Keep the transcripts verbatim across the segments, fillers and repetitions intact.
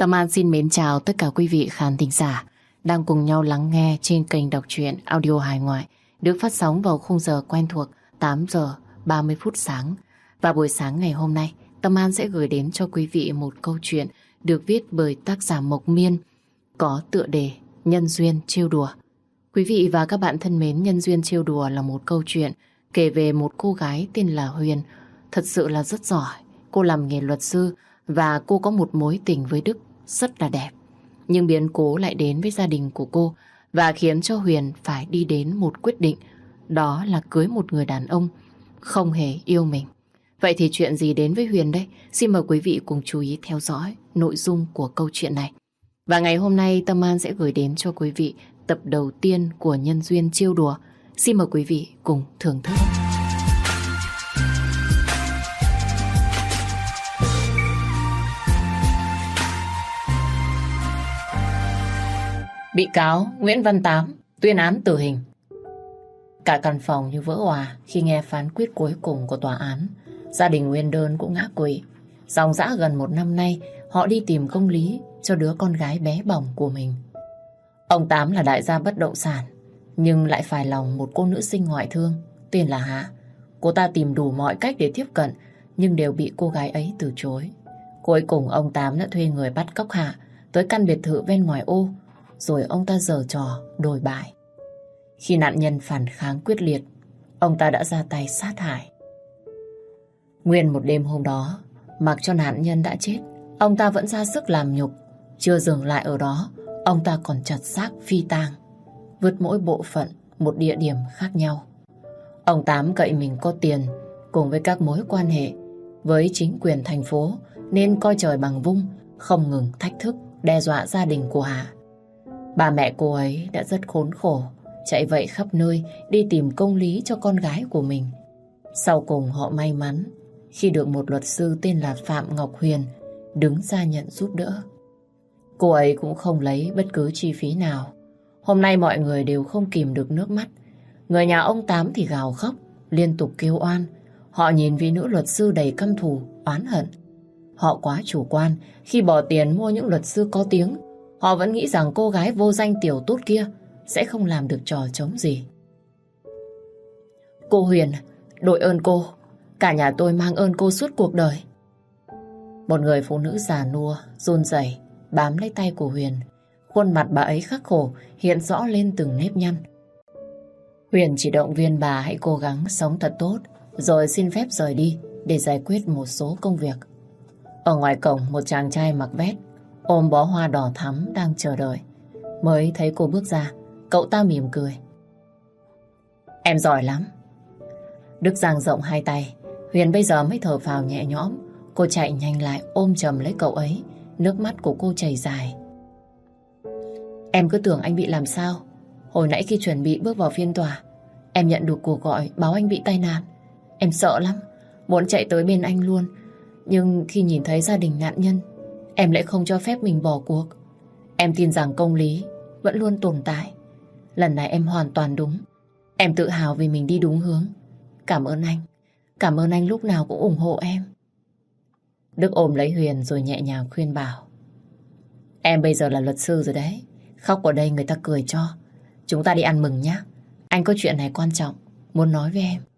Tâm An xin mến chào tất cả quý vị khán thính giả đang cùng nhau lắng nghe trên kênh đọc truyện audio hài ngoại được phát sóng vào khung giờ quen thuộc tám giờ ba mươi phút sáng. Và buổi sáng ngày hôm nay, Tâm An sẽ gửi đến cho quý vị một câu chuyện được viết bởi tác giả Mộc Miên có tựa đề Nhân duyên trêu đùa. Quý vị và các bạn thân mến, Nhân duyên trêu đùa là một câu chuyện kể về một cô gái tên là Huyền. Thật sự là rất giỏi. Cô làm nghề luật sư và cô có một mối tình với Đức rất là đẹp. Nhưng biến cố lại đến với gia đình của cô và khiến cho Huyền phải đi đến một quyết định, đó là cưới một người đàn ông không hề yêu mình. Vậy thì chuyện gì đến với Huyền đây? Xin mời quý vị cùng chú ý theo dõi nội dung của câu chuyện này. Và ngày hôm nay Tâm An sẽ gửi đến cho quý vị tập đầu tiên của Nhân duyên trêu đùa. Xin mời quý vị cùng thưởng thức. Bị cáo Nguyễn Văn Tám tuyên án tử hình. Cả căn phòng như vỡ òa khi nghe phán quyết cuối cùng của tòa án. Gia đình nguyên đơn cũng ngã quỵ. Dòng dã gần một năm nay họ đi tìm công lý cho đứa con gái bé bỏng của mình. Ông Tám là đại gia bất động sản, nhưng lại phải lòng một cô nữ sinh ngoại thương tên là Hạ. Cô ta tìm đủ mọi cách để tiếp cận, nhưng đều bị cô gái ấy từ chối. Cuối cùng ông Tám đã thuê người bắt cóc Hạ tới căn biệt thự bên ngoài ô, rồi ông ta giở trò đồi bại. Khi nạn nhân phản kháng quyết liệt, ông ta đã ra tay sát hại. Nguyên một đêm hôm đó, mặc cho nạn nhân đã chết, ông ta vẫn ra sức làm nhục. Chưa dừng lại ở đó, ông ta còn chặt xác phi tang, vứt mỗi bộ phận một địa điểm khác nhau. Ông Tám cậy mình có tiền cùng với các mối quan hệ với chính quyền thành phố nên coi trời bằng vung, không ngừng thách thức, đe dọa gia đình của Hà. Bà mẹ cô ấy đã rất khốn khổ, chạy vậy khắp nơi đi tìm công lý cho con gái của mình. Sau cùng họ may mắn khi được một luật sư tên là Phạm Ngọc Huyền đứng ra nhận giúp đỡ. Cô ấy cũng không lấy bất cứ chi phí nào. Hôm nay mọi người đều không kìm được nước mắt. Người nhà ông Tám thì gào khóc, liên tục kêu oan. Họ nhìn vị nữ luật sư đầy căm thù, oán hận. Họ quá chủ quan khi bỏ tiền mua những luật sư có tiếng. Họ vẫn nghĩ rằng cô gái vô danh tiểu tốt kia sẽ không làm được trò trống gì. Cô Huyền, đội ơn cô. Cả nhà tôi mang ơn cô suốt cuộc đời. Một người phụ nữ già nua, run rẩy bám lấy tay của Huyền. Khuôn mặt bà ấy khắc khổ hiện rõ lên từng nếp nhăn. Huyền chỉ động viên bà hãy cố gắng sống thật tốt, rồi xin phép rời đi để giải quyết một số công việc. Ở ngoài cổng, một chàng trai mặc vest ôm bó hoa đỏ thắm đang chờ đợi. Mới thấy cô bước ra, cậu ta mỉm cười. Em giỏi lắm. Đức dang rộng hai tay, Huyền bây giờ mới thở phào nhẹ nhõm. Cô chạy nhanh lại ôm chầm lấy cậu ấy, nước mắt của cô chảy dài. Em cứ tưởng anh bị làm sao. Hồi nãy khi chuẩn bị bước vào phiên tòa, em nhận được cuộc gọi báo anh bị tai nạn. Em sợ lắm, muốn chạy tới bên anh luôn. Nhưng khi nhìn thấy gia đình nạn nhân, em lại không cho phép mình bỏ cuộc. Em tin rằng công lý vẫn luôn tồn tại. Lần này em hoàn toàn đúng. Em tự hào vì mình đi đúng hướng. Cảm ơn anh. Cảm ơn anh lúc nào cũng ủng hộ em. Đức ôm lấy Huyền rồi nhẹ nhàng khuyên bảo. Em bây giờ là luật sư rồi đấy. Khóc ở đây người ta cười cho. Chúng ta đi ăn mừng nhé. Anh có chuyện này quan trọng muốn nói với em.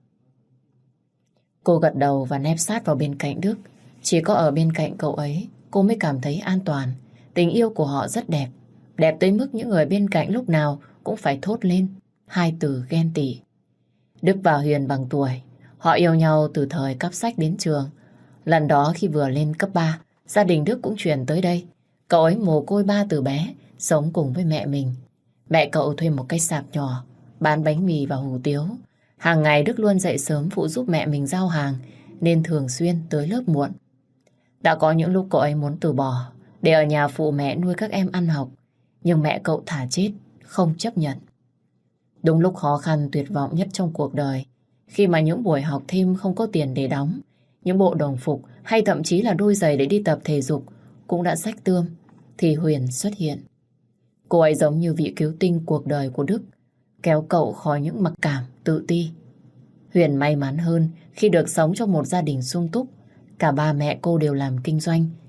Cô gật đầu và nép sát vào bên cạnh Đức. Chỉ có ở bên cạnh cậu ấy cô mới cảm thấy an toàn. Tình yêu của họ rất đẹp. Đẹp tới mức những người bên cạnh lúc nào cũng phải thốt lên hai từ ghen tị. Đức và Huyền bằng tuổi. Họ yêu nhau từ thời cấp sách đến trường. Lần đó khi vừa lên cấp ba, gia đình Đức cũng chuyển tới đây. Cậu ấy mồ côi ba từ bé, sống cùng với mẹ mình. Mẹ cậu thuê một cái sạp nhỏ, bán bánh mì và hủ tiếu. Hàng ngày Đức luôn dậy sớm phụ giúp mẹ mình giao hàng, nên thường xuyên tới lớp muộn. Đã có những lúc cậu ấy muốn từ bỏ, để ở nhà phụ mẹ nuôi các em ăn học. Nhưng mẹ cậu thả chết, không chấp nhận. Đúng lúc khó khăn tuyệt vọng nhất trong cuộc đời, khi mà những buổi học thêm không có tiền để đóng, những bộ đồng phục hay thậm chí là đôi giày để đi tập thể dục cũng đã xách tươm, thì Huyền xuất hiện. Cô ấy giống như vị cứu tinh cuộc đời của Đức, kéo cậu khỏi những mặc cảm, tự ti. Huyền may mắn hơn khi được sống trong một gia đình sung túc. Cả ba mẹ cô đều làm kinh doanh.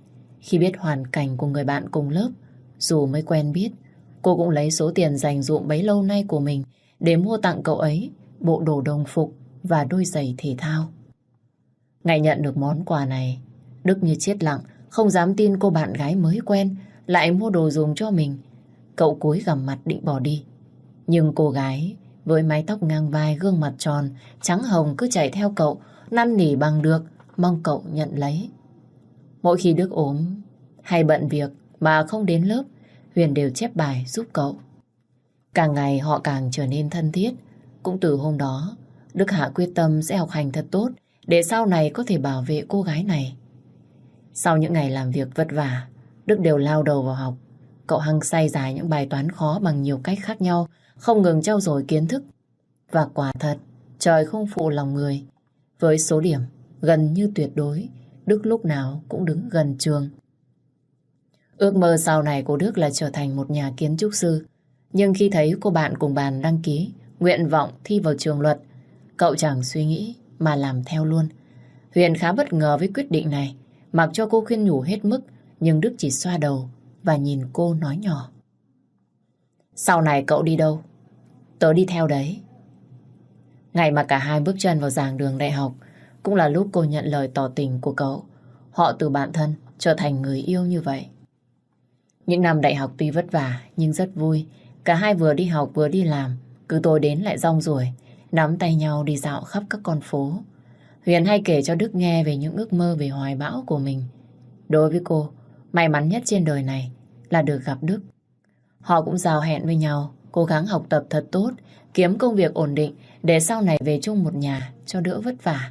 Khi biết hoàn cảnh của người bạn cùng lớp, dù mới quen biết, cô cũng lấy số tiền dành dụm bấy lâu nay của mình để mua tặng cậu ấy bộ đồ đồng phục và đôi giày thể thao. Ngày nhận được món quà này, Đức như chết lặng, không dám tin cô bạn gái mới quen lại mua đồ dùng cho mình. Cậu cúi gằm mặt định bỏ đi. Nhưng cô gái với mái tóc ngang vai, gương mặt tròn, trắng hồng cứ chạy theo cậu, năn nỉ bằng được, mong cậu nhận lấy. Mỗi khi Đức ốm hay bận việc mà không đến lớp, Huyền đều chép bài giúp cậu. Càng ngày họ càng trở nên thân thiết. Cũng từ hôm đó, Đức hạ quyết tâm sẽ học hành thật tốt để sau này có thể bảo vệ cô gái này. Sau những ngày làm việc vất vả, Đức đều lao đầu vào học. Cậu hăng say giải những bài toán khó bằng nhiều cách khác nhau, không ngừng trau dồi kiến thức. Và quả thật, trời không phụ lòng người. Với số điểm gần như tuyệt đối, Đức lúc nào cũng đứng gần trường. Ước mơ sau này của Đức là trở thành một nhà kiến trúc sư. Nhưng khi thấy cô bạn cùng bàn đăng ký nguyện vọng thi vào trường luật, cậu chẳng suy nghĩ mà làm theo luôn. Huyền khá bất ngờ với quyết định này. Mặc cho cô khuyên nhủ hết mức, nhưng Đức chỉ xoa đầu và nhìn cô nói nhỏ: sau này cậu đi đâu, tớ đi theo đấy. Ngày mà cả hai bước chân vào giảng đường đại học cũng là lúc cô nhận lời tỏ tình của cậu. Họ từ bạn thân trở thành người yêu như vậy. Những năm đại học tuy vất vả nhưng rất vui. Cả hai vừa đi học vừa đi làm, cứ tối đến lại rong ruổi, nắm tay nhau đi dạo khắp các con phố. Huyền hay kể cho Đức nghe về những ước mơ về hoài bão của mình. Đối với cô, may mắn nhất trên đời này là được gặp Đức. Họ cũng giao hẹn với nhau, cố gắng học tập thật tốt, kiếm công việc ổn định để sau này về chung một nhà cho đỡ vất vả.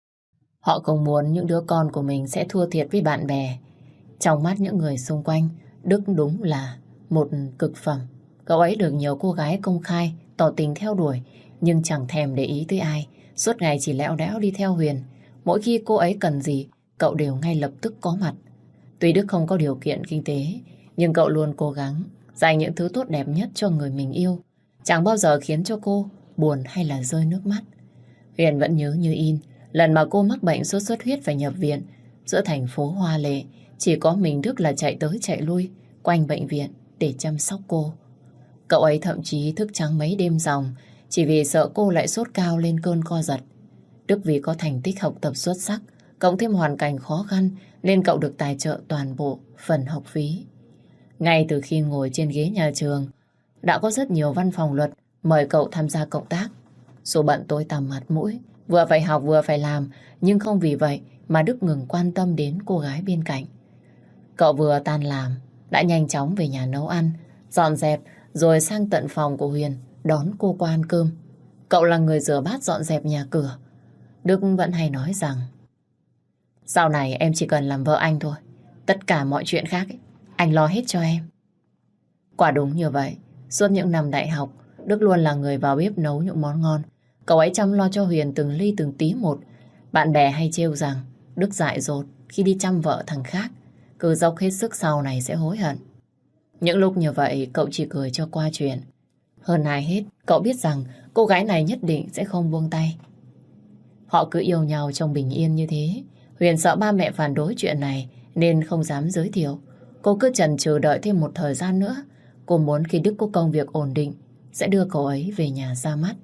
Họ không muốn những đứa con của mình sẽ thua thiệt với bạn bè. Trong mắt những người xung quanh, Đức đúng là một cực phẩm. Cậu ấy được nhiều cô gái công khai tỏ tình theo đuổi, nhưng chẳng thèm để ý tới ai. Suốt ngày chỉ lẽo đẽo đi theo Huyền. Mỗi khi cô ấy cần gì, cậu đều ngay lập tức có mặt. Tuy Đức không có điều kiện kinh tế, nhưng cậu luôn cố gắng dành những thứ tốt đẹp nhất cho người mình yêu. Chẳng bao giờ khiến cho cô buồn hay là rơi nước mắt. Huyền vẫn nhớ như in lần mà cô mắc bệnh sốt xuất huyết phải nhập viện. Giữa thành phố hoa lệ, chỉ có mình Đức là chạy tới chạy lui quanh bệnh viện để chăm sóc cô. Cậu ấy thậm chí thức trắng mấy đêm ròng chỉ vì sợ cô lại sốt cao lên cơn co giật. Đức vì có thành tích học tập xuất sắc, cộng thêm hoàn cảnh khó khăn nên cậu được tài trợ toàn bộ phần học phí. Ngay từ khi ngồi trên ghế nhà trường, đã có rất nhiều văn phòng luật mời cậu tham gia cộng tác. Dù bận tối tăm mặt mũi, vừa phải học vừa phải làm, nhưng không vì vậy mà Đức ngừng quan tâm đến cô gái bên cạnh. Cậu vừa tan làm, đã nhanh chóng về nhà nấu ăn, dọn dẹp rồi sang tận phòng của Huyền đón cô qua ăn cơm. Cậu là người rửa bát dọn dẹp nhà cửa. Đức vẫn hay nói rằng sau này em chỉ cần làm vợ anh thôi. Tất cả mọi chuyện khác ấy, anh lo hết cho em. Quả đúng như vậy. Suốt những năm đại học, Đức luôn là người vào bếp nấu những món ngon. Cậu ấy chăm lo cho Huyền từng ly từng tí một. Bạn bè hay trêu rằng Đức dại dột khi đi chăm vợ thằng khác, cứ dốc hết sức sau này sẽ hối hận. Những lúc như vậy cậu chỉ cười cho qua chuyện. Hơn ai hết, cậu biết rằng cô gái này nhất định sẽ không buông tay. Họ cứ yêu nhau trong bình yên như thế. Huyền sợ ba mẹ phản đối chuyện này nên không dám giới thiệu. Cô cứ chần chừ đợi thêm một thời gian nữa. Cô muốn khi Đức có công việc ổn định sẽ đưa cậu ấy về nhà ra mắt.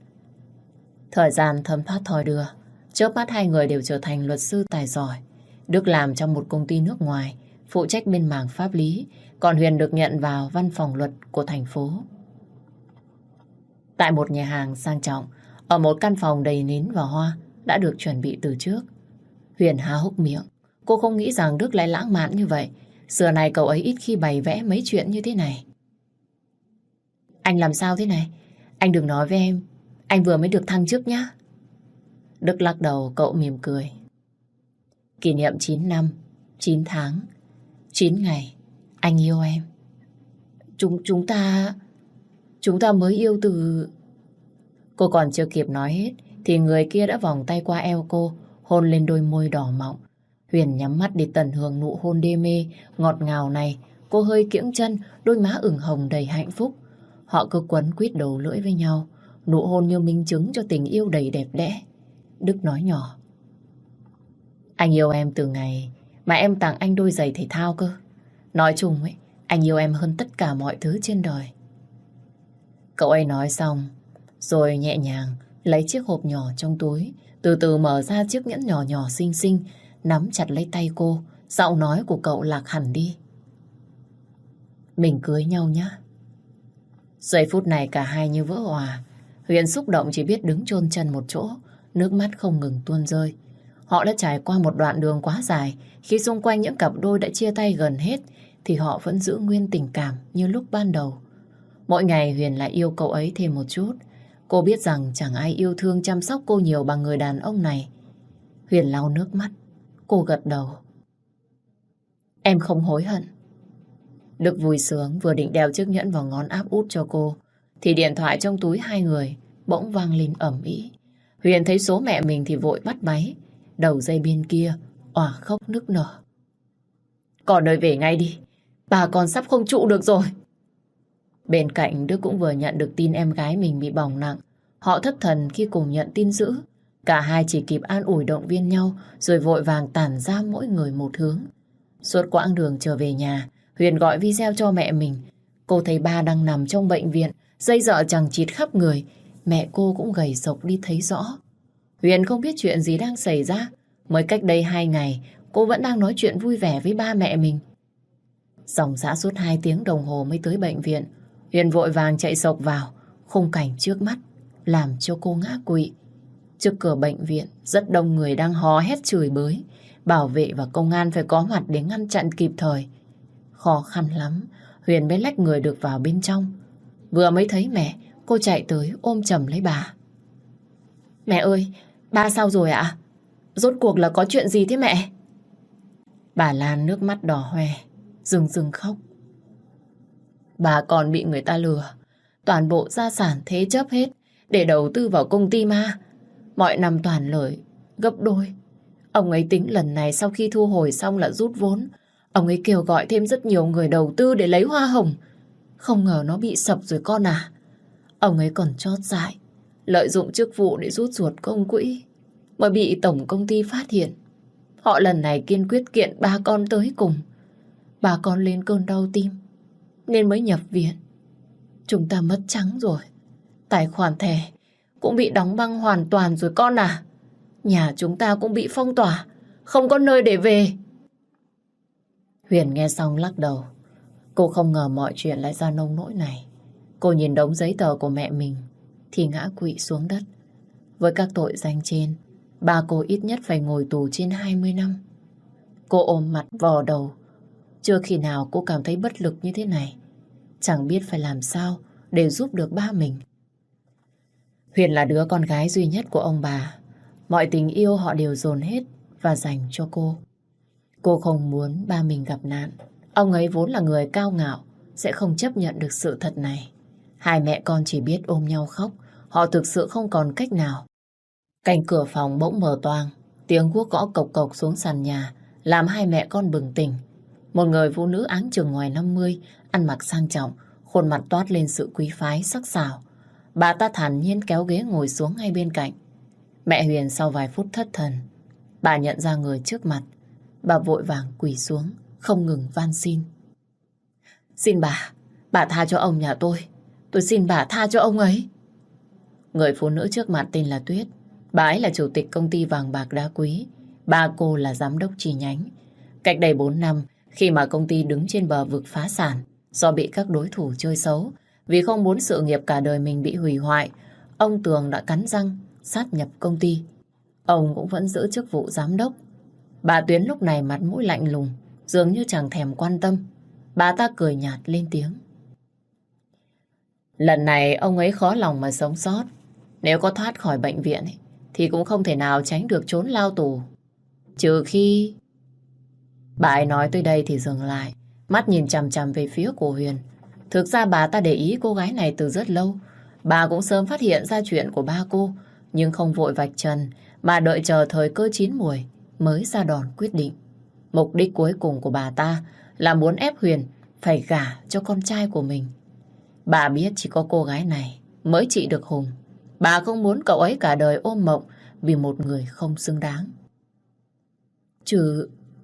Thời gian thấm thoát thoi đưa. Chớp mắt hai người đều trở thành luật sư tài giỏi. Đức làm trong một công ty nước ngoài, phụ trách bên mảng pháp lý, còn Huyền được nhận vào văn phòng luật của thành phố. Tại một nhà hàng sang trọng, ở một căn phòng đầy nến và hoa đã được chuẩn bị từ trước. Huyền há hốc miệng. Cô không nghĩ rằng Đức lại lãng mạn như vậy. Xưa này cậu ấy ít khi bày vẽ mấy chuyện như thế này. Anh làm sao thế này? Anh đừng nói với em, anh vừa mới được thăng chức nhá. Đức lắc đầu, cậu mỉm cười. Kỷ niệm chín năm, chín tháng, chín ngày, anh yêu em. Chúng, chúng ta... Chúng ta mới yêu từ... Cô còn chưa kịp nói hết thì người kia đã vòng tay qua eo cô, hôn lên đôi môi đỏ mọng. Huyền nhắm mắt để tận hưởng nụ hôn đê mê, ngọt ngào này. Cô hơi kiễng chân, đôi má ửng hồng đầy hạnh phúc. Họ cứ quấn quýt đầu lưỡi với nhau, nụ hôn như minh chứng cho tình yêu đầy đẹp đẽ. Đức nói nhỏ. Anh yêu em từ ngày mà em tặng anh đôi giày thể thao cơ. Nói chung ấy, anh yêu em hơn tất cả mọi thứ trên đời. Cậu ấy nói xong, rồi nhẹ nhàng lấy chiếc hộp nhỏ trong túi, từ từ mở ra chiếc nhẫn nhỏ nhỏ xinh xinh, nắm chặt lấy tay cô, giọng nói của cậu lạc hẳn đi. Mình cưới nhau nhá. Giây phút này cả hai như vỡ òa. Huyền xúc động chỉ biết đứng chôn chân một chỗ, nước mắt không ngừng tuôn rơi. Họ đã trải qua một đoạn đường quá dài, khi xung quanh những cặp đôi đã chia tay gần hết, thì họ vẫn giữ nguyên tình cảm như lúc ban đầu. Mỗi ngày Huyền lại yêu cậu ấy thêm một chút. Cô biết rằng chẳng ai yêu thương chăm sóc cô nhiều bằng người đàn ông này. Huyền lau nước mắt, cô gật đầu. Em không hối hận. Đức vui sướng vừa định đeo chiếc nhẫn vào ngón áp út cho cô, thì điện thoại trong túi hai người bỗng vang lên ầm ĩ. Huyền thấy số mẹ mình thì vội bắt máy. Đầu dây bên kia òa khóc nức nở. Con ơi về ngay đi, bà con sắp không trụ được rồi. Bên cạnh Đức cũng vừa nhận được tin em gái mình bị bỏng nặng. Họ thất thần khi cùng nhận tin dữ. Cả hai chỉ kịp an ủi động viên nhau, rồi vội vàng tản ra mỗi người một hướng. Suốt quãng đường trở về nhà, Huyền gọi video cho mẹ mình. Cô thấy ba đang nằm trong bệnh viện, dây dợ chằng chịt khắp người. Mẹ cô cũng gầy rộc đi thấy rõ. Huyền không biết chuyện gì đang xảy ra. Mới cách đây hai ngày, cô vẫn đang nói chuyện vui vẻ với ba mẹ mình. Dòng dã suốt hai tiếng đồng hồ mới tới bệnh viện. Huyền vội vàng chạy sộc vào. Khung cảnh trước mắt làm cho cô ngã quỵ. Trước cửa bệnh viện rất đông người đang hò hét chửi bới. Bảo vệ và công an phải có mặt để ngăn chặn kịp thời. Khó khăn lắm, Huyền mới lách người được vào bên trong. Vừa mới thấy mẹ, cô chạy tới ôm chầm lấy bà. Mẹ ơi, ba sao rồi ạ? Rốt cuộc là có chuyện gì thế mẹ? Bà Lan nước mắt đỏ hoe, rưng rưng khóc. Bà còn bị người ta lừa. Toàn bộ gia sản thế chấp hết để đầu tư vào công ty ma. Mọi năm toàn lợi gấp đôi. Ông ấy tính lần này sau khi thu hồi xong là rút vốn. Ông ấy kêu gọi thêm rất nhiều người đầu tư để lấy hoa hồng. Không ngờ nó bị sập rồi con à. Ông ấy còn chót dại, lợi dụng chức vụ để rút ruột công quỹ, mà bị tổng công ty phát hiện. Họ lần này kiên quyết kiện ba con tới cùng. Ba con lên cơn đau tim nên mới nhập viện. Chúng ta mất trắng rồi. Tài khoản thẻ cũng bị đóng băng hoàn toàn rồi con à. Nhà chúng ta cũng bị phong tỏa, không có nơi để về. Huyền nghe xong lắc đầu. Cô không ngờ mọi chuyện lại ra nông nỗi này. Cô nhìn đống giấy tờ của mẹ mình thì ngã quỵ xuống đất. Với các tội danh trên, ba cô ít nhất phải ngồi tù trên hai mươi năm. Cô ôm mặt vò đầu. Chưa khi nào cô cảm thấy bất lực như thế này. Chẳng biết phải làm sao để giúp được ba mình. Huyền là đứa con gái duy nhất của ông bà. Mọi tình yêu họ đều dồn hết và dành cho cô. Cô không muốn ba mình gặp nạn. Ông ấy vốn là người cao ngạo, sẽ không chấp nhận được sự thật này. Hai mẹ con chỉ biết ôm nhau khóc. Họ thực sự không còn cách nào. Cánh cửa phòng bỗng mở toang. Tiếng guốc gõ cộc cộc xuống sàn nhà làm hai mẹ con bừng tỉnh. Một người phụ nữ áng chừng ngoài năm mươi, ăn mặc sang trọng, khuôn mặt toát lên sự quý phái sắc sảo. Bà ta thản nhiên kéo ghế ngồi xuống ngay bên cạnh. Mẹ Huyền sau vài phút thất thần, bà nhận ra người trước mặt. Bà vội vàng quỳ xuống, không ngừng van xin. Xin bà, bà tha cho ông nhà tôi. Tôi xin bà tha cho ông ấy. Người phụ nữ trước mặt tên là Tuyết. Bà ấy là chủ tịch công ty vàng bạc đá quý. Ba cô là giám đốc chi nhánh. Cách đây bốn năm, khi mà công ty đứng trên bờ vực phá sản do bị các đối thủ chơi xấu, vì không muốn sự nghiệp cả đời mình bị hủy hoại, ông Tường đã cắn răng sát nhập công ty. Ông cũng vẫn giữ chức vụ giám đốc. Bà Tuyến lúc này mặt mũi lạnh lùng, dường như chẳng thèm quan tâm. Bà ta cười nhạt lên tiếng. Lần này ông ấy khó lòng mà sống sót. Nếu có thoát khỏi bệnh viện ấy, thì cũng không thể nào tránh được trốn lao tù. Trừ khi... Bà ấy nói tới đây thì dừng lại, mắt nhìn chằm chằm về phía của Huyền. Thực ra bà ta để ý cô gái này từ rất lâu. Bà cũng sớm phát hiện ra chuyện của ba cô, nhưng không vội vạch trần, mà đợi chờ thời cơ chín muồi mới ra đòn quyết định. Mục đích cuối cùng của bà ta là muốn ép Huyền phải gả cho con trai của mình. Bà biết chỉ có cô gái này mới trị được Hùng. Bà không muốn cậu ấy cả đời ôm mộng vì một người không xứng đáng. Trừ,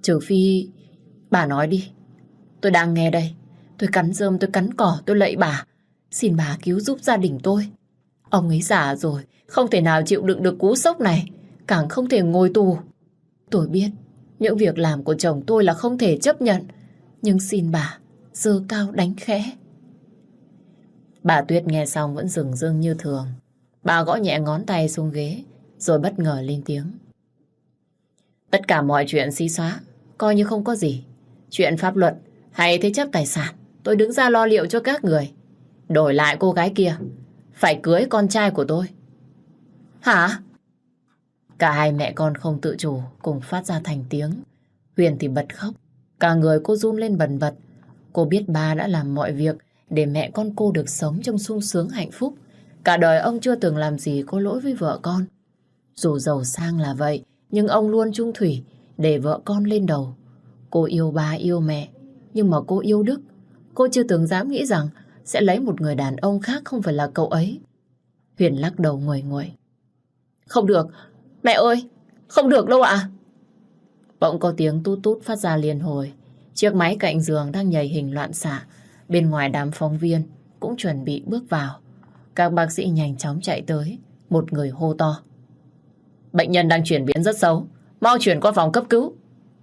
Trừ phi... Bà nói đi. Tôi đang nghe đây. Tôi cắn rơm, tôi cắn cỏ, tôi lạy bà. Xin bà cứu giúp gia đình tôi. Ông ấy già rồi, không thể nào chịu đựng được cú sốc này. Càng không thể ngồi tù. Tôi biết những việc làm của chồng tôi là không thể chấp nhận. Nhưng xin bà, giơ cao đánh khẽ. Bà Tuyết nghe xong vẫn dừng dưng như thường. Bà gõ nhẹ ngón tay xuống ghế, rồi bất ngờ lên tiếng. Tất cả mọi chuyện xí xóa, coi như không có gì. Chuyện pháp luật hay thế chấp tài sản, tôi đứng ra lo liệu cho các người. Đổi lại cô gái kia phải cưới con trai của tôi. Hả? Cả hai mẹ con không tự chủ cùng phát ra thành tiếng. Huyền thì bật khóc. Cả người cô run lên bần bật. Cô biết ba đã làm mọi việc để mẹ con cô được sống trong sung sướng hạnh phúc. Cả đời ông chưa từng làm gì có lỗi với vợ con. Dù giàu sang là vậy, nhưng ông luôn trung thủy để vợ con lên đầu. Cô yêu ba yêu mẹ, nhưng mà cô yêu Đức. Cô chưa từng dám nghĩ rằng sẽ lấy một người đàn ông khác không phải là cậu ấy. Huyền lắc đầu nguội nguội. Không được, mẹ ơi, không được đâu ạ. Bỗng có tiếng tút tút phát ra liên hồi. Chiếc máy cạnh giường đang nhảy hình loạn xạ. Bên ngoài đám phóng viên cũng chuẩn bị bước vào. Các bác sĩ nhanh chóng chạy tới. Một người hô to. Bệnh nhân đang chuyển biến rất xấu. Mau chuyển qua phòng cấp cứu.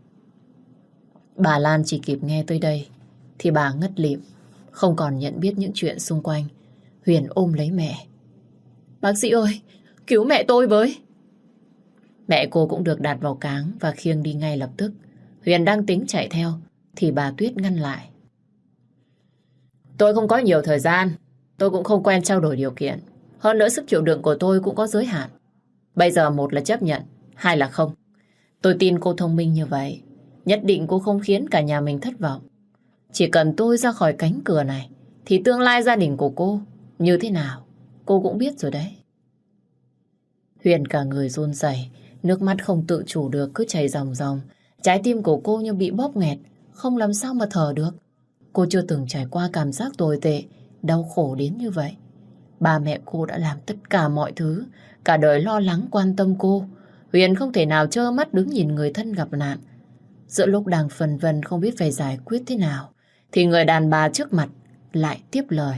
Bà Lan chỉ kịp nghe tới đây thì bà ngất lịm, không còn nhận biết những chuyện xung quanh. Huyền ôm lấy mẹ. Bác sĩ ơi, cứu mẹ tôi với. Mẹ cô cũng được đặt vào cáng và khiêng đi ngay lập tức. Huyền đang tính chạy theo thì bà Tuyết ngăn lại. Tôi không có nhiều thời gian. Tôi cũng không quen trao đổi điều kiện. Hơn nữa sức chịu đựng của tôi cũng có giới hạn. Bây giờ một là chấp nhận, hai là không. Tôi tin cô thông minh như vậy, nhất định cô không khiến cả nhà mình thất vọng. Chỉ cần tôi ra khỏi cánh cửa này thì tương lai gia đình của cô như thế nào cô cũng biết rồi đấy. Huyền cả người run rẩy, nước mắt không tự chủ được cứ chảy ròng ròng. Trái tim của cô như bị bóp nghẹt, không làm sao mà thở được. Cô chưa từng trải qua cảm giác tồi tệ, đau khổ đến như vậy. Ba mẹ cô đã làm tất cả mọi thứ, cả đời lo lắng quan tâm cô. Huyền không thể nào trơ mắt đứng nhìn người thân gặp nạn. Giữa lúc đang phân vân không biết phải giải quyết thế nào, thì người đàn bà trước mặt lại tiếp lời.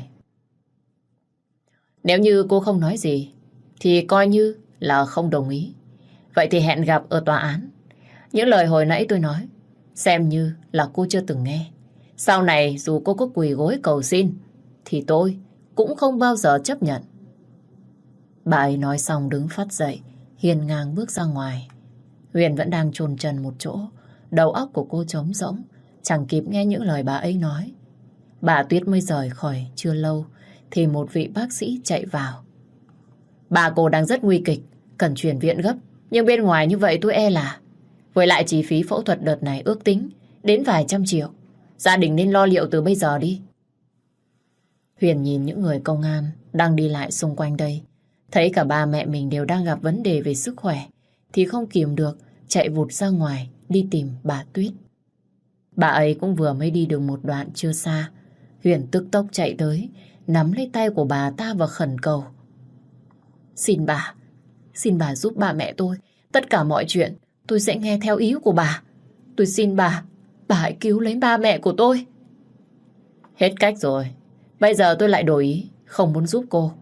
Nếu như cô không nói gì, thì coi như là không đồng ý. Vậy thì hẹn gặp ở tòa án. Những lời hồi nãy tôi nói, xem như là cô chưa từng nghe. Sau này dù cô có quỳ gối cầu xin, thì tôi cũng không bao giờ chấp nhận. Bà ấy nói xong đứng phắt dậy, hiên ngang bước ra ngoài. Huyền vẫn đang chôn chân một chỗ, đầu óc của cô trống rỗng, chẳng kịp nghe những lời bà ấy nói. Bà Tuyết mới rời khỏi chưa lâu, thì một vị bác sĩ chạy vào. Bà cô đang rất nguy kịch, cần chuyển viện gấp, nhưng bên ngoài như vậy tôi e là. Với lại chi phí phẫu thuật đợt này ước tính đến vài trăm triệu. Gia đình nên lo liệu từ bây giờ đi. Huyền nhìn những người công an đang đi lại xung quanh đây, thấy cả ba mẹ mình đều đang gặp vấn đề về sức khỏe, thì không kìm được chạy vụt ra ngoài đi tìm bà Tuyết. Bà ấy cũng vừa mới đi được một đoạn chưa xa. Huyền tức tốc chạy tới, nắm lấy tay của bà ta và khẩn cầu. Xin bà, xin bà giúp ba mẹ tôi. Tất cả mọi chuyện tôi sẽ nghe theo ý của bà. Tôi xin bà, bà hãy cứu lấy ba mẹ của tôi. Hết cách rồi. Bây giờ tôi lại đổi ý, không muốn giúp cô.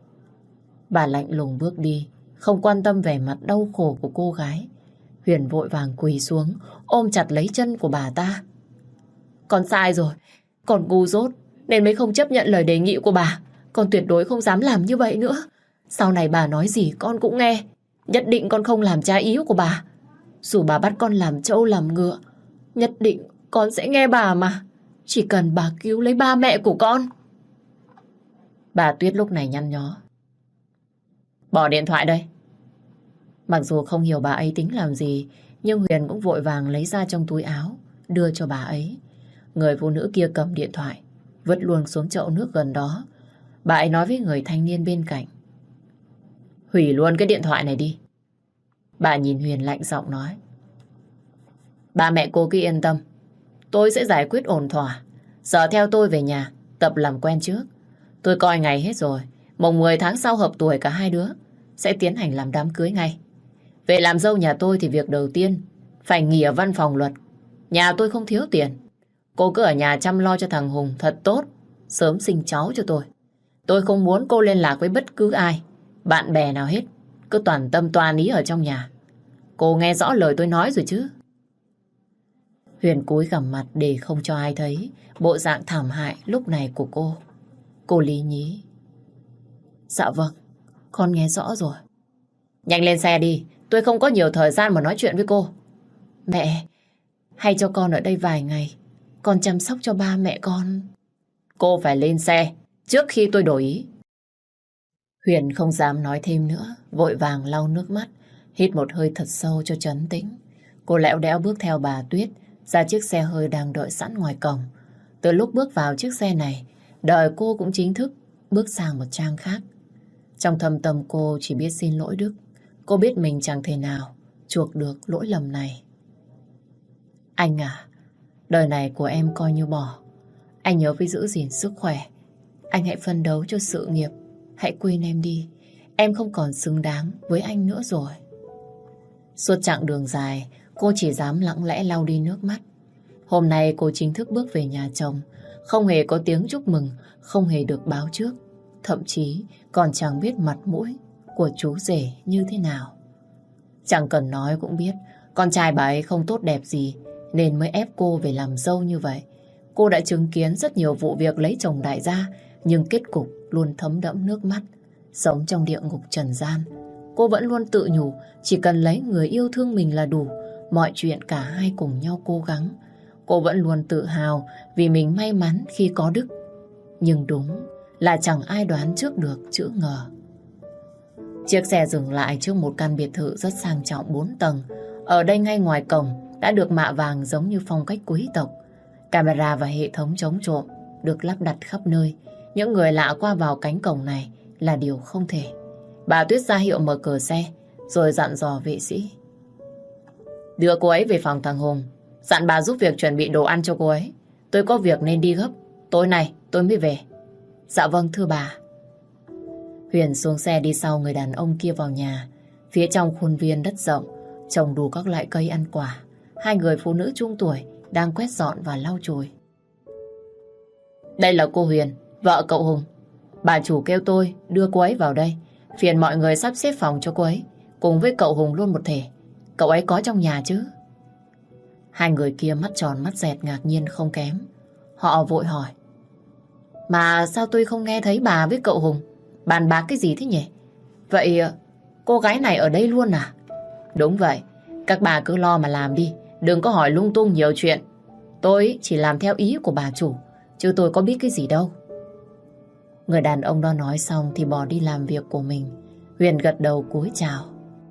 Bà lạnh lùng bước đi, không quan tâm vẻ mặt đau khổ của cô gái. Huyền vội vàng quỳ xuống, ôm chặt lấy chân của bà ta. Con sai rồi, con ngu dốt, nên mới không chấp nhận lời đề nghị của bà. Con tuyệt đối không dám làm như vậy nữa. Sau này bà nói gì con cũng nghe. Nhất định con không làm trái ý của bà. Dù bà bắt con làm trâu làm ngựa, nhất định con sẽ nghe bà mà. Chỉ cần bà cứu lấy ba mẹ của con. Bà Tuyết lúc này nhăn nhó. Bỏ điện thoại đây. Mặc dù không hiểu bà ấy tính làm gì, nhưng Huyền cũng vội vàng lấy ra trong túi áo, đưa cho bà ấy. Người phụ nữ kia cầm điện thoại, vứt luôn xuống chậu nước gần đó. Bà ấy nói với người thanh niên bên cạnh. Hủy luôn cái điện thoại này đi. Bà nhìn Huyền lạnh giọng nói. Ba mẹ cô cứ yên tâm, tôi sẽ giải quyết ổn thỏa. Giờ theo tôi về nhà, tập làm quen trước. Tôi coi ngày hết rồi, mùng mười tháng sau hợp tuổi cả hai đứa, sẽ tiến hành làm đám cưới ngay. Về làm dâu nhà tôi thì việc đầu tiên phải nghỉ ở văn phòng luật Nhà tôi không thiếu tiền. Cô cứ ở nhà chăm lo cho thằng Hùng thật tốt, sớm sinh cháu cho tôi. Tôi không muốn cô liên lạc với bất cứ ai, bạn bè nào hết. Cứ toàn tâm toàn ý ở trong nhà. Cô nghe rõ lời tôi nói rồi chứ? Huyền cúi gằm mặt để không cho ai thấy bộ dạng thảm hại lúc này của cô. Cô lý nhí. Dạ vâng, con nghe rõ rồi. Nhanh lên xe đi, tôi không có nhiều thời gian mà nói chuyện với cô. Mẹ, hay cho con ở đây vài ngày, con chăm sóc cho ba mẹ con. Cô phải lên xe trước khi tôi đổi ý. Huyền không dám nói thêm nữa, vội vàng lau nước mắt, hít một hơi thật sâu cho trấn tĩnh. Cô lẹo đẽo bước theo bà Tuyết ra chiếc xe hơi đang đợi sẵn ngoài cổng. Từ lúc bước vào chiếc xe này, đời cô cũng chính thức bước sang một trang khác. Trong thâm tâm cô chỉ biết xin lỗi Đức. Cô biết mình chẳng thể nào chuộc được lỗi lầm này. Anh à, đời này của em coi như bỏ. Anh nhớ phải giữ gìn sức khỏe. Anh hãy phấn đấu cho sự nghiệp. Hãy quên em đi. Em không còn xứng đáng với anh nữa rồi. Suốt chặng đường dài, cô chỉ dám lặng lẽ lau đi nước mắt. Hôm nay cô chính thức bước về nhà chồng. Không hề có tiếng chúc mừng, không hề được báo trước. Thậm chí còn chẳng biết mặt mũi của chú rể như thế nào. Chẳng cần nói cũng biết con trai bà ấy không tốt đẹp gì nên mới ép cô về làm dâu như vậy. Cô đã chứng kiến rất nhiều vụ việc lấy chồng đại gia, nhưng kết cục luôn thấm đẫm nước mắt. Sống trong địa ngục trần gian, cô vẫn luôn tự nhủ chỉ cần lấy người yêu thương mình là đủ. Mọi chuyện cả hai cùng nhau cố gắng. Cô vẫn luôn tự hào vì mình may mắn khi có Đức. Nhưng đúng là chẳng ai đoán trước được chữ ngờ. Chiếc xe dừng lại trước một căn biệt thự rất sang trọng bốn tầng. Ở đây ngay ngoài cổng đã được mạ vàng giống như phong cách quý tộc. Camera và hệ thống chống trộm được lắp đặt khắp nơi. Những người lạ qua vào cánh cổng này là điều không thể. Bà Tuyết ra hiệu mở cửa xe rồi dặn dò vệ sĩ. Đưa cô ấy về phòng thằng Hùng. Dặn bà giúp việc chuẩn bị đồ ăn cho cô ấy. Tôi có việc nên đi gấp. Tối nay tôi mới về. Dạ vâng thưa bà. Huyền xuống xe đi sau người đàn ông kia vào nhà. Phía trong khuôn viên đất rộng trồng đủ các loại cây ăn quả. Hai người phụ nữ trung tuổi đang quét dọn và lau chùi. Đây là cô Huyền, vợ cậu Hùng. Bà chủ kêu tôi đưa cô ấy vào đây. Phiền mọi người sắp xếp phòng cho cô ấy cùng với cậu Hùng luôn một thể. Cậu ấy có trong nhà chứ? Hai người kia mắt tròn mắt dẹt ngạc nhiên không kém. Họ vội hỏi. Mà sao tôi không nghe thấy bà với cậu Hùng bàn bạc cái gì thế nhỉ? Vậy cô gái này ở đây luôn à? Đúng vậy. Các bà cứ lo mà làm đi. Đừng có hỏi lung tung nhiều chuyện. Tôi chỉ làm theo ý của bà chủ, chứ tôi có biết cái gì đâu. Người đàn ông đó nói xong thì bỏ đi làm việc của mình. Huyền gật đầu cúi chào.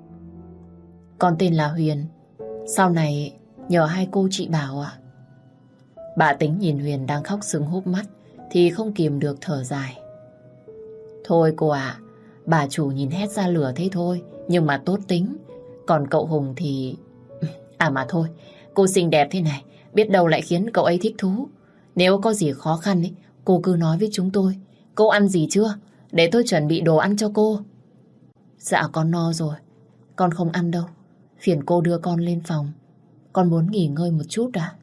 Con tên là Huyền. Sau này nhờ hai cô chị bảo ạ. Bà Tính nhìn Huyền đang khóc sưng húp mắt thì không kìm được thở dài. Thôi cô ạ, bà chủ nhìn hét ra lửa thế thôi, nhưng mà tốt tính. Còn cậu Hùng thì... À mà thôi, cô xinh đẹp thế này, biết đâu lại khiến cậu ấy thích thú. Nếu có gì khó khăn ấy, cô cứ nói với chúng tôi. Cô ăn gì chưa? Để tôi chuẩn bị đồ ăn cho cô. Dạ con no rồi, con không ăn đâu. Phiền cô đưa con lên phòng. Con muốn nghỉ ngơi một chút à?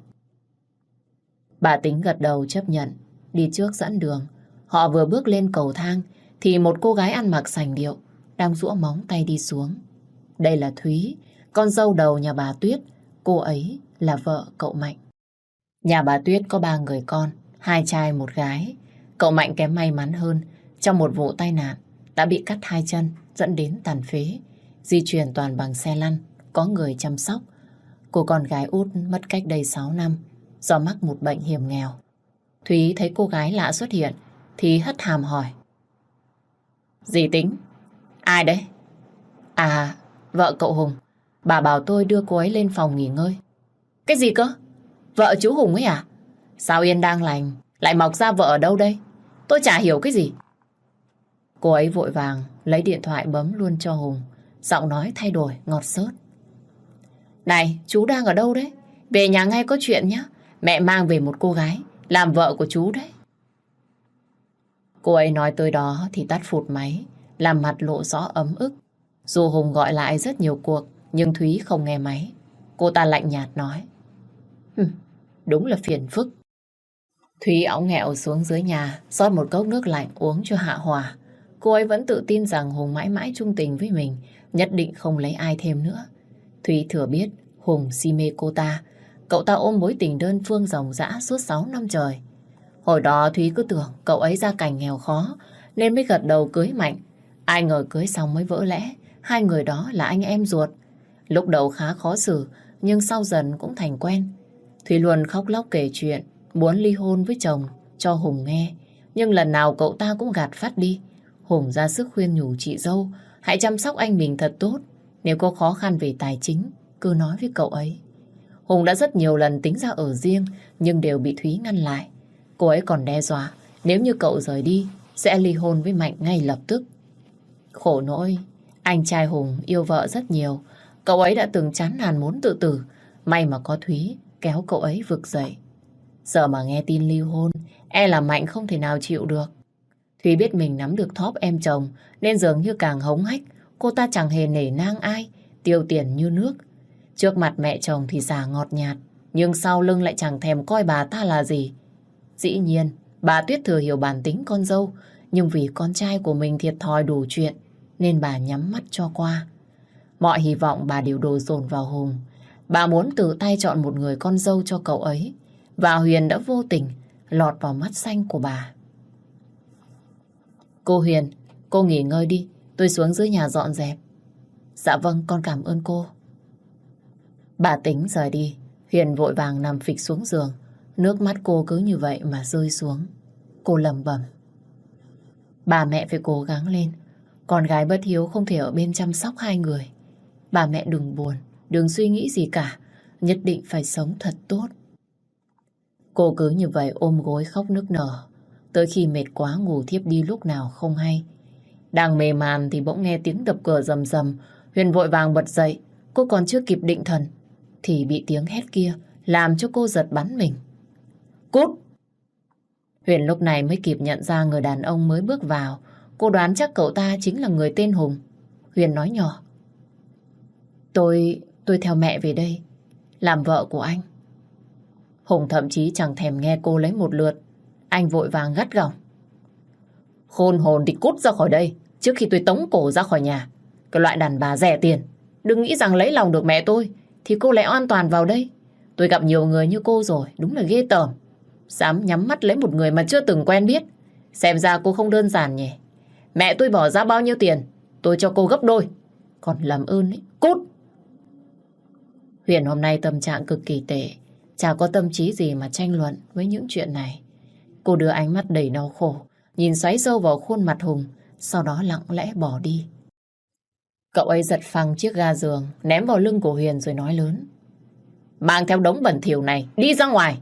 Bà Tính gật đầu chấp nhận, đi trước dẫn đường. Họ vừa bước lên cầu thang thì một cô gái ăn mặc sành điệu đang giũa móng tay đi xuống. Đây là Thúy, con dâu đầu nhà bà Tuyết. Cô ấy là vợ cậu Mạnh. Nhà bà Tuyết có ba người con, hai trai một gái. Cậu Mạnh kém may mắn hơn, trong một vụ tai nạn đã bị cắt hai chân dẫn đến tàn phế. Di chuyển toàn bằng xe lăn, có người chăm sóc. Cô con gái út mất cách đây sáu năm do mắc một bệnh hiểm nghèo. Thúy thấy cô gái lạ xuất hiện thì hất hàm hỏi. Dì Tính? Ai đấy? À, vợ cậu Hùng. Bà bảo tôi đưa cô ấy lên phòng nghỉ ngơi. Cái gì cơ? Vợ chú Hùng ấy à? Sao yên đang lành lại mọc ra vợ ở đâu đây? Tôi chả hiểu cái gì. Cô ấy vội vàng lấy điện thoại bấm luôn cho Hùng. Giọng nói thay đổi ngọt xớt. Này, chú đang ở đâu đấy? Về nhà ngay có chuyện nhé. Mẹ mang về một cô gái làm vợ của chú đấy. Cô ấy nói tới đó thì tắt phụt máy, làm mặt lộ rõ ấm ức. Dù Hùng gọi lại rất nhiều cuộc nhưng Thúy không nghe máy. Cô ta lạnh nhạt nói. Đúng là phiền phức. Thúy óng nghẹo xuống dưới nhà, rót một cốc nước lạnh uống cho hạ hỏa. Cô ấy vẫn tự tin rằng Hùng mãi mãi trung tình với mình, nhất định không lấy ai thêm nữa. Thúy thừa biết Hùng si mê cô ta, cậu ta ôm mối tình đơn phương ròng rã suốt sáu năm trời. Hồi đó Thúy cứ tưởng cậu ấy gia cảnh nghèo khó nên mới gật đầu cưới Mạnh. Ai ngờ cưới xong mới vỡ lẽ hai người đó là anh em ruột. Lúc đầu khá khó xử, nhưng sau dần cũng thành quen. Thúy luôn khóc lóc kể chuyện muốn ly hôn với chồng cho Hùng nghe, nhưng lần nào cậu ta cũng gạt phắt đi. Hùng ra sức khuyên nhủ chị dâu hãy chăm sóc anh mình thật tốt, nếu có khó khăn về tài chính cứ nói với cậu ấy. Hùng đã rất nhiều lần tính ra ở riêng nhưng đều bị Thúy ngăn lại. Cô ấy còn đe dọa nếu như cậu rời đi sẽ ly hôn với Mạnh ngay lập tức. Khổ nỗi anh trai Hùng yêu vợ rất nhiều, cậu ấy đã từng chán nản muốn tự tử, may mà có Thúy kéo cậu ấy vực dậy. Giờ mà nghe tin ly hôn, e là Mạnh không thể nào chịu được. Thúy biết mình nắm được thóp em chồng nên dường như càng hống hách. Cô ta chẳng hề nể nang ai, tiêu tiền như nước. Trước mặt mẹ chồng thì giả ngọt nhạt, nhưng sau lưng lại chẳng thèm coi bà ta là gì. Dĩ nhiên, bà Tuyết thừa hiểu bản tính con dâu, nhưng vì con trai của mình thiệt thòi đủ chuyện nên bà nhắm mắt cho qua. Mọi hy vọng bà đều đổ dồn vào Hùng. Bà muốn tự tay chọn một người con dâu cho cậu ấy, và Huyền đã vô tình lọt vào mắt xanh của bà. Cô Huyền, cô nghỉ ngơi đi, tôi xuống dưới nhà dọn dẹp. Dạ vâng, con cảm ơn cô. Bà tính rời đi, Huyền vội vàng nằm phịch xuống giường. Nước mắt cô cứ như vậy mà rơi xuống. Cô lẩm bẩm: bà mẹ phải cố gắng lên, con gái bất hiếu không thể ở bên chăm sóc hai người. Bà mẹ đừng buồn, đừng suy nghĩ gì cả, nhất định phải sống thật tốt. Cô cứ như vậy ôm gối khóc nức nở, tới khi mệt quá ngủ thiếp đi lúc nào không hay. Đang mê man thì bỗng nghe tiếng đập cửa rầm rầm. Huyền vội vàng bật dậy. Cô còn chưa kịp định thần thì bị tiếng hét kia làm cho cô giật bắn mình. Cút! Huyền lúc này mới kịp nhận ra người đàn ông mới bước vào. Cô đoán chắc cậu ta chính là người tên Hùng. Huyền nói nhỏ: Tôi, tôi theo mẹ về đây, làm vợ của anh. Hùng thậm chí chẳng thèm nghe cô lấy một lượt. Anh vội vàng gắt gỏng: khôn hồn thì cút ra khỏi đây, trước khi tôi tống cổ ra khỏi nhà. Cái loại đàn bà rẻ tiền, đừng nghĩ rằng lấy lòng được mẹ tôi thì cô lại an toàn vào đây. Tôi gặp nhiều người như cô rồi, đúng là ghê tởm. Dám nhắm mắt lấy một người mà chưa từng quen biết. Xem ra cô không đơn giản nhỉ. Mẹ tôi bỏ ra bao nhiêu tiền, tôi cho cô gấp đôi. Còn làm ơn ấy, cút! Huyền hôm nay tâm trạng cực kỳ tệ, chả có tâm trí gì mà tranh luận với những chuyện này. Cô đưa ánh mắt đầy đau khổ, nhìn xoáy sâu vào khuôn mặt Hùng, sau đó lặng lẽ bỏ đi. Cậu ấy giật phăng chiếc ga giường, ném vào lưng của Huyền rồi nói lớn: mang theo đống bẩn thỉu này, đi ra ngoài!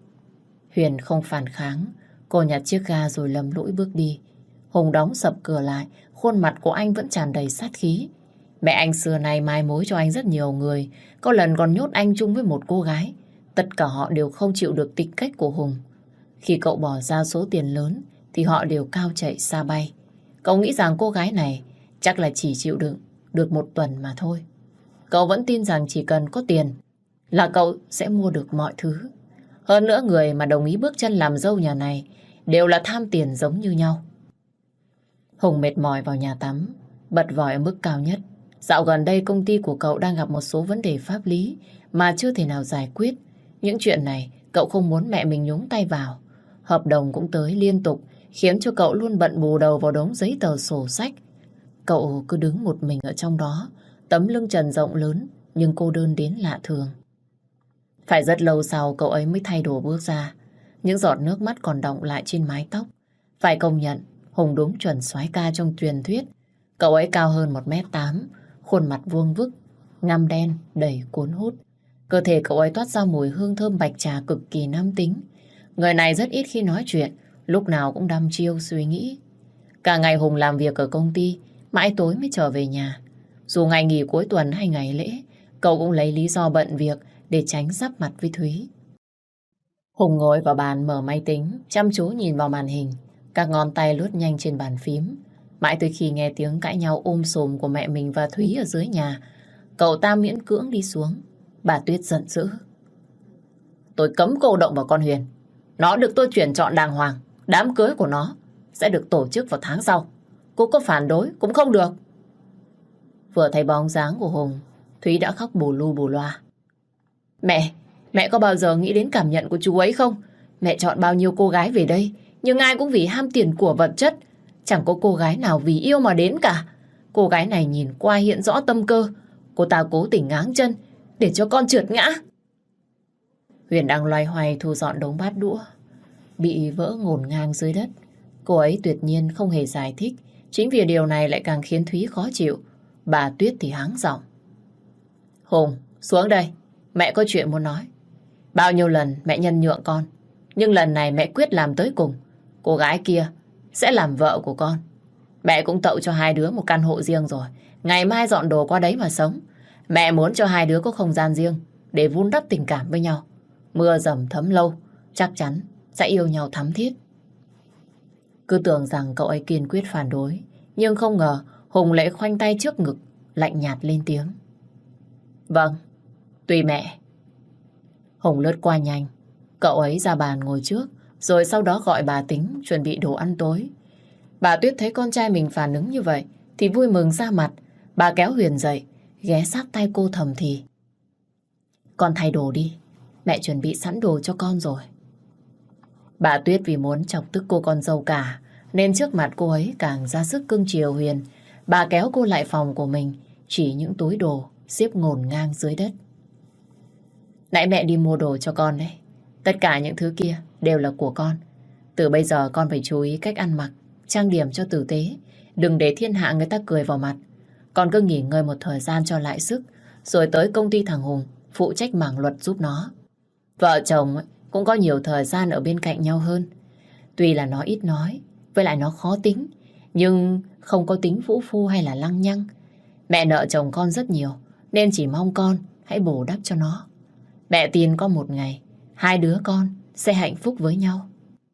Huyền không phản kháng, cô nhặt chiếc ga rồi lầm lũi bước đi. Hùng đóng sập cửa lại, khuôn mặt của anh vẫn tràn đầy sát khí. Mẹ anh xưa nay mai mối cho anh rất nhiều người, có lần còn nhốt anh chung với một cô gái. Tất cả họ đều không chịu được tính cách của Hùng. Khi cậu bỏ ra số tiền lớn thì họ đều cao chạy xa bay. Cậu nghĩ rằng cô gái này chắc là chỉ chịu đựng được một tuần mà thôi. Cậu vẫn tin rằng chỉ cần có tiền là cậu sẽ mua được mọi thứ. Hơn nữa người mà đồng ý bước chân làm dâu nhà này đều là tham tiền giống như nhau. Hùng mệt mỏi vào nhà tắm, bật vòi ở mức cao nhất. Dạo gần đây công ty của cậu đang gặp một số vấn đề pháp lý mà chưa thể nào giải quyết. Những chuyện này cậu không muốn mẹ mình nhúng tay vào. Hợp đồng cũng tới liên tục, khiến cho cậu luôn bận bù đầu vào đống giấy tờ sổ sách. Cậu cứ đứng một mình ở trong đó, tấm lưng trần rộng lớn nhưng cô đơn đến lạ thường. Phải rất lâu sau cậu ấy mới thay đồ bước ra. Những giọt nước mắt còn đọng lại trên mái tóc. Phải công nhận, Hùng đúng chuẩn soái ca trong truyền thuyết. Cậu ấy cao hơn một mét tám, khuôn mặt vuông vức, ngăm đen, đầy cuốn hút. Cơ thể cậu ấy toát ra mùi hương thơm bạch trà cực kỳ nam tính. Người này rất ít khi nói chuyện, lúc nào cũng đăm chiêu suy nghĩ. Cả ngày Hùng làm việc ở công ty, mãi tối mới trở về nhà. Dù ngày nghỉ cuối tuần hay ngày lễ, cậu cũng lấy lý do bận việc để tránh giáp mặt với Thúy. Hùng ngồi vào bàn mở máy tính, chăm chú nhìn vào màn hình. Các ngón tay lướt nhanh trên bàn phím. Mãi tới khi nghe tiếng cãi nhau ôm sùm của mẹ mình và Thúy ở dưới nhà, cậu ta miễn cưỡng đi xuống. Bà Tuyết giận dữ: tôi cấm cô động vào con Huyền. Nó được tôi chuyển chọn đàng hoàng. Đám cưới của nó sẽ được tổ chức vào tháng sau. Cô có phản đối cũng không được. Vừa thấy bóng dáng của Hùng, Thúy đã khóc bù lu bù loa. Mẹ, mẹ có bao giờ nghĩ đến cảm nhận của chú ấy không? Mẹ chọn bao nhiêu cô gái về đây, nhưng ai cũng vì ham tiền của vật chất. Chẳng có cô gái nào vì yêu mà đến cả. Cô gái này nhìn qua hiện rõ tâm cơ. Cô ta cố tình ngáng chân để cho con trượt ngã. Huyền đang loay hoay thu dọn đống bát đũa bị vỡ ngổn ngang dưới đất. Cô ấy tuyệt nhiên không hề giải thích. Chính vì điều này lại càng khiến Thúy khó chịu. Bà Tuyết thì háng giọng. Hùng, xuống đây. Mẹ có chuyện muốn nói. Bao nhiêu lần mẹ nhân nhượng con, nhưng lần này mẹ quyết làm tới cùng. Cô gái kia sẽ làm vợ của con. Mẹ cũng tậu cho hai đứa một căn hộ riêng rồi. Ngày mai dọn đồ qua đấy mà sống. Mẹ muốn cho hai đứa có không gian riêng để vun đắp tình cảm với nhau. Mưa dầm thấm lâu, chắc chắn sẽ yêu nhau thắm thiết. Cứ tưởng rằng cậu ấy kiên quyết phản đối, nhưng không ngờ Hùng lại khoanh tay trước ngực, lạnh nhạt lên tiếng. Vâng, tùy mẹ. Hùng lướt qua nhanh. Cậu ấy ra bàn ngồi trước, rồi sau đó gọi bà Tính chuẩn bị đồ ăn tối. Bà Tuyết thấy con trai mình phản ứng như vậy thì vui mừng ra mặt. Bà kéo Huyền dậy, ghé sát tay cô thầm thì. Con thay đồ đi, mẹ chuẩn bị sẵn đồ cho con rồi. Bà Tuyết vì muốn chọc tức cô con dâu cả, nên trước mặt cô ấy càng ra sức cưng chiều Huyền. Bà kéo cô lại phòng của mình, chỉ những túi đồ xếp ngổn ngang dưới đất. Nãy mẹ đi mua đồ cho con đấy. Tất cả những thứ kia đều là của con. Từ bây giờ con phải chú ý cách ăn mặc, trang điểm cho tử tế. Đừng để thiên hạ người ta cười vào mặt. Con cứ nghỉ ngơi một thời gian cho lại sức, rồi tới công ty thằng Hùng phụ trách mảng luật giúp nó. Vợ chồng cũng có nhiều thời gian ở bên cạnh nhau hơn. Tuy là nó ít nói, với lại nó khó tính, nhưng không có tính vũ phu hay là lăng nhăng. Mẹ nợ chồng con rất nhiều, nên chỉ mong con hãy bù đắp cho nó. Mẹ tin có một ngày hai đứa con sẽ hạnh phúc với nhau.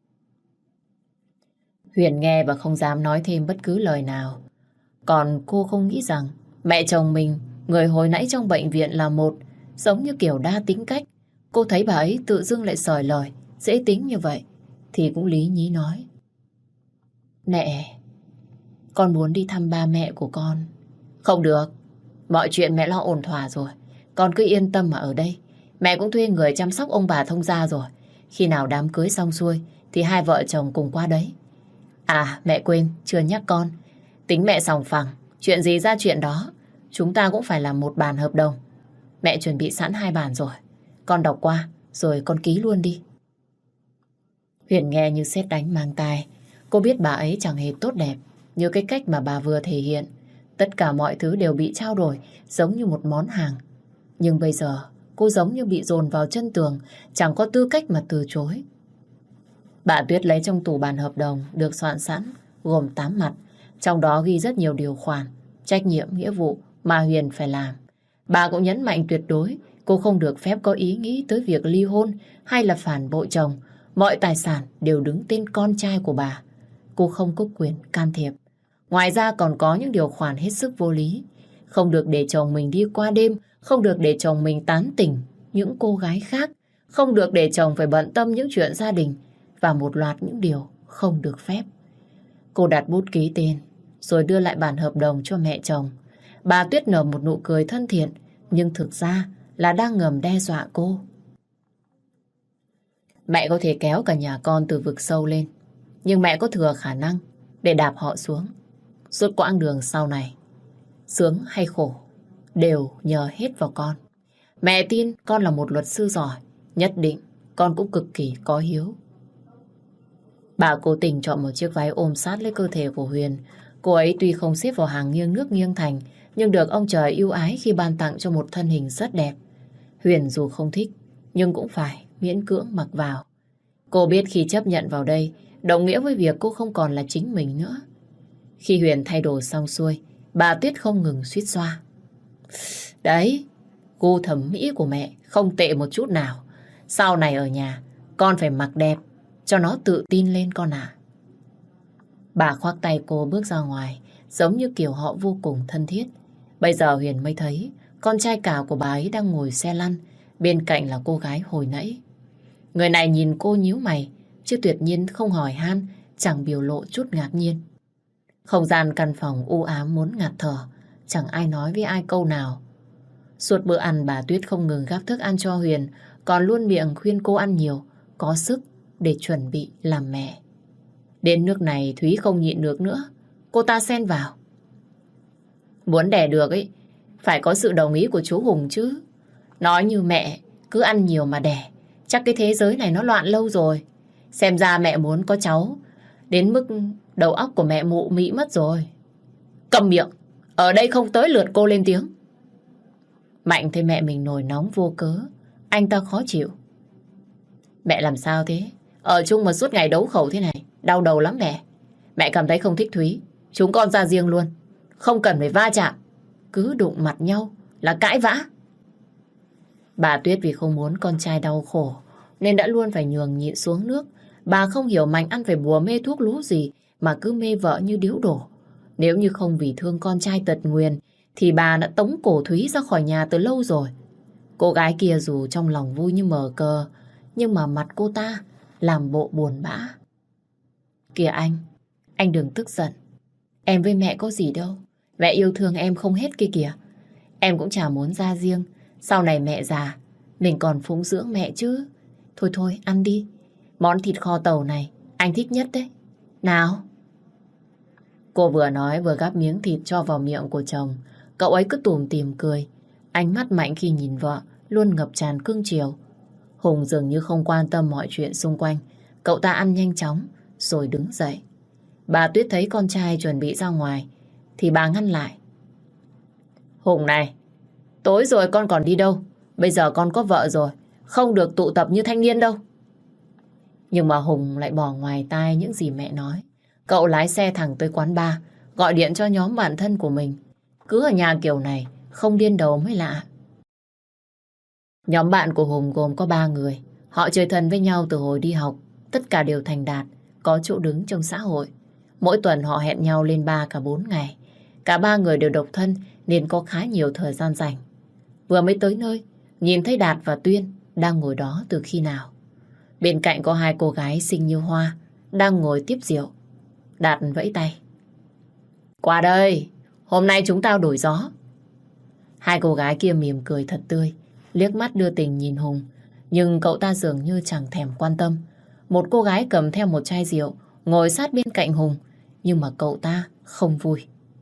Huyền nghe và không dám nói thêm bất cứ lời nào. Còn cô không nghĩ rằng mẹ chồng mình, người hồi nãy trong bệnh viện là một, giống như kiểu đa tính cách. Cô thấy bà ấy tự dưng lại sởi lời, dễ tính như vậy, thì cũng lý nhí nói. Mẹ, con muốn đi thăm ba mẹ của con. Không được, mọi chuyện mẹ lo ổn thỏa rồi. Con cứ yên tâm mà ở đây. Mẹ cũng thuê người chăm sóc ông bà thông gia rồi. Khi nào đám cưới xong xuôi thì hai vợ chồng cùng qua đấy. À, mẹ quên, chưa nhắc con. Tính mẹ sòng phẳng, chuyện gì ra chuyện đó. Chúng ta cũng phải làm một bản hợp đồng. Mẹ chuẩn bị sẵn hai bản rồi. Con đọc qua, rồi con ký luôn đi. Huyền nghe như sét đánh mang tai. Cô biết bà ấy chẳng hề tốt đẹp như cái cách mà bà vừa thể hiện. Tất cả mọi thứ đều bị trao đổi giống như một món hàng. Nhưng bây giờ cô giống như bị dồn vào chân tường, chẳng có tư cách mà từ chối. Bà Tuyết lấy trong tủ bản hợp đồng được soạn sẵn, gồm tám mặt. Trong đó ghi rất nhiều điều khoản, trách nhiệm, nghĩa vụ mà Huyền phải làm. Bà cũng nhấn mạnh tuyệt đối cô không được phép có ý nghĩ tới việc ly hôn hay là phản bội chồng. Mọi tài sản đều đứng tên con trai của bà. Cô không có quyền can thiệp. Ngoài ra còn có những điều khoản hết sức vô lý. Không được để chồng mình đi qua đêm, không được để chồng mình tán tỉnh những cô gái khác, không được để chồng phải bận tâm những chuyện gia đình và một loạt những điều không được phép. Cô đặt bút ký tên rồi đưa lại bản hợp đồng cho mẹ chồng. Bà Tuyết nở một nụ cười thân thiện, nhưng thực ra là đang ngầm đe dọa cô. Mẹ có thể kéo cả nhà con từ vực sâu lên, nhưng mẹ có thừa khả năng để đạp họ xuống. Suốt quãng đường sau này, sướng hay khổ đều nhờ hết vào con. Mẹ tin con là một luật sư giỏi, nhất định con cũng cực kỳ có hiếu. Bà cố tình chọn một chiếc váy ôm sát lấy cơ thể của Huyền. Cô ấy tuy không xếp vào hàng nghiêng nước nghiêng thành, nhưng được ông trời ưu ái khi ban tặng cho một thân hình rất đẹp. Huyền dù không thích, nhưng cũng phải miễn cưỡng mặc vào. Cô biết khi chấp nhận vào đây, đồng nghĩa với việc cô không còn là chính mình nữa. Khi Huyền thay đồ xong xuôi, bà Tuyết không ngừng suýt xoa. Đấy, gu thẩm mỹ của mẹ không tệ một chút nào. Sau này ở nhà, con phải mặc đẹp, cho nó tự tin lên con ạ. Bà khoác tay cô bước ra ngoài, giống như kiểu họ vô cùng thân thiết. Bây giờ Huyền mới thấy con trai cả của bà ấy đang ngồi xe lăn, bên cạnh là cô gái hồi nãy. Người này nhìn cô nhíu mày, chứ tuyệt nhiên không hỏi han, chẳng biểu lộ chút ngạc nhiên. Không gian căn phòng u ám muốn ngạt thở, chẳng ai nói với ai câu nào. Suốt bữa ăn bà Tuyết không ngừng gắp thức ăn cho Huyền, còn luôn miệng khuyên cô ăn nhiều, có sức để chuẩn bị làm mẹ. Đến nước này Thúy không nhịn được nữa, cô ta xen vào. Muốn đẻ được ấy, phải có sự đồng ý của chú Hùng chứ. Nói như mẹ, cứ ăn nhiều mà đẻ, chắc cái thế giới này nó loạn lâu rồi. Xem ra mẹ muốn có cháu, đến mức đầu óc của mẹ mụ mị mất rồi. Cầm miệng, ở đây không tới lượt cô lên tiếng. Mạnh thấy mẹ mình nổi nóng vô cớ, anh ta khó chịu. Mẹ làm sao thế? Ở chung mà suốt ngày đấu khẩu thế này, đau đầu lắm mẹ. Mẹ cảm thấy không thích Thúy, chúng con ra riêng luôn. Không cần phải va chạm, cứ đụng mặt nhau là cãi vã. Bà Tuyết vì không muốn con trai đau khổ nên đã luôn phải nhường nhịn xuống nước. Bà không hiểu Mạnh ăn phải bùa mê thuốc lú gì mà cứ mê vợ như điếu đổ. Nếu như không vì thương con trai tật nguyền thì bà đã tống cổ Thúy ra khỏi nhà từ lâu rồi. Cô gái kia dù trong lòng vui như mở cờ, nhưng mà mặt cô ta làm bộ buồn bã. Kìa anh, anh đừng tức giận. Em với mẹ có gì đâu. Mẹ yêu thương em không hết kia kìa. Em cũng chả muốn ra riêng. Sau này mẹ già, mình còn phụng dưỡng mẹ chứ. Thôi thôi, ăn đi. Món thịt kho tàu này, anh thích nhất đấy. Nào. Cô vừa nói vừa gắp miếng thịt cho vào miệng của chồng. Cậu ấy cứ tủm tỉm cười. Ánh mắt Mạnh khi nhìn vợ luôn ngập tràn cưng chiều. Hùng dường như không quan tâm mọi chuyện xung quanh. Cậu ta ăn nhanh chóng rồi đứng dậy. Bà Tuyết thấy con trai chuẩn bị ra ngoài thì bà ngăn lại. Hùng này, tối rồi con còn đi đâu? Bây giờ con có vợ rồi, không được tụ tập như thanh niên đâu. Nhưng mà Hùng lại bỏ ngoài tai những gì mẹ nói. Cậu lái xe thẳng tới quán bar, gọi điện cho nhóm bạn thân của mình. Cứ ở nhà kiểu này, không điên đầu mới lạ. Nhóm bạn của Hùng gồm có ba người. Họ chơi thân với nhau từ hồi đi học. Tất cả đều thành đạt, có chỗ đứng trong xã hội. Mỗi tuần họ hẹn nhau lên bar cả bốn ngày. Cả ba người đều độc thân nên có khá nhiều thời gian rảnh. Vừa mới tới nơi, nhìn thấy Đạt và Tuyên đang ngồi đó từ khi nào. Bên cạnh có hai cô gái xinh như hoa đang ngồi tiếp rượu. Đạt vẫy tay. Qua đây, hôm nay chúng tao đổi gió. Hai cô gái kia mỉm cười thật tươi, liếc mắt đưa tình nhìn Hùng, nhưng cậu ta dường như chẳng thèm quan tâm. Một cô gái cầm theo một chai rượu ngồi sát bên cạnh Hùng, nhưng mà cậu ta không vui.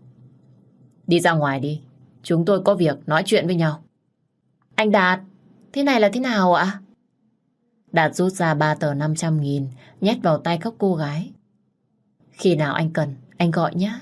Đi ra ngoài đi, chúng tôi có việc nói chuyện với nhau. Anh Đạt, thế này là thế nào ạ? Đạt rút ra ba tờ năm trăm nghìn, nhét vào tay các cô gái. Khi nào anh cần, anh gọi nhé.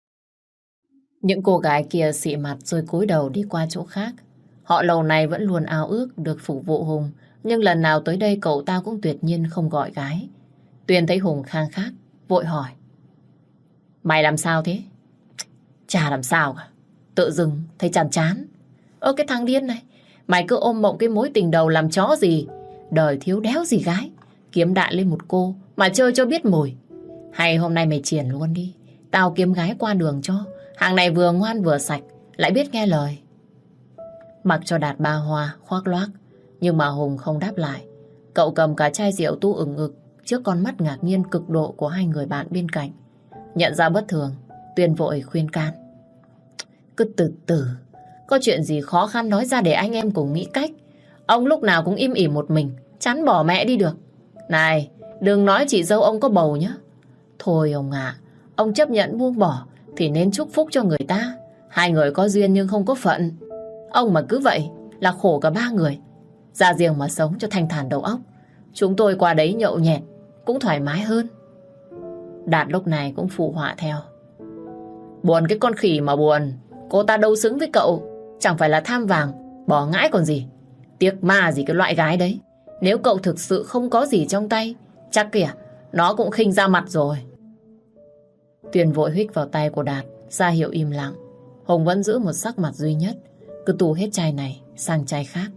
Những cô gái kia xị mặt rồi cúi đầu đi qua chỗ khác. Họ lâu nay vẫn luôn ao ước được phục vụ Hùng, nhưng lần nào tới đây cậu ta cũng tuyệt nhiên không gọi gái. Tuyền thấy Hùng khang khác, vội hỏi. Mày làm sao thế? Chả làm sao cả. Tự dưng thấy chán chán. Ơ cái thằng điên này, mày cứ ôm mộng cái mối tình đầu làm chó gì. Đời thiếu đéo gì gái. Kiếm đại lên một cô mà chơi cho biết mùi. Hay hôm nay mày triển luôn đi. Tao kiếm gái qua đường cho. Hàng này vừa ngoan vừa sạch, lại biết nghe lời. Mặc cho Đạt ba hoa, khoác loác, nhưng mà Hùng không đáp lại. Cậu cầm cả chai rượu tu ửng ực trước con mắt ngạc nhiên cực độ của hai người bạn bên cạnh. Nhận ra bất thường, Tuyền vội khuyên can. Cứ từ từ, có chuyện gì khó khăn nói ra để anh em cùng nghĩ cách. Ông lúc nào cũng im ỉm một mình, chán bỏ mẹ đi được. Này, đừng nói chị dâu ông có bầu nhá. Thôi ông ạ, ông chấp nhận buông bỏ thì nên chúc phúc cho người ta. Hai người có duyên nhưng không có phận. Ông mà cứ vậy là khổ cả ba người. Ra riêng mà sống cho thanh thản đầu óc. Chúng tôi qua đấy nhậu nhẹt cũng thoải mái hơn. Đạt lúc này cũng phụ họa theo. Buồn cái con khỉ mà buồn. Cô ta đâu xứng với cậu. Chẳng phải là tham vàng, bỏ ngãi còn gì. Tiếc ma gì cái loại gái đấy. Nếu cậu thực sự không có gì trong tay, chắc kìa nó cũng khinh ra mặt rồi. Tuyền vội huých vào tay của Đạt, ra hiệu im lặng. Hùng vẫn giữ một sắc mặt duy nhất, cứ tù hết chai này sang chai khác.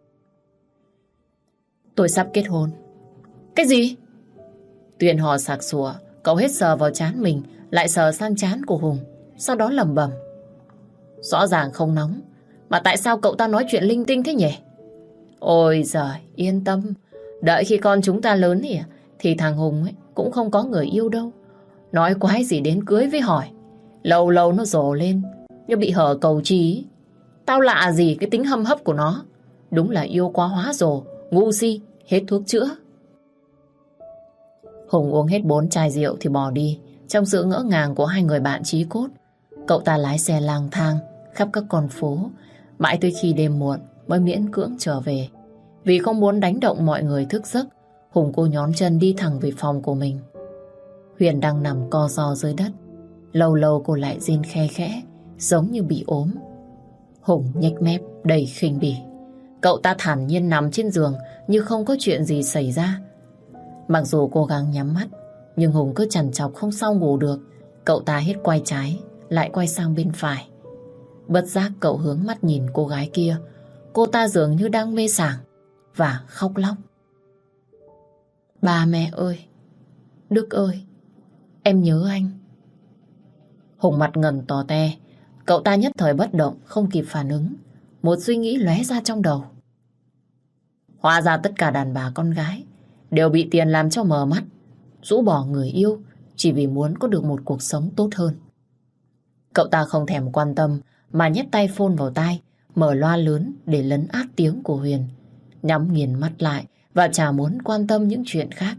Tôi sắp kết hôn. Cái gì? Tuyền hò sặc sủa, cậu hết sờ vào trán mình, lại sờ sang trán của Hùng, sau đó lẩm bẩm. Rõ ràng không nóng, mà tại sao cậu ta nói chuyện linh tinh thế nhỉ? Ôi giời, yên tâm, Đợi khi con chúng ta lớn thì, thì thằng Hùng ấy cũng không có người yêu đâu. Nói quái gì đến cưới với hỏi. Lâu lâu nó rồ lên như bị hở cầu trí. Tao lạ gì cái tính hâm hấp của nó. Đúng là yêu quá hóa rồ, ngu si, hết thuốc chữa. Hùng uống hết bốn chai rượu thì bỏ đi. Trong sự ngỡ ngàng của hai người bạn chí cốt, cậu ta lái xe lang thang khắp các con phố, mãi tới khi đêm muộn mới miễn cưỡng trở về. Vì không muốn đánh động mọi người thức giấc, Hùng cô nhón chân đi thẳng về phòng của mình. Huyền đang nằm co ro dưới đất. Lâu lâu cô lại rên khe khẽ, giống như bị ốm. Hùng nhếch mép đầy khinh bỉ. Cậu ta thản nhiên nằm trên giường như không có chuyện gì xảy ra. Mặc dù cố gắng nhắm mắt, nhưng Hùng cứ trằn trọc không sao ngủ được. Cậu ta hết quay trái, lại quay sang bên phải. Bất giác cậu hướng mắt nhìn cô gái kia. Cô ta dường như đang mê sảng và khóc lóc. Ba mẹ ơi, Đức ơi, em nhớ anh. Hùng mặt ngần tò te. Cậu ta nhất thời bất động, không kịp phản ứng. Một suy nghĩ lóe ra trong đầu. Hóa ra tất cả đàn bà con gái đều bị tiền làm cho mờ mắt, rũ bỏ người yêu chỉ vì muốn có được một cuộc sống tốt hơn. Cậu ta không thèm quan tâm mà nhét tay phone vào tai, mở loa lớn để lấn át tiếng của Huyền, nhắm nghiền mắt lại và chả muốn quan tâm những chuyện khác.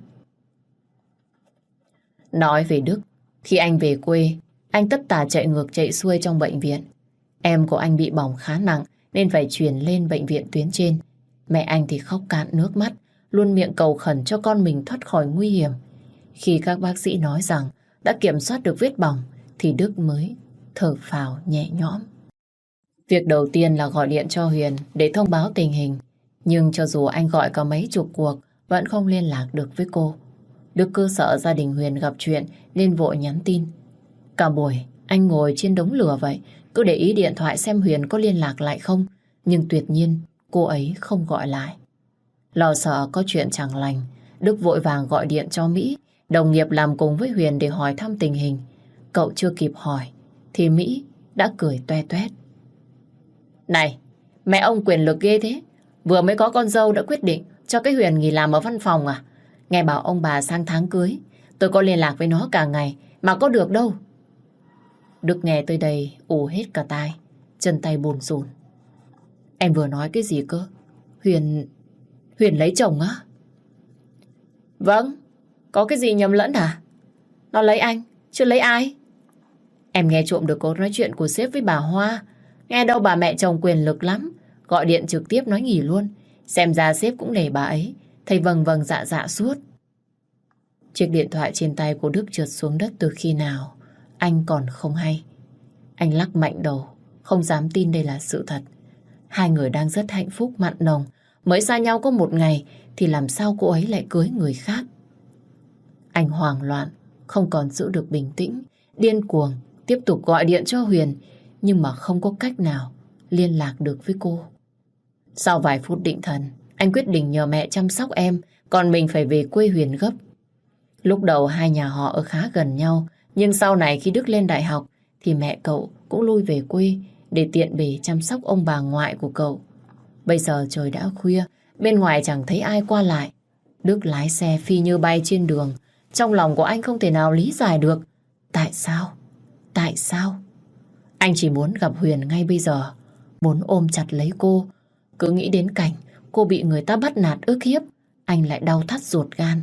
Nói về Đức, khi anh về quê, anh tất tả chạy ngược chạy xuôi trong bệnh viện. Em của anh bị bỏng khá nặng nên phải chuyển lên bệnh viện tuyến trên. Mẹ anh thì khóc cạn nước mắt, luôn miệng cầu khẩn cho con mình thoát khỏi nguy hiểm. Khi các bác sĩ nói rằng đã kiểm soát được vết bỏng thì Đức mới thở phào nhẹ nhõm. Việc đầu tiên là gọi điện cho Huyền để thông báo tình hình. Nhưng cho dù anh gọi cả mấy chục cuộc vẫn không liên lạc được với cô. Đức cứ sợ gia đình Huyền gặp chuyện nên vội nhắn tin. Cả buổi anh ngồi trên đống lửa vậy, cứ để ý điện thoại xem Huyền có liên lạc lại không. Nhưng tuyệt nhiên cô ấy không gọi lại. Lo sợ có chuyện chẳng lành, Đức vội vàng gọi điện cho Mỹ, đồng nghiệp làm cùng với Huyền, để hỏi thăm tình hình. Cậu chưa kịp hỏi thì Mỹ đã cười toe toét. Này, mẹ ông quyền lực ghê thế. Vừa mới có con dâu đã quyết định cho cái Huyền nghỉ làm ở văn phòng à? Nghe bảo ông bà sang tháng cưới, tôi có liên lạc với nó cả ngày mà có được đâu. Đức nghe tới đây ù hết cả tai, chân tay bồn rùn. Em vừa nói cái gì cơ? Huyền... Huyền lấy chồng á? Vâng, có cái gì nhầm lẫn hả? Nó lấy anh, chứ lấy ai? Em nghe trộm được cuộc nói chuyện của sếp với bà Hoa. Nghe đâu bà mẹ chồng quyền lực lắm, gọi điện trực tiếp nói nghỉ luôn. Xem ra sếp cũng nể bà ấy, thầy vâng vâng dạ dạ suốt. Chiếc điện thoại trên tay của Đức trượt xuống đất từ khi nào anh còn không hay. Anh lắc mạnh đầu, không dám tin đây là sự thật. Hai người đang rất hạnh phúc mặn nồng, mới xa nhau có một ngày thì làm sao cô ấy lại cưới người khác. Anh hoảng loạn, không còn giữ được bình tĩnh, điên cuồng tiếp tục gọi điện cho Huyền, nhưng mà không có cách nào liên lạc được với cô. Sau vài phút định thần, anh quyết định nhờ mẹ chăm sóc em, còn mình phải về quê Huyền gấp. Lúc đầu hai nhà họ ở khá gần nhau, nhưng sau này khi Đức lên đại học thì mẹ cậu cũng lui về quê để tiện bề chăm sóc ông bà ngoại của cậu. Bây giờ trời đã khuya, bên ngoài chẳng thấy ai qua lại. Đức lái xe phi như bay trên đường. Trong lòng của anh không thể nào lý giải được. Tại sao? Tại sao? Anh chỉ muốn gặp Huyền ngay bây giờ, muốn ôm chặt lấy cô. Cứ nghĩ đến cảnh cô bị người ta bắt nạt ức hiếp, anh lại đau thắt ruột gan.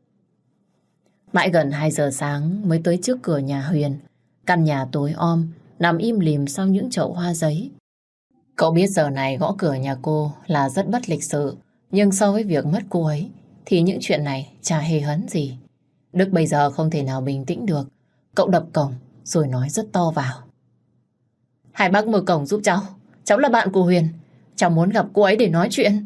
Mãi gần hai giờ sáng mới tới trước cửa nhà Huyền. Căn nhà tối om, nằm im lìm sau những chậu hoa giấy. Cậu biết giờ này gõ cửa nhà cô là rất bất lịch sự, nhưng so với việc mất cô ấy thì những chuyện này chả hề hấn gì. Đức bây giờ không thể nào bình tĩnh được. Cậu đập cổng rồi nói rất to vào. Hai bác mở cổng giúp cháu. Cháu là bạn của Huyền. Cháu muốn gặp cô ấy để nói chuyện.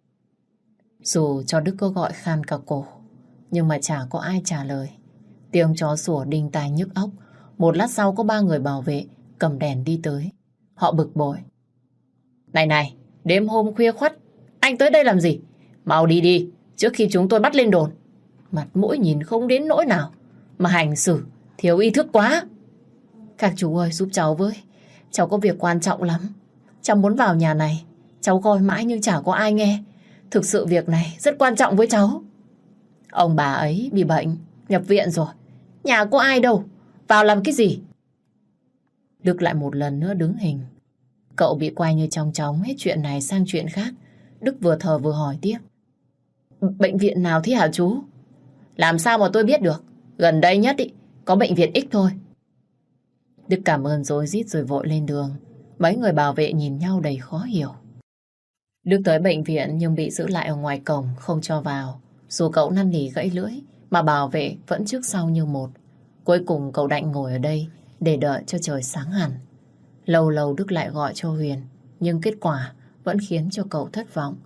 Dù cho Đức có gọi khan cả cổ, nhưng mà chả có ai trả lời. Tiếng chó sủa đinh tai nhức óc. Một lát sau có ba người bảo vệ cầm đèn đi tới. Họ bực bội. Này này, đêm hôm khuya khoắt, anh tới đây làm gì? Mau đi đi, trước khi chúng tôi bắt lên đồn. Mặt mũi nhìn không đến nỗi nào, mà hành xử thiếu ý thức quá. Các chú ơi, giúp cháu với. Cháu có việc quan trọng lắm. Cháu muốn vào nhà này. Cháu gọi mãi nhưng chả có ai nghe. thực sự việc này rất quan trọng với cháu. Ông bà ấy bị bệnh, nhập viện rồi. Nhà có ai đâu, vào làm cái gì? Đức lại một lần nữa đứng hình. Cậu bị quay như chong chóng hết chuyện này sang chuyện khác. Đức vừa thở vừa hỏi tiếp. Bệnh viện nào thế hả chú? Làm sao mà tôi biết được? Gần đây nhất ý, có bệnh viện X thôi. Đức cảm ơn rối rít rồi vội lên đường. Mấy người bảo vệ nhìn nhau đầy khó hiểu. Đức tới bệnh viện nhưng bị giữ lại ở ngoài cổng, không cho vào. Dù cậu năn nỉ gãy lưỡi, mà bảo vệ vẫn trước sau như một. Cuối cùng cậu đành ngồi ở đây để đợi cho trời sáng hẳn. Lâu lâu Đức lại gọi cho Huyền, nhưng kết quả vẫn khiến cho cậu thất vọng.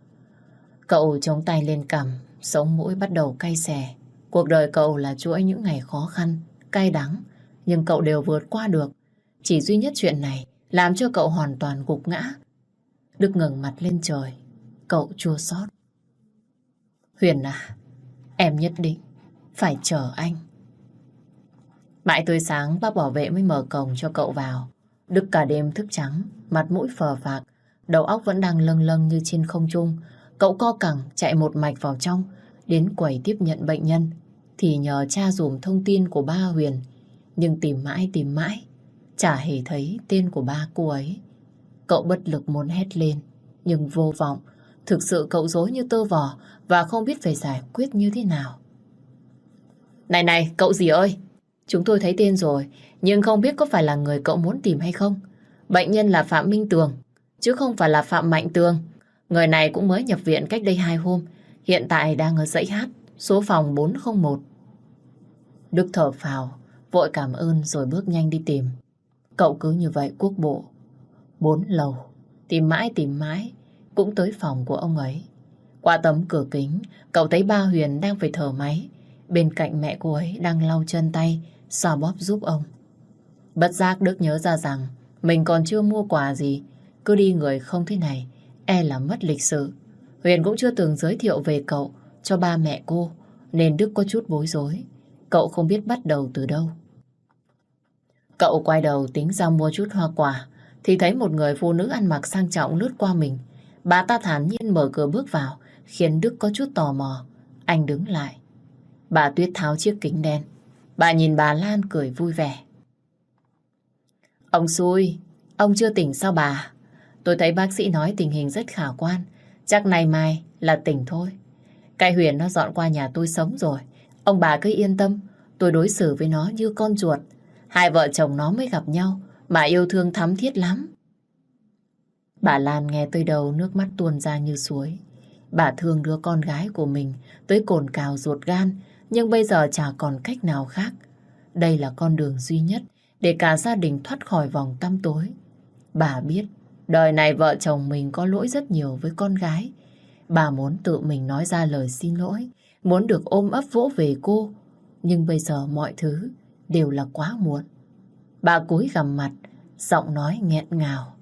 Cậu chống tay lên cằm, sống mũi bắt đầu cay xè. Cuộc đời cậu là chuỗi những ngày khó khăn, cay đắng, nhưng cậu đều vượt qua được. Chỉ duy nhất chuyện này làm cho cậu hoàn toàn gục ngã. Đức ngẩng mặt lên trời, cậu chua xót. Huyền à, em nhất định phải chờ anh. Mãi tới sáng bác bảo vệ mới mở cổng cho cậu vào. Đức cả đêm thức trắng, mặt mũi phờ phạc, đầu óc vẫn đang lâng lâng như trên không trung. Cậu co cẳng chạy một mạch vào trong, đến quầy tiếp nhận bệnh nhân, thì nhờ tra dùm thông tin của ba Huyền. Nhưng tìm mãi tìm mãi, chả hề thấy tên của ba cô ấy. Cậu bất lực muốn hét lên, nhưng vô vọng. Thực sự cậu rối như tơ vò và không biết phải giải quyết như thế nào. Này này, cậu gì ơi! Chúng tôi thấy tên rồi, nhưng không biết có phải là người cậu muốn tìm hay không. Bệnh nhân là Phạm Minh Tường, chứ không phải là Phạm Mạnh Tường. Người này cũng mới nhập viện cách đây hai hôm, hiện tại đang ở dãy hát, số phòng bốn không một. Đức thở phào, vội cảm ơn rồi bước nhanh đi tìm. Cậu cứ như vậy quốc bộ bốn lầu, tìm mãi tìm mãi, cũng tới phòng của ông ấy. Qua tấm cửa kính, cậu thấy ba Huyền đang phải thở máy. Bên cạnh mẹ cô ấy đang lau chân tay, xoa bóp giúp ông. Bất giác Đức nhớ ra rằng mình còn chưa mua quà gì. Cứ đi người không thế này, e là mất lịch sự. Huyền cũng chưa từng giới thiệu về cậu cho ba mẹ cô, nên Đức có chút bối rối. Cậu không biết bắt đầu từ đâu. Cậu quay đầu tính ra mua chút hoa quả, thì thấy một người phụ nữ ăn mặc sang trọng lướt qua mình. Bà ta thản nhiên mở cửa bước vào, khiến Đức có chút tò mò. Anh đứng lại. Bà Tuyết tháo chiếc kính đen. Bà nhìn bà Lan cười vui vẻ. Ông xui, ông chưa tỉnh sao bà? Tôi thấy bác sĩ nói tình hình rất khả quan. Chắc nay mai là tỉnh thôi. Cái Huyền nó dọn qua nhà tôi sống rồi. Ông bà cứ yên tâm, tôi đối xử với nó như con chuột. Hai vợ chồng nó mới gặp nhau mà yêu thương thắm thiết lắm. Bà Lan nghe tới đầu nước mắt tuôn ra như suối. Bà thương đứa con gái của mình tới cồn cào ruột gan, nhưng bây giờ chả còn cách nào khác. Đây là con đường duy nhất để cả gia đình thoát khỏi vòng tăm tối. Bà biết đời này vợ chồng mình có lỗi rất nhiều với con gái. Bà muốn tự mình nói ra lời xin lỗi, muốn được ôm ấp vỗ về cô. Nhưng bây giờ mọi thứ đều là quá muộn. Bà cúi gằm mặt, giọng nói nghẹn ngào.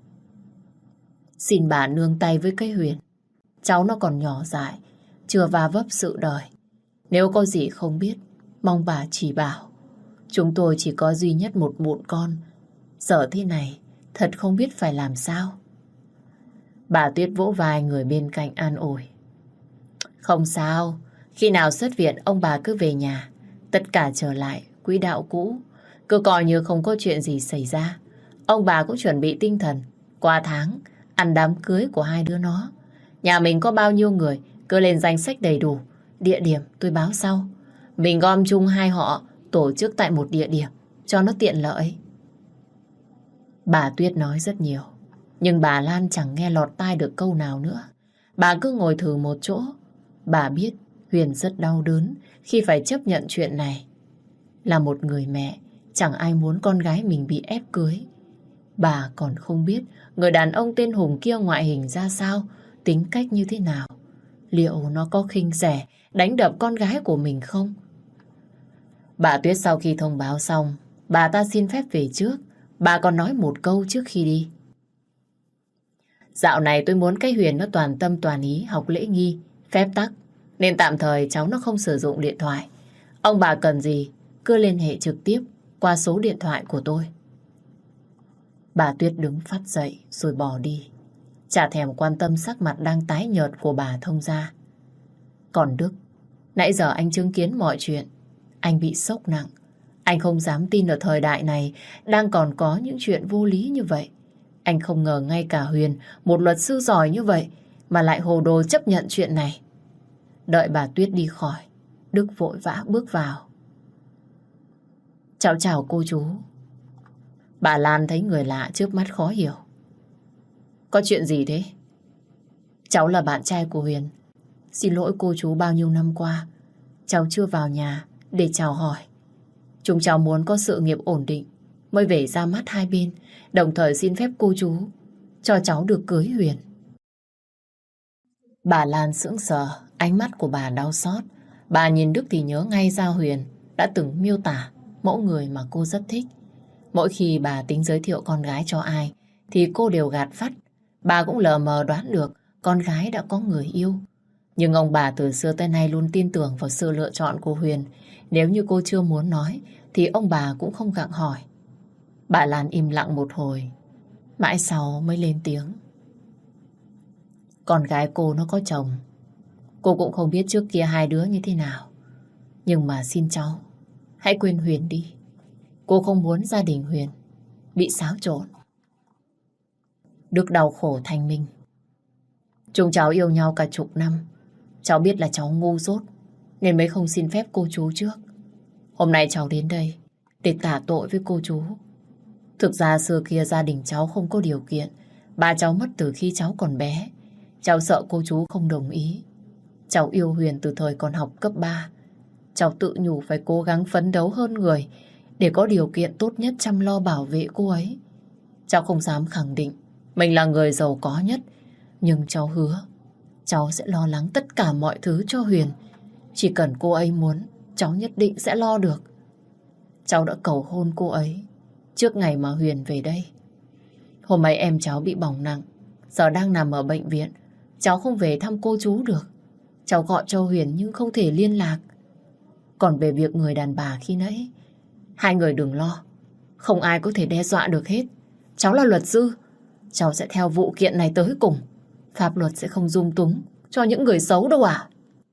Xin bà nương tay với cái Huyền. Cháu nó còn nhỏ dại, chưa va vấp sự đời. Nếu có gì không biết, mong bà chỉ bảo. Chúng tôi chỉ có duy nhất một mụn con. Giờ thế này, thật không biết phải làm sao. Bà Tuyết vỗ vai người bên cạnh an ủi. Không sao, khi nào xuất viện ông bà cứ về nhà. Tất cả trở lại quỹ đạo cũ. Cứ coi như không có chuyện gì xảy ra. Ông bà cũng chuẩn bị tinh thần. Qua tháng, ăn đám cưới của hai đứa nó. Nhà mình có bao nhiêu người, cứ lên danh sách đầy đủ. Địa điểm tôi báo sau. Mình gom chung hai họ, tổ chức tại một địa điểm, cho nó tiện lợi. Bà Tuyết nói rất nhiều, nhưng bà Lan chẳng nghe lọt tai được câu nào nữa. Bà cứ ngồi thử một chỗ. Bà biết Huyền rất đau đớn khi phải chấp nhận chuyện này. Là một người mẹ, chẳng ai muốn con gái mình bị ép cưới. Bà còn không biết người đàn ông tên Hùng kia ngoại hình ra sao, tính cách như thế nào. Liệu nó có khinh rẻ, đánh đập con gái của mình không? Bà Tuyết sau khi thông báo xong, bà ta xin phép về trước. Bà còn nói một câu trước khi đi. Dạo này tôi muốn cái Huyền nó toàn tâm toàn ý học lễ nghi, phép tắc, nên tạm thời cháu nó không sử dụng điện thoại. Ông bà cần gì, cứ liên hệ trực tiếp qua số điện thoại của tôi. Bà Tuyết đứng phắt dậy rồi bỏ đi. chả thèm quan tâm sắc mặt đang tái nhợt của bà thông gia. Còn Đức, nãy giờ anh chứng kiến mọi chuyện. Anh bị sốc nặng. Anh không dám tin ở thời đại này đang còn có những chuyện vô lý như vậy. Anh không ngờ ngay cả Huyền, một luật sư giỏi như vậy, mà lại hồ đồ chấp nhận chuyện này. Đợi bà Tuyết đi khỏi, Đức vội vã bước vào. Cháu chào cô chú. Bà Lan thấy người lạ trước mắt khó hiểu. Có chuyện gì thế? Cháu là bạn trai của Huyền. Xin lỗi cô chú, bao nhiêu năm qua cháu chưa vào nhà để chào hỏi. Chúng cháu muốn có sự nghiệp ổn định mới về ra mắt hai bên, đồng thời xin phép cô chú cho cháu được cưới Huyền. Bà Lan sững sờ, ánh mắt của bà đau xót. Bà nhìn Đức thì nhớ ngay ra Huyền đã từng miêu tả mẫu người mà cô rất thích. Mỗi khi bà tính giới thiệu con gái cho ai thì cô đều gạt phắt. Bà cũng lờ mờ đoán được con gái đã có người yêu. Nhưng ông bà từ xưa tới nay luôn tin tưởng vào sự lựa chọn của Huyền. Nếu như cô chưa muốn nói thì ông bà cũng không gặng hỏi. Bà Lan im lặng một hồi, mãi sau mới lên tiếng. Con gái cô nó có chồng. Cô cũng không biết trước kia hai đứa như thế nào. Nhưng mà xin cháu, hãy quên Huyền đi. Cô không muốn gia đình Huyền bị xáo trộn. Đức đau khổ thanh minh. Chúng cháu yêu nhau cả chục năm. Cháu biết là cháu ngu dốt nên mới không xin phép cô chú trước. Hôm nay cháu đến đây để tả tội với cô chú. Thực ra xưa kia gia đình cháu không có điều kiện. Ba cháu mất từ khi cháu còn bé. Cháu sợ cô chú không đồng ý. Cháu yêu Huyền từ thời còn học cấp ba. Cháu tự nhủ phải cố gắng phấn đấu hơn người để có điều kiện tốt nhất chăm lo bảo vệ cô ấy. Cháu không dám khẳng định mình là người giàu có nhất, nhưng cháu hứa cháu sẽ lo lắng tất cả mọi thứ cho Huyền. Chỉ cần cô ấy muốn, cháu nhất định sẽ lo được. Cháu đã cầu hôn cô ấy trước ngày mà Huyền về đây. Hôm ấy em cháu bị bỏng nặng, giờ đang nằm ở bệnh viện. Cháu không về thăm cô chú được. Cháu gọi cho Huyền nhưng không thể liên lạc. Còn về việc người đàn bà khi nãy, hai người đừng lo. Không ai có thể đe dọa được hết. Cháu là luật sư. Cháu sẽ theo vụ kiện này tới cùng. Pháp luật sẽ không dung túng cho những người xấu đâu à.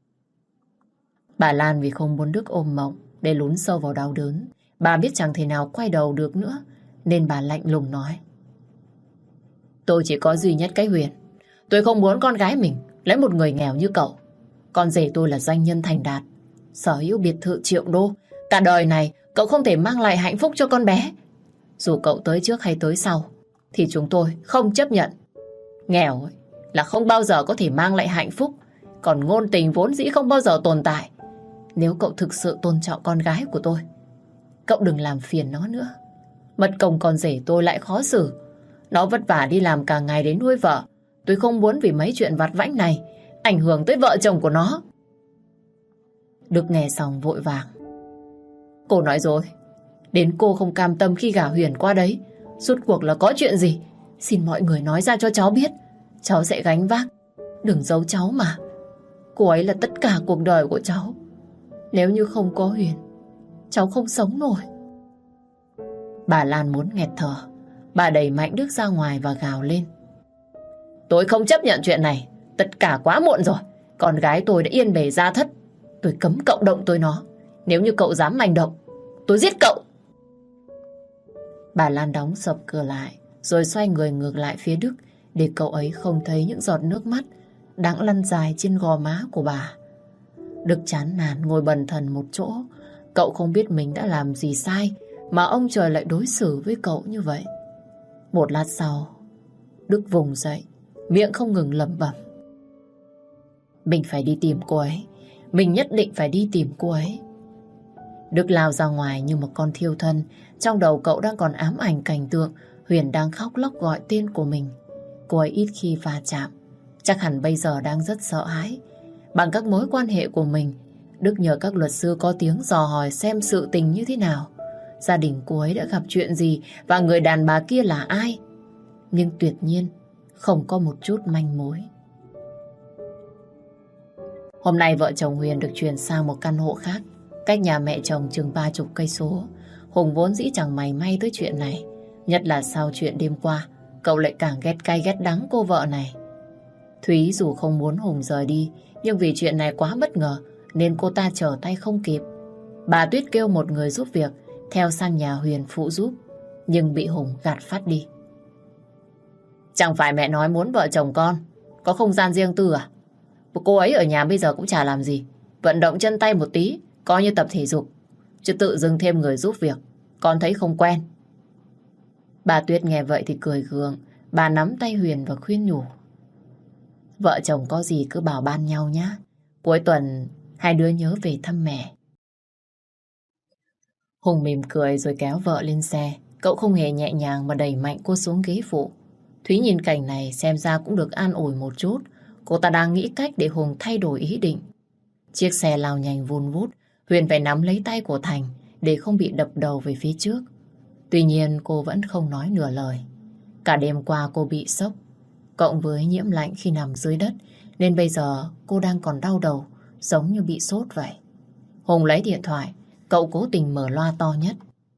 Bà Lan vì không muốn Đức ôm mộng để lún sâu vào đau đớn. Bà biết chẳng thể nào quay đầu được nữa, nên bà lạnh lùng nói. Tôi chỉ có duy nhất cái Huyền. Tôi không muốn con gái mình lấy một người nghèo như cậu. Con rể tôi là doanh nhân thành đạt, sở hữu biệt thự triệu đô. Cả đời này cậu không thể mang lại hạnh phúc cho con bé. Dù cậu tới trước hay tới sau thì chúng tôi không chấp nhận. Nghèo ấy, là không bao giờ có thể mang lại hạnh phúc. Còn ngôn tình vốn dĩ không bao giờ tồn tại. Nếu cậu thực sự tôn trọng con gái của tôi, cậu đừng làm phiền nó nữa. Mất công con rể tôi lại khó xử. Nó vất vả đi làm cả ngày đến nuôi vợ. Tôi không muốn vì mấy chuyện vặt vãnh này ảnh hưởng tới vợ chồng của nó. Đức nghe xong vội vàng. Cô nói rồi. Đến cô không cam tâm khi gả Huyền qua đấy. Suốt cuộc là có chuyện gì? Xin mọi người nói ra cho cháu biết. Cháu sẽ gánh vác. Đừng giấu cháu mà. Cô ấy là tất cả cuộc đời của cháu. Nếu như không có Huyền, cháu không sống nổi. Bà Lan muốn nghẹt thở. Bà đẩy mạnh Đức ra ngoài và gào lên. Tôi không chấp nhận chuyện này. Tất cả quá muộn rồi. Con gái tôi đã yên bề gia thất. Tôi cấm cậu động tới nó. Nếu như cậu dám manh động, tôi giết cậu. Bà Lan đóng sập cửa lại, rồi xoay người ngược lại phía Đức để cậu ấy không thấy những giọt nước mắt đang lăn dài trên gò má của bà. Đức chán nản ngồi bần thần một chỗ. Cậu không biết mình đã làm gì sai mà ông trời lại đối xử với cậu như vậy. Một lát sau, Đức vùng dậy, miệng không ngừng lẩm bẩm. Mình phải đi tìm cô ấy. Mình nhất định phải đi tìm cô ấy. Đức lao ra ngoài như một con thiêu thân. Trong đầu cậu đang còn ám ảnh cảnh tượng Huyền đang khóc lóc gọi tên của mình. Cô ấy ít khi va chạm, chắc hẳn bây giờ đang rất sợ hãi. Bằng các mối quan hệ của mình, Đức nhờ các luật sư có tiếng dò hỏi xem sự tình như thế nào. Gia đình cô ấy đã gặp chuyện gì và người đàn bà kia là ai. Nhưng tuyệt nhiên không có một chút manh mối. Hôm nay vợ chồng Huyền được chuyển sang một căn hộ khác, cách nhà mẹ chồng chừng ba chục cây số. Hùng vốn dĩ chẳng mày may tới chuyện này, nhất là sau chuyện đêm qua cậu lại càng ghét cay ghét đắng cô vợ này. Thúy dù không muốn Hùng rời đi, nhưng vì chuyện này quá bất ngờ nên cô ta trở tay không kịp. Bà Tuyết kêu một người giúp việc theo sang nhà Huyền phụ giúp, nhưng bị Hùng gạt phát đi. Chẳng phải mẹ nói muốn vợ chồng con có không gian riêng tư à? Cô ấy ở nhà bây giờ cũng chả làm gì, vận động chân tay một tí coi như tập thể dục, chứ tự dưng thêm người giúp việc con thấy không quen. Bà Tuyết nghe vậy thì cười gượng. Bà nắm tay Huyền và khuyên nhủ. Vợ chồng có gì cứ bảo ban nhau nhé. Cuối tuần hai đứa nhớ về thăm mẹ. Hùng mỉm cười rồi kéo vợ lên xe. Cậu không hề nhẹ nhàng mà đẩy mạnh cô xuống ghế phụ. Thúy nhìn cảnh này xem ra cũng được an ủi một chút. Cô ta đang nghĩ cách để Hùng thay đổi ý định. Chiếc xe lao nhanh vun vút. Huyền phải nắm lấy tay của Thành để không bị đập đầu về phía trước. Tuy nhiên cô vẫn không nói nửa lời. Cả đêm qua cô bị sốc, cộng với nhiễm lạnh khi nằm dưới đất, nên bây giờ cô đang còn đau đầu, giống như bị sốt vậy. Hùng lấy điện thoại, cậu cố tình mở loa to nhất.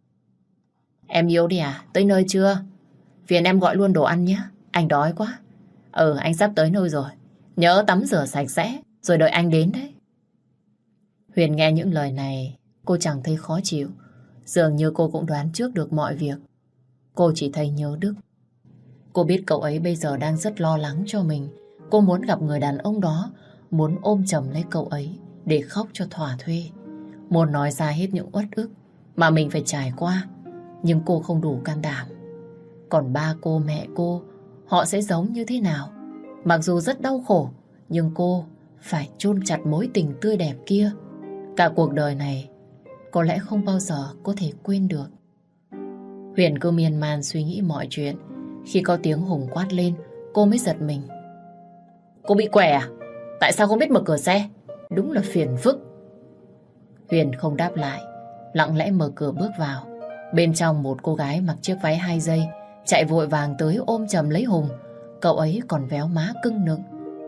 Em yêu đi à? Tới nơi chưa? Phiền em gọi luôn đồ ăn nhé, anh đói quá. Ừ, anh sắp tới nơi rồi. Nhớ tắm rửa sạch sẽ, rồi đợi anh đến đấy. Huyền nghe những lời này, cô chẳng thấy khó chịu. Dường như cô cũng đoán trước được mọi việc. Cô chỉ thấy nhớ Đức. Cô biết cậu ấy bây giờ đang rất lo lắng cho mình. Cô muốn gặp người đàn ông đó, muốn ôm chầm lấy cậu ấy để khóc cho thỏa thuê. Muốn nói ra hết những uất ức mà mình phải trải qua. Nhưng cô không đủ can đảm. Còn ba cô, mẹ cô, họ sẽ giống như thế nào? Mặc dù rất đau khổ, nhưng cô phải chôn chặt mối tình tươi đẹp kia. Cả cuộc đời này có lẽ không bao giờ có thể quên được. Huyền cứ miên man suy nghĩ mọi chuyện. Khi có tiếng Hùng quát lên, cô mới giật mình. Cô bị què à? Tại sao không biết mở cửa xe? Đúng là phiền phức. Huyền không đáp lại, lặng lẽ mở cửa bước vào. Bên trong một cô gái mặc chiếc váy hai dây chạy vội vàng tới ôm chầm lấy Hùng. Cậu ấy còn véo má cưng nựng.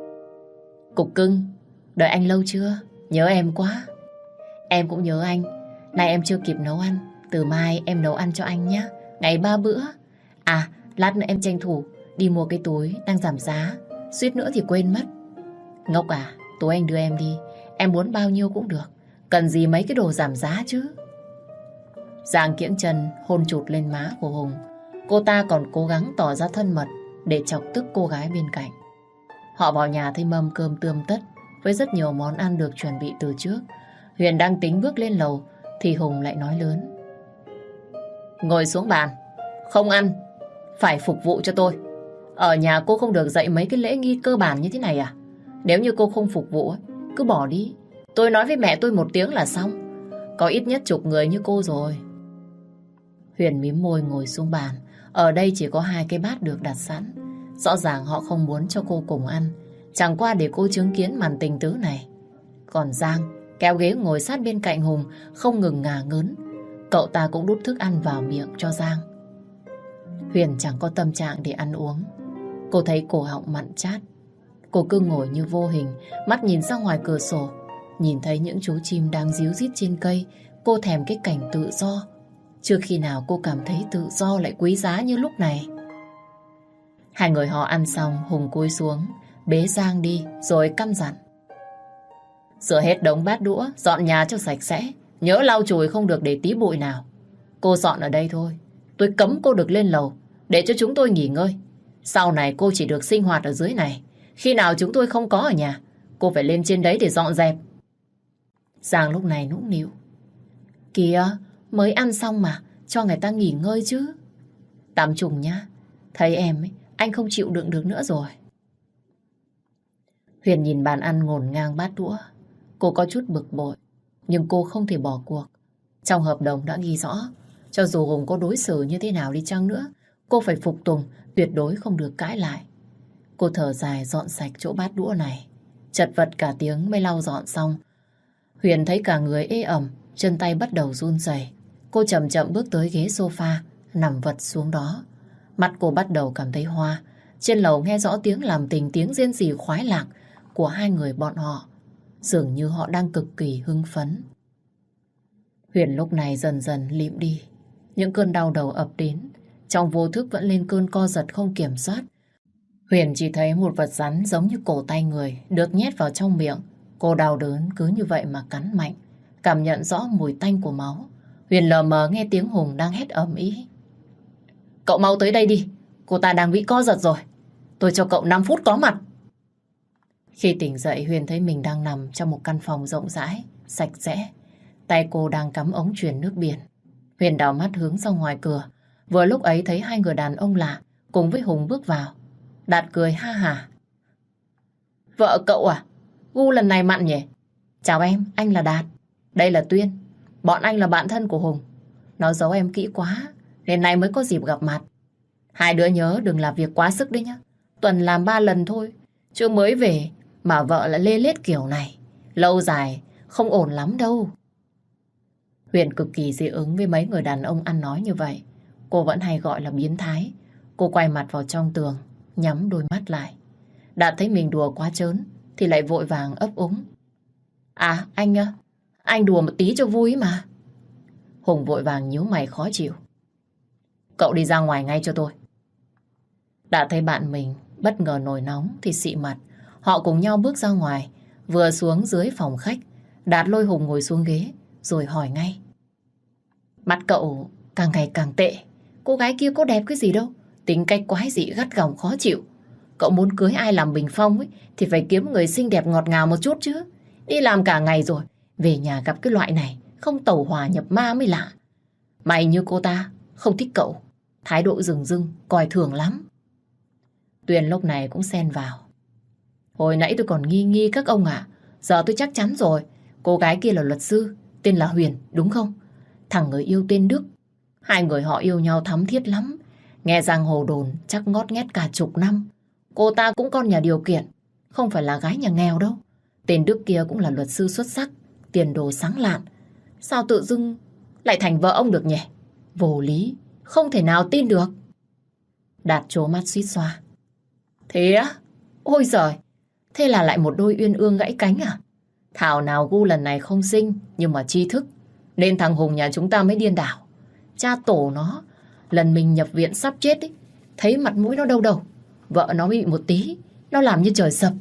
Cục cưng, đợi anh lâu chưa? Nhớ em quá. Em cũng nhớ anh. Nay em chưa kịp nấu ăn, từ mai em nấu ăn cho anh nhé. Ngày ba bữa. À, lát nữa em tranh thủ đi mua cái túi đang giảm giá, suýt nữa thì quên mất. Ngốc à, tối anh đưa em đi. Em muốn bao nhiêu cũng được, cần gì mấy cái đồ giảm giá chứ. Giang kiễng chân hôn chụt lên má của Hùng. Cô ta còn cố gắng tỏ ra thân mật để chọc tức cô gái bên cạnh. Họ vào nhà thấy mâm cơm tươm tất với rất nhiều món ăn được chuẩn bị từ trước. Huyền đang tính bước lên lầu thì Hùng lại nói lớn. Ngồi xuống bàn. Không ăn, phải phục vụ cho tôi. Ở nhà cô không được dạy mấy cái lễ nghi cơ bản như thế này à? Nếu như cô không phục vụ, cứ bỏ đi. Tôi nói với mẹ tôi một tiếng là xong. Có ít nhất chục người như cô rồi. Huyền mím môi ngồi xuống bàn. Ở đây chỉ có hai cái bát được đặt sẵn. Rõ ràng họ không muốn cho cô cùng ăn, chẳng qua để cô chứng kiến màn tình tứ này. Còn Giang kéo ghế ngồi sát bên cạnh Hùng, không ngừng ngả ngớn. Cậu ta cũng đút thức ăn vào miệng cho Giang. Huyền chẳng có tâm trạng để ăn uống. Cô thấy cổ họng mặn chát. Cô cứ ngồi như vô hình, mắt nhìn ra ngoài cửa sổ. Nhìn thấy những chú chim đang ríu rít trên cây. Cô thèm cái cảnh tự do. Chưa khi nào cô cảm thấy tự do lại quý giá như lúc này. Hai người họ ăn xong, Hùng cúi xuống bế Giang đi rồi căn dặn. Rửa hết đống bát đũa, dọn nhà cho sạch sẽ. Nhớ lau chùi không được để tí bụi nào. Cô dọn ở đây thôi. Tôi cấm cô được lên lầu để cho chúng tôi nghỉ ngơi. Sau này cô chỉ được sinh hoạt ở dưới này. Khi nào chúng tôi không có ở nhà, cô phải lên trên đấy để dọn dẹp. Giang lúc này nũng nịu. Kìa, mới ăn xong mà, cho người ta nghỉ ngơi chứ. Tám trùng nhá. Thấy em ấy, anh không chịu đựng được nữa rồi. Huyền nhìn bàn ăn ngổn ngang bát đũa. Cô có chút bực bội, nhưng cô không thể bỏ cuộc. Trong hợp đồng đã ghi rõ, cho dù Hùng có đối xử như thế nào đi chăng nữa, cô phải phục tùng, tuyệt đối không được cãi lại. Cô thở dài dọn sạch chỗ bát đũa này. Chật vật cả tiếng mới lau dọn xong. Huyền thấy cả người ê ẩm, chân tay bắt đầu run rẩy. Cô chậm chậm bước tới ghế sofa, nằm vật xuống đó. Mắt cô bắt đầu cảm thấy hoa. Trên lầu nghe rõ tiếng làm tình, tiếng rên rỉ khoái lạc của hai người bọn họ. Dường như họ đang cực kỳ hưng phấn. Huyền lúc này dần dần lịm đi. Những cơn đau đầu ập đến. trong vô thức vẫn lên cơn co giật không kiểm soát. Huyền chỉ thấy một vật rắn giống như cổ tay người được nhét vào trong miệng. Cô đau đớn cứ như vậy mà cắn mạnh, cảm nhận rõ mùi tanh của máu. Huyền lờ mờ nghe tiếng Hùng đang hét ầm ĩ. Cậu mau tới đây đi, cô ta đang bị co giật rồi. Tôi cho cậu năm phút có mặt. Khi tỉnh dậy, Huyền thấy mình đang nằm trong một căn phòng rộng rãi, sạch sẽ. Tay cô đang cắm ống truyền nước biển. Huyền đảo mắt hướng ra ngoài cửa. Vừa lúc ấy thấy hai người đàn ông lạ cùng với Hùng bước vào. Đạt cười ha hả. Vợ cậu à? Gu lần này mặn nhỉ? Chào em, anh là Đạt. Đây là Tuyên. Bọn anh là bạn thân của Hùng. Nó giấu em kỹ quá nên nay mới có dịp gặp mặt. Hai đứa nhớ đừng làm việc quá sức đấy nhá. Tuần làm ba lần thôi. Chưa mới về mà vợ lại lê lết kiểu này. Lâu dài không ổn lắm đâu. Huyền cực kỳ dị ứng với mấy người đàn ông ăn nói như vậy. Cô vẫn hay gọi là biến thái. Cô quay mặt vào trong tường, nhắm đôi mắt lại. Đạt thấy mình đùa quá trớn thì lại vội vàng ấp úng. À anh á, anh đùa một tí cho vui mà. Hùng vội vàng nhíu mày khó chịu. Cậu đi ra ngoài ngay cho tôi. Đã thấy bạn mình bất ngờ nổi nóng thì xị mặt. Họ cùng nhau bước ra ngoài. Vừa xuống dưới phòng khách, Đạt lôi Hùng ngồi xuống ghế rồi hỏi ngay. Mặt cậu càng ngày càng tệ. Cô gái kia có đẹp cái gì đâu, tính cách quái dị gắt gỏng khó chịu. Cậu muốn cưới ai làm bình phong ấy thì phải kiếm người xinh đẹp ngọt ngào một chút chứ. Đi làm cả ngày rồi, về nhà gặp cái loại này không tẩu hỏa nhập ma mới lạ. May như cô ta không thích cậu, thái độ rừng rưng, coi thường lắm. Tuyền lúc này cũng xen vào. Hồi nãy tôi còn nghi nghi các ông ạ. Giờ tôi chắc chắn rồi. Cô gái kia là luật sư, tên là Huyền, đúng không? Thằng người yêu tên Đức. Hai người họ yêu nhau thắm thiết lắm. Nghe giang hồ đồn chắc ngót nghét cả chục năm. Cô ta cũng con nhà điều kiện, không phải là gái nhà nghèo đâu. Tên Đức kia cũng là luật sư xuất sắc, tiền đồ sáng lạn. Sao tự dưng lại thành vợ ông được nhỉ? Vô lý, không thể nào tin được. Đạt trố mắt suýt xoa. Thế á? Ôi giời, thế là lại một đôi uyên ương gãy cánh à? Thảo nào gu lần này không xinh nhưng mà tri thức, nên thằng Hùng nhà chúng ta mới điên đảo. Cha tổ nó, lần mình nhập viện sắp chết ấy, thấy mặt mũi nó đâu đâu. Vợ nó bị một tí, nó làm như trời sập.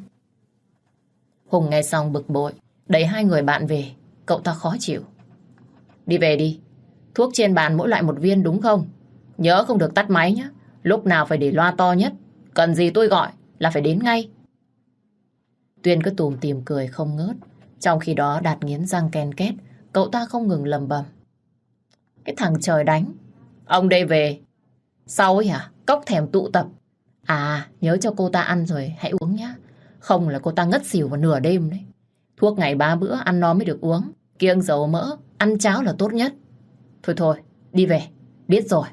Hùng nghe xong bực bội, đẩy hai người bạn về. Cậu ta khó chịu. Đi về đi. Thuốc trên bàn mỗi loại một viên đúng không? Nhớ không được tắt máy nhé. Lúc nào phải để loa to nhất. Cần gì tôi gọi là phải đến ngay. Tuyên cứ tùm tìm cười không ngớt. Trong khi đó Đạt nghiến răng ken két. Cậu ta không ngừng lầm bầm. Cái thằng trời đánh. Ông đây về. Sau ấy hả? Cốc thèm tụ tập. À, nhớ cho cô ta ăn rồi hãy uống nhá. Không là cô ta ngất xỉu vào nửa đêm đấy. Thuốc ngày ba bữa ăn no mới được uống. Kiêng dầu mỡ, ăn cháo là tốt nhất. Thôi thôi, đi về. Biết rồi.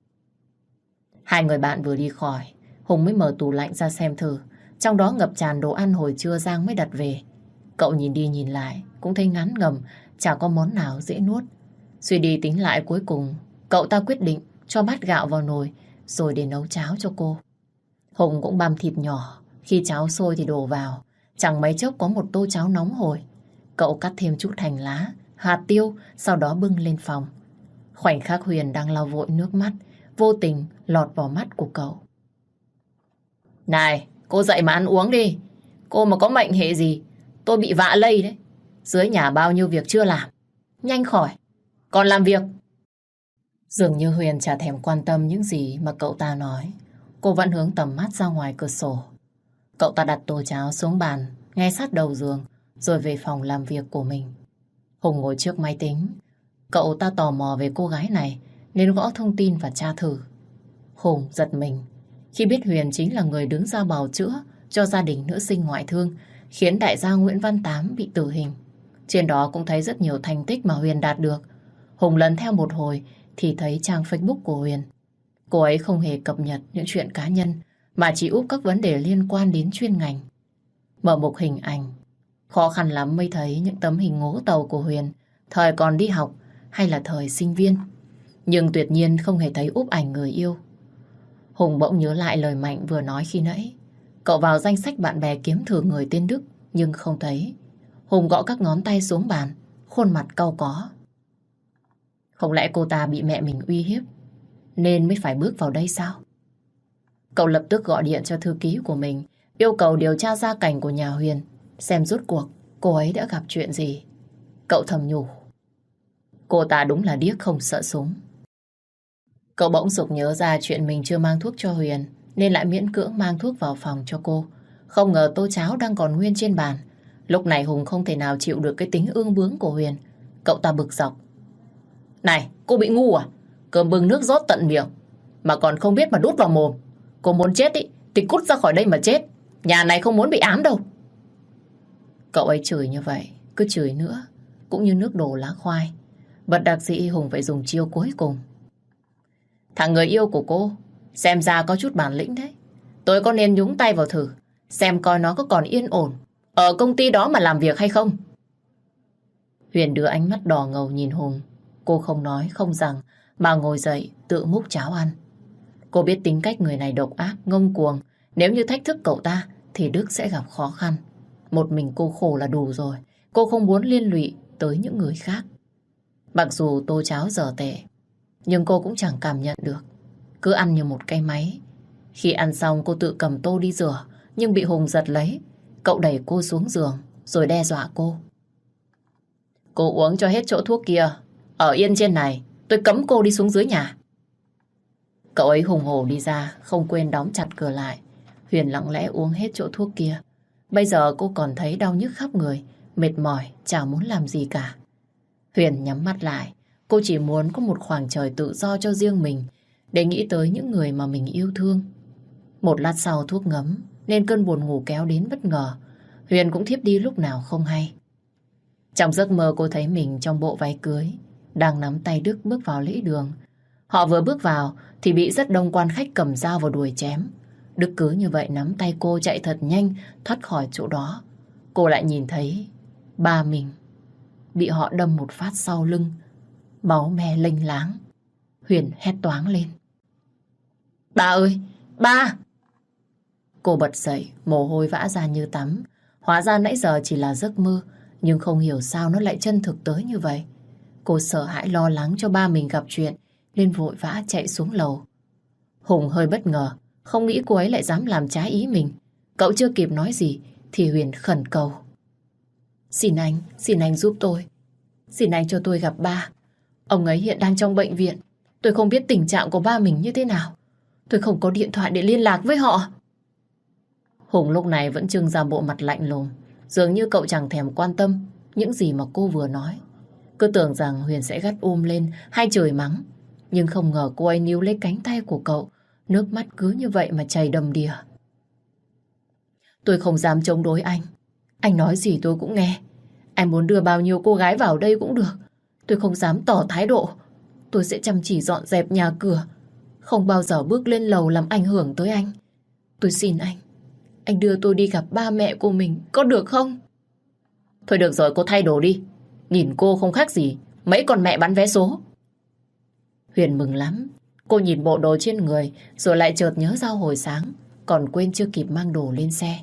Hai người bạn vừa đi khỏi, Hùng mới mở tủ lạnh ra xem thử. Trong đó ngập tràn đồ ăn hồi trưa Giang mới đặt về. Cậu nhìn đi nhìn lại, cũng thấy ngán ngẩm, chả có món nào dễ nuốt. Suy đi tính lại cuối cùng, cậu ta quyết định cho bát gạo vào nồi rồi để nấu cháo cho cô. Hùng cũng băm thịt nhỏ, khi cháo sôi thì đổ vào. Chẳng mấy chốc có một tô cháo nóng hổi. Cậu cắt thêm chút hành lá, hạt tiêu, sau đó bưng lên phòng. Khoảnh khắc Huyền đang lau vội nước mắt, vô tình lọt vào mắt của cậu. Này, cô dậy mà ăn uống đi. Cô mà có mệnh hệ gì, tôi bị vạ lây đấy. Dưới nhà bao nhiêu việc chưa làm. Nhanh khỏi, còn làm việc. Dường như Huyền chả thèm quan tâm những gì mà cậu ta nói. Cô vẫn hướng tầm mắt ra ngoài cửa sổ. Cậu ta đặt tô cháo xuống bàn, ngay sát đầu giường, rồi về phòng làm việc của mình. Hùng ngồi trước máy tính. Cậu ta tò mò về cô gái này, nên gõ thông tin và tra thử. Hùng giật mình khi biết Huyền chính là người đứng ra bào chữa cho gia đình nữ sinh ngoại thương, khiến đại gia Nguyễn Văn Tám bị tử hình. Trên đó cũng thấy rất nhiều thành tích mà Huyền đạt được. Hùng lần theo một hồi thì thấy trang Facebook của Huyền. Cô ấy không hề cập nhật những chuyện cá nhân, mà chỉ úp các vấn đề liên quan đến chuyên ngành. Mở mục hình ảnh, khó khăn lắm mới thấy những tấm hình ngố tàu của Huyền thời còn đi học hay là thời sinh viên. Nhưng tuyệt nhiên không hề thấy úp ảnh người yêu. Hùng bỗng nhớ lại lời Mạnh vừa nói khi nãy. Cậu vào danh sách bạn bè kiếm thử người tên Đức, nhưng không thấy. Hùng gõ các ngón tay xuống bàn, khuôn mặt cau có. Không lẽ cô ta bị mẹ mình uy hiếp, nên mới phải bước vào đây sao? Cậu lập tức gọi điện cho thư ký của mình, yêu cầu điều tra gia cảnh của nhà Huyền, xem rốt cuộc cô ấy đã gặp chuyện gì. Cậu thầm nhủ, cô ta đúng là điếc không sợ súng. Cậu bỗng sực nhớ ra chuyện mình chưa mang thuốc cho Huyền, nên lại miễn cưỡng mang thuốc vào phòng cho cô. Không ngờ tô cháo đang còn nguyên trên bàn. Lúc này Hùng không thể nào chịu được cái tính ương bướng của Huyền. Cậu ta bực dọc. Này, cô bị ngu à? Cơm bưng nước rót tận miệng mà còn không biết mà đút vào mồm. Cô muốn chết ý, thì cút ra khỏi đây mà chết. Nhà này không muốn bị ám đâu. Cậu ấy chửi như vậy, cứ chửi nữa cũng như nước đổ lá khoai. Bất đắc dĩ Hùng phải dùng chiêu cuối cùng. Thằng người yêu của cô xem ra có chút bản lĩnh đấy. Tôi có nên nhúng tay vào thử, xem coi nó có còn yên ổn ở công ty đó mà làm việc hay không? Huyền đưa ánh mắt đỏ ngầu nhìn Hùng. Cô không nói không rằng mà ngồi dậy tự múc cháo ăn. Cô biết tính cách người này độc ác, ngông cuồng. Nếu như thách thức cậu ta thì Đức sẽ gặp khó khăn. Một mình cô khổ là đủ rồi. Cô không muốn liên lụy tới những người khác. Mặc dù tô cháo dở tệ, nhưng cô cũng chẳng cảm nhận được. Cứ ăn như một cái máy. Khi ăn xong cô tự cầm tô đi rửa, nhưng bị Hùng giật lấy. Cậu đẩy cô xuống giường rồi đe dọa cô. Cô uống cho hết chỗ thuốc kia. Ở yên trên này, tôi cấm cô đi xuống dưới nhà. Cậu ấy hùng hổ đi ra, không quên đóng chặt cửa lại. Huyền lặng lẽ uống hết chỗ thuốc kia. Bây giờ cô còn thấy đau nhức khắp người, mệt mỏi, chẳng muốn làm gì cả. Huyền nhắm mắt lại. Cô chỉ muốn có một khoảng trời tự do cho riêng mình, để nghĩ tới những người mà mình yêu thương. Một lát sau thuốc ngấm, nên cơn buồn ngủ kéo đến bất ngờ. Huyền cũng thiếp đi lúc nào không hay. Trong giấc mơ cô thấy mình trong bộ váy cưới, đang nắm tay Đức bước vào lễ đường. Họ vừa bước vào thì bị rất đông quan khách cầm dao vào đuổi chém. Đức cứ như vậy nắm tay cô chạy thật nhanh thoát khỏi chỗ đó. Cô lại nhìn thấy ba mình bị họ đâm một phát sau lưng, máu me lênh láng. Huyền hét toáng lên. Ba ơi! Ba! Cô bật dậy, mồ hôi vã ra như tắm. Hóa ra nãy giờ chỉ là giấc mơ, nhưng không hiểu sao nó lại chân thực tới như vậy. Cô sợ hãi lo lắng cho ba mình gặp chuyện, nên vội vã chạy xuống lầu. Hùng hơi bất ngờ, không nghĩ cô ấy lại dám làm trái ý mình. Cậu chưa kịp nói gì thì Huyền khẩn cầu. Xin anh, xin anh giúp tôi. Xin anh cho tôi gặp ba. Ông ấy hiện đang trong bệnh viện. Tôi không biết tình trạng của ba mình như thế nào. Tôi không có điện thoại để liên lạc với họ. Hùng lúc này vẫn trưng ra bộ mặt lạnh lùng. Dường như cậu chẳng thèm quan tâm những gì mà cô vừa nói. Cứ tưởng rằng Huyền sẽ gắt um lên hay chửi mắng. Nhưng không ngờ cô ấy níu lấy cánh tay của cậu. Nước mắt cứ như vậy mà chảy đầm đìa. Tôi không dám chống đối anh. Anh nói gì tôi cũng nghe. Anh muốn đưa bao nhiêu cô gái vào đây cũng được. Tôi không dám tỏ thái độ. Tôi sẽ chăm chỉ dọn dẹp nhà cửa, không bao giờ bước lên lầu làm ảnh hưởng tới anh. Tôi xin anh, anh đưa tôi đi gặp ba mẹ của mình, có được không? Thôi được rồi, cô thay đồ đi. Nhìn cô không khác gì mấy con mẹ bán vé số. Huyền mừng lắm. Cô nhìn bộ đồ trên người, rồi lại chợt nhớ ra hồi sáng còn quên chưa kịp mang đồ lên xe.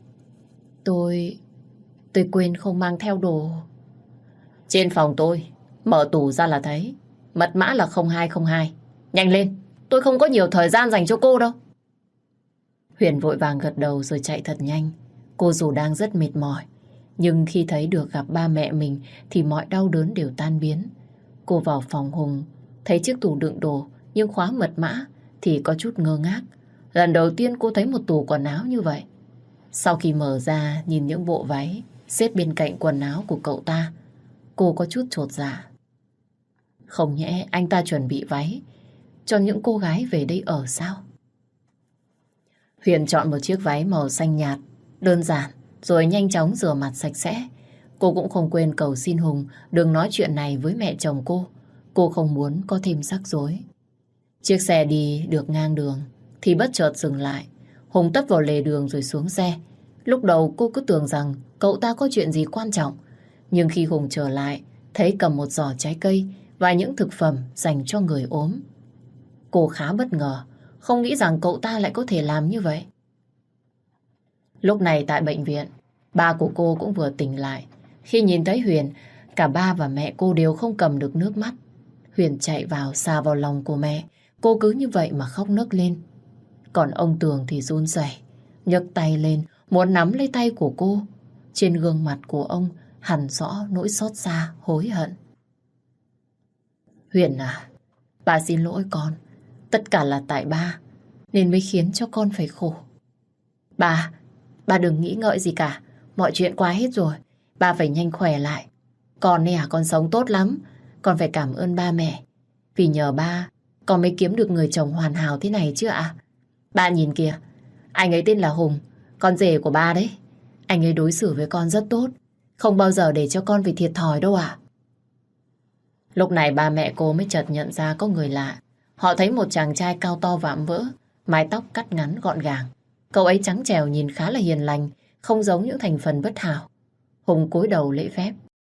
Tôi... tôi quên không mang theo đồ. Trên phòng tôi, mở tủ ra là thấy. Mật mã là không hai không hai. Nhanh lên, tôi không có nhiều thời gian dành cho cô đâu. Huyền vội vàng gật đầu rồi chạy thật nhanh. Cô dù đang rất mệt mỏi, nhưng khi thấy được gặp ba mẹ mình thì mọi đau đớn đều tan biến. Cô vào phòng Hùng, thấy chiếc tủ đựng đồ nhưng khóa mật mã thì có chút ngơ ngác. Lần đầu tiên cô thấy một tủ quần áo như vậy. Sau khi mở ra nhìn những bộ váy xếp bên cạnh quần áo của cậu ta, cô có chút chột dạ. Không nhẽ anh ta chuẩn bị váy cho những cô gái về đây ở sao? Huyền chọn một chiếc váy màu xanh nhạt, đơn giản, rồi nhanh chóng rửa mặt sạch sẽ. Cô cũng không quên cầu xin Hùng đừng nói chuyện này với mẹ chồng cô. Cô không muốn có thêm rắc rối. Chiếc xe đi được ngang đường thì bất chợt dừng lại. Hùng tấp vào lề đường rồi xuống xe. Lúc đầu cô cứ tưởng rằng cậu ta có chuyện gì quan trọng. Nhưng khi Hùng trở lại, thấy cầm một giỏ trái cây và những thực phẩm dành cho người ốm. Cô khá bất ngờ, không nghĩ rằng cậu ta lại có thể làm như vậy. Lúc này tại bệnh viện, ba của cô cũng vừa tỉnh lại. Khi nhìn thấy Huyền, cả ba và mẹ cô đều không cầm được nước mắt. Huyền chạy vào xà vào lòng của mẹ, cô cứ như vậy mà khóc nấc lên. Còn ông Tường thì run rẩy, nhấc tay lên, muốn nắm lấy tay của cô. Trên gương mặt của ông hằn rõ nỗi xót xa, hối hận. Huyền à, bà xin lỗi con. Tất cả là tại ba, nên mới khiến cho con phải khổ. Bà, bà đừng nghĩ ngợi gì cả. Mọi chuyện qua hết rồi. Bà phải nhanh khỏe lại. Con này à, con sống tốt lắm. Con phải cảm ơn ba mẹ. Vì nhờ ba, con mới kiếm được người chồng hoàn hảo thế này chứ ạ. Ba nhìn kìa, anh ấy tên là Hùng, con rể của ba đấy. Anh ấy đối xử với con rất tốt, không bao giờ để cho con phải thiệt thòi đâu ạ. Lúc này ba mẹ cô mới chợt nhận ra có người lạ. Họ thấy một chàng trai cao to vạm vỡ, mái tóc cắt ngắn gọn gàng. Cậu ấy trắng trẻo, nhìn khá là hiền lành, không giống những thành phần bất hảo. Hùng cúi đầu lễ phép.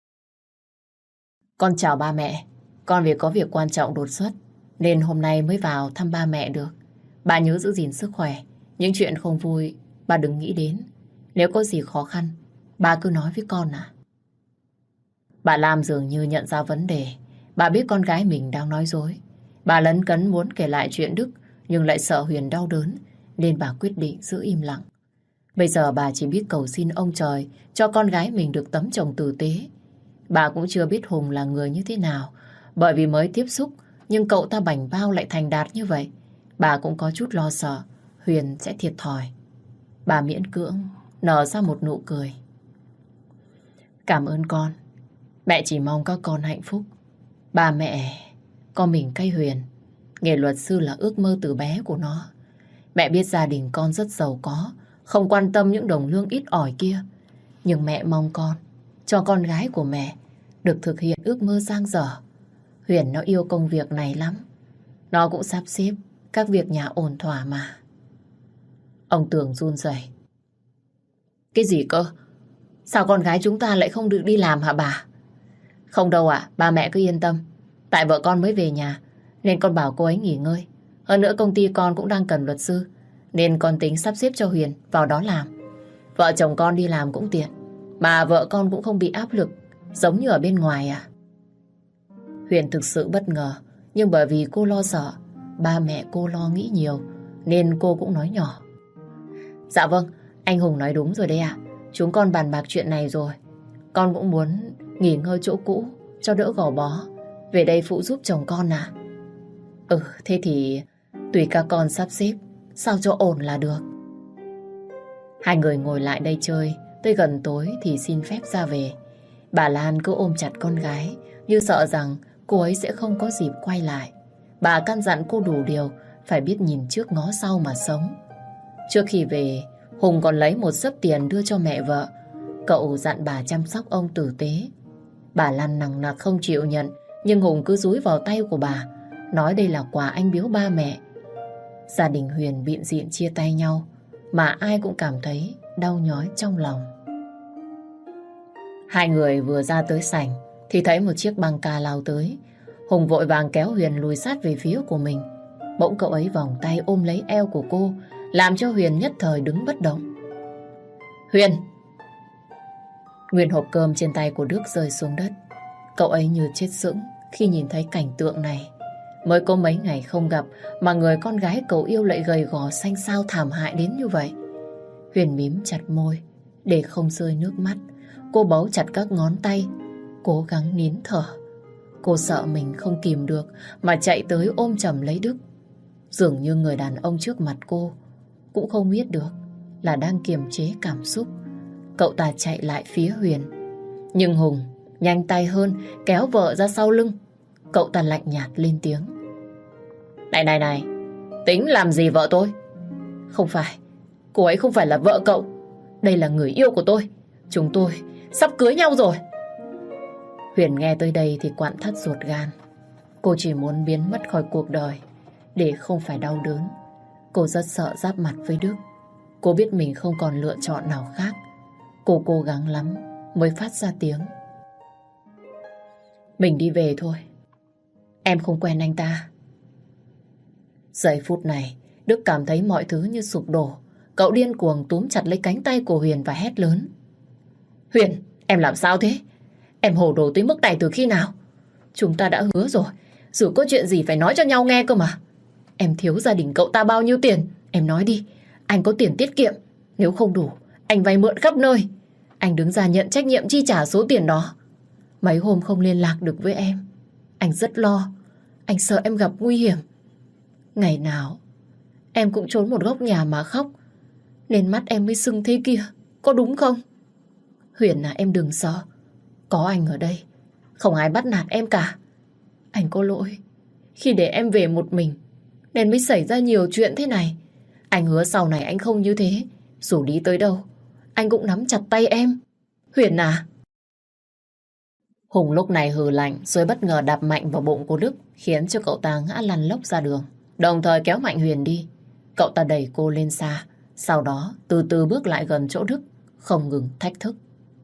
Con chào ba mẹ. Con vì có việc quan trọng đột xuất nên hôm nay mới vào thăm ba mẹ được. Bà nhớ giữ gìn sức khỏe. Những chuyện không vui bà đừng nghĩ đến. Nếu có gì khó khăn, bà cứ nói với con à. Bà Lam dường như nhận ra vấn đề. Bà biết con gái mình đang nói dối. Bà lấn cấn muốn kể lại chuyện Đức, nhưng lại sợ Huyền đau đớn, nên bà quyết định giữ im lặng. Bây giờ bà chỉ biết cầu xin ông trời cho con gái mình được tấm chồng tử tế. Bà cũng chưa biết Hùng là người như thế nào, bởi vì mới tiếp xúc, nhưng cậu ta bảnh bao lại thành đạt như vậy. Bà cũng có chút lo sợ Huyền sẽ thiệt thòi. Bà miễn cưỡng nở ra một nụ cười. Cảm ơn con. Mẹ chỉ mong các con hạnh phúc. Ba mẹ, con mình cay Huyền. Nghề luật sư là ước mơ từ bé của nó. Mẹ biết gia đình con rất giàu có, không quan tâm những đồng lương ít ỏi kia. Nhưng mẹ mong con, cho con gái của mẹ được thực hiện ước mơ dang dở. Huyền nó yêu công việc này lắm. Nó cũng sắp xếp các việc nhà ổn thỏa mà. Ông Tường run rẩy. Cái gì cơ? Sao con gái chúng ta lại không được đi làm hả bà? Không đâu ạ, ba mẹ cứ yên tâm. Tại vợ con mới về nhà nên con bảo cô ấy nghỉ ngơi. Hơn nữa công ty con cũng đang cần luật sư, nên con tính sắp xếp cho Huyền vào đó làm. Vợ chồng con đi làm cũng tiện, mà vợ con cũng không bị áp lực giống như ở bên ngoài à. Huyền thực sự bất ngờ, nhưng bởi vì cô lo sợ ba mẹ cô lo nghĩ nhiều, nên cô cũng nói nhỏ. Dạ vâng, anh Hùng nói đúng rồi đấy ạ. Chúng con bàn bạc chuyện này rồi. Con cũng muốn nghỉ ngơi chỗ cũ cho đỡ gò bó, về đây phụ giúp chồng con à. Ừ, thế thì tùy các con sắp xếp sao cho ổn là được. Hai người ngồi lại đây chơi, tới gần tối thì xin phép ra về. Bà Lan cứ ôm chặt con gái, như sợ rằng cô ấy sẽ không có dịp quay lại. Bà căn dặn cô đủ điều, phải biết nhìn trước ngó sau mà sống. Trước khi về, Hùng còn lấy một xấp tiền đưa cho mẹ vợ. Cậu dặn bà chăm sóc ông tử tế. Bà Lan nằng nặc không chịu nhận, nhưng Hùng cứ dúi vào tay của bà, nói đây là quà anh biếu ba mẹ. Gia đình Huyền bịn dịn chia tay nhau, mà ai cũng cảm thấy đau nhói trong lòng. Hai người vừa ra tới sảnh thì thấy một chiếc băng ca lao tới. Hùng vội vàng kéo Huyền lùi sát về phía của mình. Bỗng cậu ấy vòng tay ôm lấy eo của cô, làm cho Huyền nhất thời đứng bất động. Huyền! Nguyên hộp cơm trên tay của Đức rơi xuống đất. Cậu ấy như chết sững khi nhìn thấy cảnh tượng này. Mới có mấy ngày không gặp mà người con gái cậu yêu lại gầy gò xanh xao thảm hại đến như vậy. Huyền mím chặt môi để không rơi nước mắt. Cô bấu chặt các ngón tay, cố gắng nín thở. Cô sợ mình không kìm được mà chạy tới ôm chầm lấy Đức. Dường như người đàn ông trước mặt cô cũng không biết được là đang kiềm chế cảm xúc. Cậu ta chạy lại phía Huyền, nhưng Hùng nhanh tay hơn, kéo vợ ra sau lưng. Cậu ta lạnh nhạt lên tiếng. Này này này, tính làm gì vợ tôi? Không phải, cô ấy không phải là vợ cậu. Đây là người yêu của tôi. Chúng tôi sắp cưới nhau rồi. Huyền nghe tới đây thì quặn thắt ruột gan. Cô chỉ muốn biến mất khỏi cuộc đời để không phải đau đớn. Cô rất sợ giáp mặt với Đức. Cô biết mình không còn lựa chọn nào khác. Cô cố gắng lắm mới phát ra tiếng. Mình đi về thôi. Em không quen anh ta. Giây phút này, Đức cảm thấy mọi thứ như sụp đổ. Cậu điên cuồng túm chặt lấy cánh tay của Huyền và hét lớn. Huyền, em làm sao thế? Em hồ đồ tới mức này từ khi nào? Chúng ta đã hứa rồi, dù có chuyện gì phải nói cho nhau nghe cơ mà. Em thiếu gia đình cậu ta bao nhiêu tiền? Em nói đi. Anh có tiền tiết kiệm. Nếu không đủ, anh vay mượn khắp nơi. Anh đứng ra nhận trách nhiệm chi trả số tiền đó. Mấy hôm không liên lạc được với em, anh rất lo. Anh sợ em gặp nguy hiểm. Ngày nào em cũng trốn một góc nhà mà khóc, nên mắt em mới sưng thế kia. Có đúng không? Huyền à, em đừng sợ. Có anh ở đây, không ai bắt nạt em cả. Anh có lỗi khi để em về một mình, nên mới xảy ra nhiều chuyện thế này. Anh hứa sau này anh không như thế. Dù đi tới đâu, anh cũng nắm chặt tay em. Huyền à. Hùng lúc này hừ lạnh rồi bất ngờ đạp mạnh vào bụng của Đức, khiến cho cậu ta ngã lăn lóc ra đường, đồng thời kéo mạnh Huyền đi. Cậu ta đẩy cô lên xa, sau đó từ từ bước lại gần chỗ Đức, không ngừng thách thức.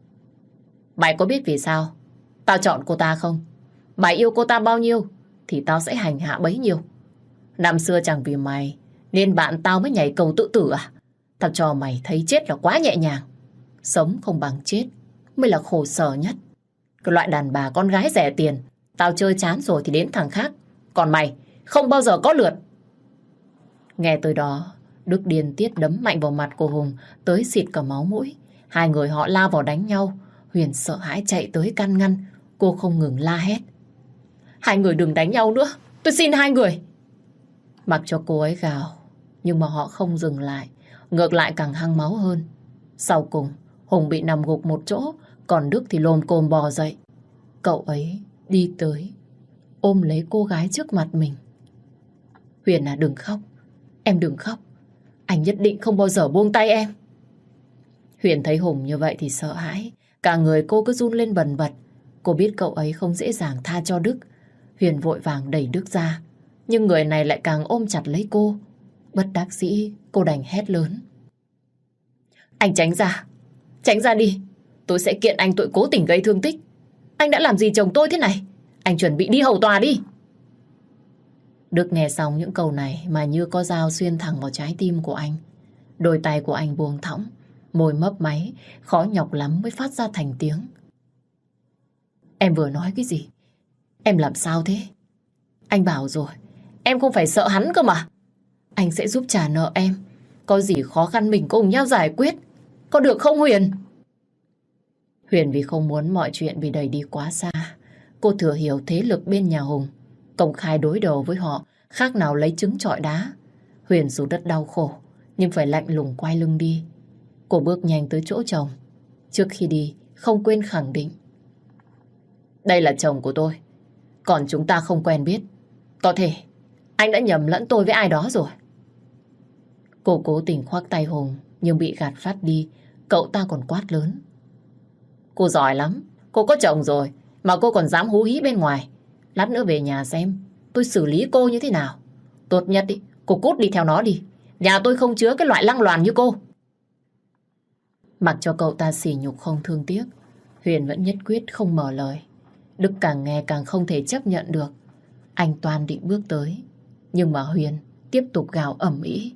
Mày có biết vì sao tao chọn cô ta không? Mày yêu cô ta bao nhiêu thì tao sẽ hành hạ bấy nhiêu. Năm xưa chẳng vì mày nên bạn tao mới nhảy cầu tự tử à? Tao cho mày thấy chết là quá nhẹ nhàng. Sống không bằng chết mới là khổ sở nhất. Cái loại đàn bà con gái rẻ tiền, tao chơi chán rồi thì đến thằng khác. Còn mày không bao giờ có lượt. Nghe tới đó, Đức điên tiết đấm mạnh vào mặt của Hùng tới xịt cả máu mũi. Hai người họ lao vào đánh nhau. Huyền sợ hãi chạy tới can ngăn. Cô không ngừng la hét. Hai người đừng đánh nhau nữa, tôi xin hai người. Mặc cho cô ấy gào, nhưng mà họ không dừng lại, ngược lại càng hăng máu hơn. Sau cùng, Hùng bị nằm gục một chỗ, còn Đức thì lồm cồm bò dậy. Cậu ấy đi tới, ôm lấy cô gái trước mặt mình. Huyền à, đừng khóc. Em đừng khóc. Anh nhất định không bao giờ buông tay em. Huyền thấy Hùng như vậy thì sợ hãi. Cả người cô cứ run lên bần bật. Cô biết cậu ấy không dễ dàng tha cho Đức. Huyền vội vàng đẩy Đức ra, nhưng người này lại càng ôm chặt lấy cô. Bất đắc dĩ, cô đành hét lớn. Anh tránh ra. Tránh ra đi. Tôi sẽ kiện anh tội cố tình gây thương tích. Anh đã làm gì chồng tôi thế này? Anh chuẩn bị đi hầu tòa đi. Đức nghe xong những câu này mà như có dao xuyên thẳng vào trái tim của anh. Đôi tay của anh buông thõng, môi mấp máy, khó nhọc lắm mới phát ra thành tiếng. Em vừa nói cái gì? Em làm sao thế? Anh bảo rồi, em không phải sợ hắn cơ mà. Anh sẽ giúp trả nợ em. Có gì khó khăn mình cùng nhau giải quyết. Có được không Huyền? Huyền vì không muốn mọi chuyện bị đẩy đi quá xa, cô thừa hiểu thế lực bên nhà Hùng. Công khai đối đầu với họ khác nào lấy trứng trọi đá. Huyền dù rất đau khổ, nhưng phải lạnh lùng quay lưng đi. Cô bước nhanh tới chỗ chồng. Trước khi đi, không quên khẳng định. Đây là chồng của tôi. Còn chúng ta không quen biết. Có thể anh đã nhầm lẫn tôi với ai đó rồi. Cô cố tình khoác tay Hùng, nhưng bị gạt phát đi. Cậu ta còn quát lớn. Cô giỏi lắm. Cô có chồng rồi mà cô còn dám hú hí bên ngoài. Lát nữa về nhà xem tôi xử lý cô như thế nào. Tốt nhất đi, cô cút đi theo nó đi. Nhà tôi không chứa cái loại lăng loàn như cô. Mặc cho cậu ta sỉ nhục không thương tiếc, Huyền vẫn nhất quyết không mở lời. Đức càng nghe càng không thể chấp nhận được. Anh toan định bước tới, nhưng mà Huyền tiếp tục gào ầm ĩ.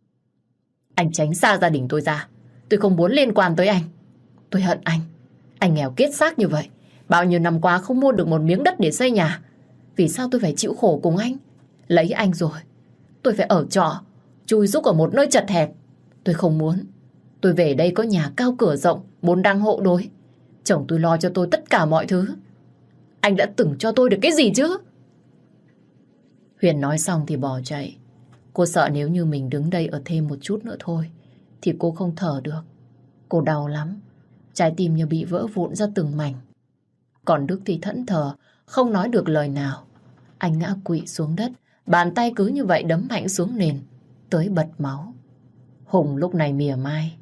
Anh tránh xa gia đình tôi ra. Tôi không muốn liên quan tới anh. Tôi hận anh. Anh nghèo kiết xác như vậy. Bao nhiêu năm qua không mua được một miếng đất để xây nhà. Vì sao tôi phải chịu khổ cùng anh? Lấy anh rồi, tôi phải ở trọ, chui rúc ở một nơi chật hẹp. Tôi không muốn. Tôi về đây có nhà cao cửa rộng, bốn đăng hộ đối. Chồng tôi lo cho tôi tất cả mọi thứ. Anh đã từng cho tôi được cái gì chứ? Huyền nói xong thì bỏ chạy. Cô sợ nếu như mình đứng đây ở thêm một chút nữa thôi thì cô không thở được. Cô đau lắm. Trái tim như bị vỡ vụn ra từng mảnh. Còn Đức thì thẫn thờ, không nói được lời nào. Anh ngã quỵ xuống đất, bàn tay cứ như vậy đấm mạnh xuống nền, tới bật máu. Hùng lúc này mỉa mai.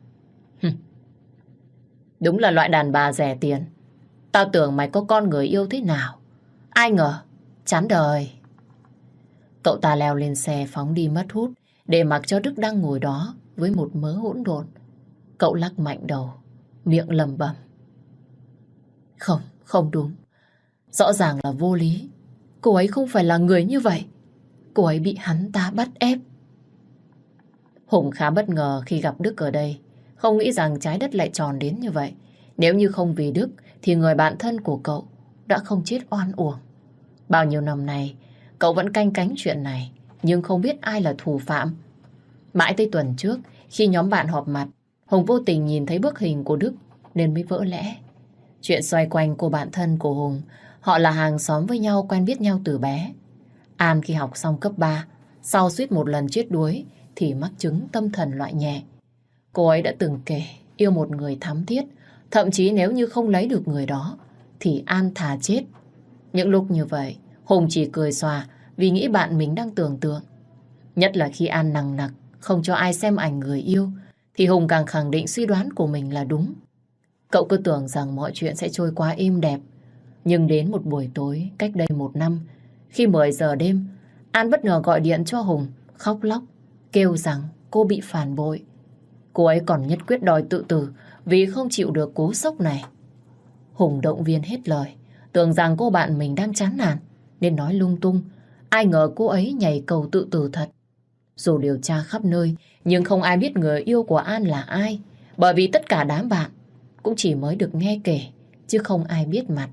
Đúng là loại đàn bà rẻ tiền. Tao tưởng mày có con người yêu thế nào. Ai ngờ, chán đời. Cậu ta leo lên xe phóng đi mất hút, để mặc cho Đức đang ngồi đó với một mớ hỗn độn. Cậu lắc mạnh đầu, miệng lẩm bẩm. Không, không đúng. Rõ ràng là vô lý. Cô ấy không phải là người như vậy. Cô ấy bị hắn ta bắt ép. Hùng khá bất ngờ khi gặp Đức ở đây. Không nghĩ rằng trái đất lại tròn đến như vậy. Nếu như không vì Đức thì người bạn thân của cậu đã không chết oan uổng. Bao nhiêu năm nay cậu vẫn canh cánh chuyện này. nhưng không biết ai là thủ phạm. Mãi tới tuần trước, khi nhóm bạn họp mặt, Hùng vô tình nhìn thấy bức hình của Đức nên mới vỡ lẽ. Chuyện xoay quanh cô bạn thân của Hùng, họ là hàng xóm với nhau, quen biết nhau từ bé. An khi học xong cấp ba, sau suýt một lần chết đuối thì mắc chứng tâm thần loại nhẹ. Cô ấy đã từng kể yêu một người thắm thiết, thậm chí nếu như không lấy được người đó thì An thà chết. Những lúc như vậy, Hùng chỉ cười xòa vì nghĩ bạn mình đang tưởng tượng. Nhất là khi An nằng nặc không cho ai xem ảnh người yêu thì Hùng càng khẳng định suy đoán của mình là đúng. Cậu cứ tưởng rằng mọi chuyện sẽ trôi qua êm đẹp. Nhưng đến một buổi tối cách đây một năm, khi mười giờ đêm, An bất ngờ gọi điện cho Hùng, khóc lóc, kêu rằng cô bị phản bội. Cô ấy còn nhất quyết đòi tự tử vì không chịu được cú sốc này. Hùng động viên hết lời, tưởng rằng cô bạn mình đang chán nản nên nói lung tung. Ai ngờ cô ấy nhảy cầu tự tử thật. Dù điều tra khắp nơi, nhưng không ai biết người yêu của An là ai. Bởi vì tất cả đám bạn cũng chỉ mới được nghe kể, chứ không ai biết mặt.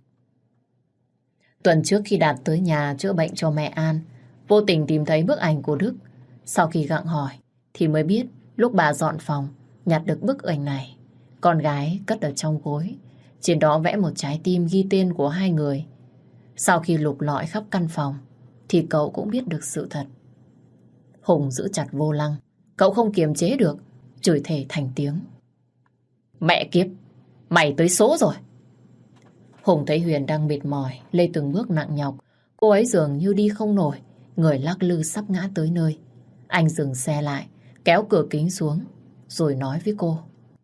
Tuần trước khi Đạt tới nhà chữa bệnh cho mẹ An, vô tình tìm thấy bức ảnh của Đức. Sau khi gặng hỏi, thì mới biết lúc bà dọn phòng, nhặt được bức ảnh này. Con gái cất ở trong gối. Trên đó vẽ một trái tim ghi tên của hai người. Sau khi lục lọi khắp căn phòng, thì cậu cũng biết được sự thật. Hùng giữ chặt vô lăng. Cậu không kiềm chế được, chửi thề thành tiếng. Mẹ kiếp, mày tới số rồi. Hùng thấy Huyền đang mệt mỏi, lê từng bước nặng nhọc. Cô ấy dường như đi không nổi, người lắc lư sắp ngã tới nơi. Anh dừng xe lại, kéo cửa kính xuống, rồi nói với cô.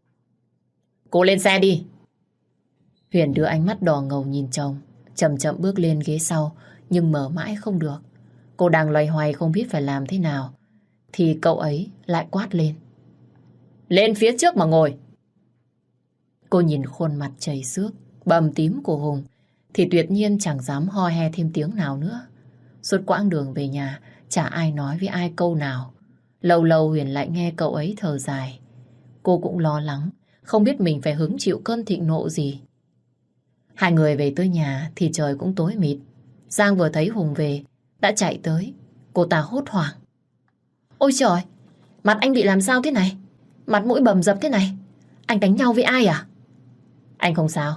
Cô lên xe đi. Huyền đưa ánh mắt đỏ ngầu nhìn chồng, chậm chậm bước lên ghế sau, nhưng mở mãi không được. Cô đang loay hoay không biết phải làm thế nào, thì cậu ấy lại quát lên. Lên phía trước mà ngồi. Cô nhìn khuôn mặt chảy xước, bầm tím của Hùng, thì tuyệt nhiên chẳng dám ho he thêm tiếng nào nữa. Suốt quãng đường về nhà, chả ai nói với ai câu nào. Lâu lâu Huyền lại nghe cậu ấy thở dài. Cô cũng lo lắng, không biết mình phải hứng chịu cơn thịnh nộ gì. Hai người về tới nhà thì trời cũng tối mịt. Giang vừa thấy Hùng về, đã chạy tới. Cô ta hốt hoảng. Ôi trời, mặt anh bị làm sao thế này? Mặt mũi bầm dập thế này. Anh đánh nhau với ai à? Anh không sao.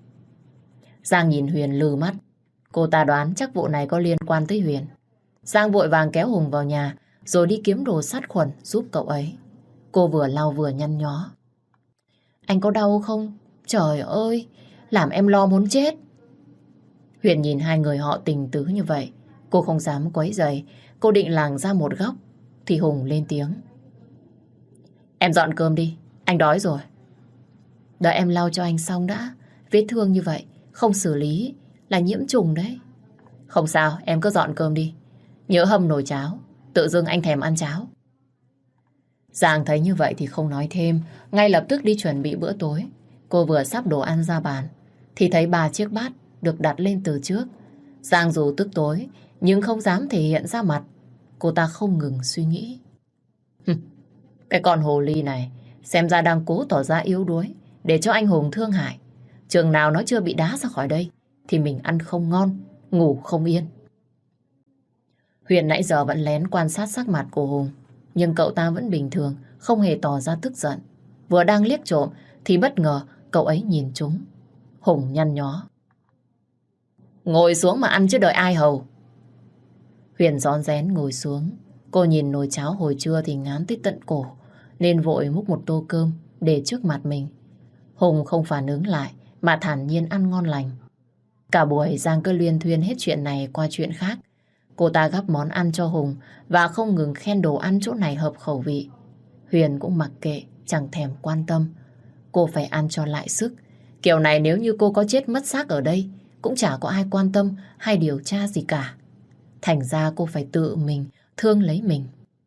Giang nhìn Huyền lừ mắt. Cô ta đoán chắc vụ này có liên quan tới Huyền. Giang vội vàng kéo Hùng vào nhà, rồi đi kiếm đồ sát khuẩn giúp cậu ấy. Cô vừa lau vừa nhăn nhó. Anh có đau không? Trời ơi, làm em lo muốn chết. Huyền nhìn hai người họ tình tứ như vậy, cô không dám quấy rầy. Cô định làng ra một góc, thì Hùng lên tiếng. Em dọn cơm đi, anh đói rồi. Đợi em lau cho anh xong đã. Vết thương như vậy, không xử lý là nhiễm trùng đấy. Không sao, em cứ dọn cơm đi. Nhớ hâm nồi cháo, tự dưng anh thèm ăn cháo. Giang thấy như vậy thì không nói thêm, ngay lập tức đi chuẩn bị bữa tối. Cô vừa sắp đồ ăn ra bàn, thì thấy ba chiếc bát được đặt lên từ trước. Giang dù tức tối, nhưng không dám thể hiện ra mặt. Cô ta không ngừng suy nghĩ. Cái con hồ ly này, xem ra đang cố tỏ ra yếu đuối, để cho anh Hùng thương hại. Chừng nào nó chưa bị đá ra khỏi đây, thì mình ăn không ngon, ngủ không yên. Huyền nãy giờ vẫn lén quan sát sắc mặt của Hùng, nhưng cậu ta vẫn bình thường, không hề tỏ ra tức giận. Vừa đang liếc trộm, thì bất ngờ cậu ấy nhìn trúng. Hùng nhăn nhó. Ngồi xuống mà ăn chứ đợi ai hầu. Huyền rón rén ngồi xuống. Cô nhìn nồi cháo hồi trưa thì ngán tới tận cổ, nên vội múc một tô cơm để trước mặt mình. Hùng không phản ứng lại, mà thản nhiên ăn ngon lành. Cả buổi Giang cứ luyên thuyên hết chuyện này qua chuyện khác. Cô ta gắp món ăn cho Hùng và không ngừng khen đồ ăn chỗ này hợp khẩu vị. Huyền cũng mặc kệ, chẳng thèm quan tâm. Cô phải ăn cho lại sức. Kiểu này nếu như cô có chết mất xác ở đây, cũng chả có ai quan tâm hay điều tra gì cả. Thành ra cô phải tự mình thương lấy mình.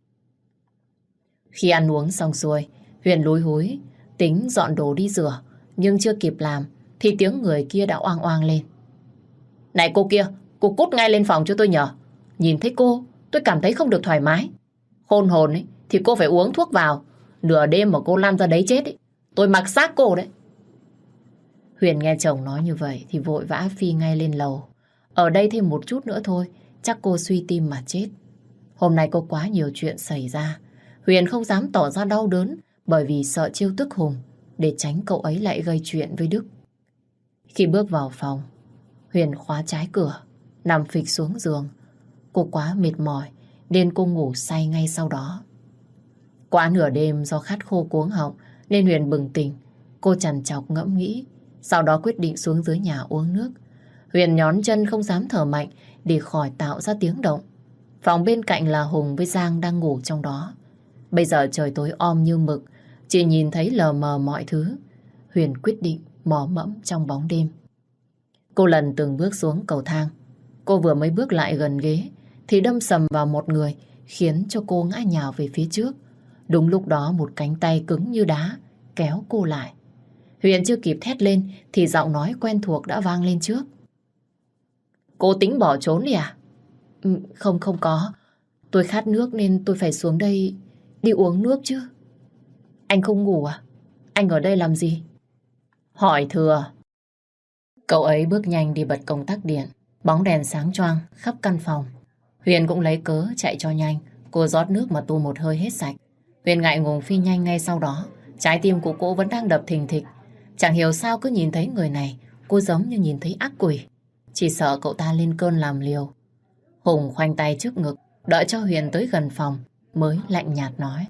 Khi ăn uống xong xuôi, Huyền lúi húi tính dọn đồ đi rửa, nhưng chưa kịp làm thì tiếng người kia đã oang oang lên. Này cô kia, cô cút ngay lên phòng cho tôi nhờ. Nhìn thấy cô, tôi cảm thấy không được thoải mái. Khôn hồn ấy, thì cô phải uống thuốc vào. Nửa đêm mà cô lăn ra đấy chết ấy, tôi mặc xác cô đấy. Huyền nghe chồng nói như vậy thì vội vã phi ngay lên lầu. Ở đây thêm một chút nữa thôi, chắc cô suy tim mà chết. Hôm nay có quá nhiều chuyện xảy ra. Huyền không dám tỏ ra đau đớn bởi vì sợ chiêu tức Hùng để tránh cậu ấy lại gây chuyện với Đức. Khi bước vào phòng, Huyền khóa trái cửa, nằm phịch xuống giường. Cô quá mệt mỏi nên cô ngủ say ngay sau đó. Quá nửa đêm do khát khô cuống họng nên Huyền bừng tỉnh. Cô trằn trọc ngẫm nghĩ, sau đó quyết định xuống dưới nhà uống nước. Huyền nhón chân không dám thở mạnh để khỏi tạo ra tiếng động. Phòng bên cạnh là Hùng với Giang đang ngủ trong đó. Bây giờ trời tối om như mực, chỉ nhìn thấy lờ mờ mọi thứ. Huyền quyết định mò mẫm trong bóng đêm. Cô lần từng bước xuống cầu thang. Cô vừa mới bước lại gần ghế thì đâm sầm vào một người, khiến cho cô ngã nhào về phía trước. Đúng lúc đó một cánh tay cứng như đá kéo cô lại. Huyền chưa kịp thét lên thì giọng nói quen thuộc đã vang lên trước. Cô tính bỏ trốn đi à? Ừ, không không có. Tôi khát nước nên tôi phải xuống đây đi uống nước chứ. Anh không ngủ à? Anh ở đây làm gì? Hỏi thừa. Cậu ấy bước nhanh đi bật công tắc điện. Bóng đèn sáng choang khắp căn phòng. Huyền cũng lấy cớ chạy cho nhanh. Cô rót nước mà tu một hơi hết sạch. Huyền ngại ngùng phi nhanh ngay sau đó. Trái tim của cô vẫn đang đập thình thịch. Chẳng hiểu sao cứ nhìn thấy người này, cô giống như nhìn thấy ác quỷ. Chỉ sợ cậu ta lên cơn làm liều. Hùng khoanh tay trước ngực, đợi cho Huyền tới gần phòng, mới lạnh nhạt nói.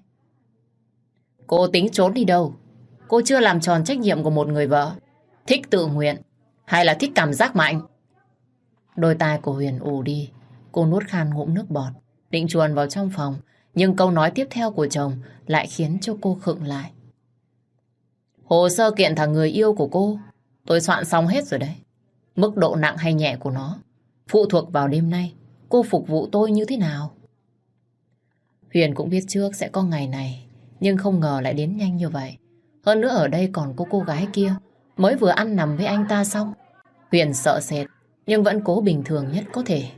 Cô tính trốn đi đâu? Cô chưa làm tròn trách nhiệm của một người vợ. Thích tự nguyện, hay là thích cảm giác mạnh? Đôi tai của Huyền ù đi. Cô nuốt khan ngụm nước bọt, định chuồn vào trong phòng. Nhưng câu nói tiếp theo của chồng lại khiến cho cô khựng lại. Hồ sơ kiện thằng người yêu của cô tôi soạn xong hết rồi đấy. Mức độ nặng hay nhẹ của nó phụ thuộc vào đêm nay cô phục vụ tôi như thế nào. Huyền cũng biết trước sẽ có ngày này, nhưng không ngờ lại đến nhanh như vậy. Hơn nữa ở đây còn có cô gái kia mới vừa ăn nằm với anh ta xong. Huyền sợ sệt nhưng vẫn cố bình thường nhất có thể.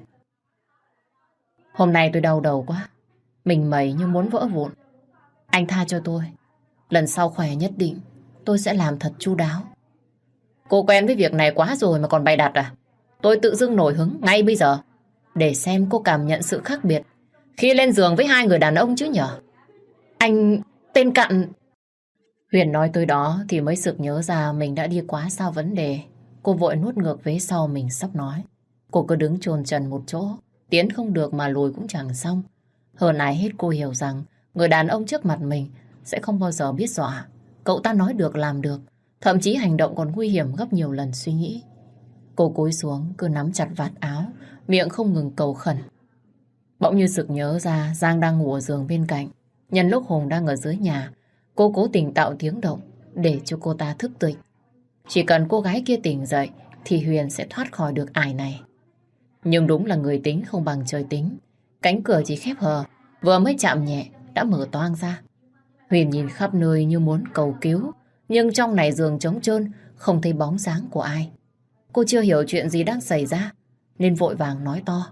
Hôm nay tôi đau đầu quá, mình mẩy như muốn vỡ vụn. Anh tha cho tôi, lần sau khỏe nhất định tôi sẽ làm thật chu đáo. Cô quen với việc này quá rồi mà còn bày đặt à? Tôi tự dưng nổi hứng ngay bây giờ để xem cô cảm nhận sự khác biệt khi lên giường với hai người đàn ông chứ nhở? Anh tên cặn. Huyền nói tới đó thì mới sực nhớ ra mình đã đi quá xa vấn đề. Cô vội nuốt ngược vế sau mình sắp nói. Cô cứ đứng chồn chần một chỗ, tiến không được mà lùi cũng chẳng xong. Hơn ai hết cô hiểu rằng người đàn ông trước mặt mình sẽ không bao giờ biết dọa. Cậu ta nói được làm được, thậm chí hành động còn nguy hiểm gấp nhiều lần suy nghĩ. Cô cúi xuống cứ nắm chặt vạt áo, miệng không ngừng cầu khẩn. Bỗng như sực nhớ ra Giang đang ngủ ở giường bên cạnh. Nhân lúc Hùng đang ở dưới nhà, cô cố tình tạo tiếng động để cho cô ta thức tỉnh. Chỉ cần cô gái kia tỉnh dậy thì Huyền sẽ thoát khỏi được ải này. Nhưng đúng là người tính không bằng trời tính. Cánh cửa chỉ khép hờ, vừa mới chạm nhẹ đã mở toang ra. Huyền nhìn khắp nơi như muốn cầu cứu, nhưng trong này giường trống trơn, không thấy bóng dáng của ai. Cô chưa hiểu chuyện gì đang xảy ra nên vội vàng nói to.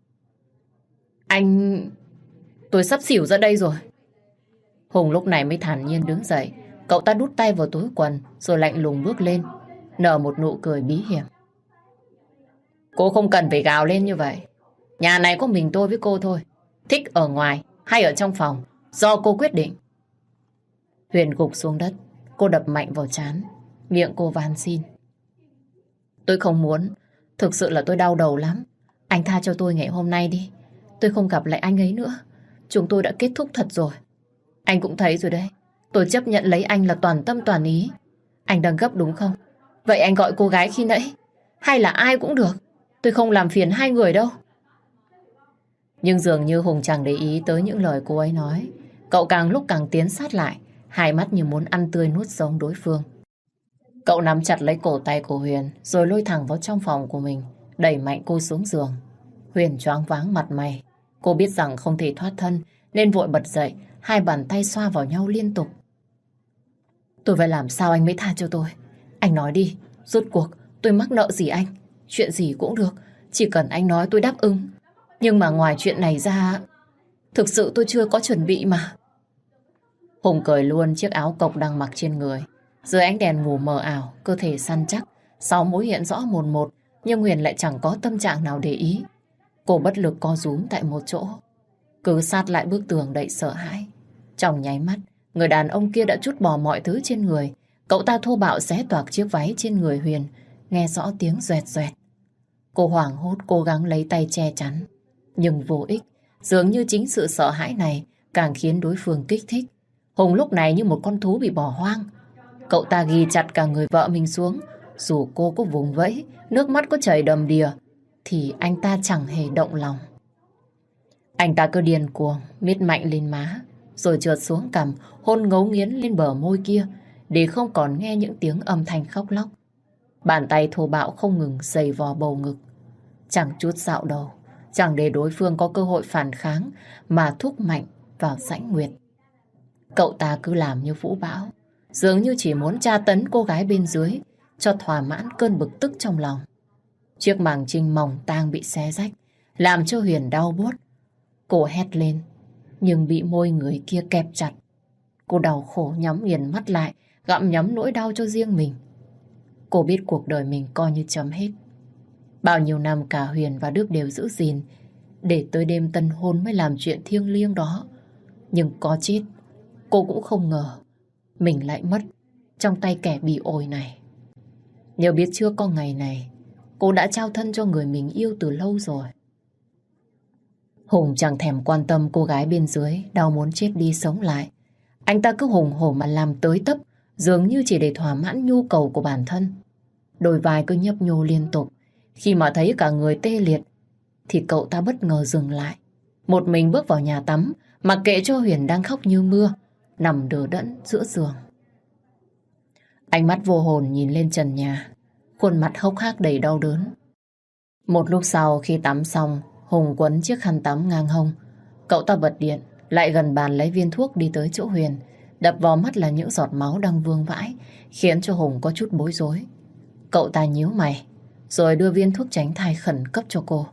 Anh... tôi sắp xỉu ra đây rồi. Hùng lúc này mới thản nhiên đứng dậy. Cậu ta đút tay vào túi quần rồi lạnh lùng bước lên, nở một nụ cười bí hiểm. Cô không cần phải gào lên như vậy. Nhà này có mình tôi với cô thôi. Thích ở ngoài hay ở trong phòng do cô quyết định. Huyền gục xuống đất. Cô đập mạnh vào trán, miệng cô van xin. Tôi không muốn. Thực sự là tôi đau đầu lắm. Anh tha cho tôi ngày hôm nay đi. Tôi không gặp lại anh ấy nữa. Chúng tôi đã kết thúc thật rồi. Anh cũng thấy rồi đấy. Tôi chấp nhận lấy anh là toàn tâm toàn ý. Anh đang gấp đúng không? Vậy anh gọi cô gái khi nãy, hay là ai cũng được. Tôi không làm phiền hai người đâu. Nhưng dường như Hùng chẳng để ý tới những lời cô ấy nói. Cậu càng lúc càng tiến sát lại, hai mắt như muốn ăn tươi nuốt sống đối phương. Cậu nắm chặt lấy cổ tay của Huyền rồi lôi thẳng vào trong phòng của mình, đẩy mạnh cô xuống giường. Huyền choáng váng mặt mày. Cô biết rằng không thể thoát thân nên vội bật dậy, hai bàn tay xoa vào nhau liên tục. Tôi phải làm sao anh mới tha cho tôi? Anh nói đi, rốt cuộc tôi mắc nợ gì anh? Chuyện gì cũng được, chỉ cần anh nói tôi đáp ứng. Nhưng mà ngoài chuyện này ra, thực sự tôi chưa có chuẩn bị mà. Hùng cởi luôn chiếc áo cộc đang mặc trên người. Dưới ánh đèn ngủ mờ ảo, cơ thể săn chắc, sáu múi hiện rõ một một, nhưng Huyền lại chẳng có tâm trạng nào để ý. Cô bất lực co rúm tại một chỗ. cứ sát lại bức tường đầy sợ hãi. Trong nháy mắt, người đàn ông kia đã trút bỏ mọi thứ trên người. Cậu ta thô bạo xé toạc chiếc váy trên người Huyền, nghe rõ tiếng doẹt doẹt. Cô hoảng hốt cố gắng lấy tay che chắn, nhưng vô ích. Dường như chính sự sợ hãi này càng khiến đối phương kích thích. Hùng lúc này như một con thú bị bỏ hoang. Cậu ta ghi chặt cả người vợ mình xuống. Dù cô có vùng vẫy, nước mắt có chảy đầm đìa, thì anh ta chẳng hề động lòng. Anh ta cứ điên cuồng, miết mạnh lên má, rồi trượt xuống cằm, hôn ngấu nghiến lên bờ môi kia, để không còn nghe những tiếng âm thanh khóc lóc. Bàn tay thô bạo không ngừng giày vò bầu ngực. Chẳng chút dạo đầu, chẳng để đối phương có cơ hội phản kháng, mà thúc mạnh vào rãnh nguyệt. Cậu ta cứ làm như vũ bão, dường như chỉ muốn tra tấn cô gái bên dưới, cho thỏa mãn cơn bực tức trong lòng. Chiếc màng trinh mỏng tang bị xé rách, làm cho Huyền đau buốt. Cô hét lên, nhưng bị môi người kia kẹp chặt. Cô đau khổ nhắm nghiền mắt lại, gặm nhấm nỗi đau cho riêng mình. Cô biết cuộc đời mình coi như chấm hết. Bao nhiêu năm cả Huyền và Đức đều giữ gìn, để tới đêm tân hôn mới làm chuyện thiêng liêng đó. Nhưng có chết, cô cũng không ngờ mình lại mất trong tay kẻ bị ổi này. Nhớ biết chưa có ngày này, cô đã trao thân cho người mình yêu từ lâu rồi. Hùng chẳng thèm quan tâm cô gái bên dưới đau muốn chết đi sống lại. Anh ta cứ hùng hổ mà làm tới tấp, dường như chỉ để thỏa mãn nhu cầu của bản thân. Đôi vai cứ nhấp nhô liên tục. Khi mà thấy cả người tê liệt, thì cậu ta bất ngờ dừng lại. Một mình bước vào nhà tắm, mặc kệ cho Huyền đang khóc như mưa, nằm đờ đẫn giữa giường. Ánh mắt vô hồn nhìn lên trần nhà, khuôn mặt hốc hác đầy đau đớn. Một lúc sau khi tắm xong, Hùng quấn chiếc khăn tắm ngang hông. Cậu ta bật điện, lại gần bàn lấy viên thuốc đi tới chỗ Huyền. Đập vào mắt là những giọt máu đang vương vãi, khiến cho Hùng có chút bối rối. Cậu ta nhíu mày, rồi đưa viên thuốc tránh thai khẩn cấp cho cô.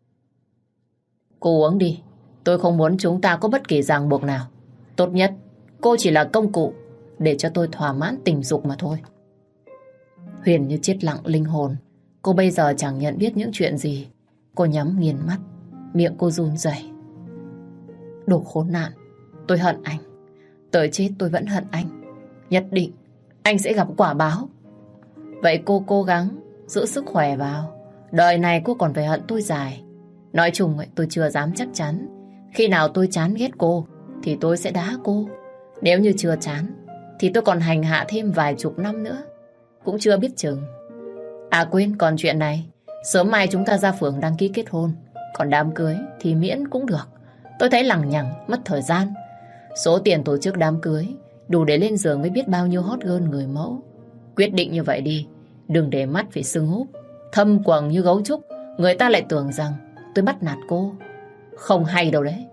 Cô uống đi, tôi không muốn chúng ta có bất kỳ ràng buộc nào. Tốt nhất, cô chỉ là công cụ để cho tôi thỏa mãn tình dục mà thôi. Huyền như chết lặng linh hồn. Cô bây giờ chẳng nhận biết những chuyện gì. Cô nhắm nghiền mắt, miệng cô run rẩy. Đồ khốn nạn, tôi hận anh. Tới chết tôi vẫn hận anh. Nhất định anh sẽ gặp quả báo. Vậy cô cố gắng giữ sức khỏe vào. Đời này cô còn phải hận tôi dài. Nói chung ấy, tôi chưa dám chắc chắn. Khi nào tôi chán ghét cô thì tôi sẽ đá cô. Nếu như chưa chán thì tôi còn hành hạ thêm vài chục năm nữa, cũng chưa biết chừng. À quên, còn chuyện này, sớm mai chúng ta ra phường đăng ký kết hôn. Còn đám cưới thì miễn cũng được. Tôi thấy lằng nhằng, mất thời gian. Số tiền tổ chức đám cưới đủ để lên giường với biết bao nhiêu hot girl người mẫu. Quyết định như vậy đi, đừng để mắt phải sưng húp, thâm quầng như gấu trúc. Người ta lại tưởng rằng tôi bắt nạt cô. Không hay đâu đấy.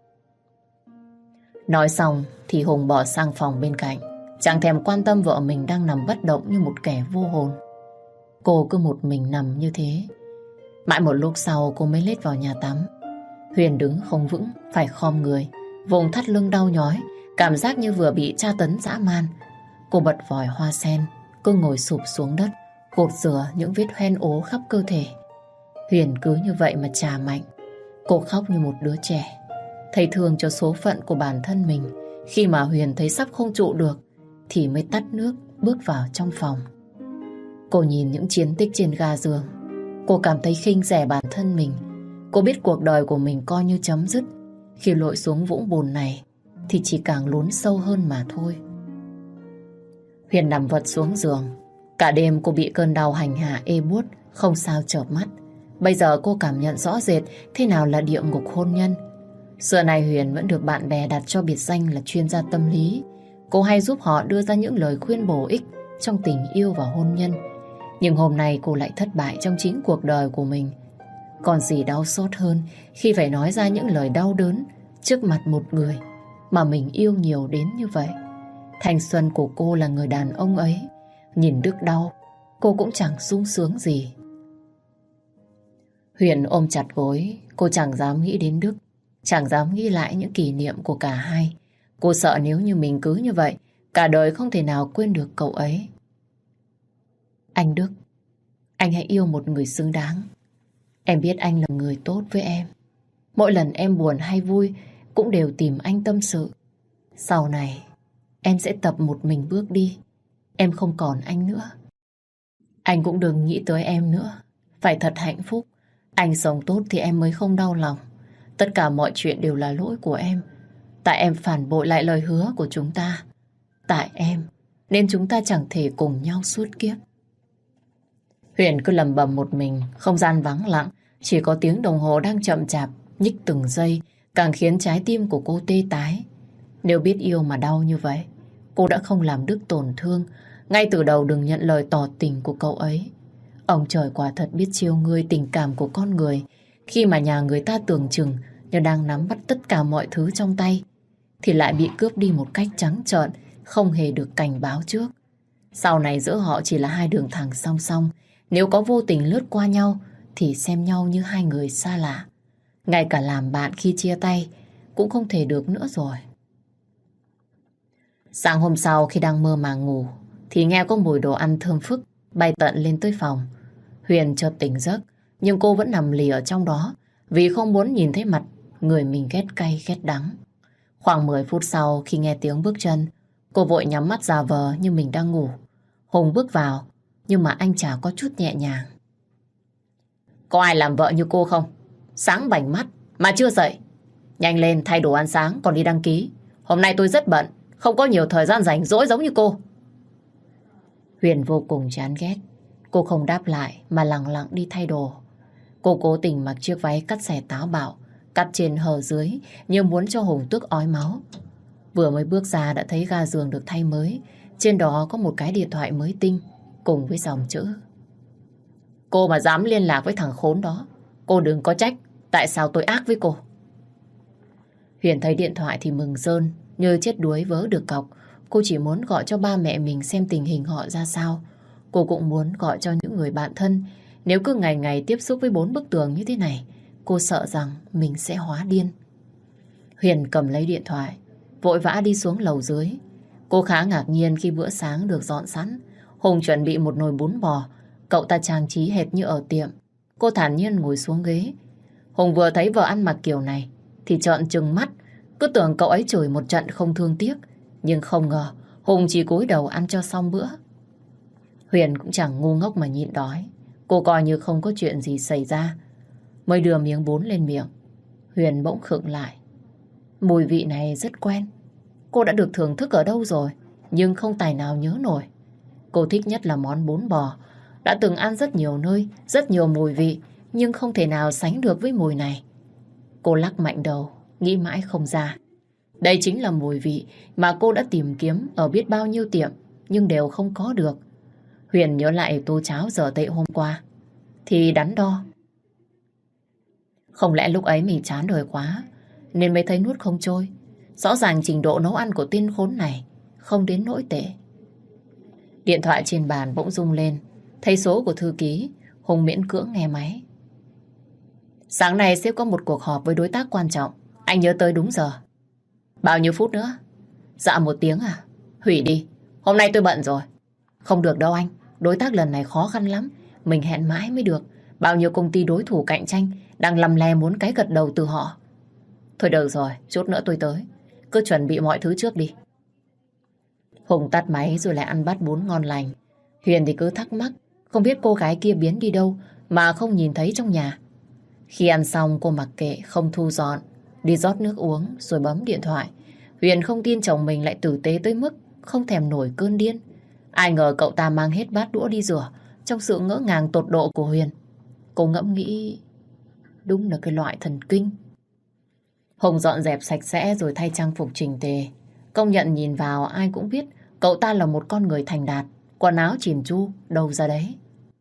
Nói xong thì Hùng bỏ sang phòng bên cạnh, chẳng thèm quan tâm vợ mình đang nằm bất động như một kẻ vô hồn. Cô cứ một mình nằm như thế. Mãi một lúc sau cô mới lết vào nhà tắm. Huyền đứng không vững, phải khom người, vùng thắt lưng đau nhói, cảm giác như vừa bị tra tấn dã man. Cô bật vòi hoa sen, cứ ngồi sụp xuống đất, gột rửa những vết hoen ố khắp cơ thể. Huyền cứ như vậy mà chà mạnh. Cô khóc như một đứa trẻ, thấy thương cho số phận của bản thân mình. Khi mà Huyền thấy sắp không trụ được thì mới tắt nước bước vào trong phòng. Cô nhìn những chiến tích trên ga giường. Cô cảm thấy khinh rẻ bản thân mình. Cô biết cuộc đời của mình coi như chấm dứt. Khi lội xuống vũng bùn này thì chỉ càng lún sâu hơn mà thôi. Huyền nằm vật xuống giường. Cả đêm cô bị cơn đau hành hạ ê buốt, không sao chợp mắt. Bây giờ cô cảm nhận rõ rệt thế nào là địa ngục hôn nhân. Xưa này Huyền vẫn được bạn bè đặt cho biệt danh là chuyên gia tâm lý. Cô hay giúp họ đưa ra những lời khuyên bổ ích trong tình yêu và hôn nhân. Nhưng hôm nay cô lại thất bại trong chính cuộc đời của mình. Còn gì đau xót hơn khi phải nói ra những lời đau đớn trước mặt một người mà mình yêu nhiều đến như vậy. Thanh xuân của cô là người đàn ông ấy. Nhìn Đức đau, cô cũng chẳng sung sướng gì. Huyền ôm chặt gối, cô chẳng dám nghĩ đến Đức, chẳng dám nghĩ lại những kỷ niệm của cả hai. Cô sợ nếu như mình cứ như vậy, cả đời không thể nào quên được cậu ấy. Anh Đức, anh hãy yêu một người xứng đáng. Em biết anh là người tốt với em. Mỗi lần em buồn hay vui cũng đều tìm anh tâm sự. Sau này em sẽ tập một mình bước đi. Em không còn anh nữa. Anh cũng đừng nghĩ tới em nữa. Phải thật hạnh phúc. Anh sống tốt thì em mới không đau lòng. Tất cả mọi chuyện đều là lỗi của em. Tại em phản bội lại lời hứa của chúng ta. Tại em nên chúng ta chẳng thể cùng nhau suốt kiếp. Huyền cứ lầm bầm một mình. Không gian vắng lặng. Chỉ có tiếng đồng hồ đang chậm chạp nhích từng giây, càng khiến trái tim của cô tê tái. Nếu biết yêu mà đau như vậy, cô đã không làm Đức tổn thương. Ngay từ đầu đừng nhận lời tỏ tình của cậu ấy. Ông trời quả thật biết chiêu ngươi tình cảm của con người. Khi mà nhà người ta tưởng chừng như đang nắm bắt tất cả mọi thứ trong tay, thì lại bị cướp đi một cách trắng trợn, không hề được cảnh báo trước. Sau này giữa họ chỉ là hai đường thẳng song song. Nếu có vô tình lướt qua nhau thì xem nhau như hai người xa lạ. Ngay cả làm bạn khi chia tay cũng không thể được nữa rồi. Sáng hôm sau khi đang mơ màng ngủ thì nghe có mùi đồ ăn thơm phức bay tận lên tới phòng. Huyền chợt tỉnh giấc, nhưng cô vẫn nằm lì ở trong đó vì không muốn nhìn thấy mặt người mình ghét cay ghét đắng. Khoảng mười phút sau khi nghe tiếng bước chân, cô vội nhắm mắt giả vờ như mình đang ngủ. Hùng bước vào, nhưng mà anh chả có chút nhẹ nhàng. Có ai làm vợ như cô không? Sáng bảnh mắt mà chưa dậy. Nhanh lên thay đồ ăn sáng còn đi đăng ký. Hôm nay tôi rất bận, không có nhiều thời gian rảnh rỗi giống như cô. Huyền vô cùng chán ghét. Cô không đáp lại mà lặng lặng đi thay đồ. Cô cố tình mặc chiếc váy cắt xẻ táo bạo, cắt trên hở dưới như muốn cho Hùng tức ói máu. Vừa mới bước ra đã thấy ga giường được thay mới. Trên đó có một cái điện thoại mới tinh cùng với dòng chữ: cô mà dám liên lạc với thằng khốn đó, cô đừng có trách tại sao tôi ác với cô. Huyền thấy điện thoại thì mừng rơn, như chết đuối vớ được cọc. Cô chỉ muốn gọi cho ba mẹ mình xem tình hình họ ra sao. Cô cũng muốn gọi cho những người bạn thân. Nếu cứ ngày ngày tiếp xúc với bốn bức tường như thế này, cô sợ rằng mình sẽ hóa điên. Huyền cầm lấy điện thoại, vội vã đi xuống lầu dưới. Cô khá ngạc nhiên khi bữa sáng được dọn sẵn. Hùng chuẩn bị một nồi bún bò, cậu ta trang trí hệt như ở tiệm. Cô thản nhiên ngồi xuống ghế. Hùng vừa thấy vợ ăn mặc kiểu này thì trợn trừng mắt, cứ tưởng cậu ấy chửi một trận không thương tiếc. Nhưng không ngờ Hùng chỉ cúi đầu ăn cho xong bữa. Huyền cũng chẳng ngu ngốc mà nhịn đói. Cô coi như không có chuyện gì xảy ra. Mới đưa miếng bún lên miệng, Huyền bỗng khựng lại. Mùi vị này rất quen. Cô đã được thưởng thức ở đâu rồi, nhưng không tài nào nhớ nổi. Cô thích nhất là món bún bò. Đã từng ăn rất nhiều nơi, rất nhiều mùi vị, nhưng không thể nào sánh được với mùi này. Cô lắc mạnh đầu, nghĩ mãi không ra. Đây chính là mùi vị mà cô đã tìm kiếm ở biết bao nhiêu tiệm, nhưng đều không có được. Huyền nhớ lại tô cháo dở tệ hôm qua thì đắn đo. Không lẽ lúc ấy mình chán đời quá nên mới thấy nuốt không trôi. Rõ ràng trình độ nấu ăn của tên khốn này không đến nỗi tệ. Điện thoại trên bàn bỗng rung lên. Thấy số của thư ký, Hùng miễn cưỡng nghe máy. Sáng nay sếp có một cuộc họp với đối tác quan trọng. Anh nhớ tới đúng giờ. Bao nhiêu phút nữa? Dạ một tiếng à? Hủy đi, hôm nay tôi bận rồi. Không được đâu anh, đối tác lần này khó khăn lắm. Mình hẹn mãi mới được. Bao nhiêu công ty đối thủ cạnh tranh đang lầm le muốn cái gật đầu từ họ. Thôi được rồi, chút nữa tôi tới. Cứ chuẩn bị mọi thứ trước đi. Hùng tắt máy rồi lại ăn bát bún ngon lành. Huyền thì cứ thắc mắc, không biết cô gái kia biến đi đâu mà không nhìn thấy trong nhà. Khi ăn xong cô mặc kệ không thu dọn, đi rót nước uống rồi bấm điện thoại. Huyền không tin chồng mình lại tử tế tới mức không thèm nổi cơn điên. Ai ngờ cậu ta mang hết bát đũa đi rửa trong sự ngỡ ngàng tột độ của Huyền. Cô ngẫm nghĩ, đúng là cái loại thần kinh. Hùng dọn dẹp sạch sẽ rồi thay trang phục chỉnh tề. Công nhận nhìn vào ai cũng biết cậu ta là một con người thành đạt, quần áo chỉn chu, đâu ra đấy.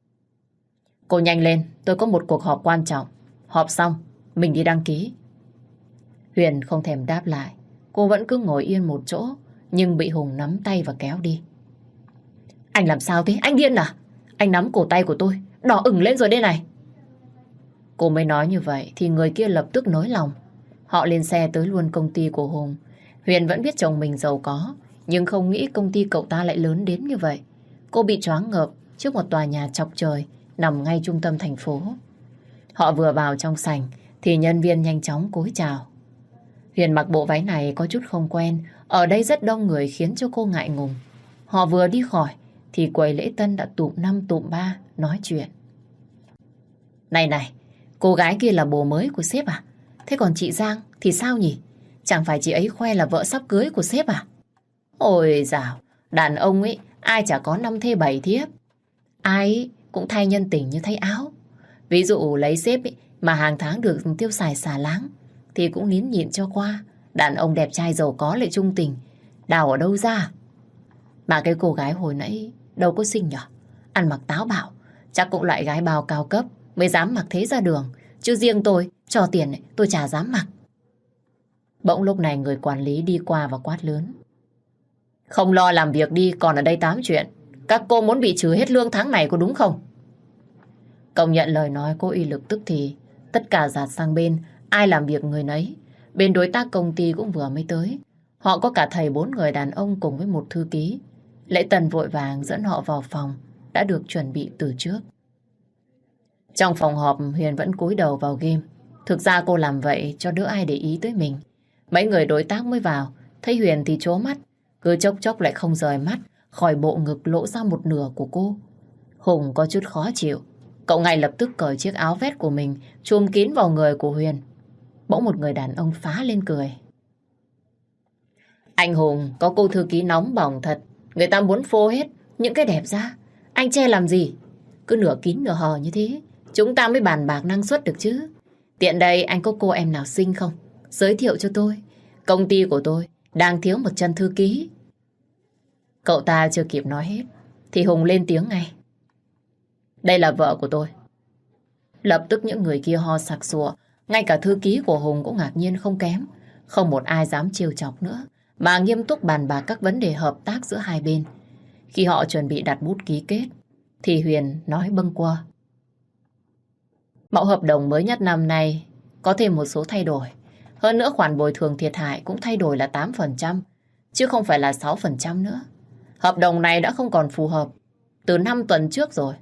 Cô nhanh lên, tôi có một cuộc họp quan trọng. Họp xong, mình đi đăng ký. Huyền không thèm đáp lại. Cô vẫn cứ ngồi yên một chỗ, nhưng bị Hùng nắm tay và kéo đi. Anh làm sao thế? Anh điên à? Anh nắm cổ tay của tôi, đỏ ửng lên rồi đây này. Cô mới nói như vậy thì người kia lập tức nới lòng. Họ lên xe tới luôn công ty của Hùng. Huyền vẫn biết chồng mình giàu có, nhưng không nghĩ công ty cậu ta lại lớn đến như vậy. Cô bị choáng ngợp trước một tòa nhà chọc trời nằm ngay trung tâm thành phố. Họ vừa vào trong sảnh thì nhân viên nhanh chóng cúi chào. Huyền mặc bộ váy này có chút không quen, ở đây rất đông người khiến cho cô ngại ngùng. Họ vừa đi khỏi thì quầy lễ tân đã tụm năm tụm ba nói chuyện. Này này, cô gái kia là bồ mới của sếp à? Thế còn chị Giang thì sao nhỉ? Chẳng phải chị ấy khoe là vợ sắp cưới của sếp à? Ôi dào, đàn ông ấy ai chả có năm thê bảy thiếp. Ai ấy cũng thay nhân tình như thay áo. Ví dụ lấy sếp ấy, mà hàng tháng được tiêu xài xả láng thì cũng nín nhịn cho qua. Đàn ông đẹp trai giàu có lại trung tình, đào ở đâu ra? Mà cái cô gái hồi nãy đâu có xinh nhở? Ăn mặc táo bạo, chắc cũng loại gái bào cao cấp mới dám mặc thế ra đường. Chứ riêng tôi, cho tiền ấy, tôi chả dám mặc. Bỗng lúc này người quản lý đi qua và quát lớn. Không lo làm việc đi, còn ở đây tám chuyện. Các cô muốn bị trừ hết lương tháng này có đúng không? Công nhận lời nói cô uy lực tức thì tất cả dạt sang bên, ai làm việc người nấy. Bên đối tác công ty cũng vừa mới tới. Họ có cả thầy bốn người đàn ông cùng với một thư ký. Lễ Tân vội vàng dẫn họ vào phòng đã được chuẩn bị từ trước. Trong phòng họp Huyền vẫn cúi đầu vào game. Thực ra cô làm vậy cho đỡ ai để ý tới mình. Mấy người đối tác mới vào, thấy Huyền thì trố mắt, cứ chốc chốc lại không rời mắt khỏi bộ ngực lộ ra một nửa của cô. Hùng có chút khó chịu. Cậu ngay lập tức cởi chiếc áo vest của mình chùm kín vào người của Huyền. Bỗng một người đàn ông phá lên cười. Anh Hùng có cô thư ký nóng bỏng thật. Người ta muốn phô hết những cái đẹp ra. Anh che làm gì? Cứ nửa kín nửa hờ như thế chúng ta mới bàn bạc năng suất được chứ. Tiện đây anh có cô em nào xinh không? Giới thiệu cho tôi. Công ty của tôi đang thiếu một chân thư ký. Cậu ta chưa kịp nói hết thì Hùng lên tiếng ngay. Đây là vợ của tôi. Lập tức những người kia ho sặc sụa. Ngay cả thư ký của Hùng cũng ngạc nhiên không kém. Không một ai dám trêu chọc nữa, mà nghiêm túc bàn bạc các vấn đề hợp tác giữa hai bên. Khi họ chuẩn bị đặt bút ký kết thì Huyền nói bâng quơ. Mẫu hợp đồng mới nhất năm nay có thêm một số thay đổi. Hơn nữa khoản bồi thường thiệt hại cũng thay đổi là tám phần trăm, chứ không phải là sáu phần trăm nữa. Hợp đồng này đã không còn phù hợp từ năm tuần trước rồi.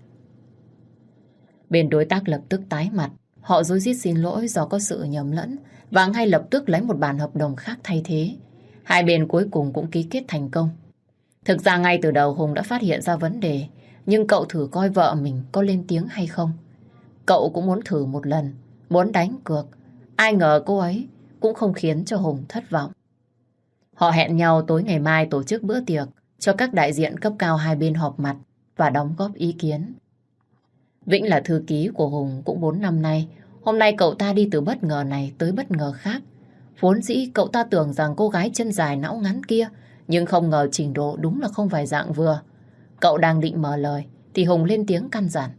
Bên đối tác lập tức tái mặt. Họ rối rít xin lỗi do có sự nhầm lẫn và ngay lập tức lấy một bản hợp đồng khác thay thế. Hai bên cuối cùng cũng ký kết thành công. Thực ra ngay từ đầu Hùng đã phát hiện ra vấn đề, nhưng cậu thử coi vợ mình có lên tiếng hay không. Cậu cũng muốn thử một lần, muốn đánh cược. Ai ngờ cô ấy cũng không khiến cho Hùng thất vọng. Họ hẹn nhau tối ngày mai tổ chức bữa tiệc cho các đại diện cấp cao hai bên họp mặt và đóng góp ý kiến. Vĩnh là thư ký của Hùng cũng bốn năm nay. Hôm nay cậu ta đi từ bất ngờ này tới bất ngờ khác. Vốn dĩ cậu ta tưởng rằng cô gái chân dài não ngắn kia, nhưng không ngờ trình độ đúng là không phải dạng vừa. Cậu đang định mở lời thì Hùng lên tiếng căn dặn.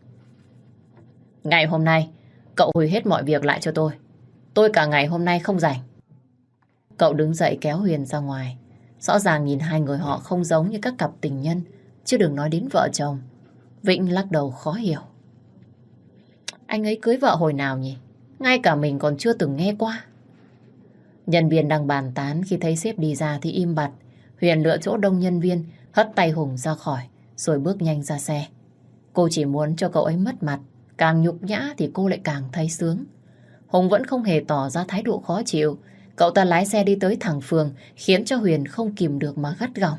Ngày hôm nay cậu hủy hết mọi việc lại cho tôi. Tôi cả ngày hôm nay không rảnh. Cậu đứng dậy kéo Huyền ra ngoài. Rõ ràng nhìn hai người họ không giống như các cặp tình nhân, chứ đừng nói đến vợ chồng. Vĩnh lắc đầu khó hiểu. Anh ấy cưới vợ hồi nào nhỉ? Ngay cả mình còn chưa từng nghe qua. Nhân viên đang bàn tán, khi thấy sếp đi ra thì im bặt. Huyền lựa chỗ đông nhân viên, hất tay Hùng ra khỏi, rồi bước nhanh ra xe. Cô chỉ muốn cho cậu ấy mất mặt. Càng nhục nhã thì cô lại càng thấy sướng. Hùng vẫn không hề tỏ ra thái độ khó chịu. Cậu ta lái xe đi tới thẳng phường, khiến cho Huyền không kìm được mà gắt gỏng.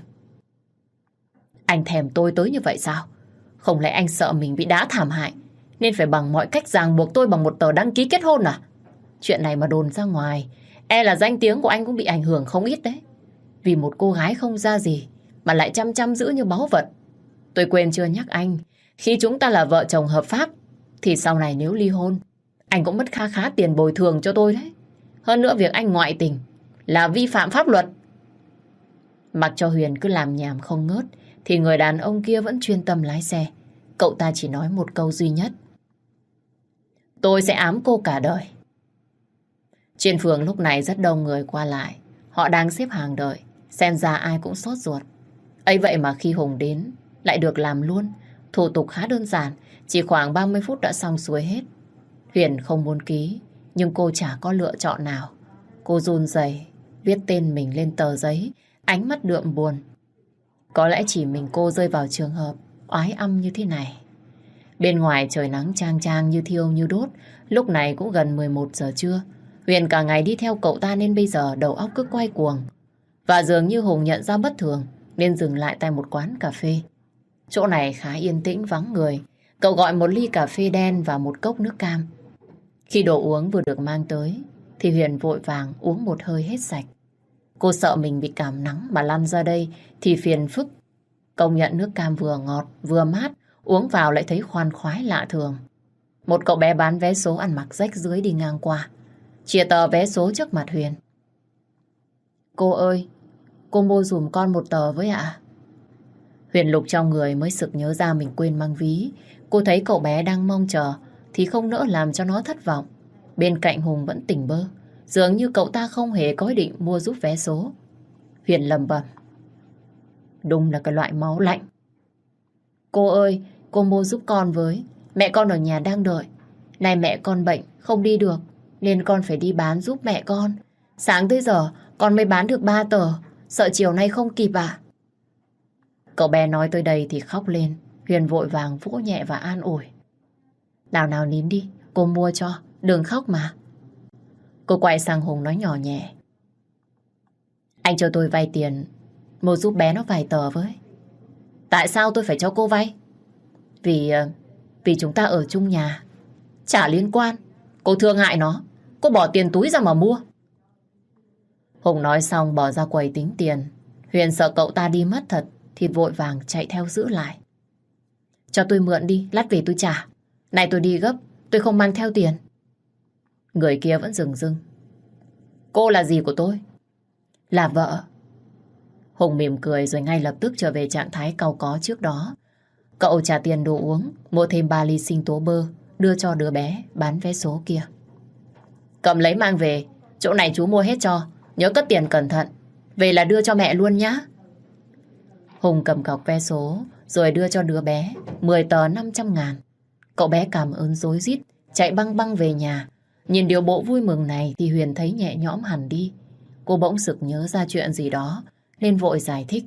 Anh thèm tôi tới như vậy sao? Không lẽ anh sợ mình bị đá thảm hại nên phải bằng mọi cách ràng buộc tôi bằng một tờ đăng ký kết hôn à? Chuyện này mà đồn ra ngoài, e là danh tiếng của anh cũng bị ảnh hưởng không ít đấy. Vì một cô gái không ra gì mà lại chăm chăm giữ như báu vật. Tôi quên chưa nhắc anh, khi chúng ta là vợ chồng hợp pháp thì sau này nếu ly hôn, anh cũng mất kha khá tiền bồi thường cho tôi đấy. Hơn nữa việc anh ngoại tình là vi phạm pháp luật. Mặc cho Huyền cứ làm nhảm không ngớt thì người đàn ông kia vẫn chuyên tâm lái xe. Cậu ta chỉ nói một câu duy nhất. Tôi sẽ ám cô cả đời. Trên phường lúc này rất đông người qua lại. Họ đang xếp hàng đợi. Xem ra ai cũng sốt ruột. Ấy vậy mà khi Hùng đến lại được làm luôn. Thủ tục khá đơn giản, chỉ khoảng ba mươi phút đã xong xuôi hết. Huyền không muốn ký, nhưng cô chả có lựa chọn nào. Cô run rẩy viết tên mình lên tờ giấy, ánh mắt đượm buồn. Có lẽ chỉ mình cô rơi vào trường hợp oái âm như thế này. Bên ngoài trời nắng chang chang như thiêu như đốt, lúc này cũng gần mười một giờ trưa. Huyền cả ngày đi theo cậu ta nên bây giờ đầu óc cứ quay cuồng. Và dường như Hùng nhận ra bất thường nên dừng lại tại một quán cà phê. Chỗ này khá yên tĩnh vắng người. Cậu gọi một ly cà phê đen và một cốc nước cam. Khi đồ uống vừa được mang tới thì Huyền vội vàng uống một hơi hết sạch. Cô sợ mình bị cảm nắng mà lăn ra đây thì phiền phức. Công nhận nước cam vừa ngọt vừa mát, uống vào lại thấy khoan khoái lạ thường. Một cậu bé bán vé số ăn mặc rách rưới đi ngang qua, chìa tờ vé số trước mặt Huyền. Cô ơi, cô mua dùm con một tờ với ạ. Huyền lục trong người mới sực nhớ ra mình quên mang ví. Cô thấy cậu bé đang mong chờ thì không nỡ làm cho nó thất vọng. Bên cạnh Hùng vẫn tỉnh bơ, dường như cậu ta không hề có ý định mua giúp vé số. Huyền lầm bầm. Đúng là cái loại máu lạnh. Cô ơi, cô mua giúp con với. Mẹ con ở nhà đang đợi. Này mẹ con bệnh, không đi được, nên con phải đi bán giúp mẹ con. Sáng tới giờ, con mới bán được ba tờ. Sợ chiều nay không kịp à? Cậu bé nói tới đây thì khóc lên. Huyền vội vàng vỗ nhẹ và an ủi. Nào nào nín đi, cô mua cho, đừng khóc mà. Cô quay sang Hùng nói nhỏ nhẹ. Anh cho tôi vay tiền, mua giúp bé nó vài tờ với. Tại sao tôi phải cho cô vay? Vì, vì chúng ta ở chung nhà. Chả liên quan, cô thương hại nó, cô bỏ tiền túi ra mà mua. Hùng nói xong bỏ ra quầy tính tiền. Huyền sợ cậu ta đi mất thật thì vội vàng chạy theo giữ lại. Cho tôi mượn đi, lát về tôi trả. Này tôi đi gấp, tôi không mang theo tiền. Người kia vẫn dừng dưng. Cô là gì của tôi? Là vợ. Hùng mỉm cười rồi ngay lập tức trở về trạng thái cau có trước đó. Cậu trả tiền đồ uống, mua thêm ba ly sinh tố bơ, đưa cho đứa bé bán vé số kia. Cầm lấy mang về, chỗ này chú mua hết cho, nhớ cất tiền cẩn thận. Về là đưa cho mẹ luôn nhá. Hùng cầm cọc vé số rồi đưa cho đứa bé mười tờ năm trăm ngàn. Cậu bé cảm ơn rối rít, chạy băng băng về nhà. Nhìn điều bộ vui mừng này thì Huyền thấy nhẹ nhõm hẳn đi. Cô bỗng sực nhớ ra chuyện gì đó nên vội giải thích.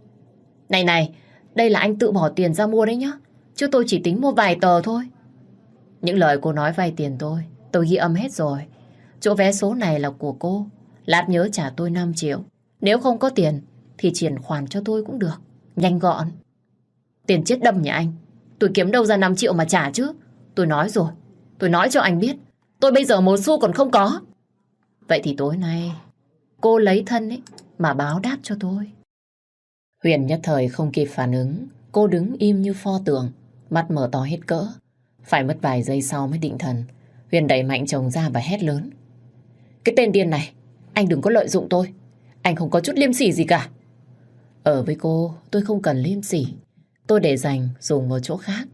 Này này, đây là anh tự bỏ tiền ra mua đấy nhá, chứ tôi chỉ tính mua vài tờ thôi. Những lời cô nói vay tiền tôi, tôi ghi âm hết rồi. Chỗ vé số này là của cô, lát nhớ trả tôi năm triệu. Nếu không có tiền thì chuyển khoản cho tôi cũng được, nhanh gọn. Tiền chết đâm nhà anh, tôi kiếm đâu ra năm triệu mà trả chứ. Tôi nói rồi, tôi nói cho anh biết, tôi bây giờ một xu còn không có. Vậy thì tối nay cô lấy thân ấy mà báo đáp cho tôi. Huyền nhất thời không kịp phản ứng. Cô đứng im như pho tượng, mắt mở to hết cỡ. Phải mất vài giây sau mới định thần. Huyền đẩy mạnh chồng ra và hét lớn. Cái tên điên này, anh đừng có lợi dụng tôi. Anh không có chút liêm sỉ gì cả. Ở với cô tôi không cần liêm sỉ, tôi để dành dùng một chỗ khác.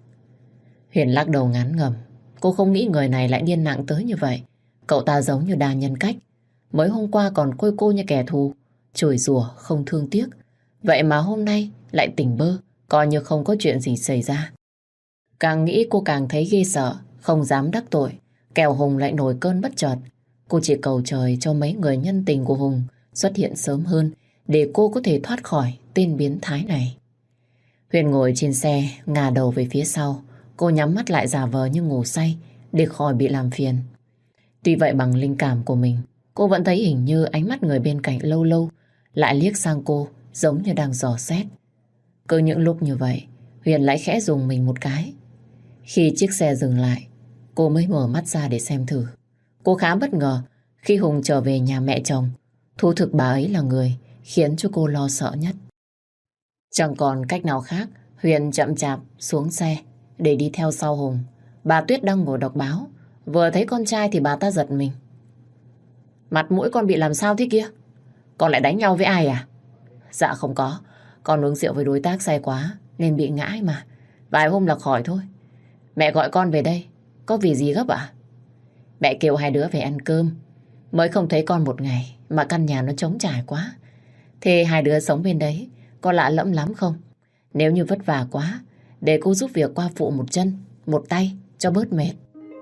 Huyền lắc đầu ngán ngẩm. Cô không nghĩ người này lại điên nặng tới như vậy. Cậu ta giống như đa nhân cách. Mới hôm qua còn coi cô như kẻ thù, chửi rủa không thương tiếc. Vậy mà hôm nay lại tỉnh bơ, coi như không có chuyện gì xảy ra. Càng nghĩ cô càng thấy ghê sợ, không dám đắc tội. Kẻo Hùng lại nổi cơn bất chợt. Cô chỉ cầu trời cho mấy người nhân tình của Hùng xuất hiện sớm hơn để cô có thể thoát khỏi tên biến thái này. Huyền ngồi trên xe, ngả đầu về phía sau. Cô nhắm mắt lại giả vờ như ngủ say để khỏi bị làm phiền. Tuy vậy bằng linh cảm của mình, cô vẫn thấy hình như ánh mắt người bên cạnh lâu lâu lại liếc sang cô giống như đang dò xét. Cứ những lúc như vậy, Huyền lại khẽ rùng mình một cái. Khi chiếc xe dừng lại, cô mới mở mắt ra để xem thử. Cô khá bất ngờ khi Hùng trở về nhà mẹ chồng. Thú thực bà ấy là người khiến cho cô lo sợ nhất. Chẳng còn cách nào khác, Huyền chậm chạp xuống xe để đi theo sau Hùng. Bà Tuyết đang ngồi đọc báo. Vừa thấy con trai thì bà ta giật mình. Mặt mũi con bị làm sao thế kia? Con lại đánh nhau với ai à? Dạ không có, con uống rượu với đối tác say quá nên bị ngã ấy mà. Vài hôm là khỏi thôi. Mẹ gọi con về đây, có vì gì gấp ạ? Mẹ kêu hai đứa về ăn cơm. Mới không thấy con một ngày mà căn nhà nó trống trải quá. Thế hai đứa sống bên đấy có lạ lẫm lắm không? Nếu như vất vả quá, để cô giúp việc qua phụ một chân, một tay cho bớt mệt.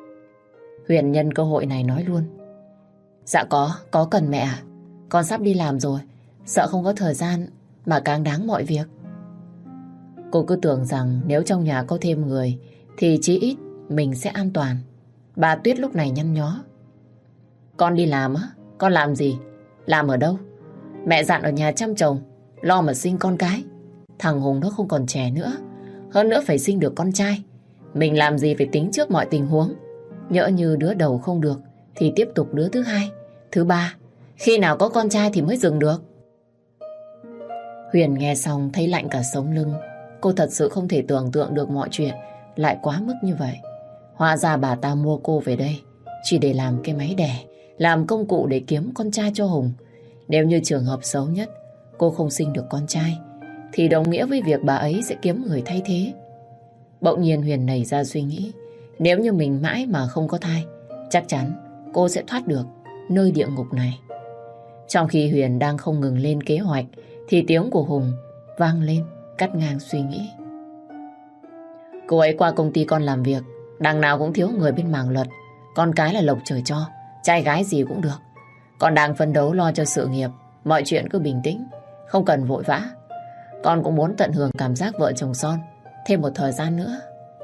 Huyền nhân cơ hội này nói luôn. Dạ có, có cần mẹ à? Con sắp đi làm rồi, sợ không có thời gian mà càng đáng mọi việc. Cô cứ tưởng rằng nếu trong nhà có thêm người thì chí ít mình sẽ an toàn. Bà Tuyết lúc này nhăn nhó. Con đi làm á? Con làm gì? Làm ở đâu? Mẹ dặn ở nhà chăm chồng, lo mà sinh con cái. Thằng Hùng nó không còn trẻ nữa. Hơn nữa phải sinh được con trai. Mình làm gì phải tính trước mọi tình huống. Nhỡ như đứa đầu không được thì tiếp tục đứa thứ hai, thứ ba. Khi nào có con trai thì mới dừng được. Huyền nghe xong thấy lạnh cả sống lưng. Cô thật sự không thể tưởng tượng được mọi chuyện lại quá mức như vậy. Hóa ra bà ta mua cô về đây chỉ để làm cái máy đẻ, làm công cụ để kiếm con trai cho Hùng. Nếu như trường hợp xấu nhất cô không sinh được con trai thì đồng nghĩa với việc bà ấy sẽ kiếm người thay thế. Bỗng nhiên Huyền nảy ra suy nghĩ, nếu như mình mãi mà không có thai, chắc chắn cô sẽ thoát được nơi địa ngục này. Trong khi Huyền đang không ngừng lên kế hoạch thì tiếng của Hùng vang lên cắt ngang suy nghĩ. Cô ấy qua công ty con làm việc, đằng nào cũng thiếu người bên mảng luật. Con cái là lộc trời cho, trai gái gì cũng được. Con đang phấn đấu lo cho sự nghiệp, mọi chuyện cứ bình tĩnh, không cần vội vã. Con cũng muốn tận hưởng cảm giác vợ chồng son thêm một thời gian nữa.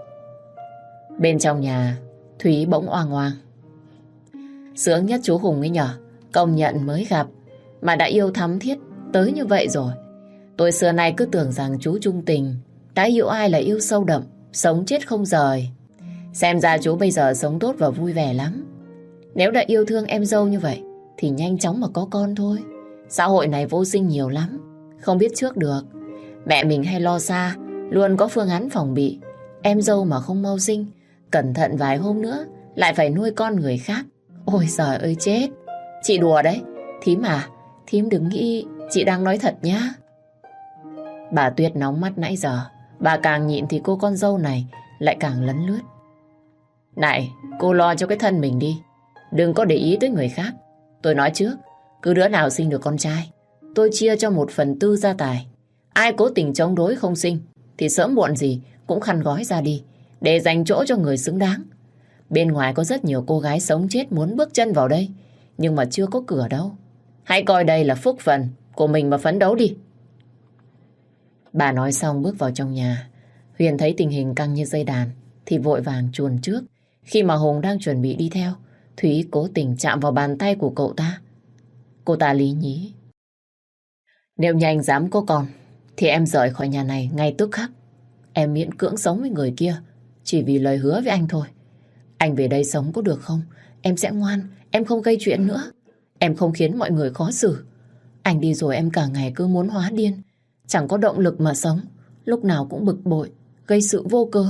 Bên trong nhà, Thúy bỗng oang oang. Sướng nhất chú Hùng ấy nhở, công nhận mới gặp mà đã yêu thắm thiết tới như vậy rồi. Tôi xưa nay cứ tưởng rằng chú trung tình, đã yêu ai là yêu sâu đậm, sống chết không rời. Xem ra chú bây giờ sống tốt và vui vẻ lắm. Nếu đã yêu thương em dâu như vậy thì nhanh chóng mà có con thôi. Xã hội này vô sinh nhiều lắm, không biết trước được. Mẹ mình hay lo xa, luôn có phương án phòng bị. Em dâu mà không mau sinh, cẩn thận vài hôm nữa lại phải nuôi con người khác. Ôi giời ơi chết. Chị đùa đấy. Thím à, thím đừng nghĩ chị đang nói thật nhá. Bà Tuyết nóng mắt nãy giờ. Bà càng nhịn thì cô con dâu này lại càng lấn lướt. Này, cô lo cho cái thân mình đi, đừng có để ý tới người khác. Tôi nói trước, cứ đứa nào sinh được con trai, tôi chia cho một phần tư gia tài. Ai cố tình chống đối không sinh thì sớm muộn gì cũng khăn gói ra đi, để dành chỗ cho người xứng đáng. Bên ngoài có rất nhiều cô gái sống chết muốn bước chân vào đây, nhưng mà chưa có cửa đâu. Hãy coi đây là phúc phần của mình mà phấn đấu đi. Bà nói xong bước vào trong nhà. Huyền thấy tình hình căng như dây đàn thì vội vàng chuồn trước. Khi mà Hùng đang chuẩn bị đi theo, Thúy cố tình chạm vào bàn tay của cậu ta. Cô ta lý nhí. Nếu như anh dám có con thì em rời khỏi nhà này ngay tức khắc. Em miễn cưỡng sống với người kia chỉ vì lời hứa với anh thôi. Anh về đây sống có được không? Em sẽ ngoan, em không gây chuyện nữa. Em không khiến mọi người khó xử. Anh đi rồi em cả ngày cứ muốn hóa điên, chẳng có động lực mà sống, lúc nào cũng bực bội, gây sự vô cớ.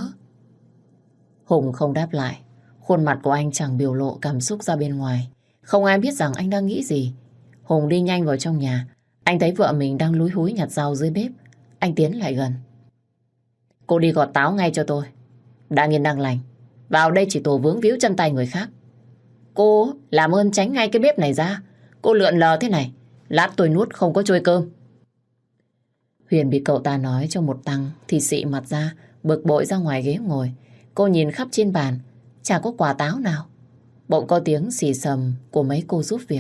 Hùng không đáp lại. Khuôn mặt của anh chẳng biểu lộ cảm xúc ra bên ngoài. Không ai biết rằng anh đang nghĩ gì. Hùng đi nhanh vào trong nhà. Anh thấy vợ mình đang lúi húi nhặt rau dưới bếp. Anh tiến lại gần. Cô đi gọt táo ngay cho tôi. Đang yên đang lành, vào đây chỉ tổ vướng víu chân tay người khác. Cô làm ơn tránh ngay cái bếp này ra. Cô lượn lờ thế này, lát tôi nuốt không có trôi cơm. Huyền bị cậu ta nói cho một tăng thì xị mặt ra, bực bội ra ngoài ghế ngồi. Cô nhìn khắp trên bàn, chả có quả táo nào. Bỗng có tiếng xì xầm của mấy cô giúp việc.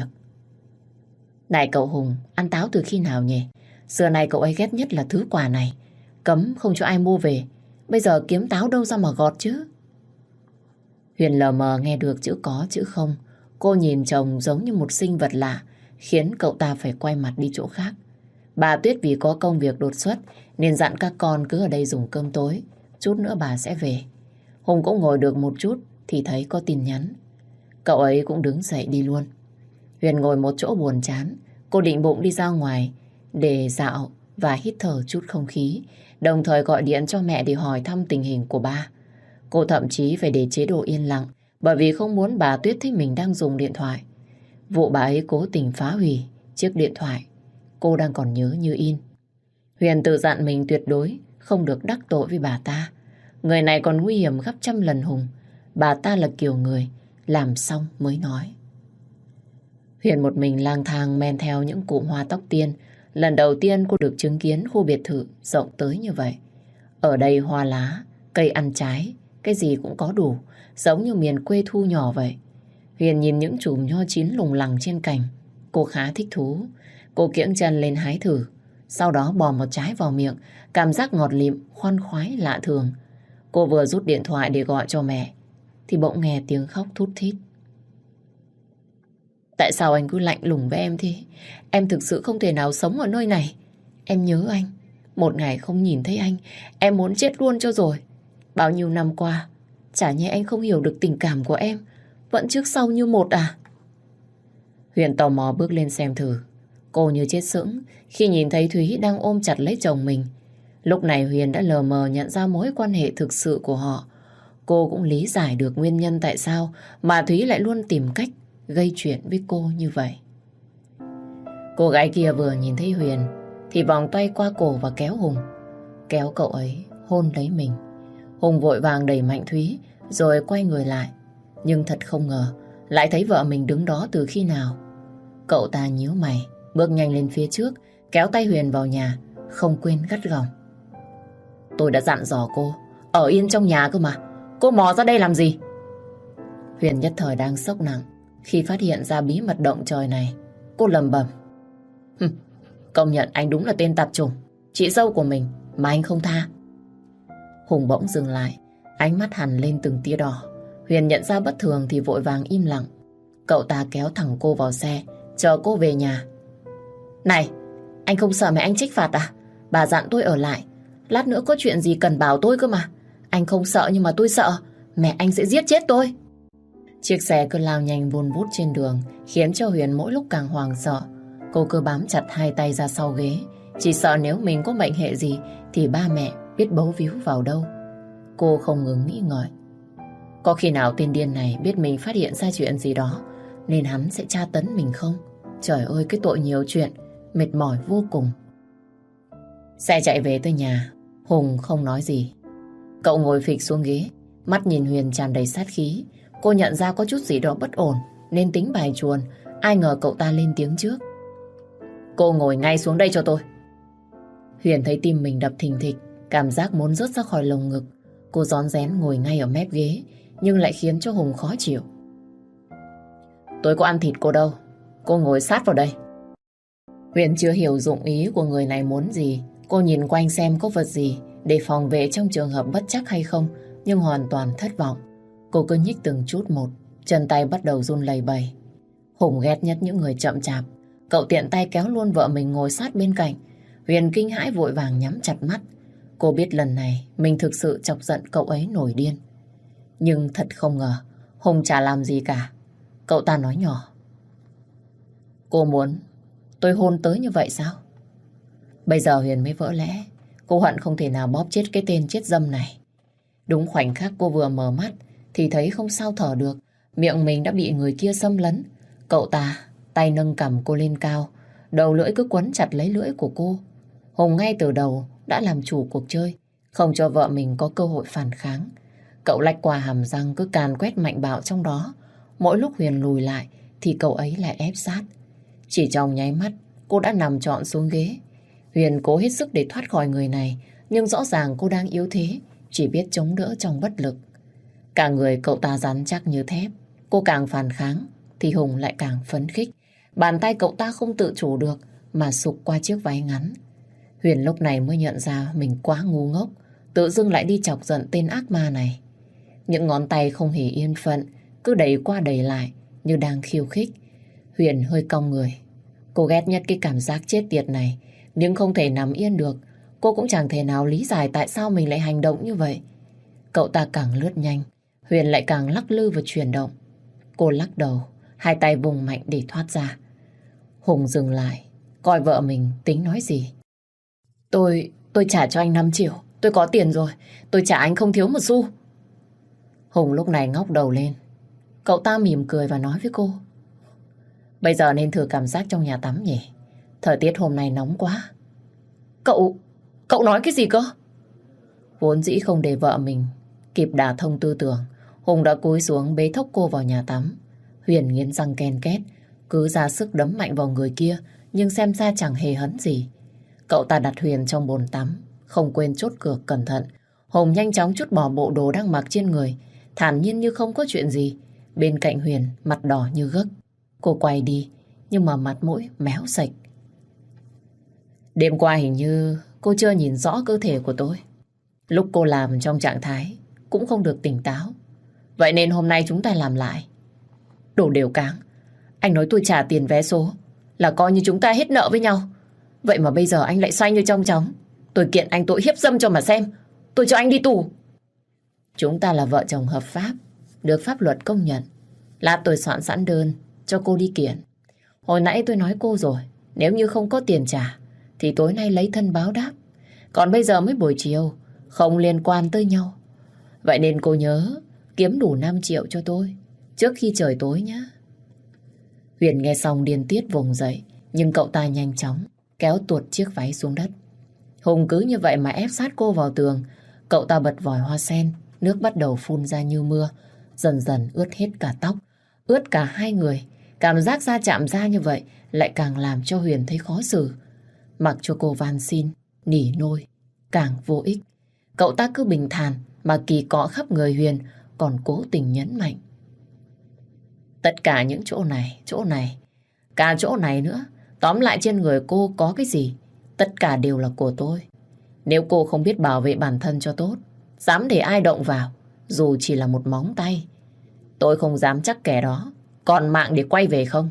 Này cậu Hùng, ăn táo từ khi nào nhỉ? Xưa này cậu ấy ghét nhất là thứ quả này, cấm không cho ai mua về. Bây giờ kiếm táo đâu ra mà gọt chứ? Huyền lờ mờ nghe được chữ có chữ không. Cô nhìn chồng giống như một sinh vật lạ, khiến cậu ta phải quay mặt đi chỗ khác. Bà Tuyết vì có công việc đột xuất nên dặn các con cứ ở đây dùng cơm tối, chút nữa bà sẽ về. Hùng cũng ngồi được một chút thì thấy có tin nhắn. Cậu ấy cũng đứng dậy đi luôn. Huyền ngồi một chỗ buồn chán. Cô định bụng đi ra ngoài để dạo và hít thở chút không khí, đồng thời gọi điện cho mẹ để hỏi thăm tình hình của ba. Cô thậm chí phải để chế độ yên lặng bởi vì không muốn bà Tuyết thấy mình đang dùng điện thoại. Vụ bà ấy cố tình phá hủy chiếc điện thoại cô đang còn nhớ như in. Huyền tự dặn mình tuyệt đối không được đắc tội với bà ta. Người này còn nguy hiểm gấp trăm lần Hùng. Bà ta là kiểu người làm xong mới nói. Huyền một mình lang thang men theo những cụm hoa tóc tiên. Lần đầu tiên cô được chứng kiến khu biệt thự rộng tới như vậy. Ở đây hoa lá, cây ăn trái, cái gì cũng có đủ, giống như miền quê thu nhỏ vậy. Huyền nhìn những chùm nho chín lùng lẳng trên cành. Cô khá thích thú. Cô kiễng chân lên hái thử, sau đó bò một trái vào miệng, cảm giác ngọt lịm, khoan khoái lạ thường. Cô vừa rút điện thoại để gọi cho mẹ thì bỗng nghe tiếng khóc thút thít. Tại sao anh cứ lạnh lùng với em thế? Em thực sự không thể nào sống ở nơi này. Em nhớ anh. Một ngày không nhìn thấy anh, em muốn chết luôn cho rồi. Bao nhiêu năm qua, chả nhẽ anh không hiểu được tình cảm của em, vẫn trước sau như một à? Huyền tò mò bước lên xem thử. Cô như chết sững khi nhìn thấy Thúy đang ôm chặt lấy chồng mình. Lúc này Huyền đã lờ mờ nhận ra mối quan hệ thực sự của họ. Cô cũng lý giải được nguyên nhân tại sao mà Thúy lại luôn tìm cách gây chuyện với cô như vậy. Cô gái kia vừa nhìn thấy Huyền thì vòng tay qua cổ và kéo Hùng. Kéo cậu ấy hôn lấy mình. Hùng vội vàng đẩy mạnh Thúy rồi quay người lại. Nhưng thật không ngờ lại thấy vợ mình đứng đó từ khi nào. Cậu ta nhíu mày, bước nhanh lên phía trước, kéo tay Huyền vào nhà, không quên gắt gỏng. Tôi đã dặn dò cô ở yên trong nhà cơ mà, cô mò ra đây làm gì? Huyền nhất thời đang sốc nặng khi phát hiện ra bí mật động trời này. Cô lầm bầm. Công nhận anh đúng là tên tạp chủng. Chị dâu của mình mà anh không tha. Hùng bỗng dừng lại, ánh mắt hằn lên từng tia đỏ. Huyền nhận ra bất thường thì vội vàng im lặng. Cậu ta kéo thẳng cô vào xe, chờ cô về nhà. Này, anh không sợ mẹ anh trách phạt à? Bà dặn tôi ở lại, lát nữa có chuyện gì cần bảo tôi cơ mà. Anh không sợ nhưng mà tôi sợ mẹ anh sẽ giết chết tôi. Chiếc xe cứ lao nhanh vun vút trên đường, khiến cho Huyền mỗi lúc càng hoảng sợ. Cô cứ bám chặt hai tay ra sau ghế, chỉ sợ nếu mình có mệnh hệ gì thì ba mẹ biết bấu víu vào đâu. Cô không ngừng nghĩ ngợi. Có khi nào tên điên này biết mình phát hiện ra chuyện gì đó nên hắn sẽ tra tấn mình không? Trời ơi, cái tội nhiều chuyện, mệt mỏi vô cùng. Xe chạy về tới nhà, Hùng không nói gì. Cậu ngồi phịch xuống ghế, mắt nhìn Huyền tràn đầy sát khí. Cô nhận ra có chút gì đó bất ổn nên tính bài chuồn. Ai ngờ cậu ta lên tiếng trước. Cô ngồi ngay xuống đây cho tôi. Huyền thấy tim mình đập thình thịch, cảm giác muốn rớt ra khỏi lồng ngực. Cô rón rén ngồi ngay ở mép ghế, nhưng lại khiến cho Hùng khó chịu. Tôi có ăn thịt cô đâu, cô ngồi sát vào đây. Huyền chưa hiểu dụng ý của người này muốn gì. Cô nhìn quanh xem có vật gì để phòng vệ trong trường hợp bất trắc hay không, nhưng hoàn toàn thất vọng. Cô cứ nhích từng chút một, chân tay bắt đầu run lẩy bẩy. Hùng ghét nhất những người chậm chạp. Cậu tiện tay kéo luôn vợ mình ngồi sát bên cạnh. Huyền kinh hãi vội vàng nhắm chặt mắt. Cô biết lần này mình thực sự chọc giận cậu ấy nổi điên. Nhưng thật không ngờ Hùng chả làm gì cả. Cậu ta nói nhỏ. Cô muốn tôi hôn tới như vậy sao? Bây giờ Huyền mới vỡ lẽ. Cô hận không thể nào bóp chết cái tên chết dâm này. Đúng khoảnh khắc cô vừa mở mắt thì thấy không sao thở được. Miệng mình đã bị người kia xâm lấn. Cậu ta tay nâng cằm cô lên cao, đầu lưỡi cứ quấn chặt lấy lưỡi của cô. Hùng ngay từ đầu đã làm chủ cuộc chơi, không cho vợ mình có cơ hội phản kháng. Cậu lách qua hàm răng cứ càn quét mạnh bạo trong đó. Mỗi lúc Huyền lùi lại thì cậu ấy lại ép sát. Chỉ trong nháy mắt cô đã nằm trọn xuống ghế. Huyền cố hết sức để thoát khỏi người này, nhưng rõ ràng cô đang yếu thế, chỉ biết chống đỡ trong bất lực. Cả người cậu ta rắn chắc như thép. Cô càng phản kháng thì Hùng lại càng phấn khích. Bàn tay cậu ta không tự chủ được mà sụp qua chiếc váy ngắn. Huyền lúc này mới nhận ra mình quá ngu ngốc, tự dưng lại đi chọc giận tên ác ma này. Những ngón tay không hề yên phận, cứ đẩy qua đẩy lại như đang khiêu khích. Huyền hơi cong người. Cô ghét nhất cái cảm giác chết tiệt này, nhưng không thể nằm yên được. Cô cũng chẳng thể nào lý giải tại sao mình lại hành động như vậy. Cậu ta càng lướt nhanh, Huyền lại càng lắc lư và chuyển động. Cô lắc đầu, hai tay vùng mạnh để thoát ra. Hùng dừng lại, coi vợ mình tính nói gì. Tôi, tôi trả cho anh năm triệu, tôi có tiền rồi, tôi trả anh không thiếu một xu. Hùng lúc này ngóc đầu lên. Cậu ta mỉm cười và nói với cô. Bây giờ nên thử cảm giác trong nhà tắm nhỉ? Thời tiết hôm nay nóng quá. Cậu, cậu nói cái gì cơ? Vốn dĩ không để vợ mình kịp đả thông tư tưởng, Hùng đã cúi xuống bế thốc cô vào nhà tắm. Huyền nghiến răng ken két, cứ ra sức đấm mạnh vào người kia, nhưng xem ra chẳng hề hấn gì. Cậu ta đặt Huyền trong bồn tắm, không quên chốt cửa cẩn thận. Hùng nhanh chóng trút bỏ bộ đồ đang mặc trên người, thản nhiên như không có chuyện gì. Bên cạnh Huyền, mặt đỏ như gấc. Cô quay đi, nhưng mà mặt mũi méo sạch. Đêm qua hình như cô chưa nhìn rõ cơ thể của tôi. Lúc cô làm trong trạng thái cũng không được tỉnh táo. Vậy nên hôm nay chúng ta làm lại. Đồ đều cáng. Anh nói tôi trả tiền vé số là coi như chúng ta hết nợ với nhau. Vậy mà bây giờ anh lại xoay như trong chóng. Tôi kiện anh tội hiếp dâm cho mà xem. Tôi cho anh đi tù. Chúng ta là vợ chồng hợp pháp, được pháp luật công nhận. Lát tôi soạn sẵn đơn cho cô đi kiện. Hồi nãy tôi nói cô rồi, nếu như không có tiền trả thì tối nay lấy thân báo đáp. Còn bây giờ mới buổi chiều, không liên quan tới nhau. Vậy nên cô nhớ kiếm đủ năm triệu cho tôi trước khi trời tối nhé. Huyền nghe xong điên tiết vùng dậy, nhưng cậu ta nhanh chóng kéo tuột chiếc váy xuống đất. Hùng cứ như vậy mà ép sát cô vào tường. Cậu ta bật vòi hoa sen, nước bắt đầu phun ra như mưa, dần dần ướt hết cả tóc, ướt cả hai người. Cảm giác da chạm da như vậy lại càng làm cho Huyền thấy khó xử. Mặc cho cô van xin, nỉ nôi, càng vô ích. Cậu ta cứ bình thản mà kỳ cọ khắp người Huyền, còn cố tình nhấn mạnh. Tất cả những chỗ này, chỗ này, cả chỗ này nữa, tóm lại trên người cô có cái gì, tất cả đều là của tôi. Nếu cô không biết bảo vệ bản thân cho tốt, dám để ai động vào, dù chỉ là một móng tay, tôi không dám chắc kẻ đó còn mạng để quay về không.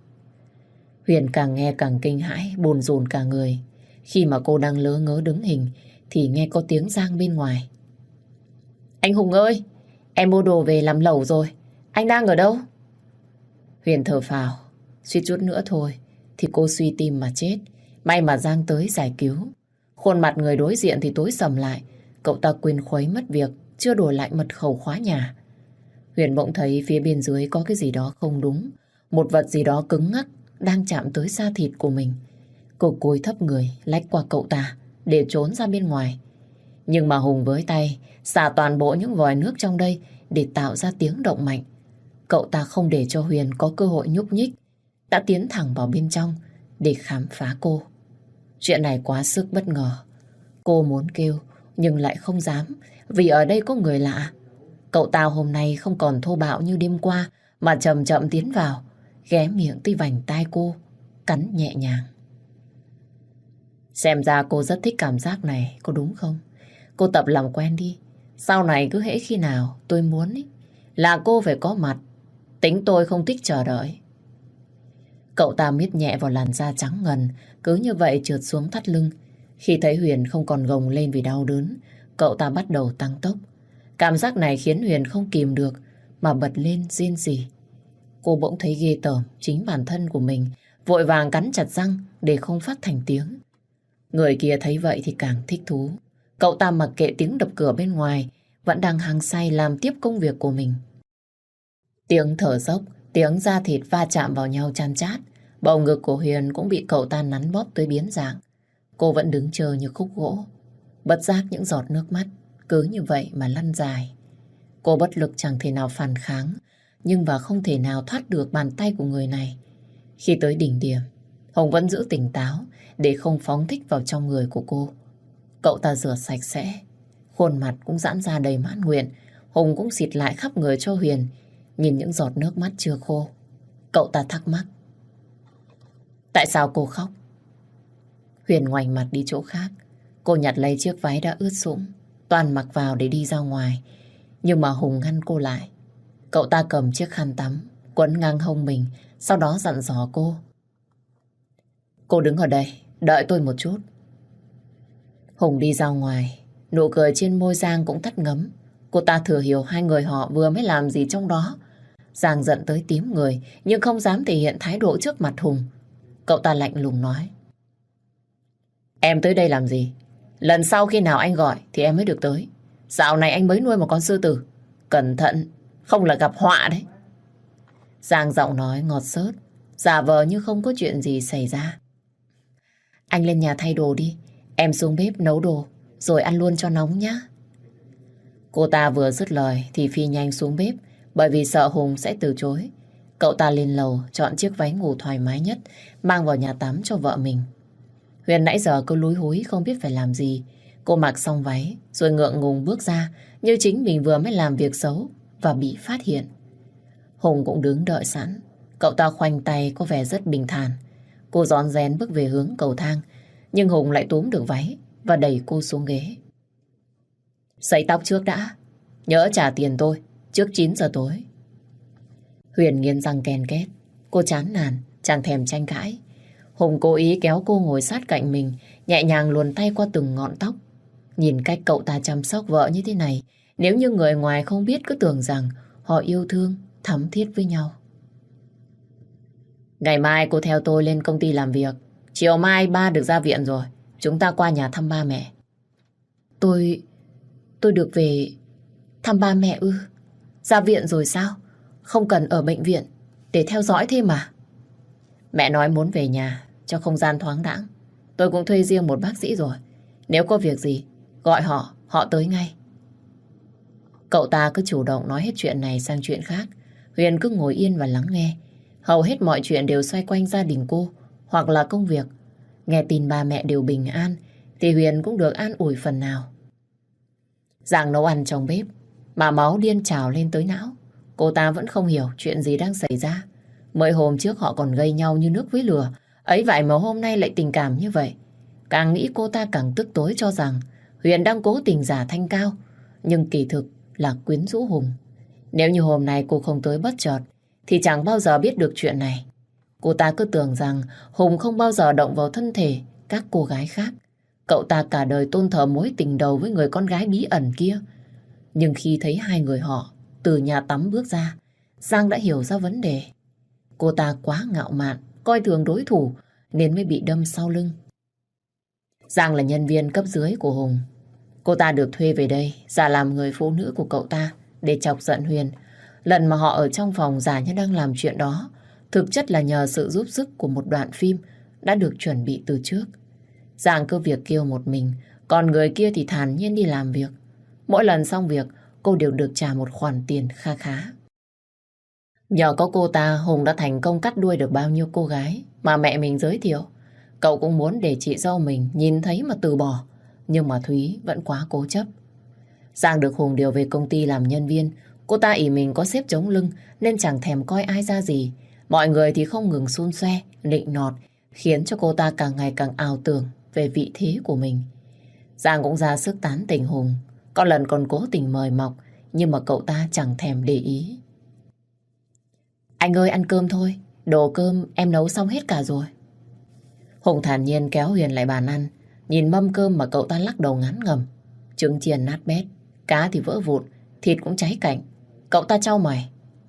Huyền càng nghe càng kinh hãi, bồn rồn cả người. Khi mà cô đang lớ ngớ đứng hình thì nghe có tiếng Giang bên ngoài. Anh Hùng ơi, em mua đồ về làm lẩu rồi, anh đang ở đâu? Huyền thở phào, suýt chút nữa thôi thì cô suy tim mà chết. May mà Giang tới giải cứu. Khuôn mặt người đối diện thì tối sầm lại. Cậu ta quên khuấy mất việc, chưa đổi lại mật khẩu khóa nhà. Huyền bỗng thấy phía bên dưới có cái gì đó không đúng. Một vật gì đó cứng ngắc đang chạm tới da thịt của mình. Cô cúi thấp người lách qua cậu ta để trốn ra bên ngoài. Nhưng mà Hùng với tay xả toàn bộ những vòi nước trong đây để tạo ra tiếng động mạnh. Cậu ta không để cho Huyền có cơ hội nhúc nhích, đã tiến thẳng vào bên trong để khám phá cô. Chuyện này quá sức bất ngờ. Cô muốn kêu nhưng lại không dám, vì ở đây có người lạ. Cậu ta hôm nay không còn thô bạo như đêm qua, mà chậm chậm tiến vào, ghé miệng tới vành tai cô, cắn nhẹ nhàng. Xem ra cô rất thích cảm giác này, có đúng không? Cô tập làm quen đi. Sau này cứ hễ khi nào tôi muốn ý, là cô phải có mặt. Tính tôi không thích chờ đợi. Cậu ta miết nhẹ vào làn da trắng ngần, cứ như vậy trượt xuống thắt lưng. Khi thấy Huyền không còn gồng lên vì đau đớn, cậu ta bắt đầu tăng tốc. Cảm giác này khiến Huyền không kìm được mà bật lên rên rỉ. Cô bỗng thấy ghê tởm chính bản thân của mình, vội vàng cắn chặt răng để không phát thành tiếng. Người kia thấy vậy thì càng thích thú. Cậu ta mặc kệ tiếng đập cửa bên ngoài, vẫn đang hăng say làm tiếp công việc của mình. Tiếng thở dốc, tiếng da thịt va chạm vào nhau chan chát. Bầu ngực của Huyền cũng bị cậu ta nắn bóp tới biến dạng. Cô vẫn đứng chờ như khúc gỗ. Bất giác những giọt nước mắt cứ như vậy mà lăn dài. Cô bất lực chẳng thể nào phản kháng, nhưng và không thể nào thoát được bàn tay của người này. Khi tới đỉnh điểm, Hồng vẫn giữ tỉnh táo để không phóng thích vào trong người của cô. Cậu ta rửa sạch sẽ, khuôn mặt cũng giãn ra đầy mãn nguyện. Hùng cũng xịt lại khắp người cho Huyền. Nhìn những giọt nước mắt chưa khô, cậu ta thắc mắc. Tại sao cô khóc? Huyền ngoảnh mặt đi chỗ khác. Cô nhặt lấy chiếc váy đã ướt sũng, toàn mặc vào để đi ra ngoài. Nhưng mà Hùng ngăn cô lại. Cậu ta cầm chiếc khăn tắm quấn ngang hông mình, sau đó dặn dò cô. Cô đứng ở đây, đợi tôi một chút. Hùng đi ra ngoài, nụ cười trên môi Giang cũng tắt ngấm. Cô ta thừa hiểu hai người họ vừa mới làm gì trong đó. Giang giận tới tím người, nhưng không dám thể hiện thái độ trước mặt Hùng. Cậu ta lạnh lùng nói. Em tới đây làm gì? Lần sau khi nào anh gọi thì em mới được tới. Dạo này anh mới nuôi một con sư tử. Cẩn thận, không là gặp họa đấy. Giang giọng nói ngọt xớt, giả vờ như không có chuyện gì xảy ra. Anh lên nhà thay đồ đi, em xuống bếp nấu đồ, rồi ăn luôn cho nóng nhá. Cô ta vừa dứt lời thì phi nhanh xuống bếp, bởi vì sợ Hùng sẽ từ chối. Cậu ta lên lầu chọn chiếc váy ngủ thoải mái nhất, mang vào nhà tắm cho vợ mình. Huyền nãy giờ cứ lúi húi không biết phải làm gì. Cô mặc xong váy rồi ngượng ngùng bước ra, như chính mình vừa mới làm việc xấu và bị phát hiện. Hùng cũng đứng đợi sẵn. Cậu ta khoanh tay có vẻ rất bình thản. Cô rón rén bước về hướng cầu thang, nhưng Hùng lại túm được váy và đẩy cô xuống ghế. Sấy tóc trước đã. Nhớ trả tiền tôi trước chín giờ tối. Huyền nghiến răng ken két. Cô chán nản, chẳng thèm tranh cãi. Hùng cố ý kéo cô ngồi sát cạnh mình, nhẹ nhàng luồn tay qua từng ngọn tóc. Nhìn cách cậu ta chăm sóc vợ như thế này, nếu như người ngoài không biết cứ tưởng rằng họ yêu thương, thắm thiết với nhau. Ngày mai cô theo tôi lên công ty làm việc. Chiều mai ba được ra viện rồi. Chúng ta qua nhà thăm ba mẹ. Tôi... tôi được về thăm ba mẹ ư? Ra viện rồi sao? Không cần ở bệnh viện để theo dõi thêm mà. Mẹ nói muốn về nhà cho không gian thoáng đãng. Tôi cũng thuê riêng một bác sĩ rồi. Nếu có việc gì, gọi họ, họ tới ngay. Cậu ta cứ chủ động nói hết chuyện này sang chuyện khác. Huyền cứ ngồi yên và lắng nghe. Hầu hết mọi chuyện đều xoay quanh gia đình cô hoặc là công việc. Nghe tin ba mẹ đều bình an thì Huyền cũng được an ủi phần nào. Giang nấu ăn trong bếp mà máu điên trào lên tới não. Cô ta vẫn không hiểu chuyện gì đang xảy ra. Mới hôm trước họ còn gây nhau như nước với lửa. Ấy vậy mà hôm nay lại tình cảm như vậy. Càng nghĩ cô ta càng tức tối cho rằng Huyền đang cố tình giả thanh cao, nhưng kỳ thực là quyến rũ Hùng. Nếu như hôm nay cô không tới bất chợt thì chẳng bao giờ biết được chuyện này. Cô ta cứ tưởng rằng Hùng không bao giờ động vào thân thể các cô gái khác. Cậu ta cả đời tôn thờ mối tình đầu với người con gái bí ẩn kia. Nhưng khi thấy hai người họ từ nhà tắm bước ra, Giang đã hiểu ra vấn đề. Cô ta quá ngạo mạn, coi thường đối thủ nên mới bị đâm sau lưng. Giang là nhân viên cấp dưới của Hùng. Cô ta được thuê về đây giả làm người phụ nữ của cậu ta để chọc giận Huyền. Lần mà họ ở trong phòng giả như đang làm chuyện đó, thực chất là nhờ sự giúp sức của một đoạn phim đã được chuẩn bị từ trước. Giang cứ việc kêu một mình, còn người kia thì thản nhiên đi làm việc. Mỗi lần xong việc, cô đều được trả một khoản tiền kha khá. Nhờ có cô ta, Hùng đã thành công cắt đuôi được bao nhiêu cô gái mà mẹ mình giới thiệu. Cậu cũng muốn để chị dâu mình nhìn thấy mà từ bỏ, nhưng mà Thúy vẫn quá cố chấp. Giang được Hùng điều về công ty làm nhân viên. Cô ta ỷ mình có sếp chống lưng nên chẳng thèm coi ai ra gì. Mọi người thì không ngừng xun xoe, nịnh nọt, khiến cho cô ta càng ngày càng ảo tưởng về vị thế của mình. Giang cũng ra sức tán tỉnh Hùng. Có lần còn cố tình mời mọc, nhưng mà cậu ta chẳng thèm để ý. Anh ơi, ăn cơm thôi. Đồ cơm em nấu xong hết cả rồi. Hùng thản nhiên kéo Huyền lại bàn ăn. Nhìn mâm cơm mà cậu ta lắc đầu ngán ngẩm. Trứng chiên nát bét, cá thì vỡ vụn, thịt cũng cháy cạnh. Cậu ta chau mày.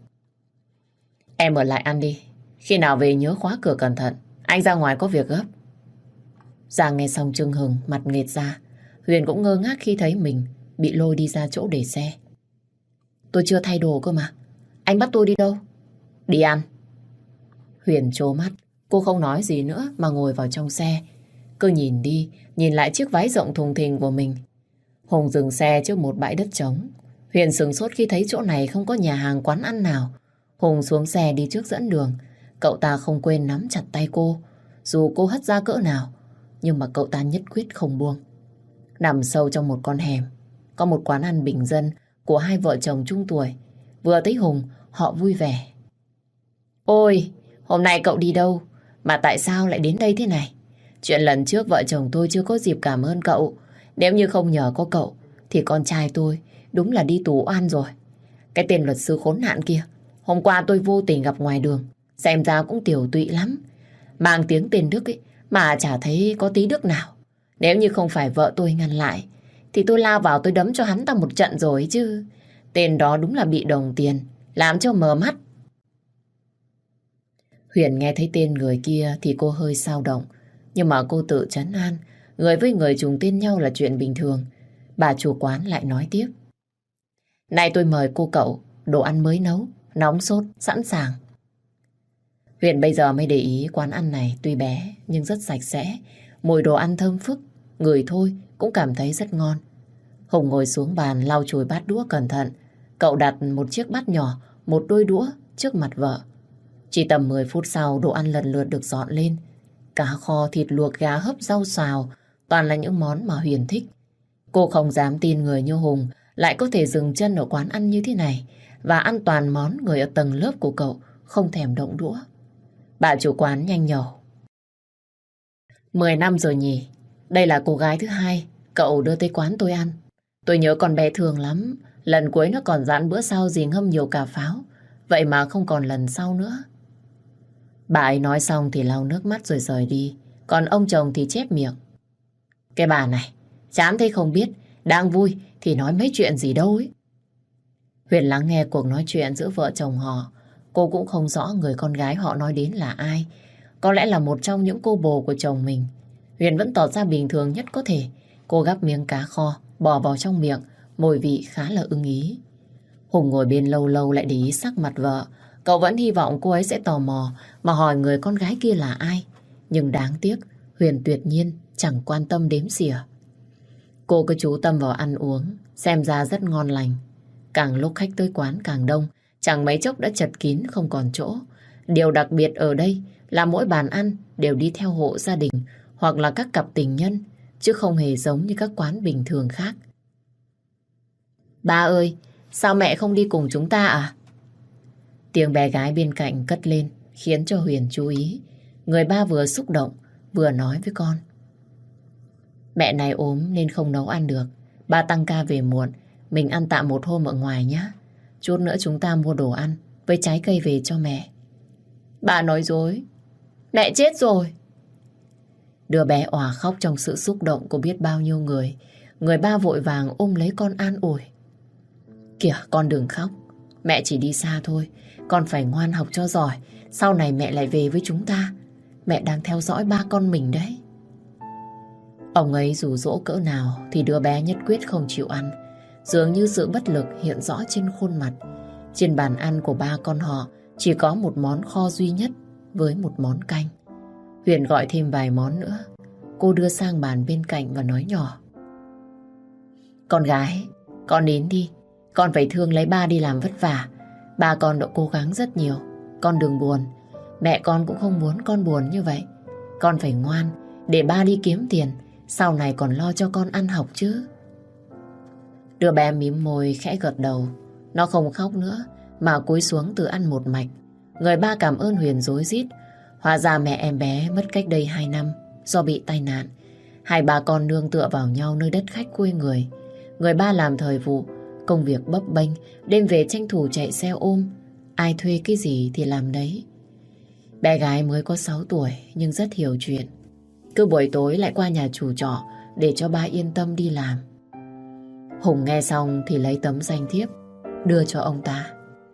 Em ở lại ăn đi. Khi nào về nhớ khóa cửa cẩn thận. Anh ra ngoài có việc gấp. Giang nghe xong chưng hừng, mặt nghệt ra. Huyền cũng ngơ ngác khi thấy mình bị lôi đi ra chỗ để xe. Tôi chưa thay đồ cơ mà. Anh bắt tôi đi đâu? Đi ăn. Huyền trố mắt. Cô không nói gì nữa mà ngồi vào trong xe. Cứ nhìn đi, nhìn lại chiếc váy rộng thùng thình của mình. Hùng dừng xe trước một bãi đất trống. Huyền sửng sốt khi thấy chỗ này không có nhà hàng quán ăn nào. Hùng xuống xe đi trước dẫn đường. Cậu ta không quên nắm chặt tay cô. Dù cô hất ra cỡ nào, nhưng mà cậu ta nhất quyết không buông. Nằm sâu trong một con hẻm, có một quán ăn bình dân của hai vợ chồng trung tuổi. Vừa thấy Hùng, họ vui vẻ. Ôi, hôm nay cậu đi đâu? Mà tại sao lại đến đây thế này? Chuyện lần trước vợ chồng tôi chưa có dịp cảm ơn cậu. Nếu như không nhờ có cậu, thì con trai tôi đúng là đi tù oan rồi. Cái tên luật sư khốn nạn kia, hôm qua tôi vô tình gặp ngoài đường. Xem ra cũng tiểu tụy lắm. Mang tiếng tên Đức ấy, mà chả thấy có tí đức nào. Nếu như không phải vợ tôi ngăn lại, thì tôi lao vào tôi đấm cho hắn ta một trận rồi chứ. Tên đó đúng là bị đồng tiền, làm cho mờ mắt. Huyền nghe thấy tên người kia thì cô hơi xao động. Nhưng mà cô tự trấn an, người với người trùng tên nhau là chuyện bình thường. Bà chủ quán lại nói tiếp. Nay tôi mời cô cậu, đồ ăn mới nấu, nóng sốt, sẵn sàng. Huyền bây giờ mới để ý quán ăn này tuy bé nhưng rất sạch sẽ. Mùi đồ ăn thơm phức, người thôi cũng cảm thấy rất ngon. Hùng ngồi xuống bàn lau chùi bát đũa cẩn thận. Cậu đặt một chiếc bát nhỏ, một đôi đũa trước mặt vợ. Chỉ tầm mười phút sau đồ ăn lần lượt được dọn lên. Cá kho, thịt luộc, gà hấp, rau xào, toàn là những món mà Huyền thích. Cô không dám tin người như Hùng lại có thể dừng chân ở quán ăn như thế này và ăn toàn món người ở tầng lớp của cậu không thèm động đũa. Bà chủ quán nhanh nhẩu. Mười năm rồi nhỉ? Đây là cô gái thứ hai cậu đưa tới quán tôi ăn. Tôi nhớ con bé thương lắm, Lần cuối nó còn dặn bữa sau dì ngâm nhiều cà pháo. Vậy mà không còn lần sau nữa. Bà ấy nói xong thì lau nước mắt rồi rời đi. Còn ông chồng thì chép miệng. Cái bà này, chán thế không biết. Đang vui thì nói mấy chuyện gì đâu ấy. Huyền lắng nghe cuộc nói chuyện giữa vợ chồng họ. Cô cũng không rõ người con gái họ nói đến là ai. Có lẽ là một trong những cô bồ của chồng mình. Huyền vẫn tỏ ra bình thường nhất có thể. Cô gắp miếng cá kho, bỏ vào trong miệng, mùi vị khá là ưng ý. Hùng ngồi bên lâu lâu lại để ý sắc mặt vợ. Cậu vẫn hy vọng cô ấy sẽ tò mò mà hỏi người con gái kia là ai. Nhưng đáng tiếc, Huyền tuyệt nhiên chẳng quan tâm đếm xỉa. Cô cứ chú tâm vào ăn uống, xem ra rất ngon lành. Càng lúc khách tới quán càng đông, chẳng mấy chốc đã chật kín không còn chỗ. Điều đặc biệt ở đây là mỗi bàn ăn đều đi theo hộ gia đình hoặc là các cặp tình nhân, chứ không hề giống như các quán bình thường khác. Ba ơi, sao mẹ không đi cùng chúng ta à? Tiếng bé gái bên cạnh cất lên khiến cho Huyền chú ý. Người ba vừa xúc động vừa nói với con. Mẹ này ốm nên không nấu ăn được. Ba tăng ca về muộn, mình ăn tạm một hôm ở ngoài nhé. Chút nữa chúng ta mua đồ ăn với trái cây về cho mẹ. Bà nói dối. Mẹ chết rồi. Đứa bé òa khóc trong sự xúc động của biết bao nhiêu người. Người ba vội vàng ôm lấy con an ủi. Kìa, con đừng khóc. Mẹ chỉ đi xa thôi. Con phải ngoan học cho giỏi. Sau này mẹ lại về với chúng ta. Mẹ đang theo dõi ba con mình đấy. Ông ấy rủ dỗ cỡ nào thì đứa bé nhất quyết không chịu ăn. Dường như sự bất lực hiện rõ trên khuôn mặt. Trên bàn ăn của ba con họ chỉ có một món kho duy nhất với một món canh. Huyền gọi thêm vài món nữa. Cô đưa sang bàn bên cạnh và nói nhỏ. Con gái, con đến đi. Con phải thương lấy ba đi làm vất vả. Ba con đã cố gắng rất nhiều. Con đừng buồn. Mẹ con cũng không muốn con buồn như vậy. Con phải ngoan để ba đi kiếm tiền. Sau này còn lo cho con ăn học chứ. Đứa bé mím môi khẽ gật đầu. Nó không khóc nữa mà cúi xuống từ ăn một mạch. Người ba cảm ơn Huyền rối rít. Hóa ra mẹ em bé mất cách đây hai năm do bị tai nạn. Hai bà con nương tựa vào nhau nơi đất khách quê người. Người ba làm thời vụ, công việc bấp bênh, đêm về tranh thủ chạy xe ôm. Ai thuê cái gì thì làm đấy. Bé gái mới có sáu tuổi nhưng rất hiểu chuyện. Cứ buổi tối lại qua nhà chủ trọ để cho ba yên tâm đi làm. Hùng nghe xong thì lấy tấm danh thiếp đưa cho ông ta.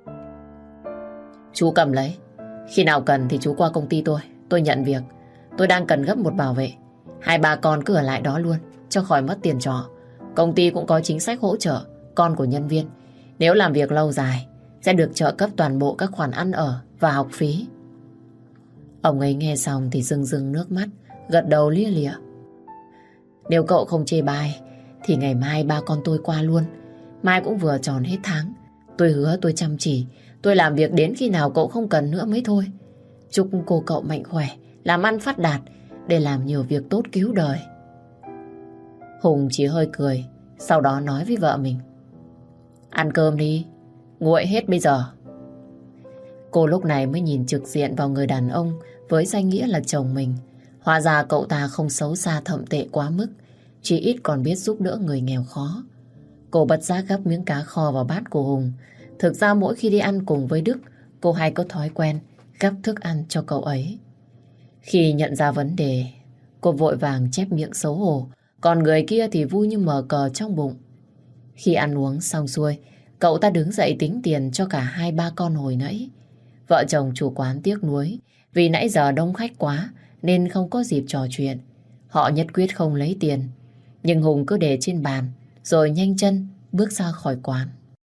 Chú cầm lấy. Khi nào cần thì chú qua công ty tôi. Tôi nhận việc. Tôi đang cần gấp một bảo vệ. Hai bà con cứ ở lại đó luôn cho khỏi mất tiền trọ. Công ty cũng có chính sách hỗ trợ con của nhân viên. Nếu làm việc lâu dài sẽ được trợ cấp toàn bộ các khoản ăn ở và học phí. Ông ấy nghe xong thì rưng rưng nước mắt, gật đầu lia lịa. Nếu cậu không chê bai thì ngày mai ba con tôi qua luôn. Mai cũng vừa tròn hết tháng. Tôi hứa tôi chăm chỉ. Tôi làm việc đến khi nào cậu không cần nữa mới thôi. Chúc cô cậu mạnh khỏe, làm ăn phát đạt để làm nhiều việc tốt cứu đời. Hùng chỉ hơi cười, sau đó nói với vợ mình. Ăn cơm đi, nguội hết bây giờ. Cô lúc này mới nhìn trực diện vào người đàn ông với danh nghĩa là chồng mình. Hóa ra cậu ta không xấu xa thậm tệ quá mức, chỉ ít còn biết giúp đỡ người nghèo khó. Cô bất giác gắp miếng cá kho vào bát của Hùng. Thực ra mỗi khi đi ăn cùng với Đức, cô hay có thói quen gắp thức ăn cho cậu ấy. Khi nhận ra vấn đề, cô vội vàng chép miệng xấu hổ, còn người kia thì vui như mở cờ trong bụng. Khi ăn uống xong xuôi, cậu ta đứng dậy tính tiền cho cả hai ba con hồi nãy. Vợ chồng chủ quán tiếc nuối, vì nãy giờ đông khách quá nên không có dịp trò chuyện. Họ nhất quyết không lấy tiền, nhưng Hùng cứ để trên bàn rồi nhanh chân bước ra khỏi quán.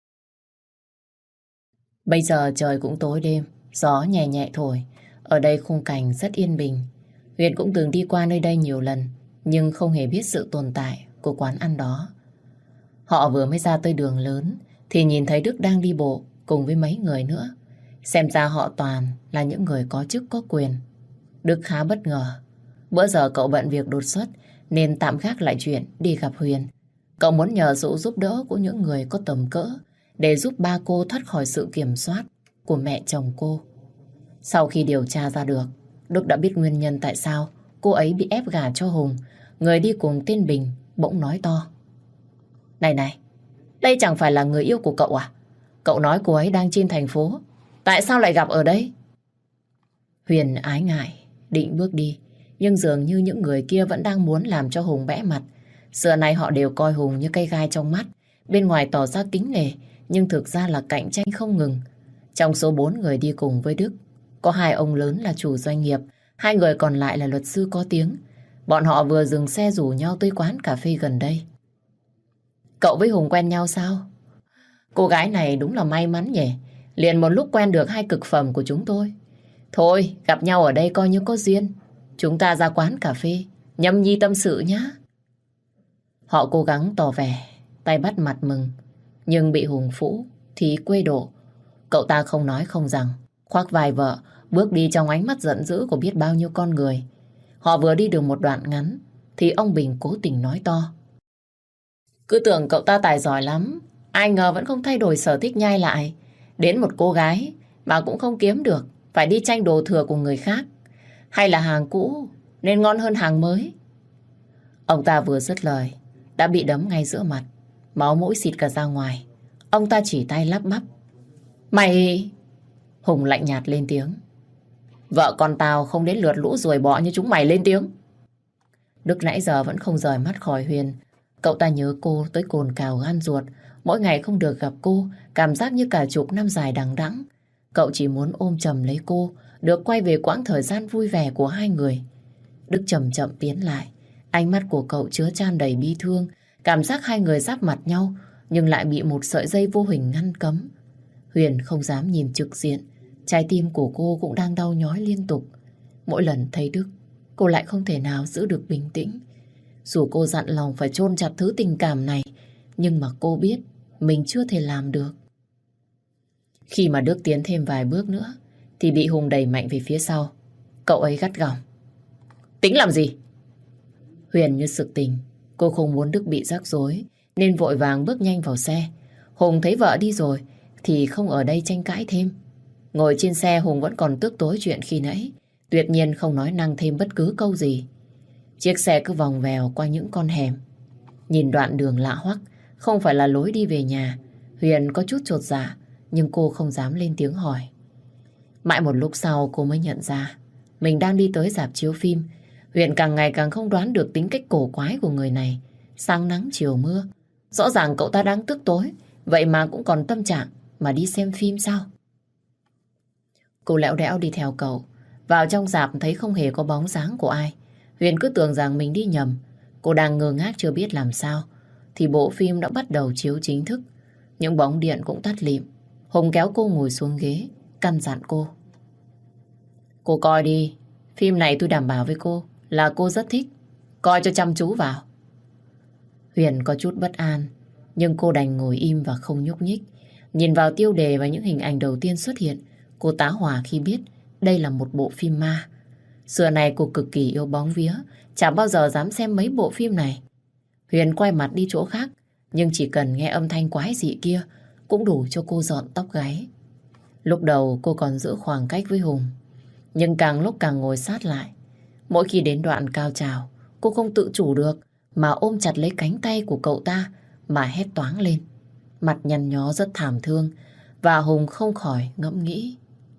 Bây giờ trời cũng tối đêm, gió nhẹ nhẹ thổi. Ở đây khung cảnh rất yên bình. Huyền cũng từng đi qua nơi đây nhiều lần, nhưng không hề biết sự tồn tại của quán ăn đó. Họ vừa mới ra tới đường lớn thì nhìn thấy Đức đang đi bộ cùng với mấy người nữa. Xem ra họ toàn là những người có chức có quyền. Đức khá bất ngờ. Bữa giờ cậu bận việc đột xuất nên tạm gác lại chuyện đi gặp Huyền. Cậu muốn nhờ sự giúp đỡ của những người có tầm cỡ để giúp ba cô thoát khỏi sự kiểm soát của mẹ chồng cô. Sau khi điều tra ra được, Đức đã biết nguyên nhân tại sao cô ấy bị ép gả cho Hùng. Người đi cùng tên Bình bỗng nói to. Này này, Đây chẳng phải là người yêu của cậu à? Cậu nói cô ấy đang trên thành phố. Tại sao lại gặp ở đây? Huyền ái ngại, định bước đi. Nhưng dường như những người kia vẫn đang muốn làm cho Hùng bẽ mặt. Xưa nay họ đều coi Hùng như cây gai trong mắt. Bên ngoài tỏ ra kính nể, nhưng thực ra là cạnh tranh không ngừng. Trong số bốn người đi cùng với Đức, có hai ông lớn là chủ doanh nghiệp, hai người còn lại là luật sư có tiếng. Bọn họ vừa dừng xe rủ nhau tới quán cà phê gần đây. Cậu với Hùng quen nhau sao? Cô gái này đúng là may mắn nhỉ. Liền một lúc quen được hai cực phẩm của chúng tôi. Thôi, gặp nhau ở đây coi như có duyên. Chúng ta ra quán cà phê, nhâm nhi tâm sự nhá. Họ cố gắng tỏ vẻ, tay bắt mặt mừng. Nhưng bị Hùng phũ thì quê độ. Cậu ta không nói không rằng, khoác vai vợ, bước đi trong ánh mắt giận dữ của biết bao nhiêu con người. Họ vừa đi được một đoạn ngắn, thì ông Bình cố tình nói to. Cứ tưởng cậu ta tài giỏi lắm, ai ngờ vẫn không thay đổi sở thích nhai lại. Đến một cô gái mà cũng không kiếm được, phải đi tranh đồ thừa của người khác. Hay là hàng cũ nên ngon hơn hàng mới? Ông ta vừa dứt lời, đã bị đấm ngay giữa mặt, máu mũi xịt cả ra ngoài. Ông ta chỉ tay lắp bắp. Mày... Hùng lạnh nhạt lên tiếng. Vợ con tao không đến lượt lũ ruồi bọ như chúng mày lên tiếng. Đức nãy giờ vẫn không rời mắt khỏi Huyền. Cậu ta nhớ cô tới cồn cào gan ruột. Mỗi ngày không được gặp cô, cảm giác như cả chục năm dài đằng đẵng. Cậu chỉ muốn ôm chầm lấy cô, được quay về quãng thời gian vui vẻ của hai người. Đức chậm chậm tiến lại. Ánh mắt của cậu chứa chan đầy bi thương. Cảm giác hai người giáp mặt nhau, nhưng lại bị một sợi dây vô hình ngăn cấm. Huyền không dám nhìn trực diện. Trái tim của cô cũng đang đau nhói liên tục. Mỗi lần thấy Đức, cô lại không thể nào giữ được bình tĩnh. Dù cô dặn lòng phải chôn chặt thứ tình cảm này, nhưng mà cô biết mình chưa thể làm được. Khi mà Đức tiến thêm vài bước nữa, thì bị Hùng đẩy mạnh về phía sau. Cậu ấy gắt gỏng. Tính làm gì? Huyền như sực tỉnh. Cô không muốn Đức bị rắc rối, nên vội vàng bước nhanh vào xe. Hùng thấy vợ đi rồi, thì không ở đây tranh cãi thêm. Ngồi trên xe Hùng vẫn còn tức tối chuyện khi nãy. Tuyệt nhiên không nói năng thêm bất cứ câu gì. Chiếc xe cứ vòng vèo qua những con hẻm. Nhìn đoạn đường lạ hoắc, không phải là lối đi về nhà. Huyền có chút chột dạ, nhưng cô không dám lên tiếng hỏi. Mãi một lúc sau cô mới nhận ra mình đang đi tới rạp chiếu phim. Huyền càng ngày càng không đoán được tính cách cổ quái của người này. Sáng nắng chiều mưa, rõ ràng cậu ta đang tức tối, vậy mà cũng còn tâm trạng mà đi xem phim sao? Cô lẽo đẽo đi theo cậu. Vào trong rạp thấy không hề có bóng dáng của ai. Huyền cứ tưởng rằng mình đi nhầm. Cô đang ngơ ngác chưa biết làm sao, thì bộ phim đã bắt đầu chiếu chính thức. Những bóng điện cũng tắt lịm. Hùng kéo cô ngồi xuống ghế, căn dặn cô. Cô coi đi, phim này tôi đảm bảo với cô là cô rất thích. Coi cho chăm chú vào. Huyền có chút bất an, nhưng cô đành ngồi im và không nhúc nhích. Nhìn vào tiêu đề và những hình ảnh đầu tiên xuất hiện, cô tá hỏa khi biết đây là một bộ phim ma. Xưa này cô cực kỳ yêu bóng vía, chẳng bao giờ dám xem mấy bộ phim này. Huyền quay mặt đi chỗ khác, nhưng chỉ cần nghe âm thanh quái dị kia cũng đủ cho cô rợn tóc gáy. Lúc đầu cô còn giữ khoảng cách với Hùng, nhưng càng lúc càng ngồi sát lại. Mỗi khi đến đoạn cao trào, cô không tự chủ được mà ôm chặt lấy cánh tay của cậu ta mà hét toáng lên. Mặt nhăn nhó rất thảm thương, và Hùng không khỏi ngẫm nghĩ.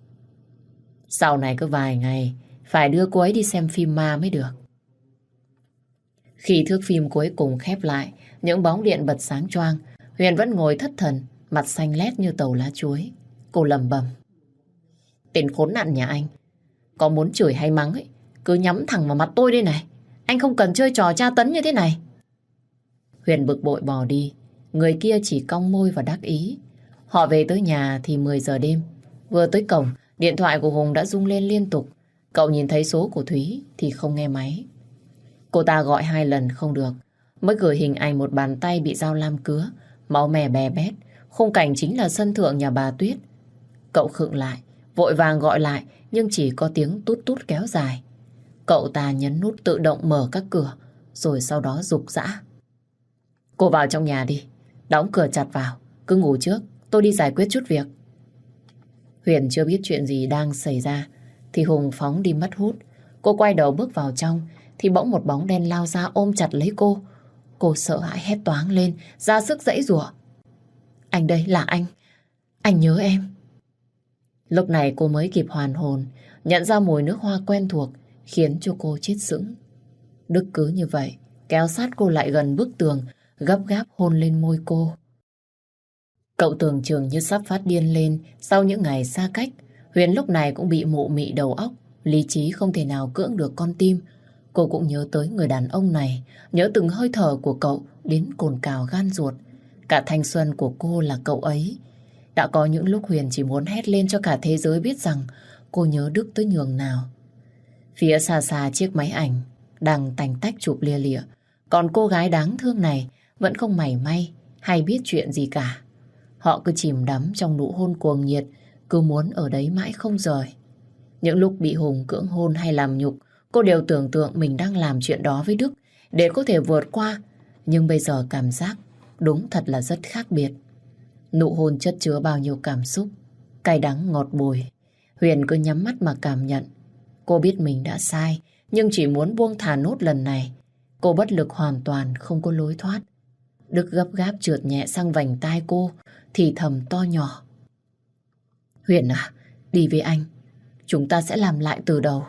Sau này cứ vài ngày phải đưa cô ấy đi xem phim ma mới được. Khi thước phim cuối cùng khép lại, những bóng điện bật sáng choang, Huyền vẫn ngồi thất thần, mặt xanh lét như tàu lá chuối. Cô lẩm bẩm. Tên khốn nạn nhà anh, có muốn chửi hay mắng ấy, cứ nhắm thẳng vào mặt tôi đây này. Anh không cần chơi trò tra tấn như thế này. Huyền bực bội bỏ đi. Người kia chỉ cong môi và đắc ý. Họ về tới nhà thì mười giờ đêm. Vừa tới cổng, điện thoại của Hùng đã rung lên liên tục. Cậu nhìn thấy số của Thúy thì không nghe máy. Cô ta gọi hai lần không được, mới gửi hình ảnh một bàn tay bị dao lam cứa, máu me bè bét. Khung cảnh chính là sân thượng nhà bà Tuyết. Cậu khựng lại, vội vàng gọi lại, nhưng chỉ có tiếng tút tút kéo dài. Cậu ta nhấn nút tự động mở các cửa, rồi sau đó giục giã. Cô vào trong nhà đi, đóng cửa chặt vào, cứ ngủ trước, tôi đi giải quyết chút việc. Huyền chưa biết chuyện gì đang xảy ra, thì Hùng phóng đi mất hút. Cô quay đầu bước vào trong, thì bỗng một bóng đen lao ra ôm chặt lấy cô. Cô sợ hãi hét toáng lên, ra sức giãy giụa. Anh đây, là anh. Anh nhớ em. Lúc này cô mới kịp hoàn hồn, nhận ra mùi nước hoa quen thuộc, khiến cho cô chết sững. Đức cứ như vậy, kéo sát cô lại gần bức tường, gấp gáp hôn lên môi cô. Cậu tưởng chừng như sắp phát điên lên sau những ngày xa cách. Huyền lúc này cũng bị mụ mị đầu óc, lý trí không thể nào cưỡng được con tim. Cô cũng nhớ tới người đàn ông này, nhớ từng hơi thở của cậu đến cồn cào gan ruột. Cả thanh xuân của cô là cậu ấy. Đã có những lúc Huyền chỉ muốn hét lên cho cả thế giới biết rằng cô nhớ Đức tới nhường nào. Phía xa xa chiếc máy ảnh đang tành tách chụp lia lịa, còn cô gái đáng thương này vẫn không mảy may hay biết chuyện gì cả. Họ cứ chìm đắm trong nụ hôn cuồng nhiệt, cứ muốn ở đấy mãi không rời. Những lúc bị Hùng cưỡng hôn hay làm nhục, cô đều tưởng tượng mình đang làm chuyện đó với Đức để có thể vượt qua. Nhưng bây giờ cảm giác đúng thật là rất khác biệt. Nụ hôn chất chứa bao nhiêu cảm xúc, cay đắng ngọt bùi. Huyền cứ nhắm mắt mà cảm nhận. Cô biết mình đã sai, nhưng chỉ muốn buông thả nốt lần này. Cô bất lực hoàn toàn, không có lối thoát. Đức gấp gáp trượt nhẹ sang vành tai cô, thì thầm to nhỏ. Huyền à, đi với anh. Chúng ta sẽ làm lại từ đầu.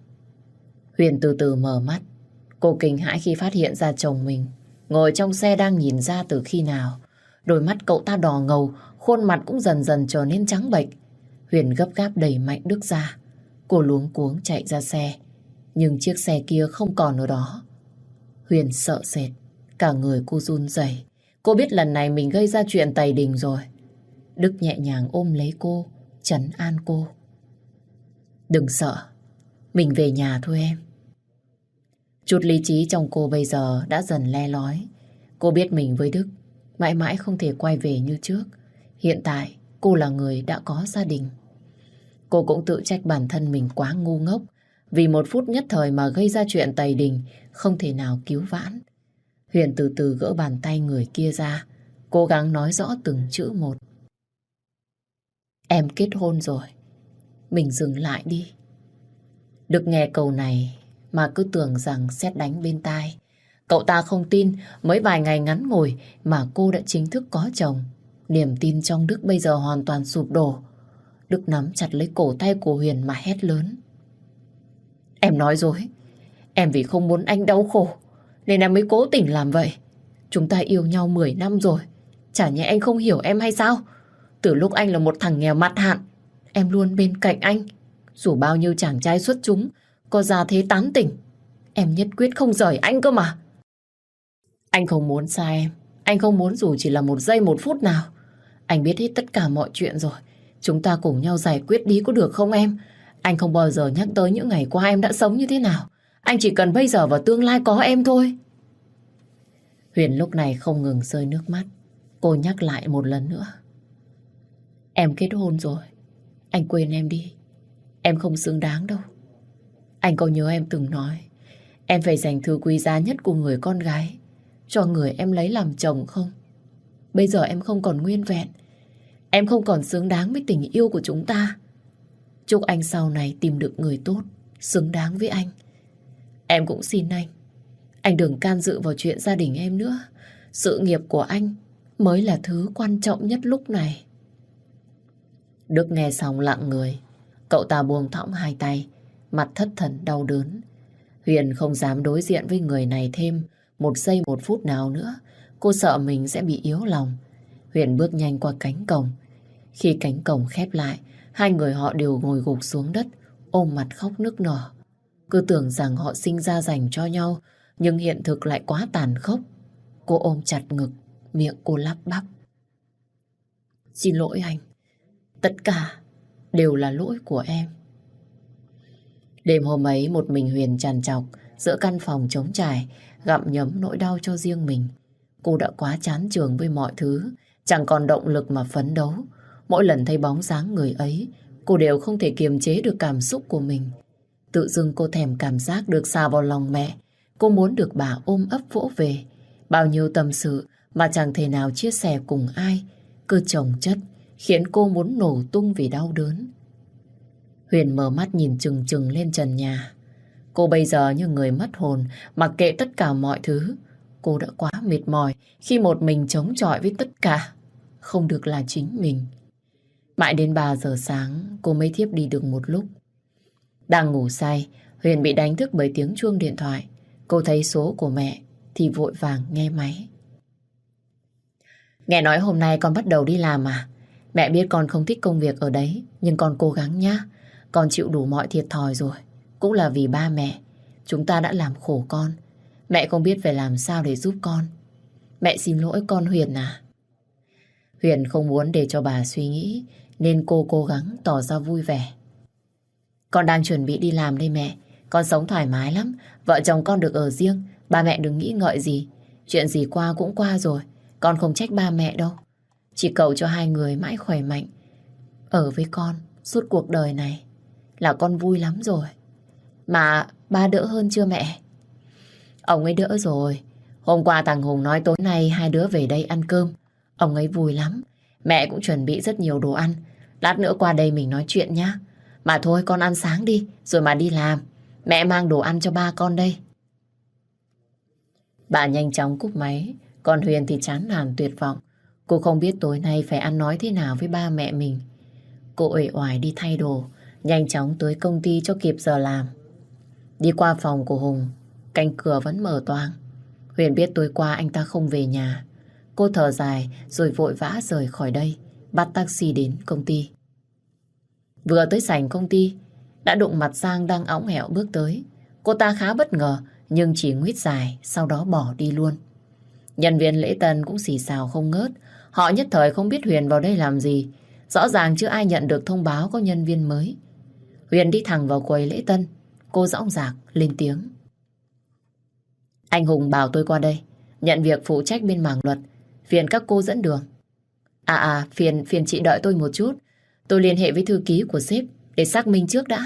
Huyền từ từ mở mắt. Cô kinh hãi khi phát hiện ra chồng mình ngồi trong xe đang nhìn ra từ khi nào. Đôi mắt cậu ta đỏ ngầu, khuôn mặt cũng dần dần trở nên trắng bệch. Huyền gấp gáp đẩy mạnh Đức ra. Cô luống cuống chạy ra xe, nhưng chiếc xe kia không còn ở đó. Huyền sợ sệt, cả người cô run rẩy. Cô biết lần này mình gây ra chuyện tày đình rồi. Đức nhẹ nhàng ôm lấy cô, trấn an cô. Đừng sợ, mình về nhà thôi em. Chút lý trí trong cô bây giờ đã dần le lói. Cô biết mình với Đức mãi mãi không thể quay về như trước. Hiện tại cô là người đã có gia đình. Cô cũng tự trách bản thân mình quá ngu ngốc, vì một phút nhất thời mà gây ra chuyện tày đình, không thể nào cứu vãn. Huyền từ từ gỡ bàn tay người kia ra, cố gắng nói rõ từng chữ một. Em kết hôn rồi, mình dừng lại đi. Được nghe câu này mà cứ tưởng rằng sét đánh bên tai. Cậu ta không tin mới vài ngày ngắn ngủi mà cô đã chính thức có chồng. Niềm tin trong Đức bây giờ hoàn toàn sụp đổ. Đức nắm chặt lấy cổ tay của Huyền mà hét lớn. Em nói dối. Em vì không muốn anh đau khổ nên em mới cố tình làm vậy. Chúng ta yêu nhau mười năm rồi. Chả nhẽ anh không hiểu em hay sao? Từ lúc anh là một thằng nghèo mặt hạn, em luôn bên cạnh anh. Dù bao nhiêu chàng trai xuất chúng có ra thế tán tỉnh, em nhất quyết không rời anh cơ mà. Anh không muốn xa em. Anh không muốn dù chỉ là một giây một phút nào. Anh biết hết tất cả mọi chuyện rồi. Chúng ta cùng nhau giải quyết đi có được không em? Anh không bao giờ nhắc tới những ngày qua em đã sống như thế nào. Anh chỉ cần bây giờ và tương lai có em thôi. Huyền lúc này không ngừng rơi nước mắt. Cô nhắc lại một lần nữa. Em kết hôn rồi. Anh quên em đi. Em không xứng đáng đâu. Anh có nhớ em từng nói em phải dành thứ quý giá nhất của người con gái cho người em lấy làm chồng không? Bây giờ em không còn nguyên vẹn. Em không còn xứng đáng với tình yêu của chúng ta. Chúc anh sau này tìm được người tốt, xứng đáng với anh. Em cũng xin anh, anh đừng can dự vào chuyện gia đình em nữa. Sự nghiệp của anh mới là thứ quan trọng nhất lúc này. Đức nghe xong lặng người. Cậu ta buông thõng hai tay, mặt thất thần đau đớn. Huyền không dám đối diện với người này thêm một giây một phút nào nữa. Cô sợ mình sẽ bị yếu lòng. Huyền bước nhanh qua cánh cổng. Khi cánh cổng khép lại, hai người họ đều ngồi gục xuống đất, ôm mặt khóc nức nở. Cứ tưởng rằng họ sinh ra dành cho nhau, nhưng hiện thực lại quá tàn khốc. Cô ôm chặt ngực, miệng cô lắp bắp. Xin lỗi anh. Tất cả đều là lỗi của em. Đêm hôm ấy một mình Huyền trằn trọc giữa căn phòng trống trải, gặm nhấm nỗi đau cho riêng mình. Cô đã quá chán chường với mọi thứ, chẳng còn động lực mà phấn đấu. Mỗi lần thấy bóng dáng người ấy, cô đều không thể kiềm chế được cảm xúc của mình. Tự dưng cô thèm cảm giác được xà vào lòng mẹ. Cô muốn được bà ôm ấp vỗ về. Bao nhiêu tâm sự mà chẳng thể nào chia sẻ cùng ai, cứ chồng chất khiến cô muốn nổ tung vì đau đớn. Huyền mở mắt nhìn chừng chừng lên trần nhà. Cô bây giờ như người mất hồn, mặc kệ tất cả mọi thứ. Cô đã quá mệt mỏi khi một mình chống chọi với tất cả. không được là chính mình. Mãi đến ba giờ sáng cô mới thiếp đi được một lúc. Đang ngủ say, Huyền bị đánh thức bởi tiếng chuông điện thoại. Cô thấy số của mẹ thì vội vàng nghe máy. Nghe nói hôm nay con bắt đầu đi làm à? Mẹ biết con không thích công việc ở đấy, nhưng con cố gắng nhá. Con chịu đủ mọi thiệt thòi rồi. Cũng là vì ba mẹ. Chúng ta đã làm khổ con. Mẹ không biết phải làm sao để giúp con. Mẹ xin lỗi con Huyền à. Huyền không muốn để cho bà suy nghĩ, nên cô cố gắng tỏ ra vui vẻ. Con đang chuẩn bị đi làm đây mẹ. Con sống thoải mái lắm. Vợ chồng con được ở riêng. Ba mẹ đừng nghĩ ngợi gì. Chuyện gì qua cũng qua rồi. Con không trách ba mẹ đâu. Chỉ cầu cho hai người mãi khỏe mạnh, ở với con suốt cuộc đời này là con vui lắm rồi. Mà ba đỡ hơn chưa mẹ? Ông ấy đỡ rồi. Hôm qua thằng Hùng nói tối nay hai đứa về đây ăn cơm. Ông ấy vui lắm. Mẹ cũng chuẩn bị rất nhiều đồ ăn. Lát nữa qua đây mình nói chuyện nhá. Mà thôi con ăn sáng đi rồi mà đi làm. Mẹ mang đồ ăn cho ba con đây. Bà nhanh chóng cúp máy. Còn Huyền thì chán nản tuyệt vọng. Cô không biết tối nay phải ăn nói thế nào với ba mẹ mình. Cô uể oải đi thay đồ, nhanh chóng tới công ty cho kịp giờ làm. Đi qua phòng của Hùng, cánh cửa vẫn mở toang. Huyền biết tối qua anh ta không về nhà. Cô thở dài rồi vội vã rời khỏi đây, bắt taxi đến công ty. Vừa tới sảnh công ty, đã đụng mặt Giang đang õng ẹo bước tới. Cô ta khá bất ngờ, nhưng chỉ nguyết dài, sau đó bỏ đi luôn. Nhân viên lễ tân cũng xì xào không ngớt. Họ nhất thời không biết Huyền vào đây làm gì. Rõ ràng chưa ai nhận được thông báo có nhân viên mới. Huyền đi thẳng vào quầy lễ tân. Cô dõng dạc lên tiếng. Anh Hùng bảo tôi qua đây nhận việc phụ trách bên mảng luật. Phiền các cô dẫn đường. À à phiền, phiền chị đợi tôi một chút. Tôi liên hệ với thư ký của sếp để xác minh trước đã.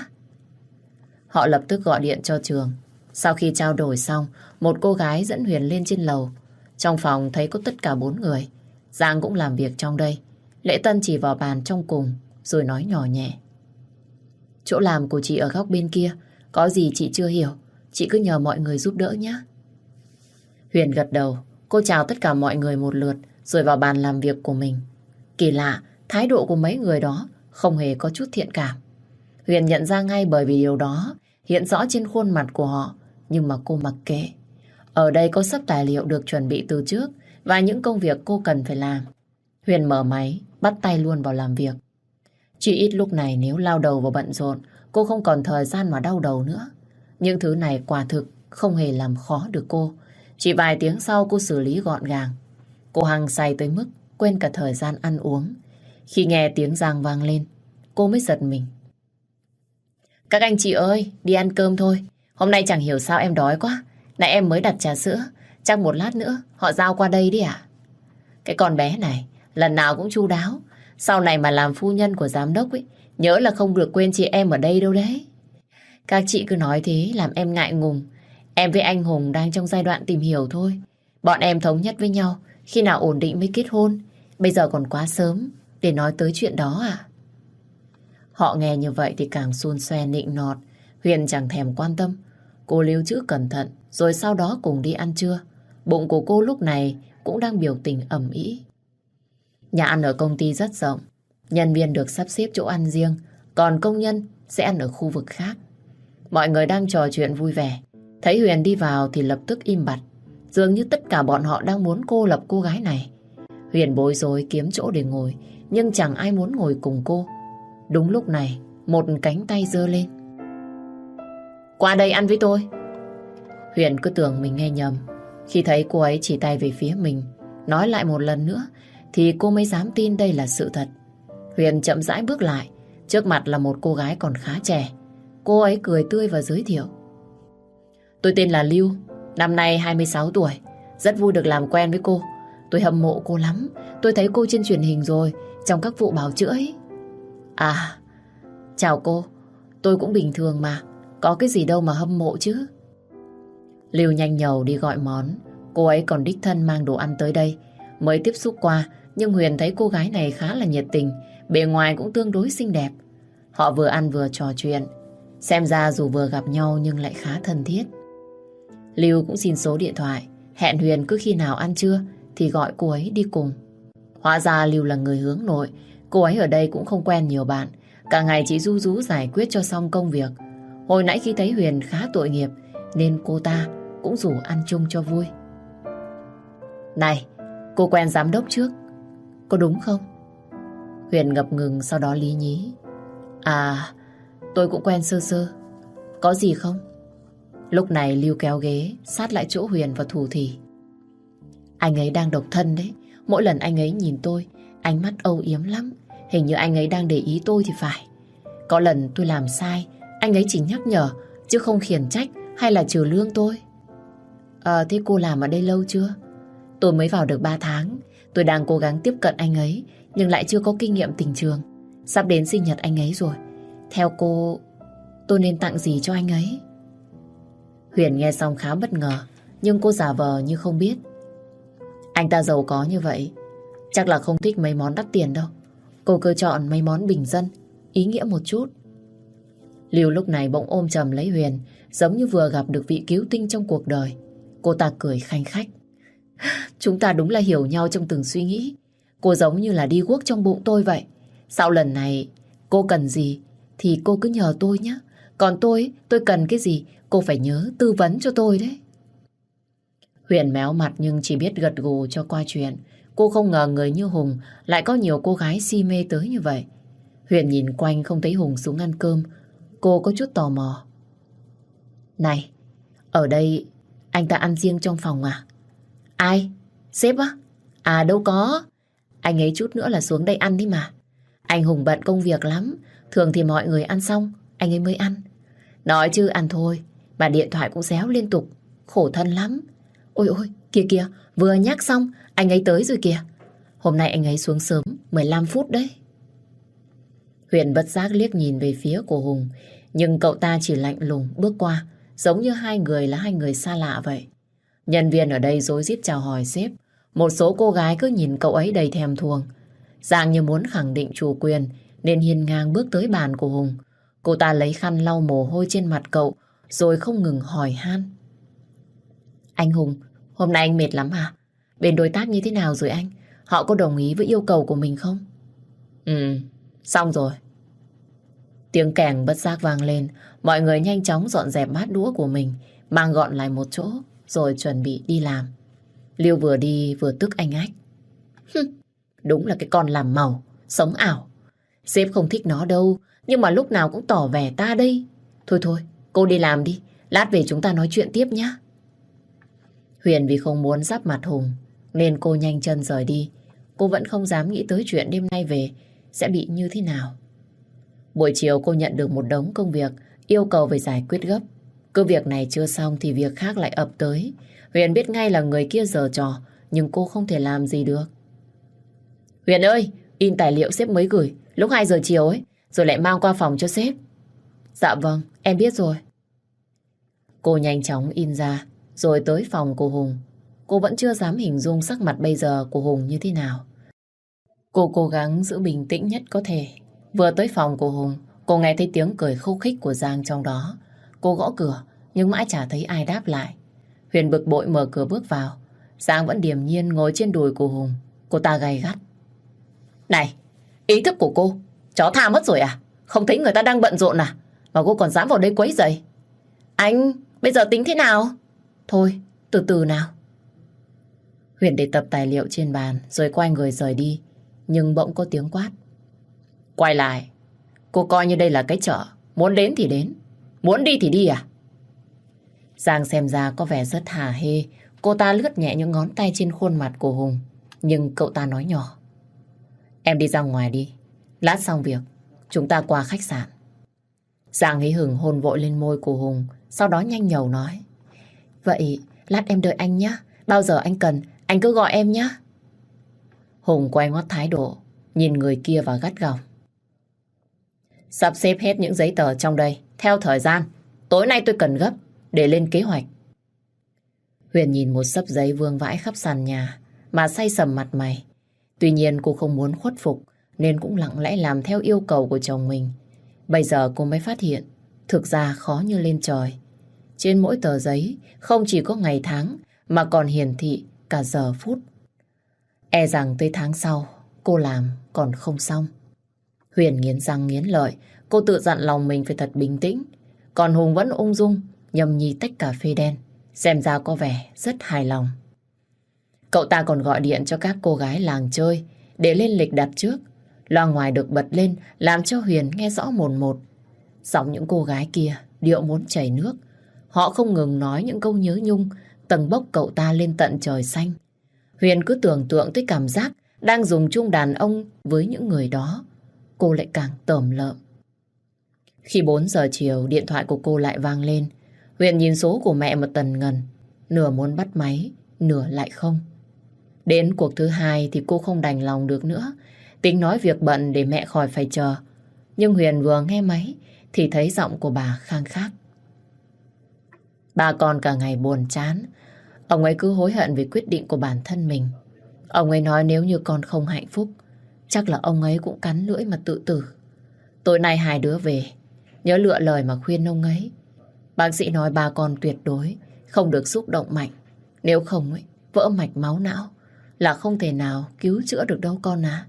Họ lập tức gọi điện cho Trường. Sau khi trao đổi xong, một cô gái dẫn Huyền lên trên lầu. Trong phòng thấy có tất cả bốn người. Giang cũng làm việc trong đây. Lễ tân chỉ vào bàn trong cùng rồi nói nhỏ nhẹ. Chỗ làm của chị ở góc bên kia. Có gì chị chưa hiểu, chị cứ nhờ mọi người giúp đỡ nhé. Huyền gật đầu. Cô chào tất cả mọi người một lượt rồi vào bàn làm việc của mình. Kỳ lạ, thái độ của mấy người đó không hề có chút thiện cảm. Huyền nhận ra ngay bởi vì điều đó hiện rõ trên khuôn mặt của họ. Nhưng mà cô mặc kệ. Ở đây có sắp tài liệu được chuẩn bị từ trước và những công việc cô cần phải làm. Huyền mở máy, bắt tay luôn vào làm việc. Chỉ ít lúc này nếu lao đầu vào bận rộn, cô không còn thời gian mà đau đầu nữa. Những thứ này quả thực không hề làm khó được cô. Chỉ vài tiếng sau cô xử lý gọn gàng. Cô hăng say tới mức quên cả thời gian ăn uống. Khi nghe tiếng Giang vang lên, cô mới giật mình. Các anh chị ơi, đi ăn cơm thôi. Hôm nay chẳng hiểu sao em đói quá. Nãy em mới đặt trà sữa. Chắc một lát nữa họ giao qua đây đi à? Cái con bé này lần nào cũng chu đáo. Sau này mà làm phu nhân của giám đốc ấy, nhớ là không được quên chị em ở đây đâu đấy. Các chị cứ nói thế làm em ngại ngùng. Em với anh Hùng đang trong giai đoạn tìm hiểu thôi. Bọn em thống nhất với nhau khi nào ổn định mới kết hôn. Bây giờ còn quá sớm để nói tới chuyện đó à? Họ nghe như vậy thì càng xun xoe nịnh nọt. Huyền chẳng thèm quan tâm. Cô lưu trữ cẩn thận rồi sau đó cùng đi ăn trưa. Bụng của cô lúc này cũng đang biểu tình ầm ĩ. Nhà ăn ở công ty rất rộng. Nhân viên được sắp xếp chỗ ăn riêng, còn công nhân sẽ ăn ở khu vực khác. Mọi người đang trò chuyện vui vẻ. Thấy Huyền đi vào thì lập tức im bặt. Dường như tất cả bọn họ đang muốn cô lập cô gái này. Huyền bối rối kiếm chỗ để ngồi, nhưng chẳng ai muốn ngồi cùng cô. Đúng lúc này, một cánh tay giơ lên. Qua đây ăn với tôi. Huyền cứ tưởng mình nghe nhầm. Khi thấy cô ấy chỉ tay về phía mình, nói lại một lần nữa, thì cô mới dám tin đây là sự thật. Huyền chậm rãi bước lại. Trước mặt là một cô gái còn khá trẻ. Cô ấy cười tươi và giới thiệu. Tôi tên là Lưu, năm nay hai mươi sáu tuổi. Rất vui được làm quen với cô. Tôi hâm mộ cô lắm. Tôi thấy cô trên truyền hình rồi, trong các vụ bào chữa ấy. À, chào cô. Tôi cũng bình thường mà. Có cái gì đâu mà hâm mộ chứ. Lưu nhanh nhầu đi gọi món. Cô ấy còn đích thân mang đồ ăn tới đây. Mới tiếp xúc qua, nhưng Huyền thấy cô gái này khá là nhiệt tình. Bề ngoài cũng tương đối xinh đẹp. Họ vừa ăn vừa trò chuyện. Xem ra dù vừa gặp nhau nhưng lại khá thân thiết. Lưu cũng xin số điện thoại, hẹn Huyền cứ khi nào ăn trưa thì gọi cô ấy đi cùng. Hóa ra Lưu là người hướng nội. Cô ấy ở đây cũng không quen nhiều bạn. Cả ngày chỉ ru rú giải quyết cho xong công việc. Hồi nãy khi thấy Huyền khá tội nghiệp nên cô ta cũng rủ ăn chung cho vui. Này, cô quen giám đốc trước, có đúng không? Huyền ngập ngừng sau đó lý nhí. À, tôi cũng quen sơ sơ. Có gì không? Lúc này Lưu kéo ghế sát lại chỗ Huyền và thủ thỉ. Anh ấy đang độc thân đấy. Mỗi lần anh ấy nhìn tôi, ánh mắt âu yếm lắm. Hình như anh ấy đang để ý tôi thì phải. Có lần tôi làm sai, anh ấy chỉ nhắc nhở chứ không khiển trách hay là trừ lương tôi. À, thế cô làm ở đây lâu chưa? Tôi mới vào được ba tháng. Tôi đang cố gắng tiếp cận anh ấy nhưng lại chưa có kinh nghiệm tình trường. Sắp đến sinh nhật anh ấy rồi. Theo cô, tôi nên tặng gì cho anh ấy? Huyền nghe xong khá bất ngờ, nhưng cô giả vờ như không biết. Anh ta giàu có như vậy, chắc là không thích mấy món đắt tiền đâu. Cô cứ chọn mấy món bình dân, ý nghĩa một chút. Lưu lúc này bỗng ôm chầm lấy Huyền, giống như vừa gặp được vị cứu tinh trong cuộc đời. Cô ta cười khanh khách. Chúng ta đúng là hiểu nhau trong từng suy nghĩ. Cô giống như là đi guốc trong bụng tôi vậy. Sau lần này, cô cần gì thì cô cứ nhờ tôi nhé. Còn tôi, tôi cần cái gì, cô phải nhớ tư vấn cho tôi đấy. Huyền méo mặt nhưng chỉ biết gật gù cho qua chuyện. Cô không ngờ người như Hùng lại có nhiều cô gái si mê tới như vậy. Huyền nhìn quanh không thấy Hùng xuống ăn cơm. Cô có chút tò mò. Này, ở đây anh ta ăn riêng trong phòng à? Ai? Sếp á? À đâu có. Anh ấy chút nữa là xuống đây ăn đi mà. Anh Hùng bận công việc lắm. Thường thì mọi người ăn xong anh ấy mới ăn. Nói chứ ăn thôi mà điện thoại cũng réo liên tục. Khổ thân lắm. Ôi ôi, kìa kìa, vừa nhắc xong anh ấy tới rồi kìa. Hôm nay anh ấy xuống sớm mười lăm phút đấy. Huyền bất giác liếc nhìn về phía của Hùng, nhưng cậu ta chỉ lạnh lùng bước qua, giống như hai người là hai người xa lạ vậy. Nhân viên ở đây rối rít chào hỏi sếp. Một số cô gái cứ nhìn cậu ấy đầy thèm thuồng. Dạng như muốn khẳng định chủ quyền nên hiên ngang bước tới bàn của Hùng. Cô ta lấy khăn lau mồ hôi trên mặt cậu rồi không ngừng hỏi han. Anh Hùng, hôm nay anh mệt lắm à? Bên đối tác như thế nào rồi anh? Họ có đồng ý với yêu cầu của mình không? Ừ, xong rồi. Tiếng kèn bất giác vang lên. Mọi người nhanh chóng dọn dẹp bát đũa của mình, mang gọn lại một chỗ rồi chuẩn bị đi làm. Lưu vừa đi vừa tức anh ách. Đúng là cái con làm màu, sống ảo. Sếp không thích nó đâu, nhưng mà lúc nào cũng tỏ vẻ ta đây. Thôi thôi, cô đi làm đi, lát về chúng ta nói chuyện tiếp nhé. Huyền vì không muốn giáp mặt Hùng nên cô nhanh chân rời đi. Cô vẫn không dám nghĩ tới chuyện đêm nay về sẽ bị như thế nào. Buổi chiều cô nhận được một đống công việc yêu cầu phải giải quyết gấp. Cứ việc này chưa xong thì việc khác lại ập tới. Huyền biết ngay là người kia giở trò, nhưng cô không thể làm gì được. Huyền ơi, in tài liệu sếp mới gửi lúc hai giờ chiều ấy, rồi lại mang qua phòng cho sếp. Dạ vâng, em biết rồi. Cô nhanh chóng in ra rồi tới phòng của Hùng. Cô vẫn chưa dám hình dung sắc mặt bây giờ của Hùng như thế nào. Cô cố gắng giữ bình tĩnh nhất có thể. Vừa tới phòng của Hùng, cô nghe thấy tiếng cười khúc khích của Giang trong đó. Cô gõ cửa nhưng mãi chả thấy ai đáp lại. Huyền bực bội mở cửa bước vào. Giang vẫn điềm nhiên ngồi trên đùi của Hùng. Cô ta gay gắt. Này, ý thức của cô chó tha mất rồi à? Không thấy người ta đang bận rộn à? Mà cô còn dám vào đây quấy rầy. Anh, bây giờ tính thế nào? Thôi, từ từ nào. Huyền để tập tài liệu trên bàn rồi quay người rời đi. Nhưng bỗng có tiếng quát. Quay lại. Cô coi như đây là cái chợ. Muốn đến thì đến, muốn đi thì đi à? Giang xem ra có vẻ rất hả hê. Cô ta lướt nhẹ những ngón tay trên khuôn mặt của Hùng. Nhưng cậu ta nói nhỏ. Em đi ra ngoài đi. Lát xong việc chúng ta qua khách sạn. Giang hí hửng hôn vội lên môi của Hùng. Sau đó nhanh nhầu nói. Vậy lát em đợi anh nhé. Bao giờ anh cần anh cứ gọi em nhé. Hùng quay ngoắt thái độ, nhìn người kia và gắt gỏng. Sắp xếp hết những giấy tờ trong đây theo thời gian. Tối nay tôi cần gấp để lên kế hoạch. Huyền nhìn một xấp giấy vương vãi khắp sàn nhà mà say sầm mặt mày. Tuy nhiên cô không muốn khuất phục nên cũng lặng lẽ làm theo yêu cầu của chồng mình. Bây giờ cô mới phát hiện thực ra khó như lên trời. Trên mỗi tờ giấy không chỉ có ngày tháng mà còn hiển thị cả giờ phút. E rằng tới tháng sau cô làm còn không xong. Huyền nghiến răng nghiến lợi, cô tự dặn lòng mình phải thật bình tĩnh. Còn Hùng vẫn ung dung nhâm nhi tách cà phê đen, xem ra có vẻ rất hài lòng. Cậu ta còn gọi điện cho các cô gái làng chơi để lên lịch đặt trước. Loa ngoài được bật lên làm cho Huyền nghe rõ mồn một. Giọng những cô gái kia điệu muốn chảy nước. Họ không ngừng nói những câu nhớ nhung, tầng bốc cậu ta lên tận trời xanh. Huyền cứ tưởng tượng tới cảm giác đang dùng chung đàn ông với những người đó. Cô lại càng tởm lợm. Khi bốn giờ chiều, điện thoại của cô lại vang lên. Huyền nhìn số của mẹ một tần ngần, nửa muốn bắt máy, nửa lại không. Đến cuộc thứ hai thì cô không đành lòng được nữa, tính nói việc bận để mẹ khỏi phải chờ. Nhưng Huyền vừa nghe máy thì thấy giọng của bà khang khác. Bà con cả ngày buồn chán. Ông ấy cứ hối hận về quyết định của bản thân mình. Ông ấy nói nếu như con không hạnh phúc, chắc là ông ấy cũng cắn lưỡi mà tự tử. Tối nay hai đứa về, nhớ lựa lời mà khuyên ông ấy. Bác sĩ nói bà con tuyệt đối không được xúc động mạnh. Nếu không ấy, vỡ mạch máu não là không thể nào cứu chữa được đâu con à.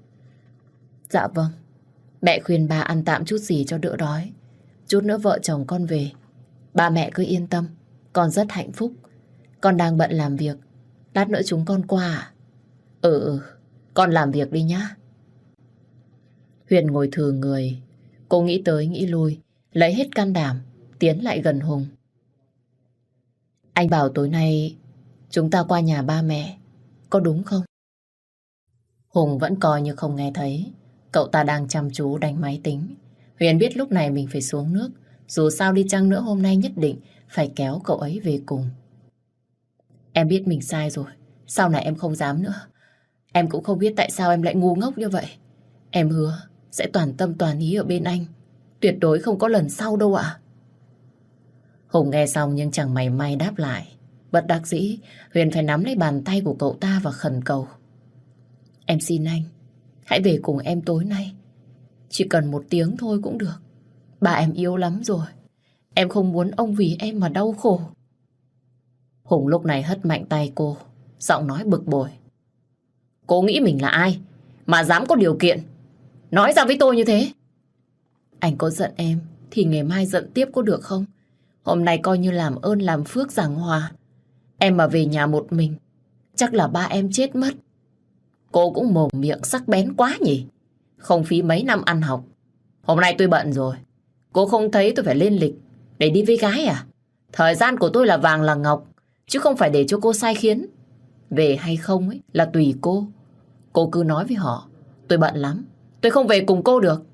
Dạ vâng, mẹ khuyên bà ăn tạm chút gì cho đỡ đói. Chút nữa vợ chồng con về. Ba mẹ cứ yên tâm, con rất hạnh phúc. Con đang bận làm việc, lát nữa chúng con qua à? Ừ, ừ, con làm việc đi nhá. Huyền ngồi thừ người. Cô nghĩ tới nghĩ lui, lấy hết can đảm tiến lại gần Hùng. Anh bảo tối nay chúng ta qua nhà ba mẹ, có đúng không? Hùng vẫn coi như không nghe thấy. Cậu ta đang chăm chú đánh máy tính. Huyền biết lúc này mình phải xuống nước. Dù sao đi chăng nữa hôm nay nhất định phải kéo cậu ấy về cùng. Em biết mình sai rồi. Sau này em không dám nữa. Em cũng không biết tại sao em lại ngu ngốc như vậy. Em hứa sẽ toàn tâm toàn ý ở bên anh. Tuyệt đối không có lần sau đâu ạ. Hùng nghe xong nhưng chẳng mảy may đáp lại. Bất đắc dĩ, Huyền phải nắm lấy bàn tay của cậu ta và khẩn cầu. Em xin anh, hãy về cùng em tối nay. Chỉ cần một tiếng thôi cũng được. Bà em yếu lắm rồi. Em không muốn ông vì em mà đau khổ. Hùng lúc này hất mạnh tay cô, giọng nói bực bội. Cô nghĩ mình là ai mà dám có điều kiện nói ra với tôi như thế? Anh có giận em thì ngày mai giận tiếp có được không? Hôm nay coi như làm ơn làm phước giảng hòa. Em mà về nhà một mình, chắc là ba em chết mất. Cô cũng mồm miệng sắc bén quá nhỉ. Không phí mấy năm ăn học. Hôm nay tôi bận rồi. Cô không thấy tôi phải lên lịch để đi với gái à? Thời gian của tôi là vàng là ngọc, chứ không phải để cho cô sai khiến. Về hay không ấy là tùy cô. Cô cứ nói với họ, tôi bận lắm, tôi không về cùng cô được.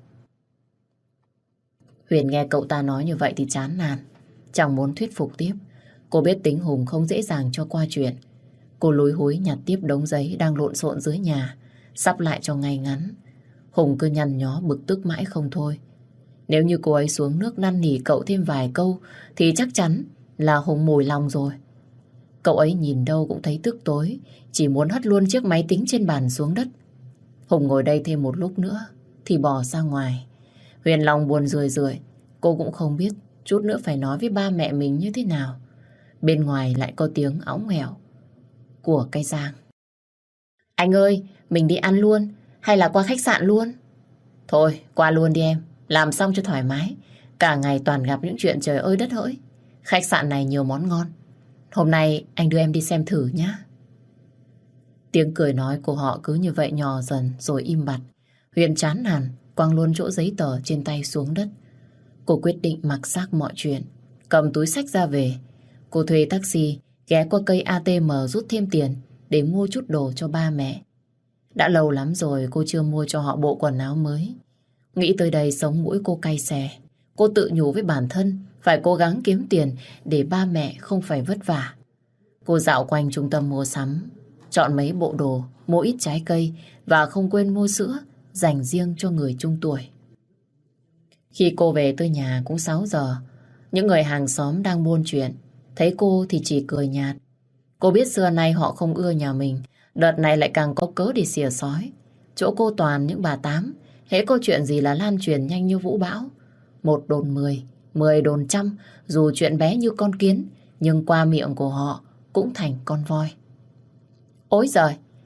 Huyền nghe cậu ta nói như vậy thì chán nản, chẳng muốn thuyết phục tiếp. Cô biết tính Hùng không dễ dàng cho qua chuyện. Cô lúi húi nhặt tiếp đống giấy đang lộn xộn dưới nhà, sắp lại cho ngay ngắn. Hùng cứ nhăn nhó bực tức mãi không thôi. Nếu như cô ấy xuống nước năn nỉ cậu thêm vài câu thì chắc chắn là Hùng mùi lòng rồi. Cậu ấy nhìn đâu cũng thấy tức tối, chỉ muốn hất luôn chiếc máy tính trên bàn xuống đất. Hùng ngồi đây thêm một lúc nữa thì bỏ ra ngoài. Huyền lòng buồn rười rượi, cô cũng không biết chút nữa phải nói với ba mẹ mình như thế nào. Bên ngoài lại có tiếng óng ẻo của cây Giang. Anh ơi, mình đi ăn luôn hay là qua khách sạn luôn? Thôi, qua luôn đi em, làm xong cho thoải mái. Cả ngày toàn gặp những chuyện trời ơi đất hỡi. Khách sạn này nhiều món ngon. Hôm nay anh đưa em đi xem thử nhé. Tiếng cười nói của họ cứ như vậy nhỏ dần rồi im bặt. Huyền chán nản, quăng luôn chỗ giấy tờ trên tay xuống đất. Cô quyết định mặc xác mọi chuyện, cầm túi xách ra về. Cô thuê taxi, ghé qua cây a tê em rút thêm tiền để mua chút đồ cho ba mẹ. Đã lâu lắm rồi cô chưa mua cho họ bộ quần áo mới. Nghĩ tới đây sống mũi cô cay xè. Cô tự nhủ với bản thân phải cố gắng kiếm tiền để ba mẹ không phải vất vả. Cô dạo quanh trung tâm mua sắm, chọn mấy bộ đồ, mua ít trái cây và không quên mua sữa dành riêng cho người trung tuổi. Khi cô về tới nhà cũng sáu giờ, những người hàng xóm đang buôn chuyện, thấy cô thì chỉ cười nhạt. Cô biết xưa nay họ không ưa nhà mình, đợt này lại càng có cớ để xỉa xói. Chỗ cô toàn những bà tám, hễ có chuyện gì là lan truyền nhanh như vũ bão. Một đồn mười, mười đồn trăm, dù chuyện bé như con kiến, nhưng qua miệng của họ cũng thành con voi. Ối giời,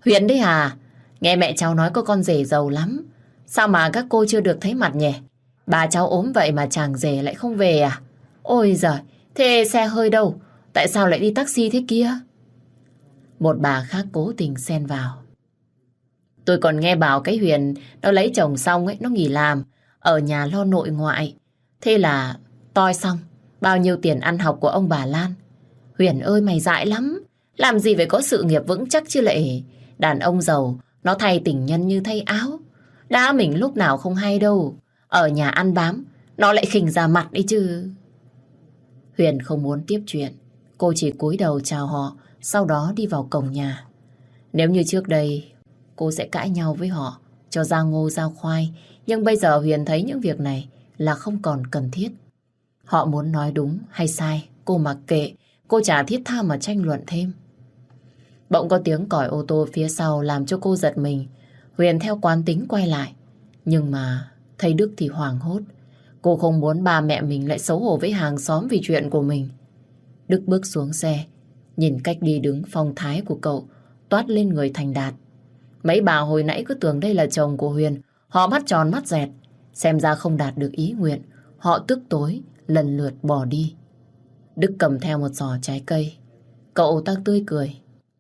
Huyền đấy à? Nghe mẹ cháu nói có con rể giàu lắm. Sao mà các cô chưa được thấy mặt nhỉ? Bà cháu ốm vậy mà chàng rể lại không về à? Ôi giời, thế xe hơi đâu? Tại sao lại đi taxi thế kia? Một bà khác cố tình xen vào. Tôi còn nghe bảo cái Huyền nó lấy chồng xong ấy, nó nghỉ làm, ở nhà lo nội ngoại. Thế là toi xong bao nhiêu tiền ăn học của ông bà Lan. Huyền ơi mày dại lắm. Làm gì phải có sự nghiệp vững chắc chứ lại. Đàn ông giàu nó thay tình nhân như thay áo. Đã mình lúc nào không hay đâu. Ở nhà ăn bám nó lại khinh ra mặt đi chứ. Huyền không muốn tiếp chuyện. Cô chỉ cúi đầu chào họ, sau đó đi vào cổng nhà. Nếu như trước đây cô sẽ cãi nhau với họ, cho ra ngô ra khoai. Nhưng bây giờ Huyền thấy những việc này là không còn cần thiết. Họ muốn nói đúng hay sai, cô mặc kệ. Cô chả thiết tha mà tranh luận thêm. Bỗng có tiếng còi ô tô phía sau làm cho cô giật mình. Huyền theo quán tính quay lại. Nhưng mà thấy Đức thì hoảng hốt. Cô không muốn ba mẹ mình lại xấu hổ với hàng xóm vì chuyện của mình. Đức bước xuống xe, nhìn cách đi đứng phong thái của cậu toát lên người thành đạt. Mấy bà hồi nãy cứ tưởng đây là chồng của Huyền. Họ mắt tròn mắt dẹt. Xem ra không đạt được ý nguyện. Họ tức tối lần lượt bỏ đi. Đức cầm theo một giỏ trái cây. Cậu ta tươi cười.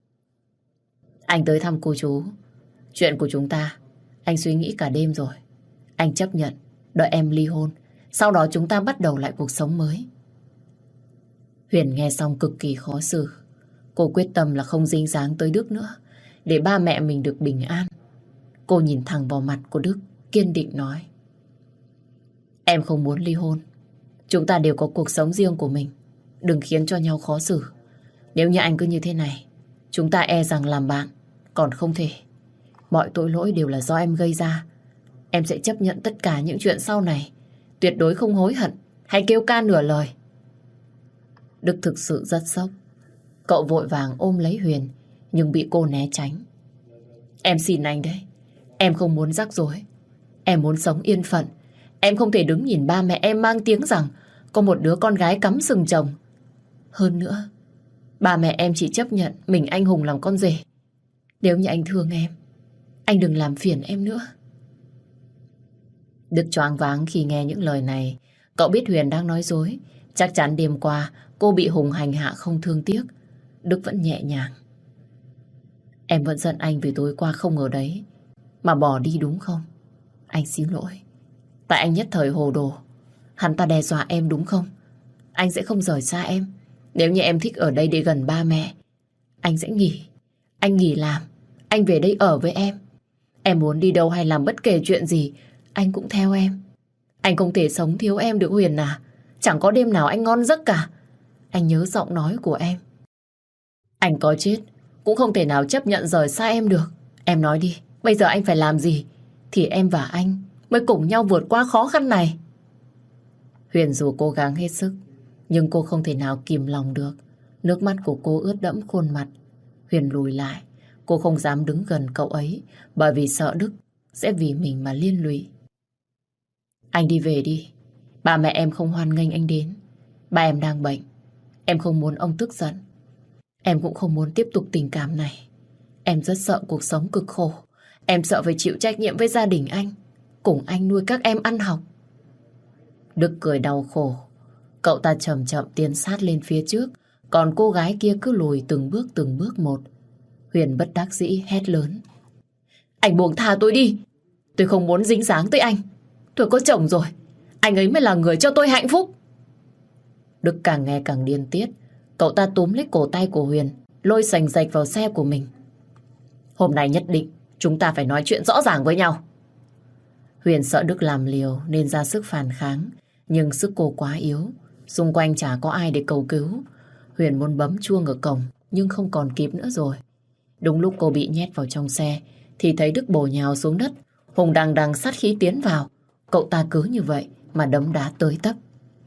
Anh tới thăm cô chú. Chuyện của chúng ta anh suy nghĩ cả đêm rồi. Anh chấp nhận đợi em ly hôn. Sau đó chúng ta bắt đầu lại cuộc sống mới. Huyền nghe xong cực kỳ khó xử. Cô quyết tâm là không dính dáng tới Đức nữa, để ba mẹ mình được bình an. Cô nhìn thẳng vào mặt của Đức, kiên định nói. Em không muốn ly hôn. Chúng ta đều có cuộc sống riêng của mình. Đừng khiến cho nhau khó xử. Nếu như anh cứ như thế này, chúng ta e rằng làm bạn còn không thể. Mọi tội lỗi đều là do em gây ra. Em sẽ chấp nhận tất cả những chuyện sau này. Tuyệt đối không hối hận hay kêu ca nửa lời. Đức thực sự rất sốc. Cậu vội vàng ôm lấy Huyền, nhưng bị cô né tránh. Em xin anh đấy. Em không muốn rắc rối. Em muốn sống yên phận. Em không thể đứng nhìn ba mẹ em mang tiếng rằng có một đứa con gái cắm sừng chồng. Hơn nữa, ba mẹ em chỉ chấp nhận mình anh hùng làm con rể. Nếu như anh thương em, anh đừng làm phiền em nữa. Đức choáng váng khi nghe những lời này. Cậu biết Huyền đang nói dối. Chắc chắn đêm qua cô bị Hùng hành hạ không thương tiếc. Đức vẫn nhẹ nhàng. Em vẫn giận anh vì tối qua không ở đấy mà bỏ đi đúng không? Anh xin lỗi. Tại anh nhất thời hồ đồ. Hắn ta đe dọa em đúng không? Anh sẽ không rời xa em. Nếu như em thích ở đây để gần ba mẹ, anh sẽ nghỉ. Anh nghỉ làm. Anh về đây ở với em. Em muốn đi đâu hay làm bất kể chuyện gì, anh cũng theo em. Anh không thể sống thiếu em được Huyền à. Chẳng có đêm nào anh ngon giấc cả. Anh nhớ giọng nói của em. Anh có chết cũng không thể nào chấp nhận rời xa em được. Em nói đi, bây giờ anh phải làm gì thì em và anh mới cùng nhau vượt qua khó khăn này. Huyền dù cố gắng hết sức, nhưng cô không thể nào kìm lòng được. Nước mắt của cô ướt đẫm khuôn mặt. Huyền lùi lại. Cô không dám đứng gần cậu ấy, bởi vì sợ Đức sẽ vì mình mà liên lụy. Anh đi về đi. Ba mẹ em không hoan nghênh anh đến. Ba em đang bệnh. Em không muốn ông tức giận. Em cũng không muốn tiếp tục tình cảm này. Em rất sợ cuộc sống cực khổ. Em sợ phải chịu trách nhiệm với gia đình anh, cùng anh nuôi các em ăn học. Đức cười đau khổ. Cậu ta chậm chậm tiến sát lên phía trước, còn cô gái kia cứ lùi từng bước từng bước một. Huyền bất đắc dĩ hét lớn. Anh buông tha tôi đi. Tôi không muốn dính dáng tới anh. Tôi có chồng rồi. Anh ấy mới là người cho tôi hạnh phúc. Đức càng nghe càng điên tiết. Cậu ta túm lấy cổ tay của Huyền, lôi sành rạch vào xe của mình. Hôm nay nhất định chúng ta phải nói chuyện rõ ràng với nhau. Huyền sợ Đức làm liều nên ra sức phản kháng. Nhưng sức cô quá yếu. Xung quanh chả có ai để cầu cứu. Huyền muốn bấm chuông ở cổng, nhưng không còn kịp nữa rồi. Đúng lúc cô bị nhét vào trong xe thì thấy Đức bổ nhào xuống đất. Hùng đằng đằng sát khí tiến vào. Cậu ta cứ như vậy mà đấm đá tới tấp.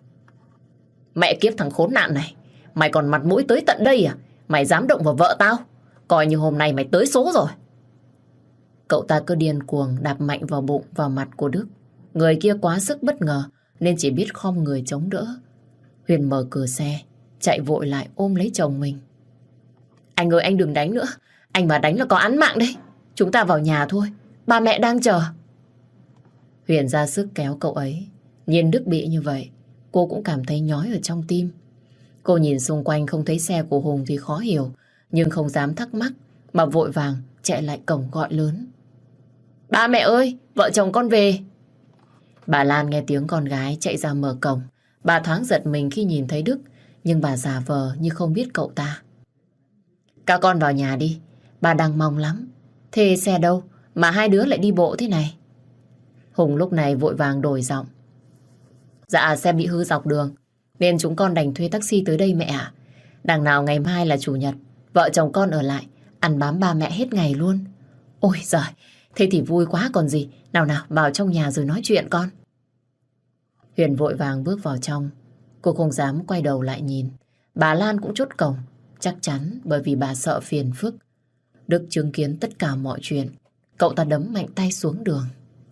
Mẹ kiếp thằng khốn nạn này, mày còn mặt mũi tới tận đây à? Mày dám động vào vợ tao? Coi như hôm nay mày tới số rồi. Cậu ta cứ điên cuồng đạp mạnh vào bụng, vào mặt của Đức. Người kia quá sức bất ngờ nên chỉ biết khom người chống đỡ. Huyền mở cửa xe, chạy vội lại ôm lấy chồng mình. Anh ơi, anh đừng đánh nữa. Anh mà đánh là có án mạng đấy. Chúng ta vào nhà thôi. Ba mẹ đang chờ. Huyền ra sức kéo cậu ấy. Nhìn Đức bị như vậy, cô cũng cảm thấy nhói ở trong tim. Cô nhìn xung quanh không thấy xe của Hùng thì khó hiểu, nhưng không dám thắc mắc, mà vội vàng chạy lại cổng gọi lớn. Ba mẹ ơi, vợ chồng con về. Bà Lan nghe tiếng con gái chạy ra mở cổng. Bà thoáng giật mình khi nhìn thấy Đức, nhưng bà giả vờ như không biết cậu ta. Các con vào nhà đi, bà đang mong lắm. Thế xe đâu mà hai đứa lại đi bộ thế này? Hùng lúc này vội vàng đổi giọng. Dạ xe bị hư dọc đường, nên chúng con đành thuê taxi tới đây mẹ ạ. Đằng nào ngày mai là chủ nhật, vợ chồng con ở lại, ăn bám ba mẹ hết ngày luôn. Ôi giời, thế thì vui quá còn gì. Nào nào, vào trong nhà rồi nói chuyện con. Huyền vội vàng bước vào trong. Cô không dám quay đầu lại nhìn. Bà Lan cũng chốt cổng, chắc chắn bởi vì bà sợ phiền phức. Đức chứng kiến tất cả mọi chuyện. Cậu ta đấm mạnh tay xuống đường.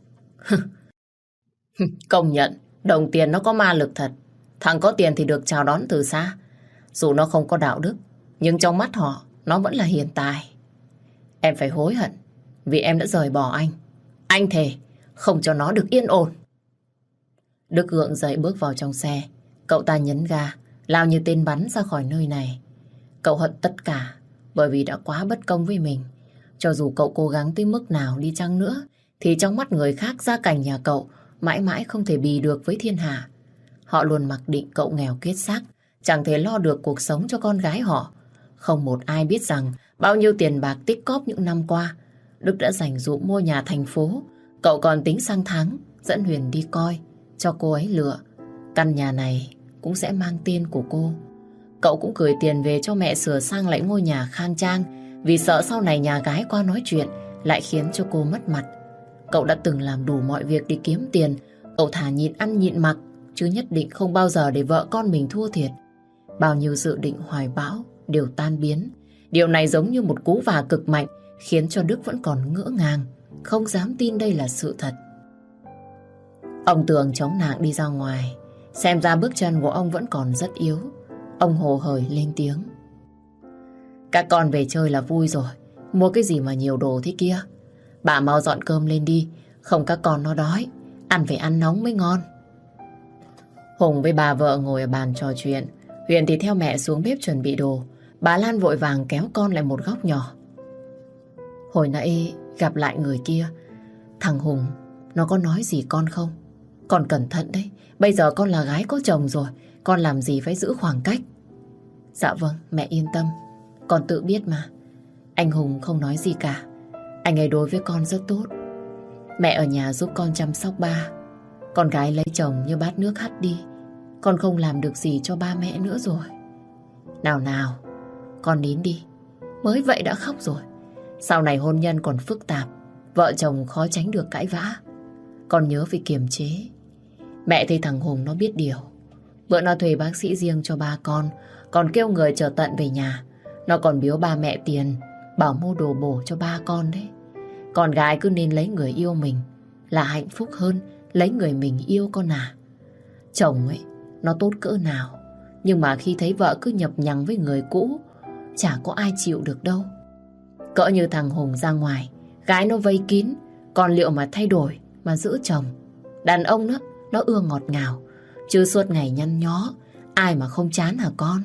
Công nhận, đồng tiền nó có ma lực thật. Thằng có tiền thì được chào đón từ xa. Dù nó không có đạo đức, nhưng trong mắt họ, nó vẫn là hiền tài. Em phải hối hận vì em đã rời bỏ anh. Anh thề không cho nó được yên ổn. Đức gượng dậy bước vào trong xe. Cậu ta nhấn ga, lao như tên bắn ra khỏi nơi này. Cậu hận tất cả bởi vì đã quá bất công với mình. Cho dù cậu cố gắng tới mức nào đi chăng nữa, thì trong mắt người khác gia cảnh nhà cậu mãi mãi không thể bì được với thiên hạ. Họ luôn mặc định cậu nghèo kiết xác, chẳng thể lo được cuộc sống cho con gái họ. Không một ai biết rằng bao nhiêu tiền bạc tích cóp những năm qua, Đức đã dành dụm mua nhà thành phố. Cậu còn tính sang tháng dẫn Huyền đi coi, cho cô ấy lựa. Căn nhà này cũng sẽ mang tên của cô. Cậu cũng gửi tiền về cho mẹ sửa sang lại ngôi nhà khang trang, vì sợ sau này nhà gái qua nói chuyện lại khiến cho cô mất mặt. Cậu đã từng làm đủ mọi việc để kiếm tiền. Cậu thà nhịn ăn nhịn mặc, chứ nhất định không bao giờ để vợ con mình thua thiệt. Bao nhiêu dự định hoài bão đều tan biến. Điều này giống như một cú vả cực mạnh, khiến cho Đức vẫn còn ngỡ ngàng, không dám tin đây là sự thật. Ông Tường chống nạng đi ra ngoài. Xem ra bước chân của ông vẫn còn rất yếu. Ông hồ hởi lên tiếng. Các con về chơi là vui rồi, mua cái gì mà nhiều đồ thế kia. Bà mau dọn cơm lên đi, không các con nó đói. Ăn phải ăn nóng mới ngon. Hùng với bà vợ ngồi ở bàn trò chuyện. Huyền thì theo mẹ xuống bếp chuẩn bị đồ. Bà Lan vội vàng kéo con lại một góc nhỏ. Hồi nãy gặp lại người kia, thằng Hùng nó có nói gì con không? Con cẩn thận đấy, bây giờ con là gái có chồng rồi, con làm gì phải giữ khoảng cách. Dạ vâng, mẹ yên tâm, con tự biết mà. Anh Hùng không nói gì cả, anh ấy đối với con rất tốt. Mẹ ở nhà giúp con chăm sóc ba. Con gái lấy chồng như bát nước hắt đi, con không làm được gì cho ba mẹ nữa rồi. Nào nào, con nín đi, mới vậy đã khóc rồi. Sau này hôn nhân còn phức tạp, vợ chồng khó tránh được cãi vã. Con nhớ phải kiềm chế. Mẹ thấy thằng Hùng nó biết điều. Bữa nó thuê bác sĩ riêng cho ba con, còn kêu người chở tận về nhà. Nó còn biếu ba mẹ tiền, bảo mua đồ bổ cho ba con đấy. Con gái cứ nên lấy người yêu mình là hạnh phúc hơn lấy người mình yêu con à. Chồng ấy, nó tốt cỡ nào, nhưng mà khi thấy vợ cứ nhập nhằng với người cũ, chả có ai chịu được đâu. Cỡ như thằng Hùng ra ngoài, gái nó vây kín, còn liệu mà thay đổi mà giữ chồng. Đàn ông đó, nó ưa ngọt ngào, chứ suốt ngày nhăn nhó, ai mà không chán hả con?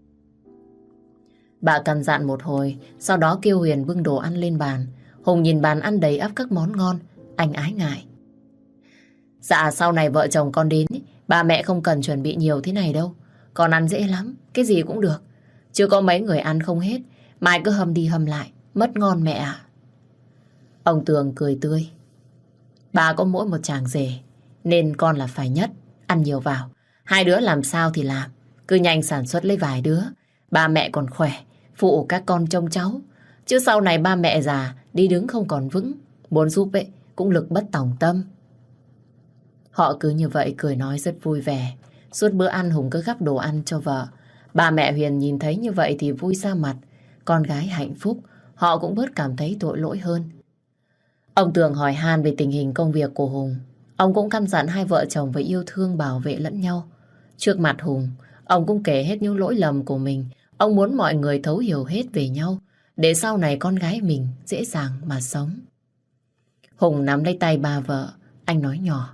Bà căn dặn một hồi, sau đó kêu Huyền bưng đồ ăn lên bàn. Hùng nhìn bàn ăn đầy ắp các món ngon, anh ái ngại. Dạ sau này vợ chồng con đến, ba mẹ không cần chuẩn bị nhiều thế này đâu. Con ăn dễ lắm, cái gì cũng được. Chứ có mấy người ăn không hết, mai cứ hâm đi hâm lại, mất ngon mẹ ạ. Ông Tường cười tươi. Bà có mỗi một chàng rể, nên con là phải nhất, ăn nhiều vào. Hai đứa làm sao thì làm, cứ nhanh sản xuất lấy vài đứa. Ba mẹ còn khỏe, phụ các con trông cháu. Chứ sau này ba mẹ già, đi đứng không còn vững, muốn giúp ấy, cũng lực bất tòng tâm. Họ cứ như vậy cười nói rất vui vẻ. Suốt bữa ăn Hùng cứ gắp đồ ăn cho vợ. Bà mẹ Huyền nhìn thấy như vậy thì vui ra mặt. Con gái hạnh phúc, họ cũng bớt cảm thấy tội lỗi hơn. Ông Tường hỏi han về tình hình công việc của Hùng. Ông cũng căn dặn hai vợ chồng phải yêu thương bảo vệ lẫn nhau. Trước mặt Hùng, ông cũng kể hết những lỗi lầm của mình. Ông muốn mọi người thấu hiểu hết về nhau, để sau này con gái mình dễ dàng mà sống. Hùng nắm lấy tay ba vợ, anh nói nhỏ.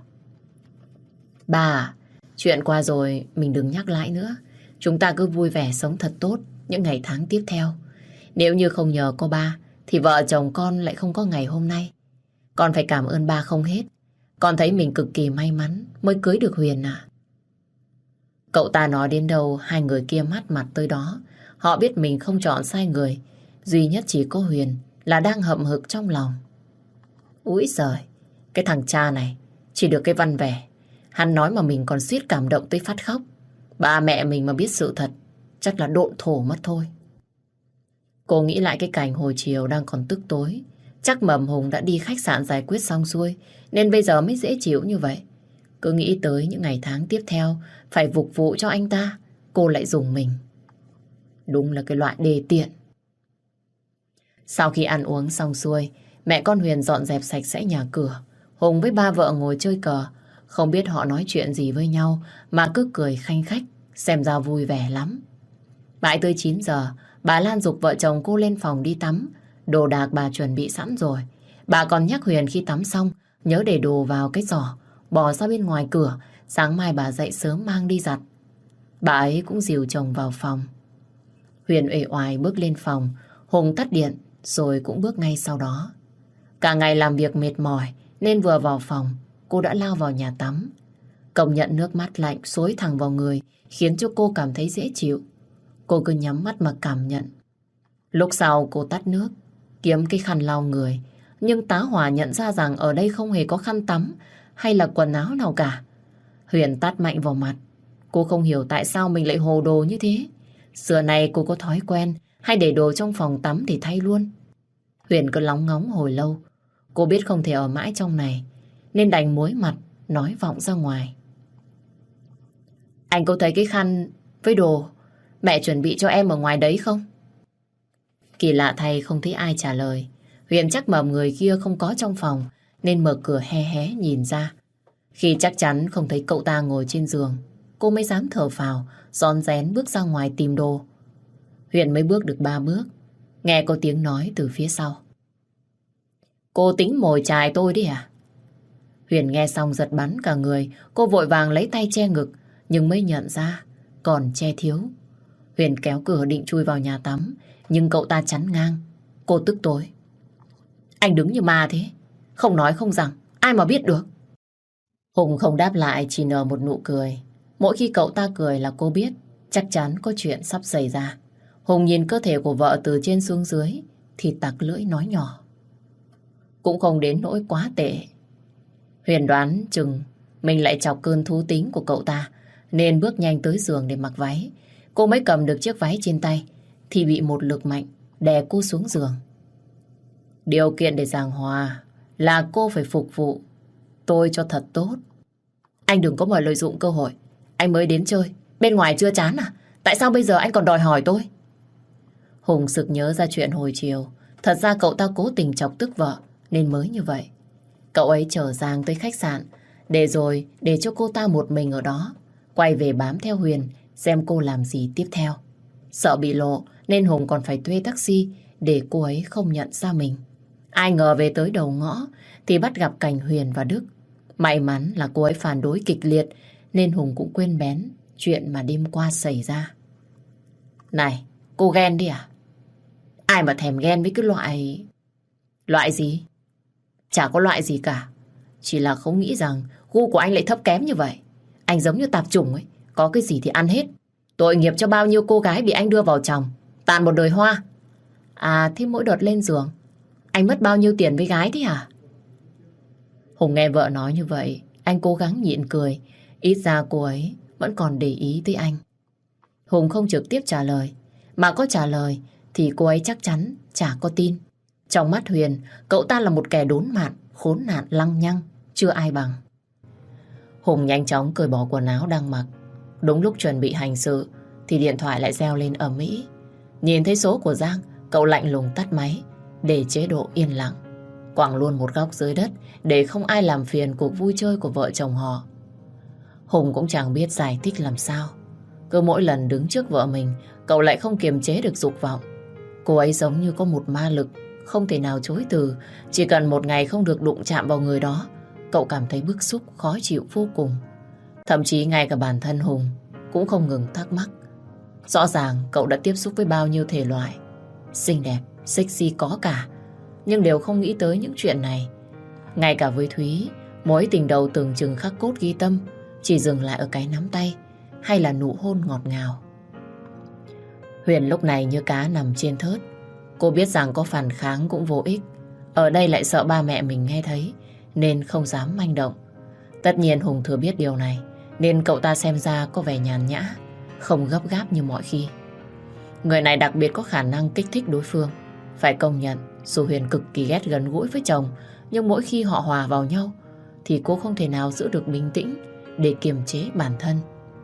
Ba à, chuyện qua rồi mình đừng nhắc lại nữa. Chúng ta cứ vui vẻ sống thật tốt những ngày tháng tiếp theo. Nếu như không nhờ có ba thì vợ chồng con lại không có ngày hôm nay. Con phải cảm ơn ba không hết. Con thấy mình cực kỳ may mắn mới cưới được Huyền à. Cậu ta nói đến đâu hai người kia mắt mặt tới đó. Họ biết mình không chọn sai người. Duy nhất chỉ có Huyền là đang hậm hực trong lòng. Úi giời, cái thằng cha này chỉ được cái văn vẻ. Hắn nói mà mình còn suýt cảm động tới phát khóc. Ba mẹ mình mà biết sự thật chắc là độn thổ mất thôi. Cô nghĩ lại cái cảnh hồi chiều đang còn tức tối. Chắc Mầm Hùng đã đi khách sạn giải quyết xong xuôi nên bây giờ mới dễ chịu như vậy. Cứ nghĩ tới những ngày tháng tiếp theo phải phục vụ cho anh ta, cô lại dùng mình. Đúng là cái loại đề tiện. Sau khi ăn uống xong xuôi, mẹ con Huyền dọn dẹp sạch sẽ nhà cửa. Hùng với ba vợ ngồi chơi cờ. Không biết họ nói chuyện gì với nhau mà cứ cười khanh khách, xem ra vui vẻ lắm. Mãi tới chín giờ, bà Lan giục vợ chồng cô lên phòng đi tắm. Đồ đạc bà chuẩn bị sẵn rồi. Bà còn nhắc Huyền khi tắm xong nhớ để đồ vào cái giỏ, bỏ ra bên ngoài cửa, sáng mai bà dậy sớm mang đi giặt. Bà ấy cũng dìu chồng vào phòng. Huyền uể oải bước lên phòng, Hùng tắt điện rồi cũng bước ngay sau đó. Cả ngày làm việc mệt mỏi nên vừa vào phòng cô đã lao vào nhà tắm. Công nhận nước mát lạnh xối thẳng vào người khiến cho cô cảm thấy dễ chịu. Cô cứ nhắm mắt mà cảm nhận. Lúc sau cô tắt nước, kiếm cái khăn lau người, nhưng tá hỏa nhận ra rằng ở đây không hề có khăn tắm hay là quần áo nào cả. Huyền tát mạnh vào mặt. Cô không hiểu tại sao mình lại hồ đồ như thế. Xưa này cô có thói quen hay để đồ trong phòng tắm thì thay luôn. Huyền cứ lóng ngóng hồi lâu. Cô biết không thể ở mãi trong này nên đành muối mặt nói vọng ra ngoài. Anh có thấy cái khăn với đồ mẹ chuẩn bị cho em ở ngoài đấy không? Kỳ lạ thay không thấy ai trả lời. Huyền chắc mầm người kia không có trong phòng nên mở cửa hé hé nhìn ra. Khi chắc chắn không thấy cậu ta ngồi trên giường, cô mới dám thở phào, rón rén bước ra ngoài tìm đồ. Huyền mới bước được ba bước, nghe có tiếng nói từ phía sau. Cô tính mồi chài tôi đi à? Huyền nghe xong giật bắn cả người, cô vội vàng lấy tay che ngực, nhưng mới nhận ra còn che thiếu. Huyền kéo cửa định chui vào nhà tắm, nhưng cậu ta chắn ngang. Cô tức tối. Anh đứng như ma thế, không nói không rằng, ai mà biết được. Hùng không đáp lại, chỉ nở một nụ cười. Mỗi khi cậu ta cười là cô biết chắc chắn có chuyện sắp xảy ra. Hùng nhìn cơ thể của vợ từ trên xuống dưới thì tặc lưỡi nói nhỏ. Cũng không đến nỗi quá tệ. Huyền đoán chừng mình lại chọc cơn thú tính của cậu ta nên bước nhanh tới giường để mặc váy. Cô mới cầm được chiếc váy trên tay thì bị một lực mạnh đè cô xuống giường. Điều kiện để giảng hòa là cô phải phục vụ tôi cho thật tốt. Anh đừng có mà lợi dụng cơ hội. Anh mới đến chơi, bên ngoài chưa chán à? Tại sao bây giờ anh còn đòi hỏi tôi? Hùng sực nhớ ra chuyện hồi chiều. Thật ra cậu ta cố tình chọc tức vợ nên mới như vậy. Cậu ấy chở Giang tới khách sạn để rồi để cho cô ta một mình ở đó, quay về bám theo Huyền xem cô làm gì tiếp theo. Sợ bị lộ nên Hùng còn phải thuê taxi để cô ấy không nhận ra mình. Ai ngờ về tới đầu ngõ thì bắt gặp cảnh Huyền và Đức. May mắn là cô ấy phản đối kịch liệt nên Hùng cũng quên bén chuyện mà đêm qua xảy ra. Này, cô ghen đi à? Ai mà thèm ghen với cái loại... Loại gì? Chả có loại gì cả. Chỉ là không nghĩ rằng gu của anh lại thấp kém như vậy. Anh giống như tạp chủng ấy, có cái gì thì ăn hết. Tội nghiệp cho bao nhiêu cô gái bị anh đưa vào chồng, tàn một đời hoa. À, thế mỗi đợt lên giường anh mất bao nhiêu tiền với gái thế hả? Hùng nghe vợ nói như vậy, anh cố gắng nhịn cười. Ít ra cô ấy vẫn còn để ý tới anh. Hùng không trực tiếp trả lời, mà có trả lời thì cô ấy chắc chắn chả có tin. Trong mắt Huyền, cậu ta là một kẻ đốn mạn, khốn nạn, lăng nhăng, chưa ai bằng. Hùng nhanh chóng cởi bỏ quần áo đang mặc. Đúng lúc chuẩn bị hành sự thì điện thoại lại reo lên ầm ĩ. Nhìn thấy số của Giang, cậu lạnh lùng tắt máy để chế độ yên lặng, quẳng luôn một góc dưới đất để không ai làm phiền cuộc vui chơi của vợ chồng họ. Hùng cũng chẳng biết giải thích làm sao. Cứ mỗi lần đứng trước vợ mình, cậu lại không kiềm chế được dục vọng. Cô ấy giống như có một ma lực không thể nào chối từ. Chỉ cần một ngày không được đụng chạm vào người đó, cậu cảm thấy bức xúc, khó chịu vô cùng. Thậm chí ngay cả bản thân Hùng cũng không ngừng thắc mắc. Rõ ràng cậu đã tiếp xúc với bao nhiêu thể loại, xinh đẹp, sexy có cả, nhưng đều không nghĩ tới những chuyện này. Ngay cả với Thúy, mối tình đầu tưởng chừng khắc cốt ghi tâm chỉ dừng lại ở cái nắm tay hay là nụ hôn ngọt ngào. Huyền lúc này như cá nằm trên thớt. Cô biết rằng có phản kháng cũng vô ích. Ở đây lại sợ ba mẹ mình nghe thấy nên không dám manh động. Tất nhiên Hùng thừa biết điều này nên cậu ta xem ra có vẻ nhàn nhã, không gấp gáp như mọi khi. Người này đặc biệt có khả năng kích thích đối phương. Phải công nhận, dù Huyền cực kỳ ghét gần gũi với chồng, nhưng mỗi khi họ hòa vào nhau thì cô không thể nào giữ được bình tĩnh để kiềm chế bản thân.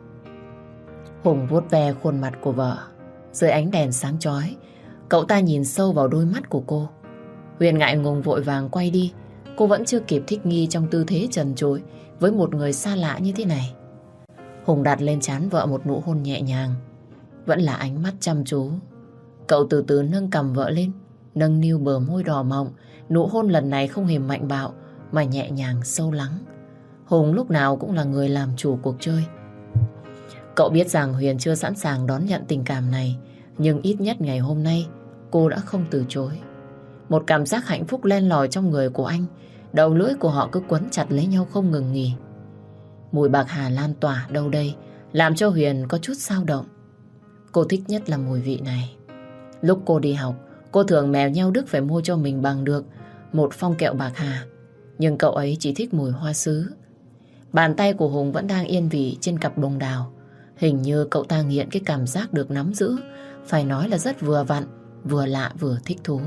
Hùng vuốt ve khuôn mặt của vợ. Dưới ánh đèn sáng chói, cậu ta nhìn sâu vào đôi mắt của cô. Huyền ngại ngùng vội vàng quay đi. Cô vẫn chưa kịp thích nghi trong tư thế trần trụi với một người xa lạ như thế này. Hùng đặt lên trán vợ một nụ hôn nhẹ nhàng, vẫn là ánh mắt chăm chú. Cậu từ từ nâng cằm vợ lên, nâng niu bờ môi đỏ mọng. Nụ hôn lần này không hề mạnh bạo mà nhẹ nhàng sâu lắng. Hùng lúc nào cũng là người làm chủ cuộc chơi. Cậu biết rằng Huyền chưa sẵn sàng đón nhận tình cảm này, nhưng ít nhất ngày hôm nay cô đã không từ chối. Một cảm giác hạnh phúc len lỏi trong người của anh. Đầu lưỡi của họ cứ quấn chặt lấy nhau không ngừng nghỉ. Mùi bạc hà lan tỏa đâu đây làm cho Huyền có chút xao động. Cô thích nhất là mùi vị này. Lúc cô đi học, cô thường mèo nhau Đức phải mua cho mình bằng được một phong kẹo bạc hà, nhưng cậu ấy chỉ thích mùi hoa sứ. Bàn tay của Hùng vẫn đang yên vị trên cặp bông đào. Hình như cậu ta nghiện cái cảm giác được nắm giữ. Phải nói là rất vừa vặn, vừa lạ vừa thích thú.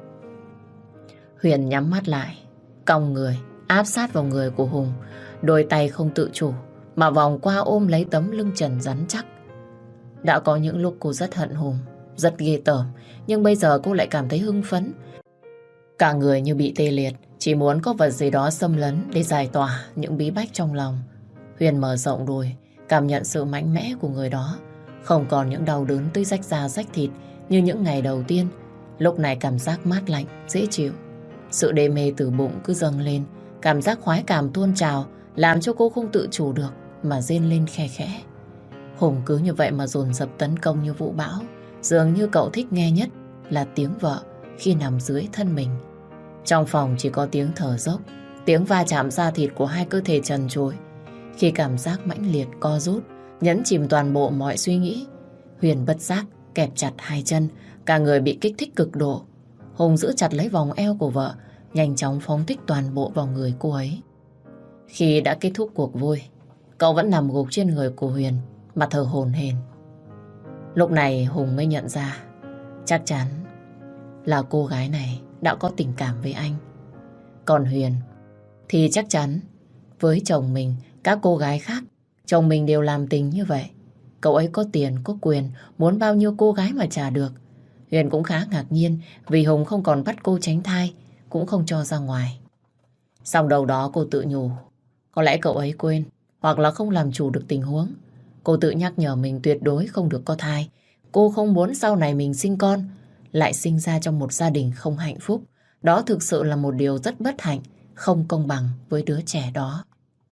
Huyền nhắm mắt lại, cong người, áp sát vào người của Hùng. Đôi tay không tự chủ mà vòng qua ôm lấy tấm lưng trần rắn chắc. Đã có những lúc cô rất hận Hùng, rất ghê tởm, nhưng bây giờ cô lại cảm thấy hưng phấn. Cả người như bị tê liệt, chỉ muốn có vật gì đó xâm lấn để giải tỏa những bí bách trong lòng. Huyền mở rộng đùi, cảm nhận sự mạnh mẽ của người đó. Không còn những đau đớn tới rách da rách thịt như những ngày đầu tiên. Lúc này cảm giác mát lạnh, dễ chịu. Sự đê mê từ bụng cứ dâng lên. Cảm giác khoái cảm tuôn trào làm cho cô không tự chủ được mà rên lên khe khẽ. Hùng cứ như vậy mà dồn dập tấn công như vũ bão. Dường như cậu thích nghe nhất là tiếng vợ khi nằm dưới thân mình. Trong phòng chỉ có tiếng thở dốc, tiếng va chạm da thịt của hai cơ thể trần trụi. Khi cảm giác mãnh liệt co rút nhấn chìm toàn bộ mọi suy nghĩ, Huyền bất giác kẹp chặt hai chân, cả người bị kích thích cực độ. Hùng giữ chặt lấy vòng eo của vợ, nhanh chóng phóng thích toàn bộ vào người cô ấy. Khi đã kết thúc cuộc vui, cậu vẫn nằm gục trên người của Huyền mà thở hổn hển. Lúc này Hùng mới nhận ra chắc chắn là cô gái này đã có tình cảm với anh. Còn Huyền thì chắc chắn với chồng mình, các cô gái khác chồng mình đều làm tình như vậy. Cậu ấy có tiền, có quyền, muốn bao nhiêu cô gái mà trả được. Huyền cũng khá ngạc nhiên vì Hùng không còn bắt cô tránh thai, cũng không cho ra ngoài. Xong đầu đó cô tự nhủ, có lẽ cậu ấy quên hoặc là không làm chủ được tình huống. Cô tự nhắc nhở mình tuyệt đối không được có thai. Cô không muốn sau này mình sinh con lại sinh ra trong một gia đình không hạnh phúc. Đó thực sự là một điều rất bất hạnh, không công bằng với đứa trẻ đó.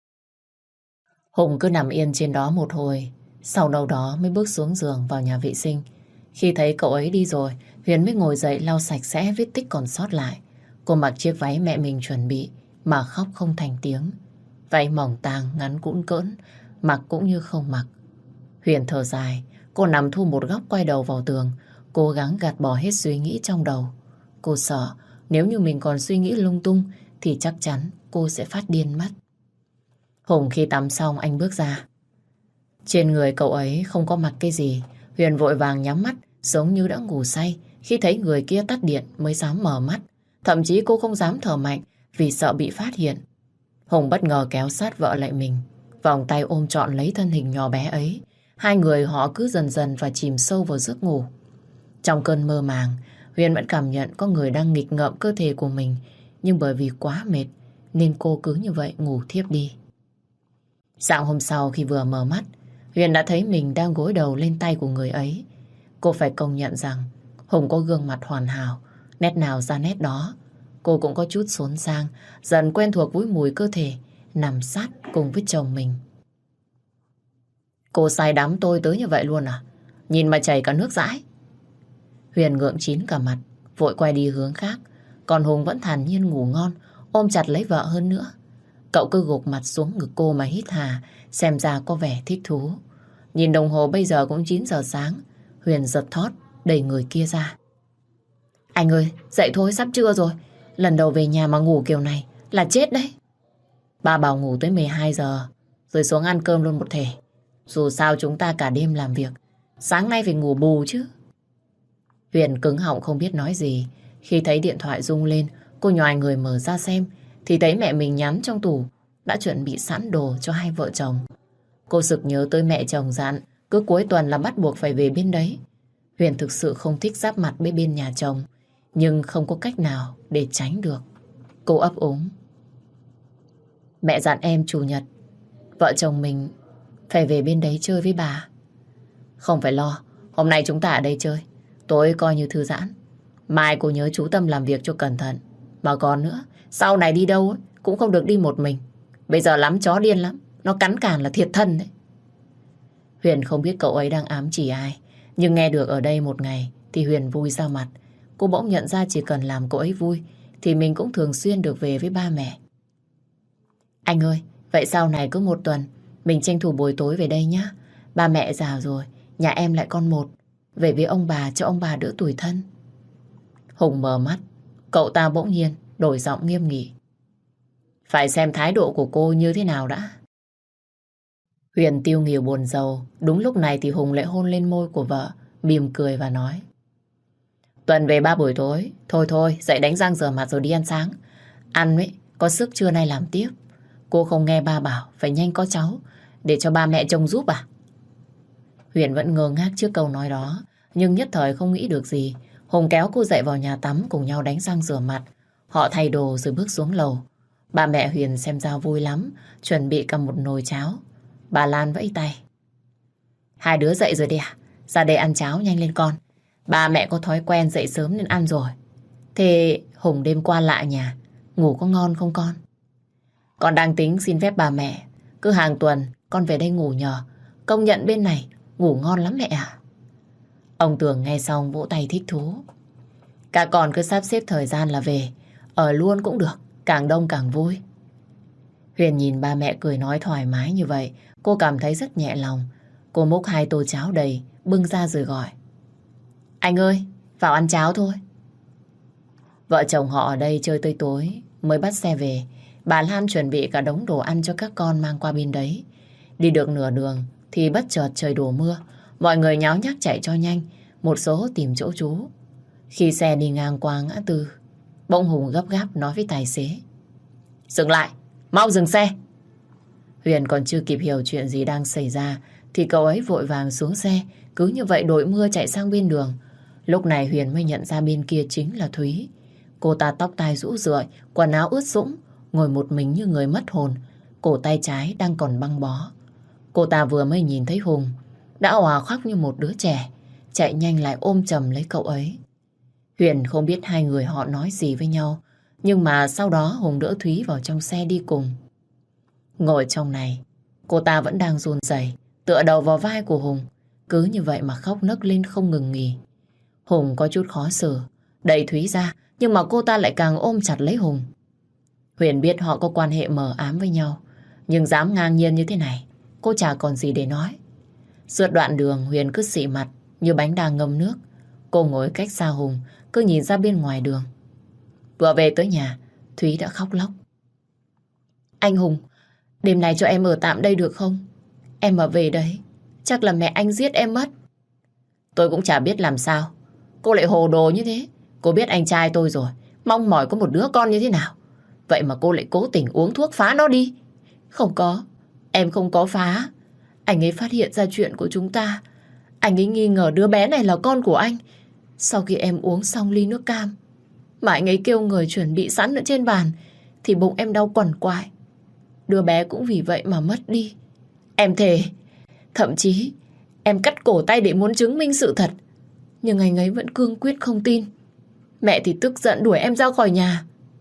Hùng cứ nằm yên trên đó một hồi, sau đâu đó mới bước xuống giường vào nhà vệ sinh. Khi thấy cậu ấy đi rồi, Huyền mới ngồi dậy lau sạch sẽ vết tích còn sót lại. Cô mặc chiếc váy mẹ mình chuẩn bị mà khóc không thành tiếng. Váy mỏng tang ngắn cũn cỡn, mặc cũng như không mặc. Huyền thở dài, cô nằm thu một góc quay đầu vào tường, cố gắng gạt bỏ hết suy nghĩ trong đầu. Cô sợ nếu như mình còn suy nghĩ lung tung thì chắc chắn cô sẽ phát điên mất. Hùng khi tắm xong anh bước ra. Trên người cậu ấy không có mặc cái gì. Huyền vội vàng nhắm mắt giống như đã ngủ say. Khi thấy người kia tắt điện mới dám mở mắt. Thậm chí cô không dám thở mạnh vì sợ bị phát hiện. Hùng bất ngờ kéo sát vợ lại mình, vòng tay ôm trọn lấy thân hình nhỏ bé ấy. Hai người họ cứ dần dần và chìm sâu vào giấc ngủ. Trong cơn mơ màng, Huyền vẫn cảm nhận có người đang nghịch ngợm cơ thể của mình. Nhưng bởi vì quá mệt nên cô cứ như vậy ngủ thiếp đi. Sáng hôm sau khi vừa mở mắt, Huyền đã thấy mình đang gối đầu lên tay của người ấy. Cô phải công nhận rằng Hùng có gương mặt hoàn hảo, nét nào ra nét đó. Cô cũng có chút xốn sang, dần quen thuộc với mùi cơ thể, nằm sát cùng với chồng mình. Cô say đắm tôi tới như vậy luôn à? Nhìn mà chảy cả nước dãi. Huyền ngượng chín cả mặt, vội quay đi hướng khác. Còn Hùng vẫn thản nhiên ngủ ngon, ôm chặt lấy vợ hơn nữa. Cậu cứ gục mặt xuống ngực cô mà hít hà, xem ra có vẻ thích thú. Nhìn đồng hồ bây giờ cũng chín giờ sáng. Huyền giật thót, đẩy người kia ra. Anh ơi, dậy thôi, sắp trưa rồi. Lần đầu về nhà mà ngủ kiểu này là chết đấy. Ba bảo ngủ tới mười hai giờ, rồi xuống ăn cơm luôn một thể. Dù sao chúng ta cả đêm làm việc, sáng nay phải ngủ bù chứ. Huyền cứng họng không biết nói gì. Khi thấy điện thoại rung lên, cô nhoài người mở ra xem, thì thấy mẹ mình nhắn trong tủ đã chuẩn bị sẵn đồ cho hai vợ chồng. Cô sực nhớ tới mẹ chồng dặn cứ cuối tuần là bắt buộc phải về bên đấy. Huyền thực sự không thích giáp mặt với bên nhà chồng, nhưng không có cách nào để tránh được. Cô ấp úng. Mẹ dặn em chủ nhật vợ chồng mình phải về bên đấy chơi với bà. Không phải lo, hôm nay chúng ta ở đây chơi, tối coi như thư giãn. Mai cô nhớ chú tâm làm việc cho cẩn thận. Mà còn nữa, sau này đi đâu ấy, cũng không được đi một mình. Bây giờ lắm chó điên lắm, nó cắn càn là thiệt thân đấy. Huyền không biết cậu ấy đang ám chỉ ai, nhưng nghe được ở đây một ngày thì Huyền vui ra mặt. Cô bỗng nhận ra chỉ cần làm cậu ấy vui thì mình cũng thường xuyên được về với ba mẹ. Anh ơi, vậy sau này cứ một tuần mình tranh thủ buổi tối về đây nhá. Ba mẹ già rồi, nhà em lại con một. Về với ông bà cho ông bà đỡ tủi thân. Hùng mở mắt, cậu ta bỗng nhiên đổi giọng nghiêm nghị. Phải xem thái độ của cô như thế nào đã. Huyền tiêu nghỉu buồn rầu. Đúng lúc này thì Hùng lại hôn lên môi của vợ, mỉm cười và nói. Tuần về ba buổi tối. Thôi thôi, dậy đánh răng rửa mặt rồi đi ăn sáng. Ăn ấy, có sức trưa nay làm tiếp. Cô không nghe ba bảo phải nhanh có cháu để cho ba mẹ trông giúp à? Huyền vẫn ngơ ngác trước câu nói đó, nhưng nhất thời không nghĩ được gì. Hùng kéo cô dậy vào nhà tắm cùng nhau đánh răng rửa mặt. Họ thay đồ rồi bước xuống lầu. Ba mẹ Huyền xem ra vui lắm, chuẩn bị cả một nồi cháo. Bà Lan vẫy tay. Hai đứa dậy rồi đi à? Ra đây ăn cháo nhanh lên con. Ba mẹ có thói quen dậy sớm nên ăn rồi. Thế Hùng đêm qua lại nhà, ngủ có ngon không con? Con đang tính xin phép bà mẹ, cứ hàng tuần con về đây ngủ nhờ. Công nhận bên này ngủ ngon lắm mẹ à. Ông Tường nghe xong vỗ tay thích thú. Các con cứ sắp xếp thời gian là về, ở luôn cũng được, càng đông càng vui. Huyền nhìn ba mẹ cười nói thoải mái như vậy, cô cảm thấy rất nhẹ lòng. Cô múc hai tô cháo đầy, bưng ra rồi gọi. Anh ơi, vào ăn cháo thôi. Vợ chồng họ ở đây chơi tới tối mới bắt xe về. Bà Lan chuẩn bị cả đống đồ ăn cho các con mang qua bên đấy. Đi được nửa đường thì bất chợt trời đổ mưa. Mọi người nháo nhác chạy cho nhanh, một số tìm chỗ trú. Khi xe đi ngang qua ngã tư, bỗng Hùng gấp gáp nói với tài xế. Dừng lại, mau dừng xe. Huyền còn chưa kịp hiểu chuyện gì đang xảy ra thì cậu ấy vội vàng xuống xe, cứ như vậy đội mưa chạy sang bên đường. Lúc này Huyền mới nhận ra bên kia chính là Thúy. Cô ta tóc tai rũ rượi, quần áo ướt sũng, ngồi một mình như người mất hồn, cổ tay trái đang còn băng bó. Cô ta vừa mới nhìn thấy Hùng đã òa khóc như một đứa trẻ, chạy nhanh lại ôm chầm lấy cậu ấy. Huyền không biết hai người họ nói gì với nhau, nhưng mà sau đó Hùng đỡ Thúy vào trong xe đi cùng. Ngồi trong này, cô ta vẫn đang run rẩy, tựa đầu vào vai của Hùng, cứ như vậy mà khóc nấc lên không ngừng nghỉ. Hùng có chút khó xử, đẩy Thúy ra, nhưng mà cô ta lại càng ôm chặt lấy Hùng. Huyền biết họ có quan hệ mờ ám với nhau, nhưng dám ngang nhiên như thế này, cô chả còn gì để nói. Suốt đoạn đường Huyền cứ xị mặt như bánh đang ngâm nước. Cô ngồi cách xa Hùng, cứ nhìn ra bên ngoài đường. Vừa về tới nhà, Thúy đã khóc lóc. Anh Hùng, đêm nay cho em ở tạm đây được không? Em mà về đấy, chắc là mẹ anh giết em mất. Tôi cũng chả biết làm sao cô lại hồ đồ như thế. Cô biết anh trai tôi rồi, mong mỏi có một đứa con như thế nào. Vậy mà cô lại cố tình uống thuốc phá nó đi. Không có, em không có phá. Anh ấy phát hiện ra chuyện của chúng ta. Anh ấy nghi ngờ đứa bé này là con của anh. Sau khi em uống xong ly nước cam mà anh ấy kêu người chuẩn bị sẵn ở trên bàn, thì bụng em đau quằn quại. Đứa bé cũng vì vậy mà mất đi. Em thề, thậm chí em cắt cổ tay để muốn chứng minh sự thật. Nhưng anh ấy vẫn cương quyết không tin. Mẹ thì tức giận đuổi em ra khỏi nhà.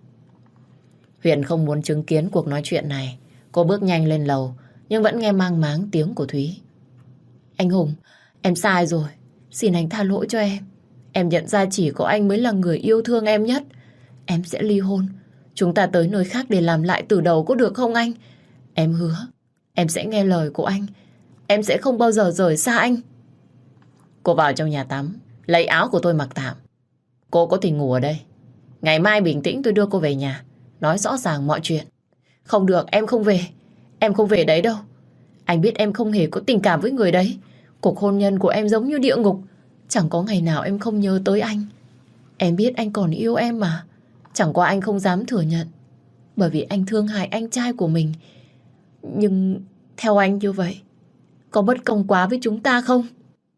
Huyền không muốn chứng kiến cuộc nói chuyện này. Cô bước nhanh lên lầu, nhưng vẫn nghe mang máng tiếng của Thúy. Anh Hùng, em sai rồi. Xin anh tha lỗi cho em. Em nhận ra chỉ có anh mới là người yêu thương em nhất. Em sẽ ly hôn. Chúng ta tới nơi khác để làm lại từ đầu có được không anh? Em hứa, em sẽ nghe lời của anh. Em sẽ không bao giờ rời xa anh. Cô vào trong nhà tắm, lấy áo của tôi mặc tạm. Cô có thể ngủ ở đây. Ngày mai bình tĩnh tôi đưa cô về nhà, nói rõ ràng mọi chuyện. Không được, em không về. Em không về đấy đâu. Anh biết em không hề có tình cảm với người đấy. Cuộc hôn nhân của em giống như địa ngục. Chẳng có ngày nào em không nhớ tới anh. Em biết anh còn yêu em mà. Chẳng qua anh không dám thừa nhận. Bởi vì anh thương hại anh trai của mình. Nhưng theo anh như vậy, có bất công quá với chúng ta không?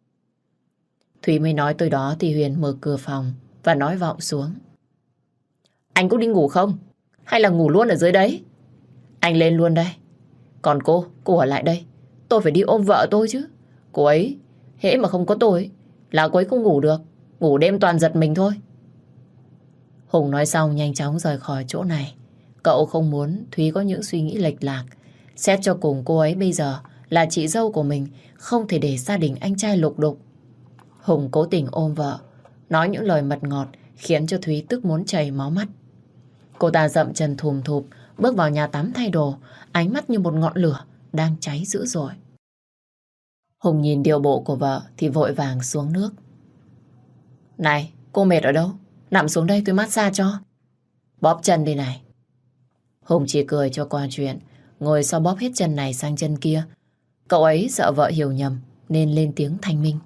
Thúy mới nói tới đó thì Huyền mở cửa phòng và nói vọng xuống. Anh có đi ngủ không? Hay là ngủ luôn ở dưới đấy? Anh lên luôn đây. Còn cô, cô ở lại đây. Tôi phải đi ôm vợ tôi chứ. Cô ấy, hễ mà không có tôi là cô ấy không ngủ được. Ngủ đêm toàn giật mình thôi. Hùng nói xong nhanh chóng rời khỏi chỗ này. Cậu không muốn Thúy có những suy nghĩ lệch lạc. Xét cho cùng cô ấy bây giờ là chị dâu của mình, không thể để gia đình anh trai lục đục. Hùng cố tình ôm vợ, nói những lời mật ngọt khiến cho Thúy tức muốn chảy máu mắt. Cô ta dậm chân thùm thụp bước vào nhà tắm thay đồ, ánh mắt như một ngọn lửa đang cháy dữ dội. Hùng nhìn điều bộ của vợ thì vội vàng xuống nước. Này, cô mệt ở đâu? Nằm xuống đây tôi massage cho. Bóp chân đây này. Hùng chỉ cười cho qua chuyện, ngồi sau bóp hết chân này sang chân kia. Cậu ấy sợ vợ hiểu nhầm nên lên tiếng thanh minh.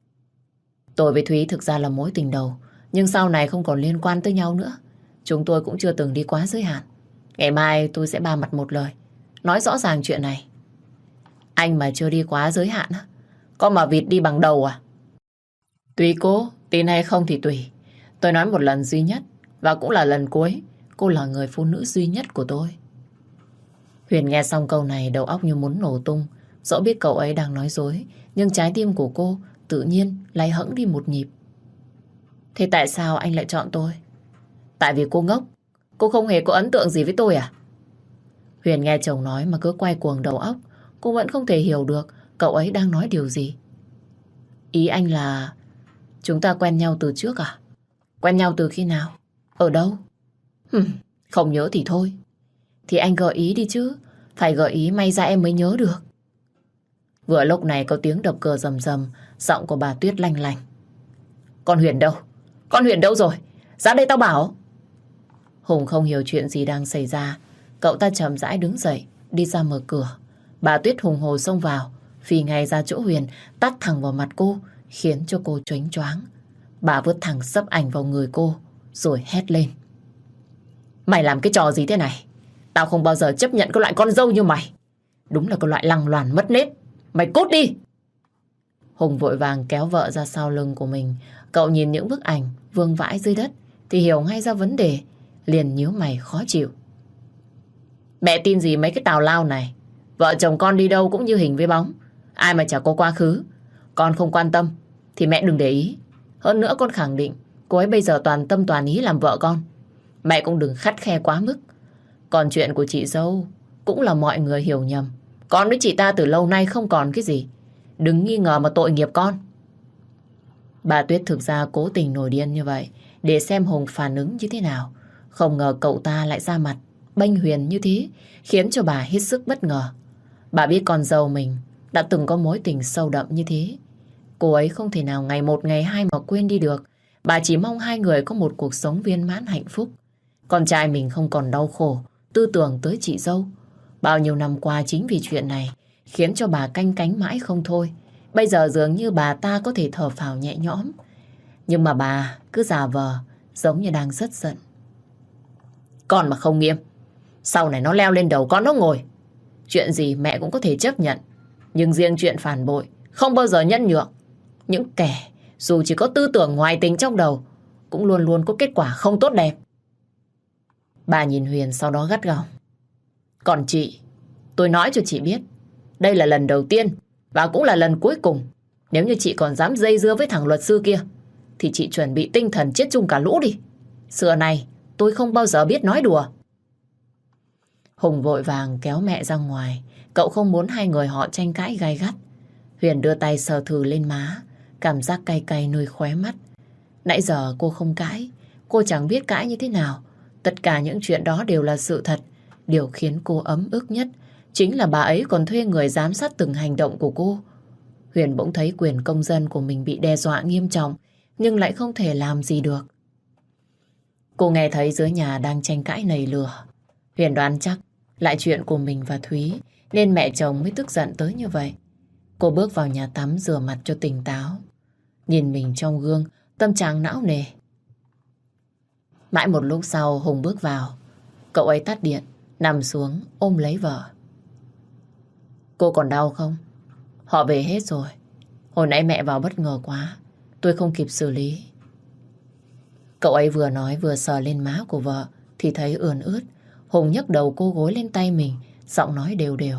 Tôi với Thúy thực ra là mối tình đầu, nhưng sau này không còn liên quan tới nhau nữa. Chúng tôi cũng chưa từng đi quá giới hạn. Ngày mai tôi sẽ ba mặt một lời, nói rõ ràng chuyện này. Anh mà chưa đi quá giới hạn á, có mà vịt đi bằng đầu à? Tùy cô, tin hay không thì tùy. Tôi nói một lần duy nhất, và cũng là lần cuối. Cô là người phụ nữ duy nhất của tôi. Huyền nghe xong câu này đầu óc như muốn nổ tung. Dẫu biết cậu ấy đang nói dối, nhưng trái tim của cô tự nhiên lại hẫng đi một nhịp. Thế tại sao anh lại chọn tôi? Tại vì cô ngốc. Cô không hề có ấn tượng gì với tôi à? Huyền nghe chồng nói mà cứ quay cuồng đầu óc. Cô vẫn không thể hiểu được cậu ấy đang nói điều gì. Ý anh là chúng ta quen nhau từ trước à? Quen nhau từ khi nào? Ở đâu? Hừm, không nhớ thì thôi. Thì anh gợi ý đi chứ. Phải gợi ý may ra em mới nhớ được. Vừa lúc này có tiếng đập cửa rầm rầm, giọng của bà Tuyết lanh lành. Con Huyền đâu? Con Huyền đâu rồi? Ra đây tao bảo. Hùng không hiểu chuyện gì đang xảy ra. Cậu ta chậm rãi đứng dậy, đi ra mở cửa. Bà Tuyết hùng hồ xông vào, phi ngay ra chỗ Huyền, tát thẳng vào mặt cô, khiến cho cô choáng choáng. Bà vứt thẳng sấp ảnh vào người cô, rồi hét lên. Mày làm cái trò gì thế này? Tao không bao giờ chấp nhận cái loại con dâu như mày. Đúng là cái loại lăng loàn mất nết. Mày cút đi! Hùng vội vàng kéo vợ ra sau lưng của mình. Cậu nhìn những bức ảnh vương vãi dưới đất thì hiểu ngay ra vấn đề, liền nhíu mày khó chịu. Mẹ tin gì mấy cái tào lao này? Vợ chồng con đi đâu cũng như hình với bóng. Ai mà chả có quá khứ. Con không quan tâm thì mẹ đừng để ý. Hơn nữa con khẳng định cô ấy bây giờ toàn tâm toàn ý làm vợ con. Mẹ cũng đừng khắt khe quá mức. Còn chuyện của chị dâu cũng là mọi người hiểu nhầm. Con với chị ta từ lâu nay không còn cái gì. Đừng nghi ngờ mà tội nghiệp con. Bà Tuyết thực ra cố tình nổi điên như vậy để xem Hùng phản ứng như thế nào. Không ngờ cậu ta lại ra mặt bênh Huyền như thế, khiến cho bà hết sức bất ngờ. Bà biết con dâu mình đã từng có mối tình sâu đậm như thế. Cô ấy không thể nào ngày một ngày hai mà quên đi được. Bà chỉ mong hai người có một cuộc sống viên mãn hạnh phúc. Con trai mình không còn đau khổ, tư tưởng tới chị dâu. Bao nhiêu năm qua chính vì chuyện này khiến cho bà canh cánh mãi không thôi. Bây giờ dường như bà ta có thể thở phào nhẹ nhõm. Nhưng mà bà cứ giả vờ giống như đang rất giận. Con mà không nghiêm, sau này nó leo lên đầu con nó ngồi. Chuyện gì mẹ cũng có thể chấp nhận. Nhưng riêng chuyện phản bội không bao giờ nhẫn nhượng. Những kẻ dù chỉ có tư tưởng ngoại tình trong đầu cũng luôn luôn có kết quả không tốt đẹp. Bà nhìn Huyền sau đó gắt gỏng. Còn chị, tôi nói cho chị biết, đây là lần đầu tiên và cũng là lần cuối cùng. Nếu như chị còn dám dây dưa với thằng luật sư kia thì chị chuẩn bị tinh thần chết chung cả lũ đi. Xưa này tôi không bao giờ biết nói đùa. Hùng vội vàng kéo mẹ ra ngoài. Cậu không muốn hai người họ tranh cãi gay gắt. Huyền đưa tay sờ thử lên má, cảm giác cay cay nơi khóe mắt. Nãy giờ cô không cãi, cô chẳng biết cãi như thế nào. Tất cả những chuyện đó đều là sự thật. Điều khiến cô ấm ức nhất chính là bà ấy còn thuê người giám sát từng hành động của cô. Huyền bỗng thấy quyền công dân của mình bị đe dọa nghiêm trọng, nhưng lại không thể làm gì được. Cô nghe thấy dưới nhà đang tranh cãi nảy lửa. Huyền đoán chắc lại chuyện của mình và Thúy, nên mẹ chồng mới tức giận tới như vậy. Cô bước vào nhà tắm rửa mặt cho tỉnh táo. Nhìn mình trong gương, tâm trạng não nề. Mãi một lúc sau Hùng bước vào. Cậu ấy tắt điện, nằm xuống ôm lấy vợ. Cô còn đau không? Họ về hết rồi. Hồi nãy mẹ vào bất ngờ quá, tôi không kịp xử lý. Cậu ấy vừa nói vừa sờ lên má của vợ thì thấy ươn ướt. Hùng nhấc đầu cô gối lên tay mình, giọng nói đều đều.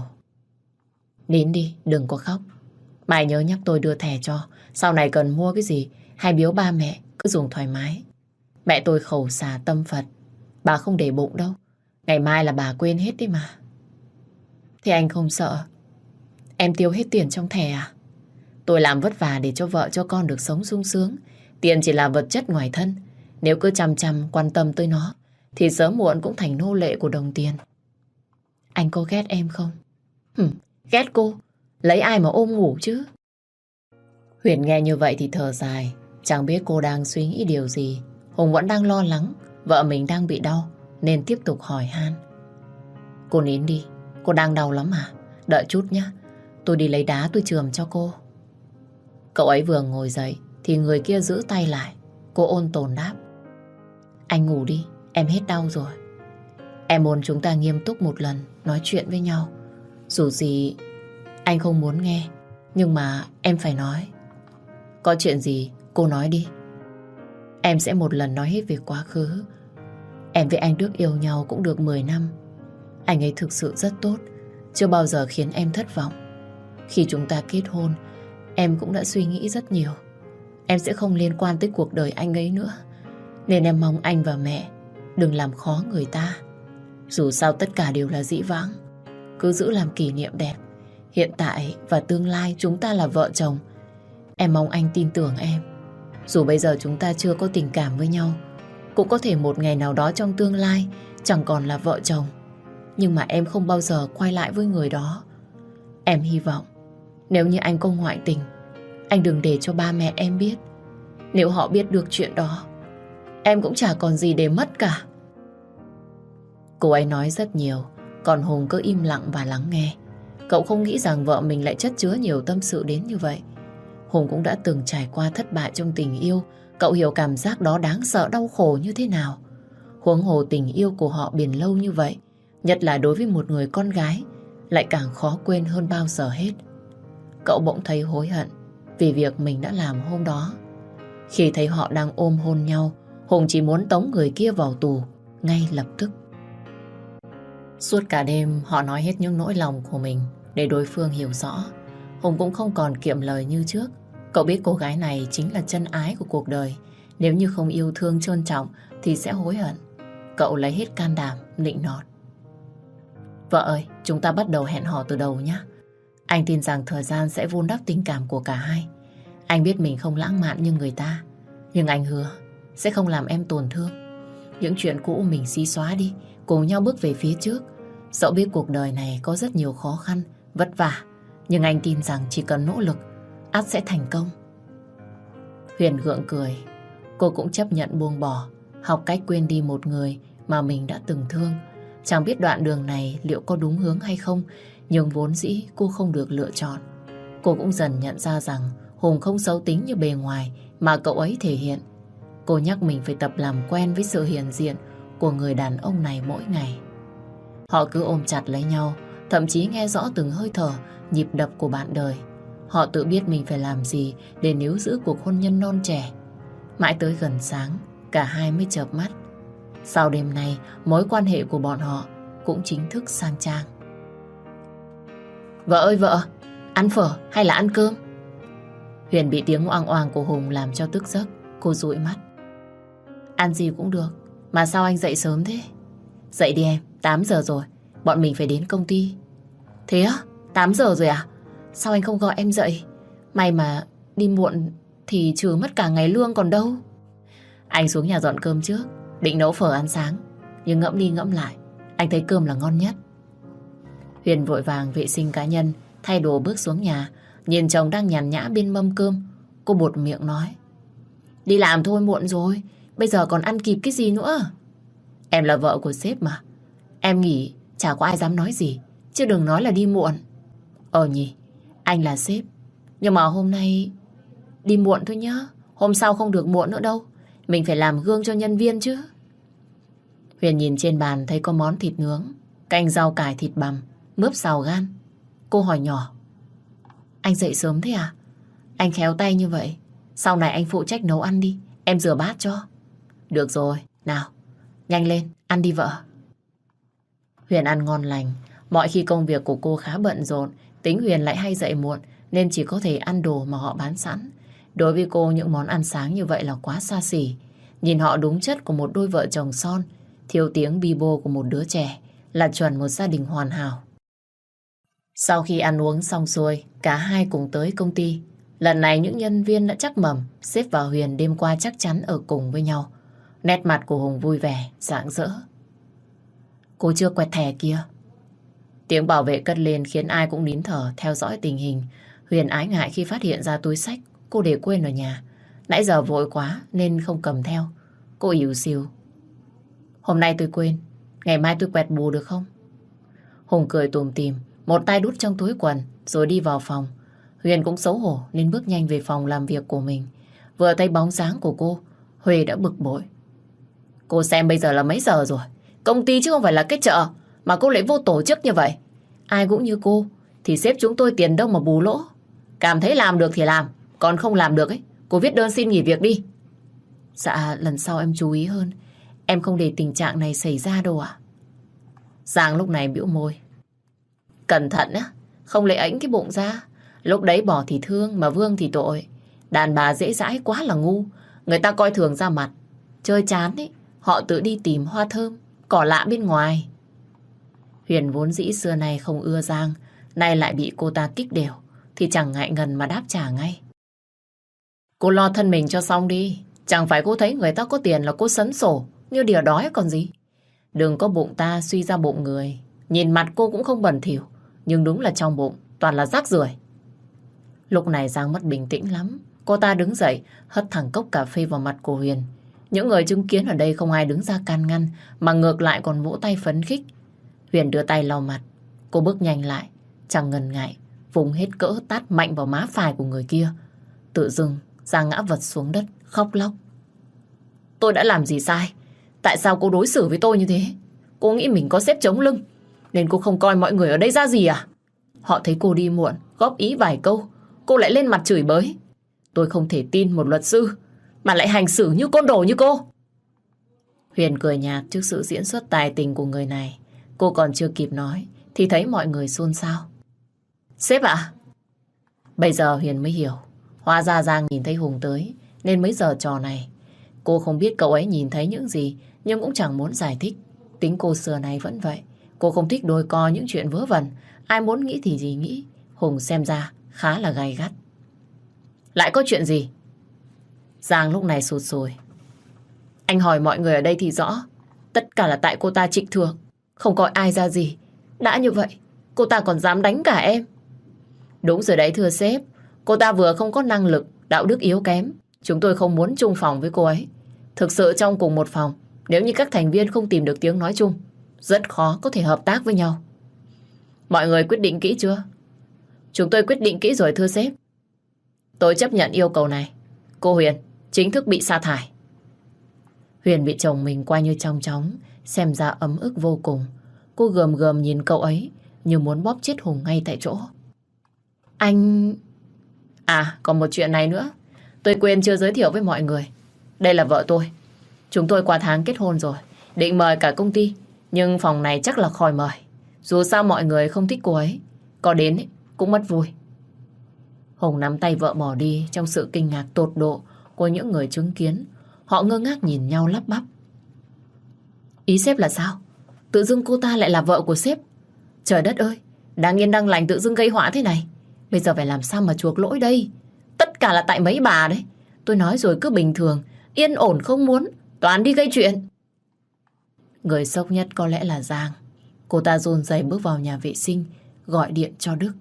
Nín đi, đừng có khóc. Mai nhớ nhắc tôi đưa thẻ cho. Sau này cần mua cái gì hay biếu ba mẹ, cứ dùng thoải mái. Mẹ tôi khẩu xà tâm Phật, bà không để bụng đâu. Ngày mai là bà quên hết đấy mà. Thì anh không sợ em tiêu hết tiền trong thẻ à? Tôi làm vất vả để cho vợ cho con được sống sung sướng. Tiền chỉ là vật chất ngoài thân. Nếu cứ chăm chăm quan tâm tới nó thì sớm muộn cũng thành nô lệ của đồng tiền. Anh có ghét em không? Hừm, ghét cô? Lấy ai mà ôm ngủ chứ? Huyền nghe như vậy thì thở dài. Chẳng biết cô đang suy nghĩ điều gì. Hùng vẫn đang lo lắng vợ mình đang bị đau, nên tiếp tục hỏi han. Cô nín đi, cô đang đau lắm à? Đợi chút nhá, tôi đi lấy đá tôi chườm cho cô. Cậu ấy vừa ngồi dậy thì người kia giữ tay lại. Cô ôn tồn đáp. Anh ngủ đi, em hết đau rồi. Em muốn chúng ta nghiêm túc một lần nói chuyện với nhau. Dù gì anh không muốn nghe, nhưng mà em phải nói. Có chuyện gì cô nói đi. Em sẽ một lần nói hết về quá khứ. Em với anh Đức yêu nhau cũng được mười năm. Anh ấy thực sự rất tốt, chưa bao giờ khiến em thất vọng. Khi chúng ta kết hôn, em cũng đã suy nghĩ rất nhiều. Em sẽ không liên quan tới cuộc đời anh ấy nữa. Nên em mong anh và mẹ đừng làm khó người ta. Dù sao tất cả đều là dĩ vãng, cứ giữ làm kỷ niệm đẹp. Hiện tại và tương lai chúng ta là vợ chồng. Em mong anh tin tưởng em. Dù bây giờ chúng ta chưa có tình cảm với nhau, cũng có thể một ngày nào đó trong tương lai chẳng còn là vợ chồng. Nhưng mà em không bao giờ quay lại với người đó. Em hy vọng nếu như anh có ngoại tình, anh đừng để cho ba mẹ em biết. Nếu họ biết được chuyện đó, em cũng chả còn gì để mất cả. Cô ấy nói rất nhiều, còn Hùng cứ im lặng và lắng nghe. Cậu không nghĩ rằng vợ mình lại chất chứa nhiều tâm sự đến như vậy. Hùng cũng đã từng trải qua thất bại trong tình yêu. Cậu hiểu cảm giác đó đáng sợ đau khổ như thế nào. Huống hồ tình yêu của họ bền lâu như vậy, nhất là đối với một người con gái, lại càng khó quên hơn bao giờ hết. Cậu bỗng thấy hối hận vì việc mình đã làm hôm đó. Khi thấy họ đang ôm hôn nhau, Hùng chỉ muốn tống người kia vào tù ngay lập tức. Suốt cả đêm họ nói hết những nỗi lòng của mình để đối phương hiểu rõ. Hùng cũng không còn kiệm lời như trước. Cậu biết cô gái này chính là chân ái của cuộc đời. Nếu như không yêu thương trân trọng thì sẽ hối hận. Cậu lấy hết can đảm nịnh nọt. Vợ ơi, chúng ta bắt đầu hẹn hò từ đầu nhé. Anh tin rằng thời gian sẽ vun đắp tình cảm của cả hai. Anh biết mình không lãng mạn như người ta, nhưng anh hứa sẽ không làm em tổn thương. Những chuyện cũ mình xí xóa đi, cùng nhau bước về phía trước. Dẫu biết cuộc đời này có rất nhiều khó khăn, vất vả, nhưng anh tin rằng chỉ cần nỗ lực, ắt sẽ thành công. Huyền gượng cười. Cô cũng chấp nhận buông bỏ, học cách quên đi một người mà mình đã từng thương. Chẳng biết đoạn đường này liệu có đúng hướng hay không, nhưng vốn dĩ cô không được lựa chọn. Cô cũng dần nhận ra rằng Hùng không xấu tính như bề ngoài mà cậu ấy thể hiện. Cô nhắc mình phải tập làm quen với sự hiện diện của người đàn ông này mỗi ngày. Họ cứ ôm chặt lấy nhau, thậm chí nghe rõ từng hơi thở, nhịp đập của bạn đời. Họ tự biết mình phải làm gì để níu giữ cuộc hôn nhân non trẻ. Mãi tới gần sáng, cả hai mới chợp mắt. Sau đêm nay, mối quan hệ của bọn họ cũng chính thức sang trang. Vợ ơi vợ, ăn phở hay là ăn cơm? Huyền bị tiếng oang oang của Hùng làm cho tức giấc. Cô dụi mắt. Ăn gì cũng được. Mà sao anh dậy sớm thế? Dậy đi em, tám giờ rồi. Bọn mình phải đến công ty. Thế á? tám giờ rồi à? Sao anh không gọi em dậy? May mà đi muộn thì trừ mất cả ngày lương còn đâu. Anh xuống nhà dọn cơm trước, định nấu phở ăn sáng. Nhưng ngẫm đi ngẫm lại, anh thấy cơm là ngon nhất. Huyền vội vàng vệ sinh cá nhân, thay đồ bước xuống nhà. Nhìn chồng đang nhàn nhã bên mâm cơm, cô buột miệng nói. Đi làm thôi, muộn rồi. Bây giờ còn ăn kịp cái gì nữa? Em là vợ của sếp mà. Em nghĩ chả có ai dám nói gì, chứ đừng nói là đi muộn. Ờ nhỉ, anh là sếp, nhưng mà hôm nay đi muộn thôi nhá. Hôm sau không được muộn nữa đâu. Mình phải làm gương cho nhân viên chứ. Huyền nhìn trên bàn thấy có món thịt nướng, canh rau cải thịt bằm, mướp xào gan. Cô hỏi nhỏ. Anh dậy sớm thế à? Anh khéo tay như vậy, sau này anh phụ trách nấu ăn đi, em rửa bát cho. Được rồi, nào, nhanh lên, ăn đi vợ. Huyền ăn ngon lành. Mọi khi công việc của cô khá bận rộn, tính Huyền lại hay dậy muộn, nên chỉ có thể ăn đồ mà họ bán sẵn. Đối với cô, những món ăn sáng như vậy là quá xa xỉ. Nhìn họ đúng chất của một đôi vợ chồng son, thiếu tiếng bi bô của một đứa trẻ, là chuẩn một gia đình hoàn hảo. Sau khi ăn uống xong xuôi, cả hai cùng tới công ty. Lần này những nhân viên đã chắc mẩm sếp và Huyền đêm qua chắc chắn ở cùng với nhau. Nét mặt của Hùng vui vẻ, rạng rỡ. Cô chưa quẹt thẻ kia. Tiếng bảo vệ cất lên khiến ai cũng nín thở theo dõi tình hình. Huyền ái ngại khi phát hiện ra túi xách cô để quên ở nhà. Nãy giờ vội quá nên không cầm theo. Cô ỉu xìu. Hôm nay tôi quên, ngày mai tôi quẹt bù được không? Hùng cười tủm tỉm, một tay đút trong túi quần rồi đi vào phòng. Huyền cũng xấu hổ nên bước nhanh về phòng làm việc của mình. Vừa thấy bóng dáng của cô, Huệ đã bực bội. Cô xem bây giờ là mấy giờ rồi? Công ty chứ không phải là cái chợ mà cô lại vô tổ chức như vậy. Ai cũng như cô thì sếp chúng tôi tiền đâu mà bù lỗ. Cảm thấy làm được thì làm, còn không làm được ấy, cô viết đơn xin nghỉ việc đi. Dạ, lần sau em chú ý hơn. Em không để tình trạng này xảy ra đâu ạ. Giang lúc này bĩu môi. Cẩn thận á, không lấy ảnh cái bụng ra. Lúc đấy bỏ thì thương mà vương thì tội. Đàn bà dễ dãi quá là ngu. Người ta coi thường ra mặt, chơi chán ấy, họ tự đi tìm hoa thơm, cỏ lạ bên ngoài. Huyền vốn dĩ xưa nay không ưa Giang, nay lại bị cô ta kích đều, thì chẳng ngại ngần mà đáp trả ngay. Cô lo thân mình cho xong đi. Chẳng phải cô thấy người ta có tiền là cô sấn sổ như đỉa đói còn gì. Đừng có bụng ta suy ra bụng người. Nhìn mặt cô cũng không bẩn thỉu, nhưng đúng là trong bụng toàn là rác rưởi. Lúc này Giang mất bình tĩnh lắm. Cô ta đứng dậy, hất thẳng cốc cà phê vào mặt của Huyền. Những người chứng kiến ở đây không ai đứng ra can ngăn, mà ngược lại còn vỗ tay phấn khích. Huyền đưa tay lau mặt. Cô bước nhanh lại, chẳng ngần ngại, vùng hết cỡ tát mạnh vào má phải của người kia. Tự dưng Giang ngã vật xuống đất, khóc lóc. Tôi đã làm gì sai? Tại sao cô đối xử với tôi như thế? Cô nghĩ mình có sếp chống lưng, nên cô không coi mọi người ở đây ra gì à? Họ thấy cô đi muộn, góp ý vài câu, cô lại lên mặt chửi bới. Tôi không thể tin một luật sư mà lại hành xử như côn đồ như cô. Huyền cười nhạt trước sự diễn xuất tài tình của người này. Cô còn chưa kịp nói thì thấy mọi người xôn xao. Sếp ạ? Bây giờ Huyền mới hiểu. Hóa ra Giang nhìn thấy Hùng tới nên mới giở trò này. Cô không biết cậu ấy nhìn thấy những gì, nhưng cũng chẳng muốn giải thích. Tính cô xưa này vẫn vậy. Cô không thích đôi co những chuyện vớ vẩn. Ai muốn nghĩ thì gì nghĩ. Hùng xem ra khá là gay gắt. Lại có chuyện gì? Giang lúc này sụt sùi. Anh hỏi mọi người ở đây thì rõ. Tất cả là tại cô ta trịch thượng, không coi ai ra gì. Đã như vậy, cô ta còn dám đánh cả em. Đúng rồi đấy thưa sếp. Cô ta vừa không có năng lực, đạo đức yếu kém. Chúng tôi không muốn chung phòng với cô ấy. Thực sự trong cùng một phòng, nếu như các thành viên không tìm được tiếng nói chung, rất khó có thể hợp tác với nhau. Mọi người quyết định kỹ chưa? Chúng tôi quyết định kỹ rồi thưa sếp. Tôi chấp nhận yêu cầu này. Cô Huyền chính thức bị sa thải. Huyền bị chồng mình qua như trong chóng, xem ra ấm ức vô cùng. Cô gườm gườm nhìn cậu ấy như muốn bóp chết Hùng ngay tại chỗ. Anh... À, còn một chuyện này nữa. Tôi quên chưa giới thiệu với mọi người. Đây là vợ tôi. Chúng tôi qua tháng kết hôn rồi. Định mời cả công ty, nhưng phòng này chắc là khỏi mời. Dù sao mọi người không thích cô ấy, có đến ấy, cũng mất vui. Hùng nắm tay vợ bỏ đi trong sự kinh ngạc tột độ. của những người chứng kiến. Họ ngơ ngác nhìn nhau lắp bắp. Ý sếp là sao? Tự dưng cô ta lại là vợ của sếp. Trời đất ơi, đang yên đang lành tự dưng gây họa thế này. Bây giờ phải làm sao mà chuộc lỗi đây? Tất cả là tại mấy bà đấy. Tôi nói rồi, cứ bình thường, yên ổn không muốn, toàn đi gây chuyện. Người sốc nhất có lẽ là Giang. Cô ta run rẩy bước vào nhà vệ sinh, gọi điện cho Đức.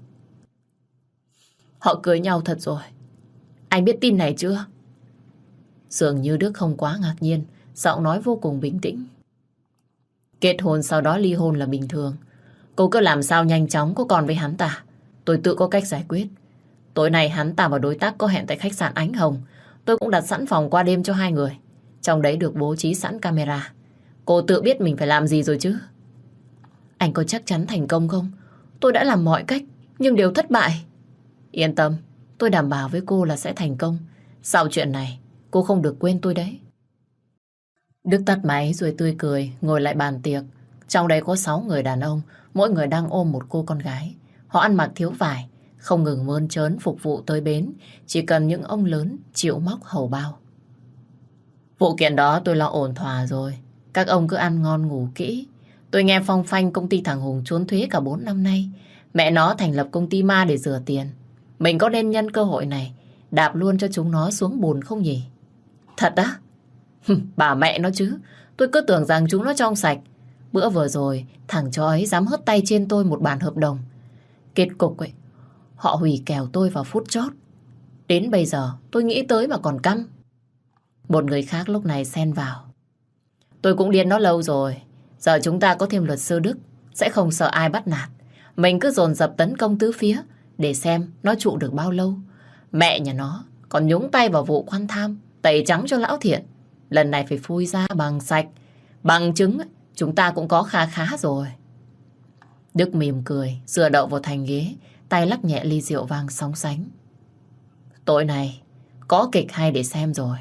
Họ cưới nhau thật rồi. Anh biết tin này chưa? Dường như Đức không quá ngạc nhiên, giọng nói vô cùng bình tĩnh. Kết hôn sau đó ly hôn là bình thường. Cô cứ làm sao nhanh chóng có con với hắn ta. Tôi tự có cách giải quyết. Tối nay hắn ta và đối tác có hẹn tại khách sạn Ánh Hồng. Tôi cũng đặt sẵn phòng qua đêm cho hai người. Trong đấy được bố trí sẵn camera. Cô tự biết mình phải làm gì rồi chứ. Anh có chắc chắn thành công không? Tôi đã làm mọi cách nhưng đều thất bại. Yên tâm, tôi đảm bảo với cô là sẽ thành công. Sau chuyện này, cô không được quên tôi đấy. Đức tắt máy rồi tươi cười, ngồi lại bàn tiệc. Trong đây có sáu người đàn ông, mỗi người đang ôm một cô con gái. Họ ăn mặc thiếu vải, không ngừng mơn trớn phục vụ tới bến, chỉ cần những ông lớn chịu móc hầu bao. Vụ kiện đó tôi lo ổn thỏa rồi. Các ông cứ ăn ngon ngủ kỹ. Tôi nghe phong phanh công ty thằng Hùng trốn thuế cả bốn năm nay. Mẹ nó thành lập công ty ma để rửa tiền. Mình có nên nhân cơ hội này đạp luôn cho chúng nó xuống bùn không nhỉ? Thật á? Bà mẹ nó chứ. Tôi cứ tưởng rằng chúng nó trong sạch. Bữa vừa rồi thằng chó ấy dám hất tay trên tôi một bản hợp đồng. Kết cục ấy, họ hủy kèo tôi vào phút chót. Đến bây giờ tôi nghĩ tới mà còn căm. Một người khác lúc này xen vào. Tôi cũng điên nó lâu rồi. Giờ chúng ta có thêm luật sư Đức, sẽ không sợ ai bắt nạt. Mình cứ dồn dập tấn công tứ phía để xem nó trụ được bao lâu. Mẹ nhà nó còn nhúng tay vào vụ quan tham, tẩy trắng cho lão Thiện. Lần này phải phui ra bằng sạch. Bằng chứng chúng ta cũng có kha khá rồi. Đức mỉm cười, dựa đậu vào thành ghế, tay lắc nhẹ ly rượu vang sóng sánh. Tối nay có kịch hay để xem rồi.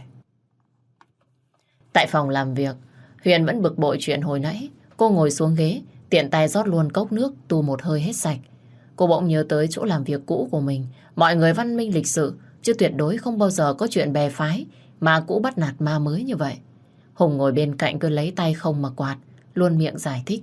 Tại phòng làm việc, Huyền vẫn bực bội chuyện hồi nãy. Cô ngồi xuống ghế, tiện tay rót luôn cốc nước, tu một hơi hết sạch. Cô bỗng nhớ tới chỗ làm việc cũ của mình. Mọi người văn minh lịch sự, chứ tuyệt đối không bao giờ có chuyện bè phái mà cũ bắt nạt ma mới như vậy. Hùng ngồi bên cạnh cứ lấy tay không mà quạt, luôn miệng giải thích.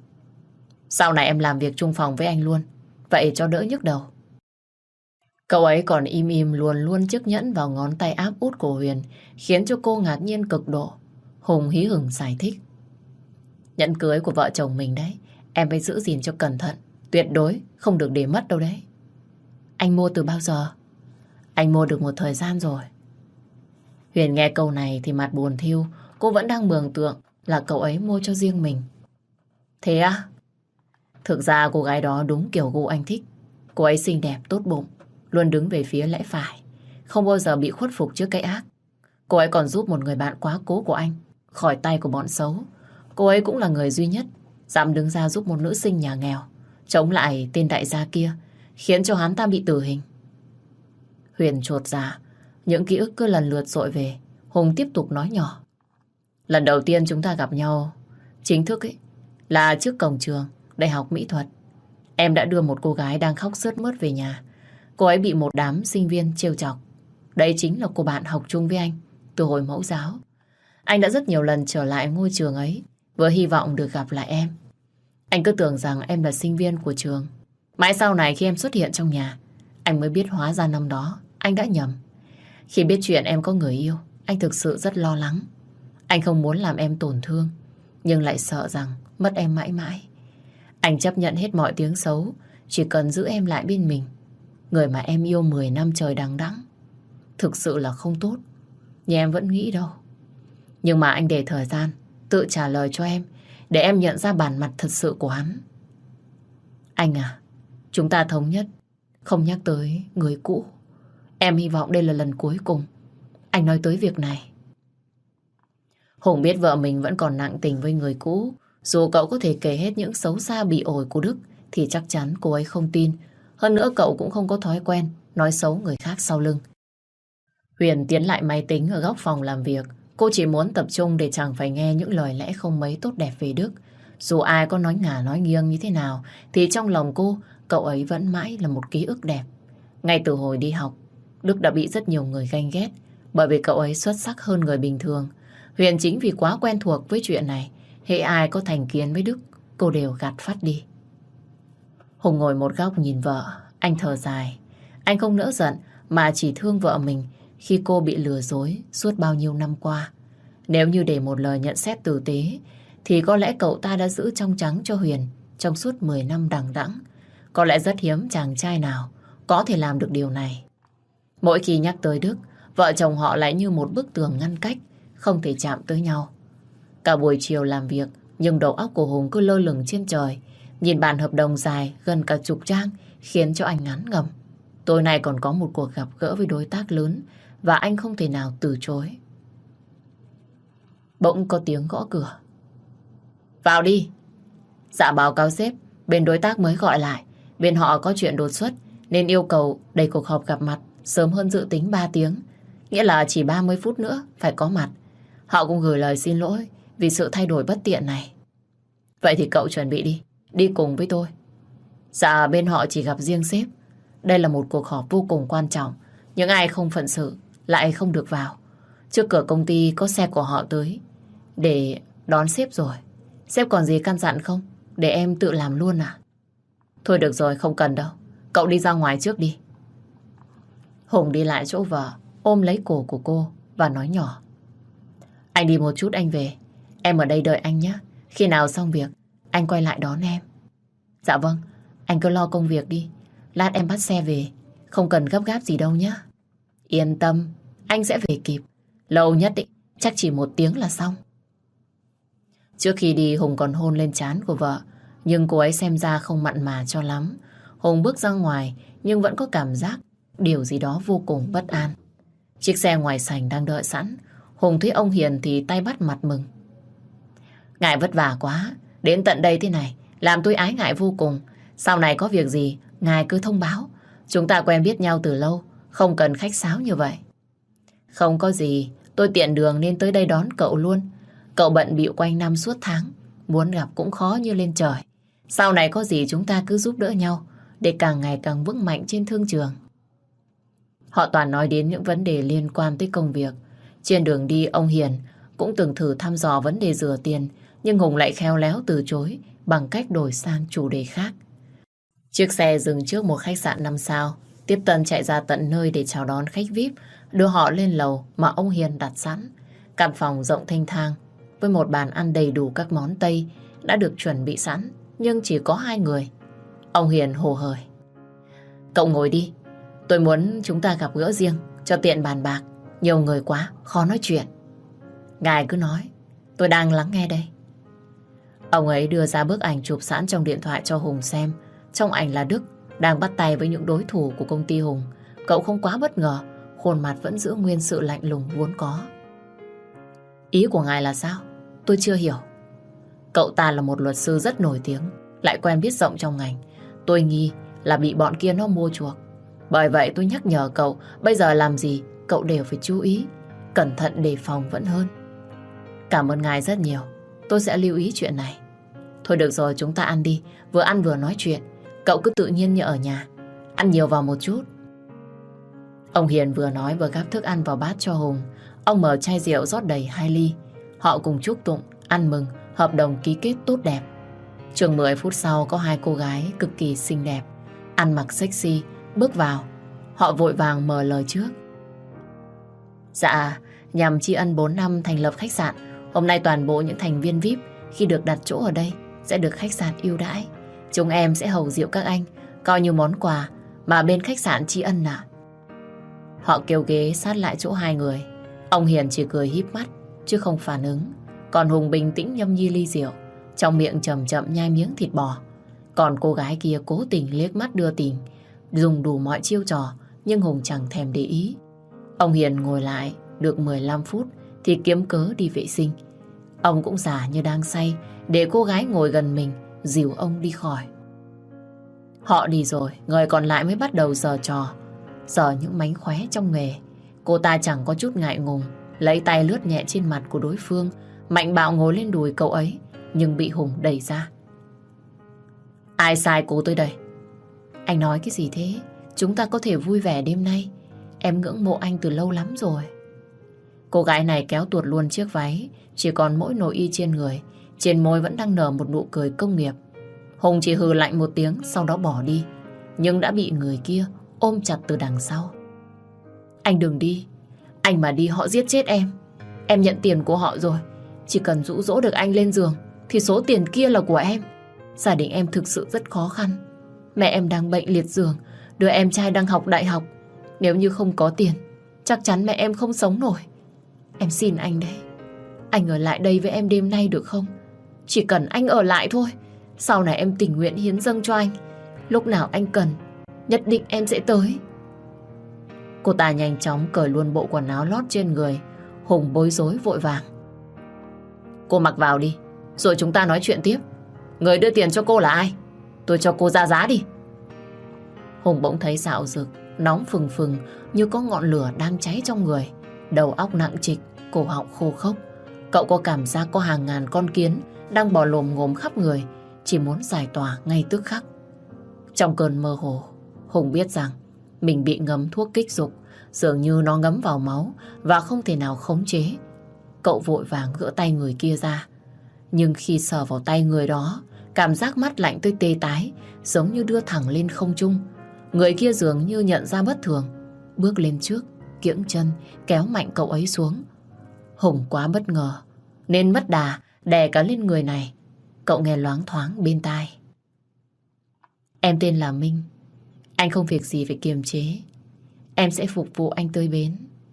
Sau này em làm việc chung phòng với anh luôn, vậy cho đỡ nhức đầu. Cậu ấy còn im im luồn luôn chiếc nhẫn vào ngón tay áp út của Huyền, khiến cho cô ngạc nhiên cực độ. Hùng hí hửng giải thích. Nhẫn cưới của vợ chồng mình đấy, em phải giữ gìn cho cẩn thận, tuyệt đối không được để mất đâu đấy. Anh mua từ bao giờ? Anh mua được một thời gian rồi. Huyền nghe câu này thì mặt buồn thiu. Cô vẫn đang mường tượng là cậu ấy mua cho riêng mình. Thế à? Thực ra cô gái đó đúng kiểu gu anh thích. Cô ấy xinh đẹp, tốt bụng, luôn đứng về phía lẽ phải, không bao giờ bị khuất phục trước cái ác. Cô ấy còn giúp một người bạn quá cố của anh khỏi tay của bọn xấu. Cô ấy cũng là người duy nhất dám đứng ra giúp một nữ sinh nhà nghèo chống lại tên đại gia kia, khiến cho hắn ta bị tử hình. Huyền chột dạ, những ký ức cứ lần lượt dội về. Hùng tiếp tục nói nhỏ. Lần đầu tiên chúng ta gặp nhau chính thức ấy là trước cổng trường Đại học Mỹ thuật. Em đã đưa một cô gái đang khóc sướt mướt về nhà. Cô ấy bị một đám sinh viên trêu chọc. Đây chính là cô bạn học chung với anh từ hồi mẫu giáo. Anh đã rất nhiều lần trở lại ngôi trường ấy, vừa hy vọng được gặp lại em. Anh cứ tưởng rằng em là sinh viên của trường. Mãi sau này khi em xuất hiện trong nhà, anh mới biết hóa ra năm đó anh đã nhầm. Khi biết chuyện em có người yêu, anh thực sự rất lo lắng. Anh không muốn làm em tổn thương, nhưng lại sợ rằng mất em mãi mãi. Anh chấp nhận hết mọi tiếng xấu, chỉ cần giữ em lại bên mình. Người mà em yêu mười năm trời đằng đẵng thực sự là không tốt như em vẫn nghĩ đâu. Nhưng mà anh để thời gian tự trả lời cho em, để em nhận ra bản mặt thật sự của hắn. Anh à, chúng ta thống nhất không nhắc tới người cũ. Em hy vọng đây là lần cuối cùng anh nói tới việc này. Hùng biết vợ mình vẫn còn nặng tình với người cũ. Dù cậu có thể kể hết những xấu xa bị ổi của Đức thì chắc chắn cô ấy không tin. Hơn nữa cậu cũng không có thói quen nói xấu người khác sau lưng. Huyền tiến lại máy tính ở góc phòng làm việc. Cô chỉ muốn tập trung để chẳng phải nghe những lời lẽ không mấy tốt đẹp về Đức. Dù ai có nói ngả nói nghiêng như thế nào thì trong lòng cô, cậu ấy vẫn mãi là một ký ức đẹp. Ngay từ hồi đi học, Đức đã bị rất nhiều người ganh ghét bởi vì cậu ấy xuất sắc hơn người bình thường. Huyền chính vì quá quen thuộc với chuyện này, hễ ai có thành kiến với Đức, cô đều gạt phát đi. Hùng ngồi một góc nhìn vợ, anh thở dài. Anh không nỡ giận mà chỉ thương vợ mình khi cô bị lừa dối suốt bao nhiêu năm qua. Nếu như để một lời nhận xét tử tế thì có lẽ cậu ta đã giữ trong trắng cho Huyền trong suốt mười năm đằng đẵng. Có lẽ rất hiếm chàng trai nào có thể làm được điều này. Mỗi khi nhắc tới Đức, vợ chồng họ lại như một bức tường ngăn cách, không thể chạm tới nhau. Cả buổi chiều làm việc, nhưng đầu óc của Hùng cứ lơ lửng trên trời. Nhìn bản hợp đồng dài gần cả chục trang khiến cho anh ngán ngẩm. Tối nay còn có một cuộc gặp gỡ với đối tác lớn và anh không thể nào từ chối. Bỗng có tiếng gõ cửa. Vào đi. Dạ báo cáo sếp, bên đối tác mới gọi lại. Bên họ có chuyện đột xuất nên yêu cầu đẩy cuộc họp gặp mặt sớm hơn dự tính ba tiếng. Nghĩa là chỉ ba mươi phút nữa phải có mặt. Họ cũng gửi lời xin lỗi vì sự thay đổi bất tiện này. Vậy thì cậu chuẩn bị đi, đi cùng với tôi. Dạ bên họ chỉ gặp riêng sếp. Đây là một cuộc họp vô cùng quan trọng. Những ai không phận sự lại không được vào. Trước cửa công ty có xe của họ tới để đón sếp rồi. Sếp còn gì căn dặn không? Để em tự làm luôn à? Thôi được rồi, không cần đâu. Cậu đi ra ngoài trước đi. Hùng đi lại chỗ vợ, ôm lấy cổ của cô và nói nhỏ. Anh đi một chút anh về. Em ở đây đợi anh nhé. Khi nào xong việc, anh quay lại đón em. Dạ vâng, anh cứ lo công việc đi. Lát em bắt xe về. Không cần gấp gáp gì đâu nhé. Yên tâm, anh sẽ về kịp. Lâu nhất định, chắc chỉ một tiếng là xong. Trước khi đi, Hùng còn hôn lên trán của vợ. Nhưng cô ấy xem ra không mặn mà cho lắm. Hùng bước ra ngoài, nhưng vẫn có cảm giác điều gì đó vô cùng bất an. Chiếc xe ngoài sảnh đang đợi sẵn. Hùng thấy ông Hiền thì tay bắt mặt mừng. Ngài vất vả quá, đến tận đây thế này, làm tôi ái ngại vô cùng. Sau này có việc gì, ngài cứ thông báo. Chúng ta quen biết nhau từ lâu, không cần khách sáo như vậy. Không có gì, tôi tiện đường nên tới đây đón cậu luôn. Cậu bận bịu quanh năm suốt tháng, muốn gặp cũng khó như lên trời. Sau này có gì chúng ta cứ giúp đỡ nhau, để càng ngày càng vững mạnh trên thương trường. Họ toàn nói đến những vấn đề liên quan tới công việc. Trên đường đi, ông Hiền cũng từng thử thăm dò vấn đề rửa tiền, nhưng Hùng lại khéo léo từ chối bằng cách đổi sang chủ đề khác. Chiếc xe dừng trước một khách sạn năm sao. Tiếp tân chạy ra tận nơi để chào đón khách vi ai pi, đưa họ lên lầu mà ông Hiền đặt sẵn. Căn phòng rộng thênh thang với một bàn ăn đầy đủ các món Tây đã được chuẩn bị sẵn, nhưng chỉ có hai người. Ông Hiền hồ hởi. Cậu ngồi đi, tôi muốn chúng ta gặp gỡ riêng cho tiện bàn bạc. Nhiều người quá, khó nói chuyện. Ngài cứ nói, tôi đang lắng nghe đây. Ông ấy đưa ra bức ảnh chụp sẵn trong điện thoại cho Hùng xem. Trong ảnh là Đức đang bắt tay với những đối thủ của công ty Hùng. Cậu không quá bất ngờ, khuôn mặt vẫn giữ nguyên sự lạnh lùng vốn có. Ý của ngài là sao? Tôi chưa hiểu. Cậu ta là một luật sư rất nổi tiếng, lại quen biết rộng trong ngành. Tôi nghi là bị bọn kia nó mua chuộc. Bởi vậy tôi nhắc nhở cậu, bây giờ làm gì cậu đều phải chú ý, cẩn thận đề phòng vẫn hơn. Cảm ơn ngài rất nhiều, tôi sẽ lưu ý chuyện này. Thôi được rồi, chúng ta ăn đi, vừa ăn vừa nói chuyện. Cậu cứ tự nhiên như ở nhà, ăn nhiều vào một chút. Ông Hiền vừa nói vừa gắp thức ăn vào bát cho Hùng. Ông mở chai rượu rót đầy hai ly. Họ cùng chúc tụng, ăn mừng hợp đồng ký kết tốt đẹp. Chừng mười phút sau có hai cô gái cực kỳ xinh đẹp, ăn mặc sexy bước vào. Họ vội vàng mở lời trước. Dạ, nhằm tri ân bốn năm thành lập khách sạn, hôm nay toàn bộ những thành viên vi ai pi khi được đặt chỗ ở đây sẽ được khách sạn ưu đãi. Chúng em sẽ hầu rượu các anh, coi như món quà mà bên khách sạn tri ân ạ. Họ kêu ghế sát lại chỗ hai người. Ông Hiền chỉ cười híp mắt chứ không phản ứng. Còn Hùng bình tĩnh nhâm nhi ly rượu, trong miệng chậm chậm nhai miếng thịt bò. Còn cô gái kia cố tình liếc mắt đưa tình, dùng đủ mọi chiêu trò, nhưng Hùng chẳng thèm để ý. Ông Hiền ngồi lại được mười lăm phút thì kiếm cớ đi vệ sinh. Ông cũng giả như đang say để cô gái ngồi gần mình dìu ông đi khỏi. Họ đi rồi, người còn lại mới bắt đầu giở trò, giở những mánh khóe trong nghề. Cô ta chẳng có chút ngại ngùng, lấy tay lướt nhẹ trên mặt của đối phương, mạnh bạo ngồi lên đùi cậu ấy, nhưng bị Hùng đẩy ra. Ai sai cô tới đây? Anh nói cái gì thế? Chúng ta có thể vui vẻ đêm nay. Em ngưỡng mộ anh từ lâu lắm rồi. Cô gái này kéo tuột luôn chiếc váy, chỉ còn mỗi nội y trên người. Trên môi vẫn đang nở một nụ cười công nghiệp. Hùng chỉ hừ lạnh một tiếng, sau đó bỏ đi, nhưng đã bị người kia ôm chặt từ đằng sau. Anh đừng đi. Anh mà đi họ giết chết em. Em nhận tiền của họ rồi. Chỉ cần dụ dỗ được anh lên giường thì số tiền kia là của em. Gia đình em thực sự rất khó khăn. Mẹ em đang bệnh liệt giường, đứa em trai đang học đại học. Nếu như không có tiền, chắc chắn mẹ em không sống nổi. Em xin anh đấy, anh ở lại đây với em đêm nay được không? Chỉ cần anh ở lại thôi. Sau này em tình nguyện hiến dâng cho anh. Lúc nào anh cần, nhất định em sẽ tới. Cô ta nhanh chóng cởi luôn bộ quần áo lót trên người. Hùng bối rối vội vàng. Cô mặc vào đi, rồi chúng ta nói chuyện tiếp. Người đưa tiền cho cô là ai? Tôi cho cô ra giá đi. Hùng bỗng thấy dạo rực, nóng phừng phừng như có ngọn lửa đang cháy trong người. Đầu óc nặng trịch, cổ họng khô khốc. Cậu có cảm giác có hàng ngàn con kiến đang bò lồm ngồm khắp người, chỉ muốn giải tỏa ngay tức khắc. Trong cơn mơ hồ, Hùng biết rằng mình bị ngấm thuốc kích dục, dường như nó ngấm vào máu và không thể nào khống chế. Cậu vội vàng gỡ tay người kia ra. Nhưng khi sờ vào tay người đó, cảm giác mát lạnh tới tê tái, giống như đưa thẳng lên không trung. Người kia dường như nhận ra bất thường, bước lên trước, kiễng chân, kéo mạnh cậu ấy xuống. Hùng quá bất ngờ, nên mất đà, đè cả lên người này. Cậu nghe loáng thoáng bên tai. Em tên là Minh. Anh không việc gì phải kiềm chế. Em sẽ phục vụ anh tới bến.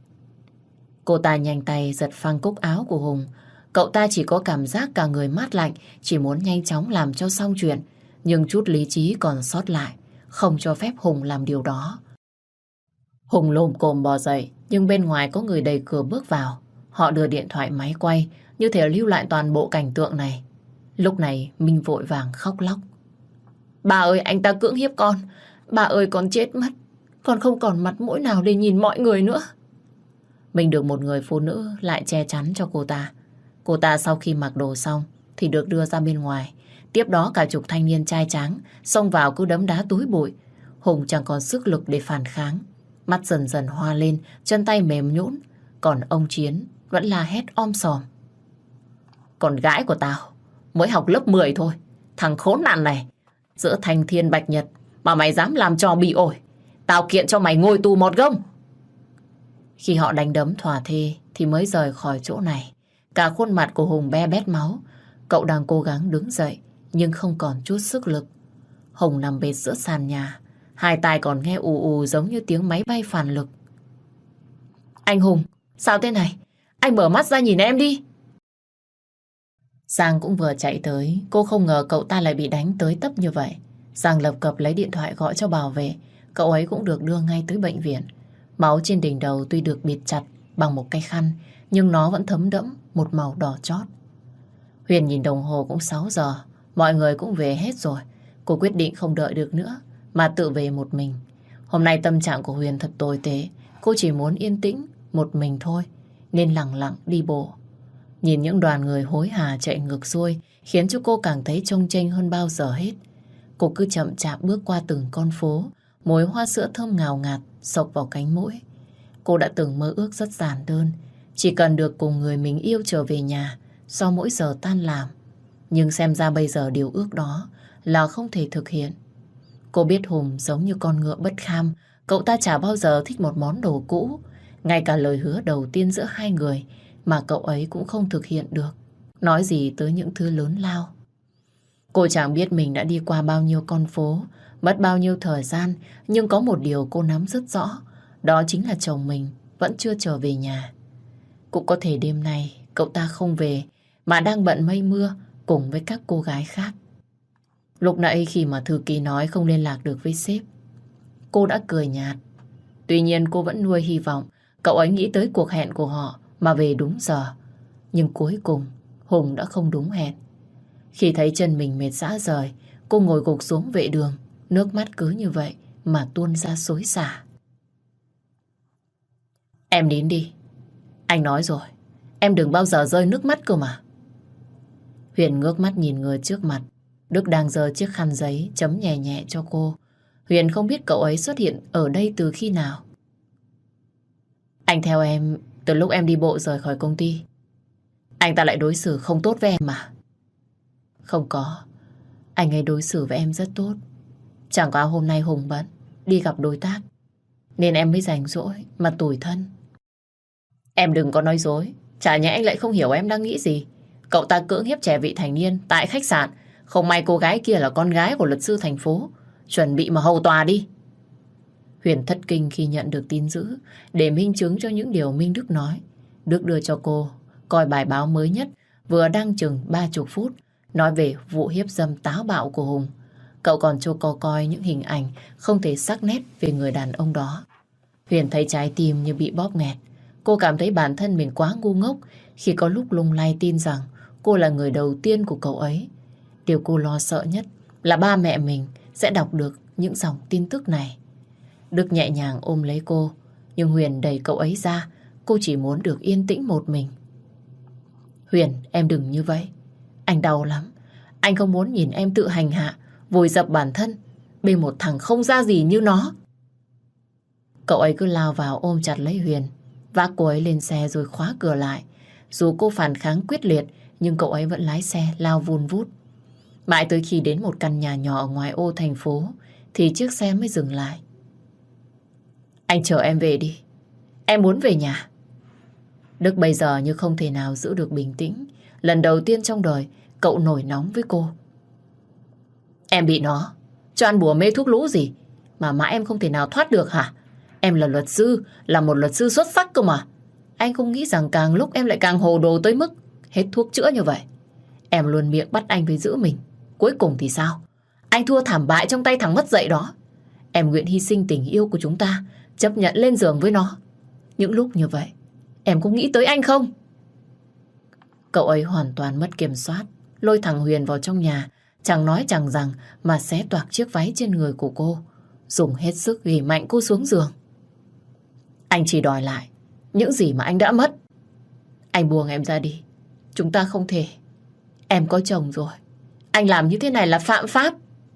Cô ta nhanh tay giật phăng cúc áo của Hùng. Cậu ta chỉ có cảm giác cả người mát lạnh, chỉ muốn nhanh chóng làm cho xong chuyện. Nhưng chút lý trí còn sót lại, không cho phép Hùng làm điều đó. Hùng lồm cồm bò dậy, nhưng bên ngoài có người đẩy cửa bước vào. Họ đưa điện thoại máy quay, như thể lưu lại toàn bộ cảnh tượng này. Lúc này Minh vội vàng khóc lóc. Bà ơi, anh ta cưỡng hiếp con. Bà ơi, con chết mất. Con không còn mặt mũi nào để nhìn mọi người nữa. Mình được một người phụ nữ lại che chắn cho cô ta. Cô ta sau khi mặc đồ xong thì được đưa ra bên ngoài. Tiếp đó cả chục thanh niên trai tráng xông vào cứ đấm đá túi bụi. Hùng chẳng còn sức lực để phản kháng. Mắt dần dần hoa lên, chân tay mềm nhũn. Còn ông Chiến vẫn la hét om sòm. Con gái của tao mới học lớp mười thôi. Thằng khốn nạn này, giữa thanh thiên bạch nhật mà mày dám làm trò bị ổi. Tao kiện cho mày ngồi tù một gông. Khi họ đánh đấm thỏa thê thì mới rời khỏi chỗ này. Cả khuôn mặt của Hùng be bét máu. Cậu đang cố gắng đứng dậy nhưng không còn chút sức lực. Hùng nằm bệt giữa sàn nhà, hai tai còn nghe ù ù giống như tiếng máy bay phản lực. Anh Hùng, sao thế này? Anh mở mắt ra nhìn em đi. Giang cũng vừa chạy tới. Cô không ngờ cậu ta lại bị đánh tới tấp như vậy. Giang lập cập lấy điện thoại gọi cho bảo vệ. Cậu ấy cũng được đưa ngay tới bệnh viện. Máu trên đỉnh đầu tuy được bịt chặt bằng một cái khăn, nhưng nó vẫn thấm đẫm một màu đỏ chót. Huyền nhìn đồng hồ cũng sáu giờ. Mọi người cũng về hết rồi. Cô quyết định không đợi được nữa mà tự về một mình. Hôm nay tâm trạng của Huyền thật tồi tệ. Cô chỉ muốn yên tĩnh một mình thôi, nên lặng lặng đi bộ. Nhìn những đoàn người hối hả chạy ngược xuôi khiến cho cô càng thấy chông chênh hơn bao giờ hết. Cô cứ chậm chạp bước qua từng con phố, mùi hoa sữa thơm ngào ngạt xộc vào cánh mũi. Cô đã từng mơ ước rất giản đơn, chỉ cần được cùng người mình yêu trở về nhà sau mỗi giờ tan làm. Nhưng xem ra bây giờ điều ước đó là không thể thực hiện. Cô biết Hùng giống như con ngựa bất kham. Cậu ta chả bao giờ thích một món đồ cũ. Ngay cả lời hứa đầu tiên giữa hai người mà cậu ấy cũng không thực hiện được, nói gì tới những thứ lớn lao. Cô chẳng biết mình đã đi qua bao nhiêu con phố, mất bao nhiêu thời gian, nhưng có một điều cô nắm rất rõ, đó chính là chồng mình vẫn chưa trở về nhà. Cũng có thể đêm nay cậu ta không về mà đang bận mây mưa cùng với các cô gái khác. Lúc nãy khi mà thư ký nói không liên lạc được với sếp, cô đã cười nhạt. Tuy nhiên cô vẫn nuôi hy vọng cậu ấy nghĩ tới cuộc hẹn của họ mà về đúng giờ. Nhưng cuối cùng Hùng đã không đúng hẹn. Khi thấy chân mình mệt rã rời, cô ngồi gục xuống vệ đường, nước mắt cứ như vậy mà tuôn ra xối xả. Em nín đi. Anh nói rồi, em đừng bao giờ rơi nước mắt cơ mà. Huyền ngước mắt nhìn người trước mặt. Đức đang giơ chiếc khăn giấy chấm nhẹ nhẹ cho cô. Huyền không biết cậu ấy xuất hiện ở đây từ khi nào. Anh theo em Từ lúc em đi bộ rời khỏi công ty, anh ta lại đối xử không tốt với em mà. Không có, anh ấy đối xử với em rất tốt. Chẳng qua hôm nay Hùng bận đi gặp đối tác, nên em mới rảnh rỗi mà tủi thân. Em đừng có nói dối. Chả nhẽ anh lại không hiểu em đang nghĩ gì. Cậu ta cưỡng hiếp trẻ vị thành niên tại khách sạn. Không may cô gái kia là con gái của luật sư thành phố. Chuẩn bị mà hầu tòa đi. Huyền thất kinh khi nhận được tin dữ. Để minh chứng cho những điều Minh Đức nói, Đức đưa cho cô coi bài báo mới nhất vừa đăng chừng ba mươi phút nói về vụ hiếp dâm táo bạo của Hùng. Cậu còn cho cô coi những hình ảnh không thể sắc nét về người đàn ông đó. Huyền thấy trái tim như bị bóp nghẹt. Cô cảm thấy bản thân mình quá ngu ngốc khi có lúc lung lay tin rằng cô là người đầu tiên của cậu ấy. Điều cô lo sợ nhất là ba mẹ mình sẽ đọc được những dòng tin tức này. Đức nhẹ nhàng ôm lấy cô, nhưng Huyền đẩy cậu ấy ra. Cô chỉ muốn được yên tĩnh một mình. Huyền, em đừng như vậy. Anh đau lắm. Anh không muốn nhìn em tự hành hạ, vùi dập bản thân bên một thằng không ra gì như nó. Cậu ấy cứ lao vào ôm chặt lấy Huyền, vác cô ấy lên xe rồi khóa cửa lại. Dù cô phản kháng quyết liệt, nhưng cậu ấy vẫn lái xe lao vun vút. Mãi tới khi đến một căn nhà nhỏ ở ngoài ô thành phố thì chiếc xe mới dừng lại. Anh chở em về đi. Em muốn về nhà. Đức bây giờ như không thể nào giữ được bình tĩnh. Lần đầu tiên trong đời cậu nổi nóng với cô. Em bị nó cho ăn bùa mê thuốc lú gì mà mãi em không thể nào thoát được hả? Em là luật sư, là một luật sư xuất sắc cơ mà. Anh không nghĩ rằng càng lúc em lại càng hồ đồ tới mức hết thuốc chữa như vậy. Em luôn miệng bắt anh phải giữ mình. Cuối cùng thì sao? Anh thua thảm bại trong tay thằng mất dạy đó. Em nguyện hy sinh tình yêu của chúng ta, chấp nhận lên giường với nó. Những lúc như vậy, em có nghĩ tới anh không? Cậu ấy hoàn toàn mất kiểm soát, lôi thằng Huyền vào trong nhà, chẳng nói chẳng rằng mà xé toạc chiếc váy trên người của cô, dùng hết sức ghì mạnh cô xuống giường. Anh chỉ đòi lại những gì mà anh đã mất. Anh buông em ra đi. Chúng ta không thể. Em có chồng rồi. Anh làm như thế này là phạm pháp.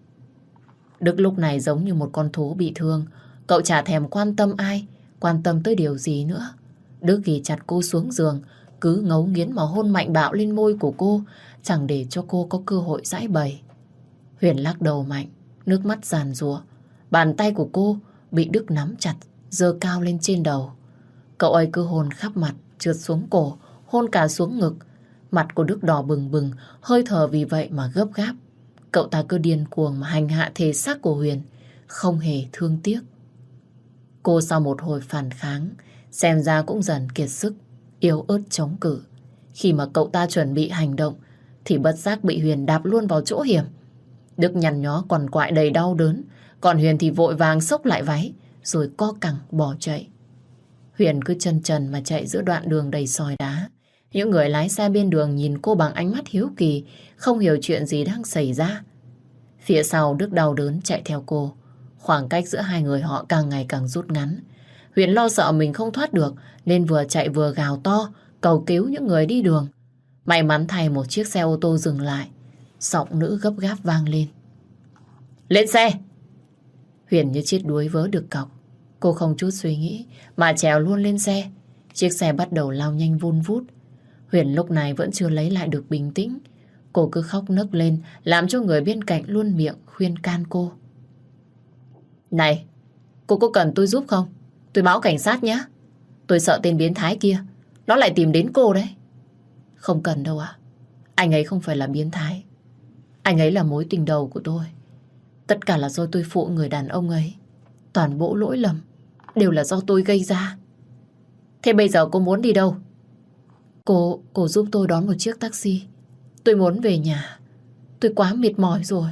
Đức lúc này giống như một con thú bị thương. Cậu chả thèm quan tâm ai, quan tâm tới điều gì nữa. Đức ghì chặt cô xuống giường, cứ ngấu nghiến mà hôn mạnh bạo lên môi của cô, chẳng để cho cô có cơ hội giãi bày. Huyền lắc đầu mạnh, nước mắt giàn giụa. Bàn tay của cô bị Đức nắm chặt, giơ cao lên trên đầu. Cậu ấy cứ hôn khắp mặt, trượt xuống cổ, hôn cả xuống ngực. Mặt của Đức đỏ bừng bừng, hơi thở vì vậy mà gấp gáp. Cậu ta cứ điên cuồng mà hành hạ thể xác của Huyền, không hề thương tiếc. Cô sau một hồi phản kháng, xem ra cũng dần kiệt sức, yếu ớt chống cự. Khi mà cậu ta chuẩn bị hành động, thì bất giác bị Huyền đạp luôn vào chỗ hiểm. Đức nhăn nhó quằn quại đầy đau đớn, còn Huyền thì vội vàng xốc lại váy, rồi co cẳng bỏ chạy. Huyền cứ chân trần mà chạy giữa đoạn đường đầy sỏi đá. Những người lái xe bên đường nhìn cô bằng ánh mắt hiếu kỳ, không hiểu chuyện gì đang xảy ra. Phía sau Đức đau đớn chạy theo cô. Khoảng cách giữa hai người họ càng ngày càng rút ngắn. Huyền lo sợ mình không thoát được, nên vừa chạy vừa gào to, cầu cứu những người đi đường. May mắn thay một chiếc xe ô tô dừng lại. Giọng nữ gấp gáp vang lên. Lên xe! Huyền như chết đuối vớ được cọc. Cô không chút suy nghĩ mà trèo luôn lên xe. Chiếc xe bắt đầu lao nhanh vun vút. Huyền lúc này vẫn chưa lấy lại được bình tĩnh. Cô cứ khóc nấc lên, làm cho người bên cạnh luôn miệng khuyên can cô. Này, cô có cần tôi giúp không? Tôi báo cảnh sát nhé. Tôi sợ tên biến thái kia nó lại tìm đến cô đấy. Không cần đâu ạ. Anh ấy không phải là biến thái. Anh ấy là mối tình đầu của tôi. Tất cả là do tôi phụ người đàn ông ấy. Toàn bộ lỗi lầm đều là do tôi gây ra. Thế bây giờ cô muốn đi đâu? Cô, cô giúp tôi đón một chiếc taxi. Tôi muốn về nhà. Tôi quá mệt mỏi rồi.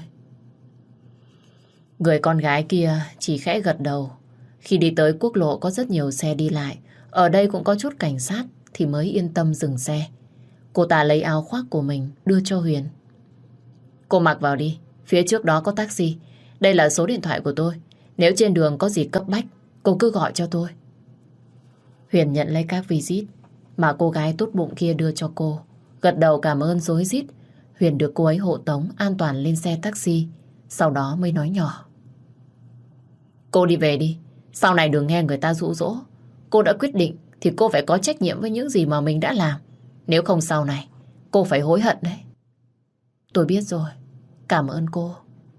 Người con gái kia chỉ khẽ gật đầu. Khi đi tới quốc lộ có rất nhiều xe đi lại. Ở đây cũng có chút cảnh sát thì mới yên tâm dừng xe. Cô ta lấy áo khoác của mình đưa cho Huyền. Cô mặc vào đi. Phía trước đó có taxi. Đây là số điện thoại của tôi. Nếu trên đường có gì cấp bách, cô cứ gọi cho tôi. Huyền nhận lấy các visit mà cô gái tốt bụng kia đưa cho cô. Gật đầu cảm ơn rối rít. Huyền được cô ấy hộ tống an toàn lên xe taxi. Sau đó mới nói nhỏ. Cô đi về đi. Sau này đừng nghe người ta dụ dỗ. Cô đã quyết định thì cô phải có trách nhiệm với những gì mà mình đã làm. Nếu không sau này, cô phải hối hận đấy. Tôi biết rồi. Cảm ơn cô.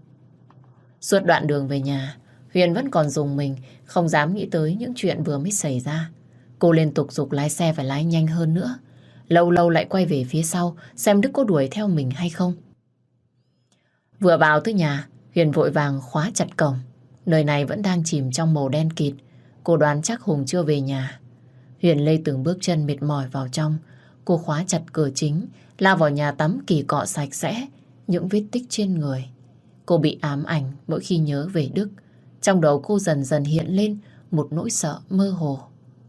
Suốt đoạn đường về nhà, Huyền vẫn còn rùng mình, không dám nghĩ tới những chuyện vừa mới xảy ra. Cô liên tục giục lái xe phải lái nhanh hơn nữa. Lâu lâu lại quay về phía sau xem Đức có đuổi theo mình hay không. Vừa vào tới nhà, Huyền vội vàng khóa chặt cổng. Nơi này vẫn đang chìm trong màu đen kịt. Cô đoán chắc Hùng chưa về nhà. Huyền lê từng bước chân mệt mỏi vào trong. Cô khóa chặt cửa chính, lao vào nhà tắm kỳ cọ sạch sẽ những vết tích trên người. Cô bị ám ảnh mỗi khi nhớ về Đức. Trong đầu cô dần dần hiện lên một nỗi sợ mơ hồ.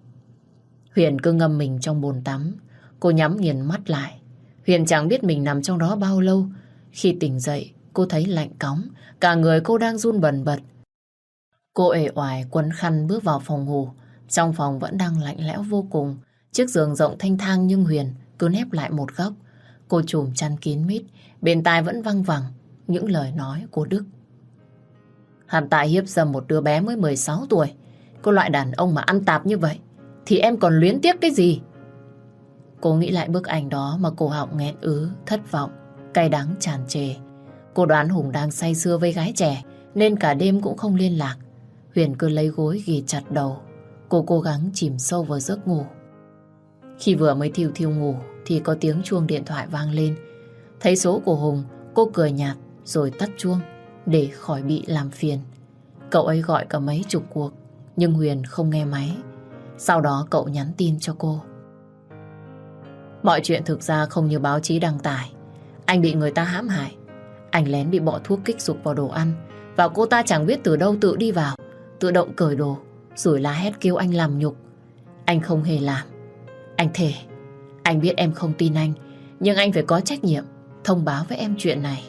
Huyền cứ ngâm mình trong bồn tắm. Cô nhắm nghiền mắt lại. Huyền chẳng biết mình nằm trong đó bao lâu. Khi tỉnh dậy, cô thấy lạnh cóng. Cả người cô đang run bần bật. Cô uể oải quấn khăn bước vào phòng ngủ. Trong phòng vẫn đang lạnh lẽo vô cùng. Chiếc giường rộng thanh thang nhưng Huyền cứ nép lại một góc. Cô trùm chăn kín mít. Bên tai vẫn văng vẳng những lời nói của Đức. Hắn ta hiếp dâm một đứa bé mới mười sáu tuổi. Cô loại đàn ông mà ăn tạp như vậy thì em còn luyến tiếc cái gì? Cô nghĩ lại bức ảnh đó mà cổ họng nghẹn ứ, thất vọng, cay đắng tràn trề. Cô đoán Hùng đang say sưa với gái trẻ nên cả đêm cũng không liên lạc. Huyền cứ lấy gối ghì chặt đầu. Cô cố gắng chìm sâu vào giấc ngủ. Khi vừa mới thiêu thiêu ngủ thì có tiếng chuông điện thoại vang lên. Thấy số của Hùng, cô cười nhạt rồi tắt chuông để khỏi bị làm phiền. Cậu ấy gọi cả mấy chục cuộc nhưng Huyền không nghe máy. Sau đó cậu nhắn tin cho cô. Mọi chuyện thực ra không như báo chí đăng tải. Anh bị người ta hãm hại. Anh lén bị bỏ thuốc kích dục vào đồ ăn và cô ta chẳng biết từ đâu tự đi vào, tự động cởi đồ rồi la hét kêu anh làm nhục. Anh không hề làm. Anh thề. Anh biết em không tin anh, nhưng anh phải có trách nhiệm thông báo với em chuyện này.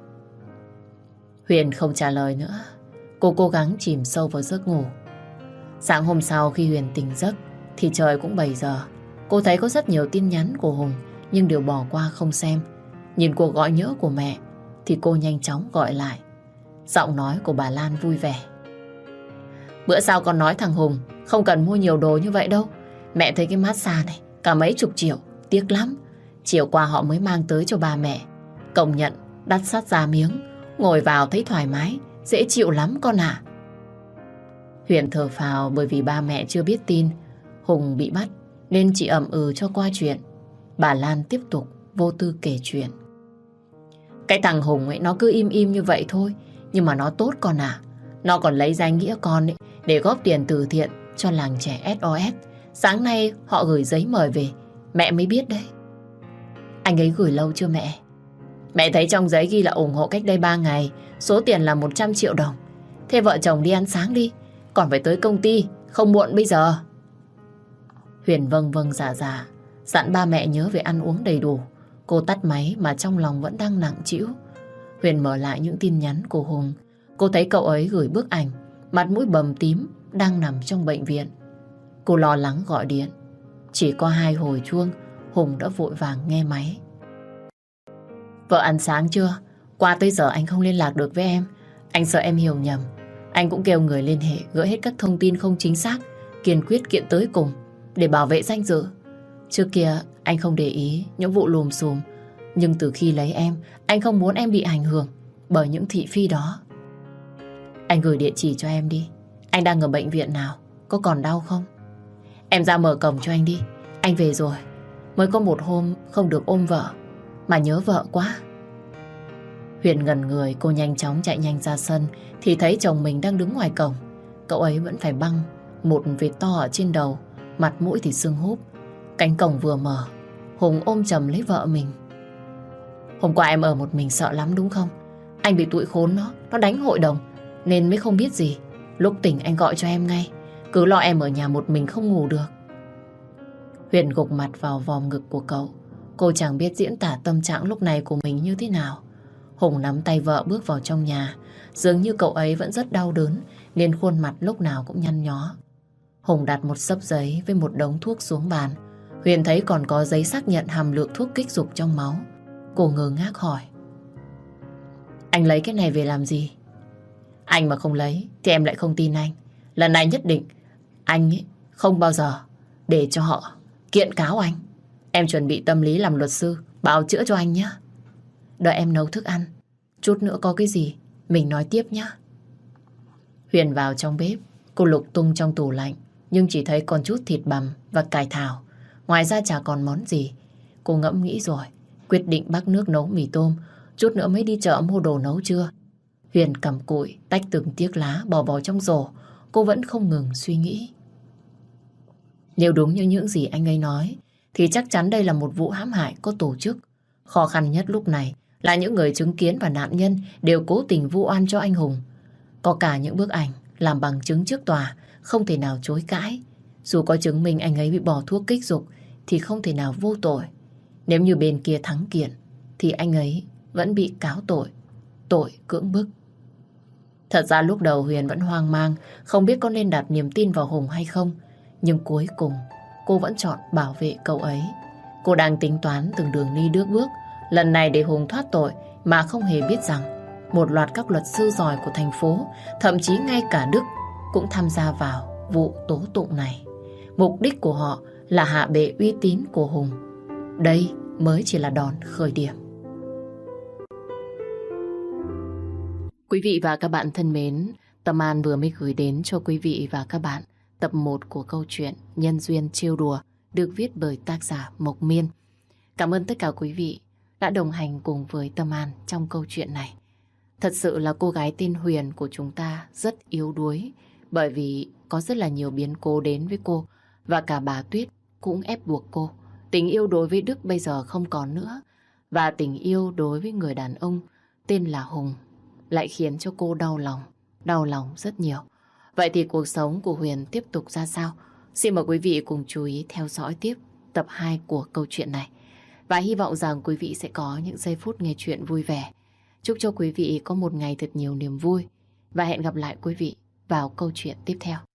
Huyền không trả lời nữa. Cô cố gắng chìm sâu vào giấc ngủ. Sáng hôm sau khi Huyền tỉnh giấc thì trời cũng bảy giờ. Cô thấy có rất nhiều tin nhắn của Hùng nhưng đều bỏ qua không xem. Nhìn cuộc gọi nhỡ của mẹ thì cô nhanh chóng gọi lại. Giọng nói của bà Lan vui vẻ. Bữa sau con nói thằng Hùng không cần mua nhiều đồ như vậy đâu. Mẹ thấy cái massage này cả mấy chục triệu, tiếc lắm. Chiều qua họ mới mang tới cho bà mẹ. Công nhận đắt sắt ra miếng. Ngồi vào thấy thoải mái, dễ chịu lắm con ạ. Huyền thở phào bởi vì ba mẹ chưa biết tin Hùng bị bắt nên chỉ ậm ừ cho qua chuyện. Bà Lan tiếp tục vô tư kể chuyện. Cái thằng Hùng ấy nó cứ im im như vậy thôi, nhưng mà nó tốt con à. Nó còn lấy danh nghĩa con ấy để góp tiền từ thiện cho làng trẻ ét o ét. Sáng nay họ gửi giấy mời về, mẹ mới biết đấy. Anh ấy gửi lâu chưa mẹ? Mẹ thấy trong giấy ghi là ủng hộ cách đây ba ngày, số tiền là một trăm triệu đồng. Thế vợ chồng đi ăn sáng đi, còn phải tới công ty, không muộn bây giờ. Huyền vâng vâng dạ dạ, dặn ba mẹ nhớ về ăn uống đầy đủ. Cô tắt máy mà trong lòng vẫn đang nặng trĩu. Huyền mở lại những tin nhắn của Hùng. Cô thấy cậu ấy gửi bức ảnh, mặt mũi bầm tím, đang nằm trong bệnh viện. Cô lo lắng gọi điện. Chỉ có hai hồi chuông, Hùng đã vội vàng nghe máy. Vợ ăn sáng chưa? Qua tới giờ anh không liên lạc được với em. Anh sợ em hiểu nhầm. Anh cũng kêu người liên hệ gỡ hết các thông tin không chính xác, kiên quyết kiện tới cùng để bảo vệ danh dự. Trước kia anh không để ý những vụ lùm xùm, nhưng từ khi lấy em, anh không muốn em bị ảnh hưởng bởi những thị phi đó. Anh gửi địa chỉ cho em đi. Anh đang ở bệnh viện nào? Có còn đau không? Em ra mở cổng cho anh đi. Anh về rồi. Mới có một hôm không được ôm vợ, mà nhớ vợ quá. Huyền ngẩn người, cô nhanh chóng chạy nhanh ra sân thì thấy chồng mình đang đứng ngoài cổng. Cậu ấy vẫn phải băng một vết to ở trên đầu, mặt mũi thì sưng húp. Cánh cổng vừa mở, Hùng ôm chầm lấy vợ mình. Hôm qua em ở một mình sợ lắm đúng không? Anh bị tụi khốn nó, nó đánh hội đồng nên mới không biết gì. Lúc tỉnh anh gọi cho em ngay, cứ lo em ở nhà một mình không ngủ được. Huyền gục mặt vào vòng ngực của cậu. Cô chẳng biết diễn tả tâm trạng lúc này của mình như thế nào. Hùng nắm tay vợ bước vào trong nhà. Dường như cậu ấy vẫn rất đau đớn nên khuôn mặt lúc nào cũng nhăn nhó. Hùng đặt một xấp giấy với một đống thuốc xuống bàn. Huyền thấy còn có giấy xác nhận hàm lượng thuốc kích dục trong máu. Cô ngơ ngác hỏi. Anh lấy cái này về làm gì? Anh mà không lấy thì em lại không tin anh. Lần này nhất định anh ấy không bao giờ để cho họ kiện cáo anh. Em chuẩn bị tâm lý làm luật sư, bào chữa cho anh nhé. Đợi em nấu thức ăn. Chút nữa có cái gì, mình nói tiếp nhé. Huyền vào trong bếp, cô lục tung trong tủ lạnh, nhưng chỉ thấy còn chút thịt bằm và cải thảo. Ngoài ra chả còn món gì. Cô ngẫm nghĩ rồi, quyết định bắc nước nấu mì tôm, chút nữa mới đi chợ mua đồ nấu trưa. Huyền cầm cụi, tách từng tiếc lá bỏ vào trong rổ. Cô vẫn không ngừng suy nghĩ. Nếu đúng như những gì anh ấy nói, thì chắc chắn đây là một vụ hãm hại có tổ chức. Khó khăn nhất lúc này là những người chứng kiến và nạn nhân đều cố tình vu oan cho anh Hùng. Có cả những bức ảnh làm bằng chứng trước tòa, không thể nào chối cãi. Dù có chứng minh anh ấy bị bỏ thuốc kích dục thì không thể nào vô tội. Nếu như bên kia thắng kiện thì anh ấy vẫn bị cáo tội, tội cưỡng bức. Thật ra lúc đầu Huyền vẫn hoang mang, không biết có nên đặt niềm tin vào Hùng hay không. Nhưng cuối cùng cô vẫn chọn bảo vệ cậu ấy. Cô đang tính toán từng đường đi bước bước, lần này để Hùng thoát tội, mà không hề biết rằng một loạt các luật sư giỏi của thành phố, thậm chí ngay cả Đức, cũng tham gia vào vụ tố tụng này. Mục đích của họ là hạ bệ uy tín của Hùng. Đây mới chỉ là đòn khởi điểm. Quý vị và các bạn thân mến, Tâm An vừa mới gửi đến cho quý vị và các bạn tập một của câu chuyện Nhân duyên trêu đùa được viết bởi tác giả Mộc Miên. Cảm ơn tất cả quý vị đã đồng hành cùng với Tâm An trong câu chuyện này. Thật sự là cô gái tên Huyền của chúng ta rất yếu đuối, bởi vì có rất là nhiều biến cố đến với cô, và cả bà Tuyết cũng ép buộc cô. Tình yêu đối với Đức bây giờ không còn nữa, và tình yêu đối với người đàn ông tên là Hùng lại khiến cho cô đau lòng, đau lòng rất nhiều. Vậy thì cuộc sống của Huyền tiếp tục ra sao? Xin mời quý vị cùng chú ý theo dõi tiếp tập hai của câu chuyện này. Và hy vọng rằng quý vị sẽ có những giây phút nghe chuyện vui vẻ. Chúc cho quý vị có một ngày thật nhiều niềm vui. Và hẹn gặp lại quý vị vào câu chuyện tiếp theo.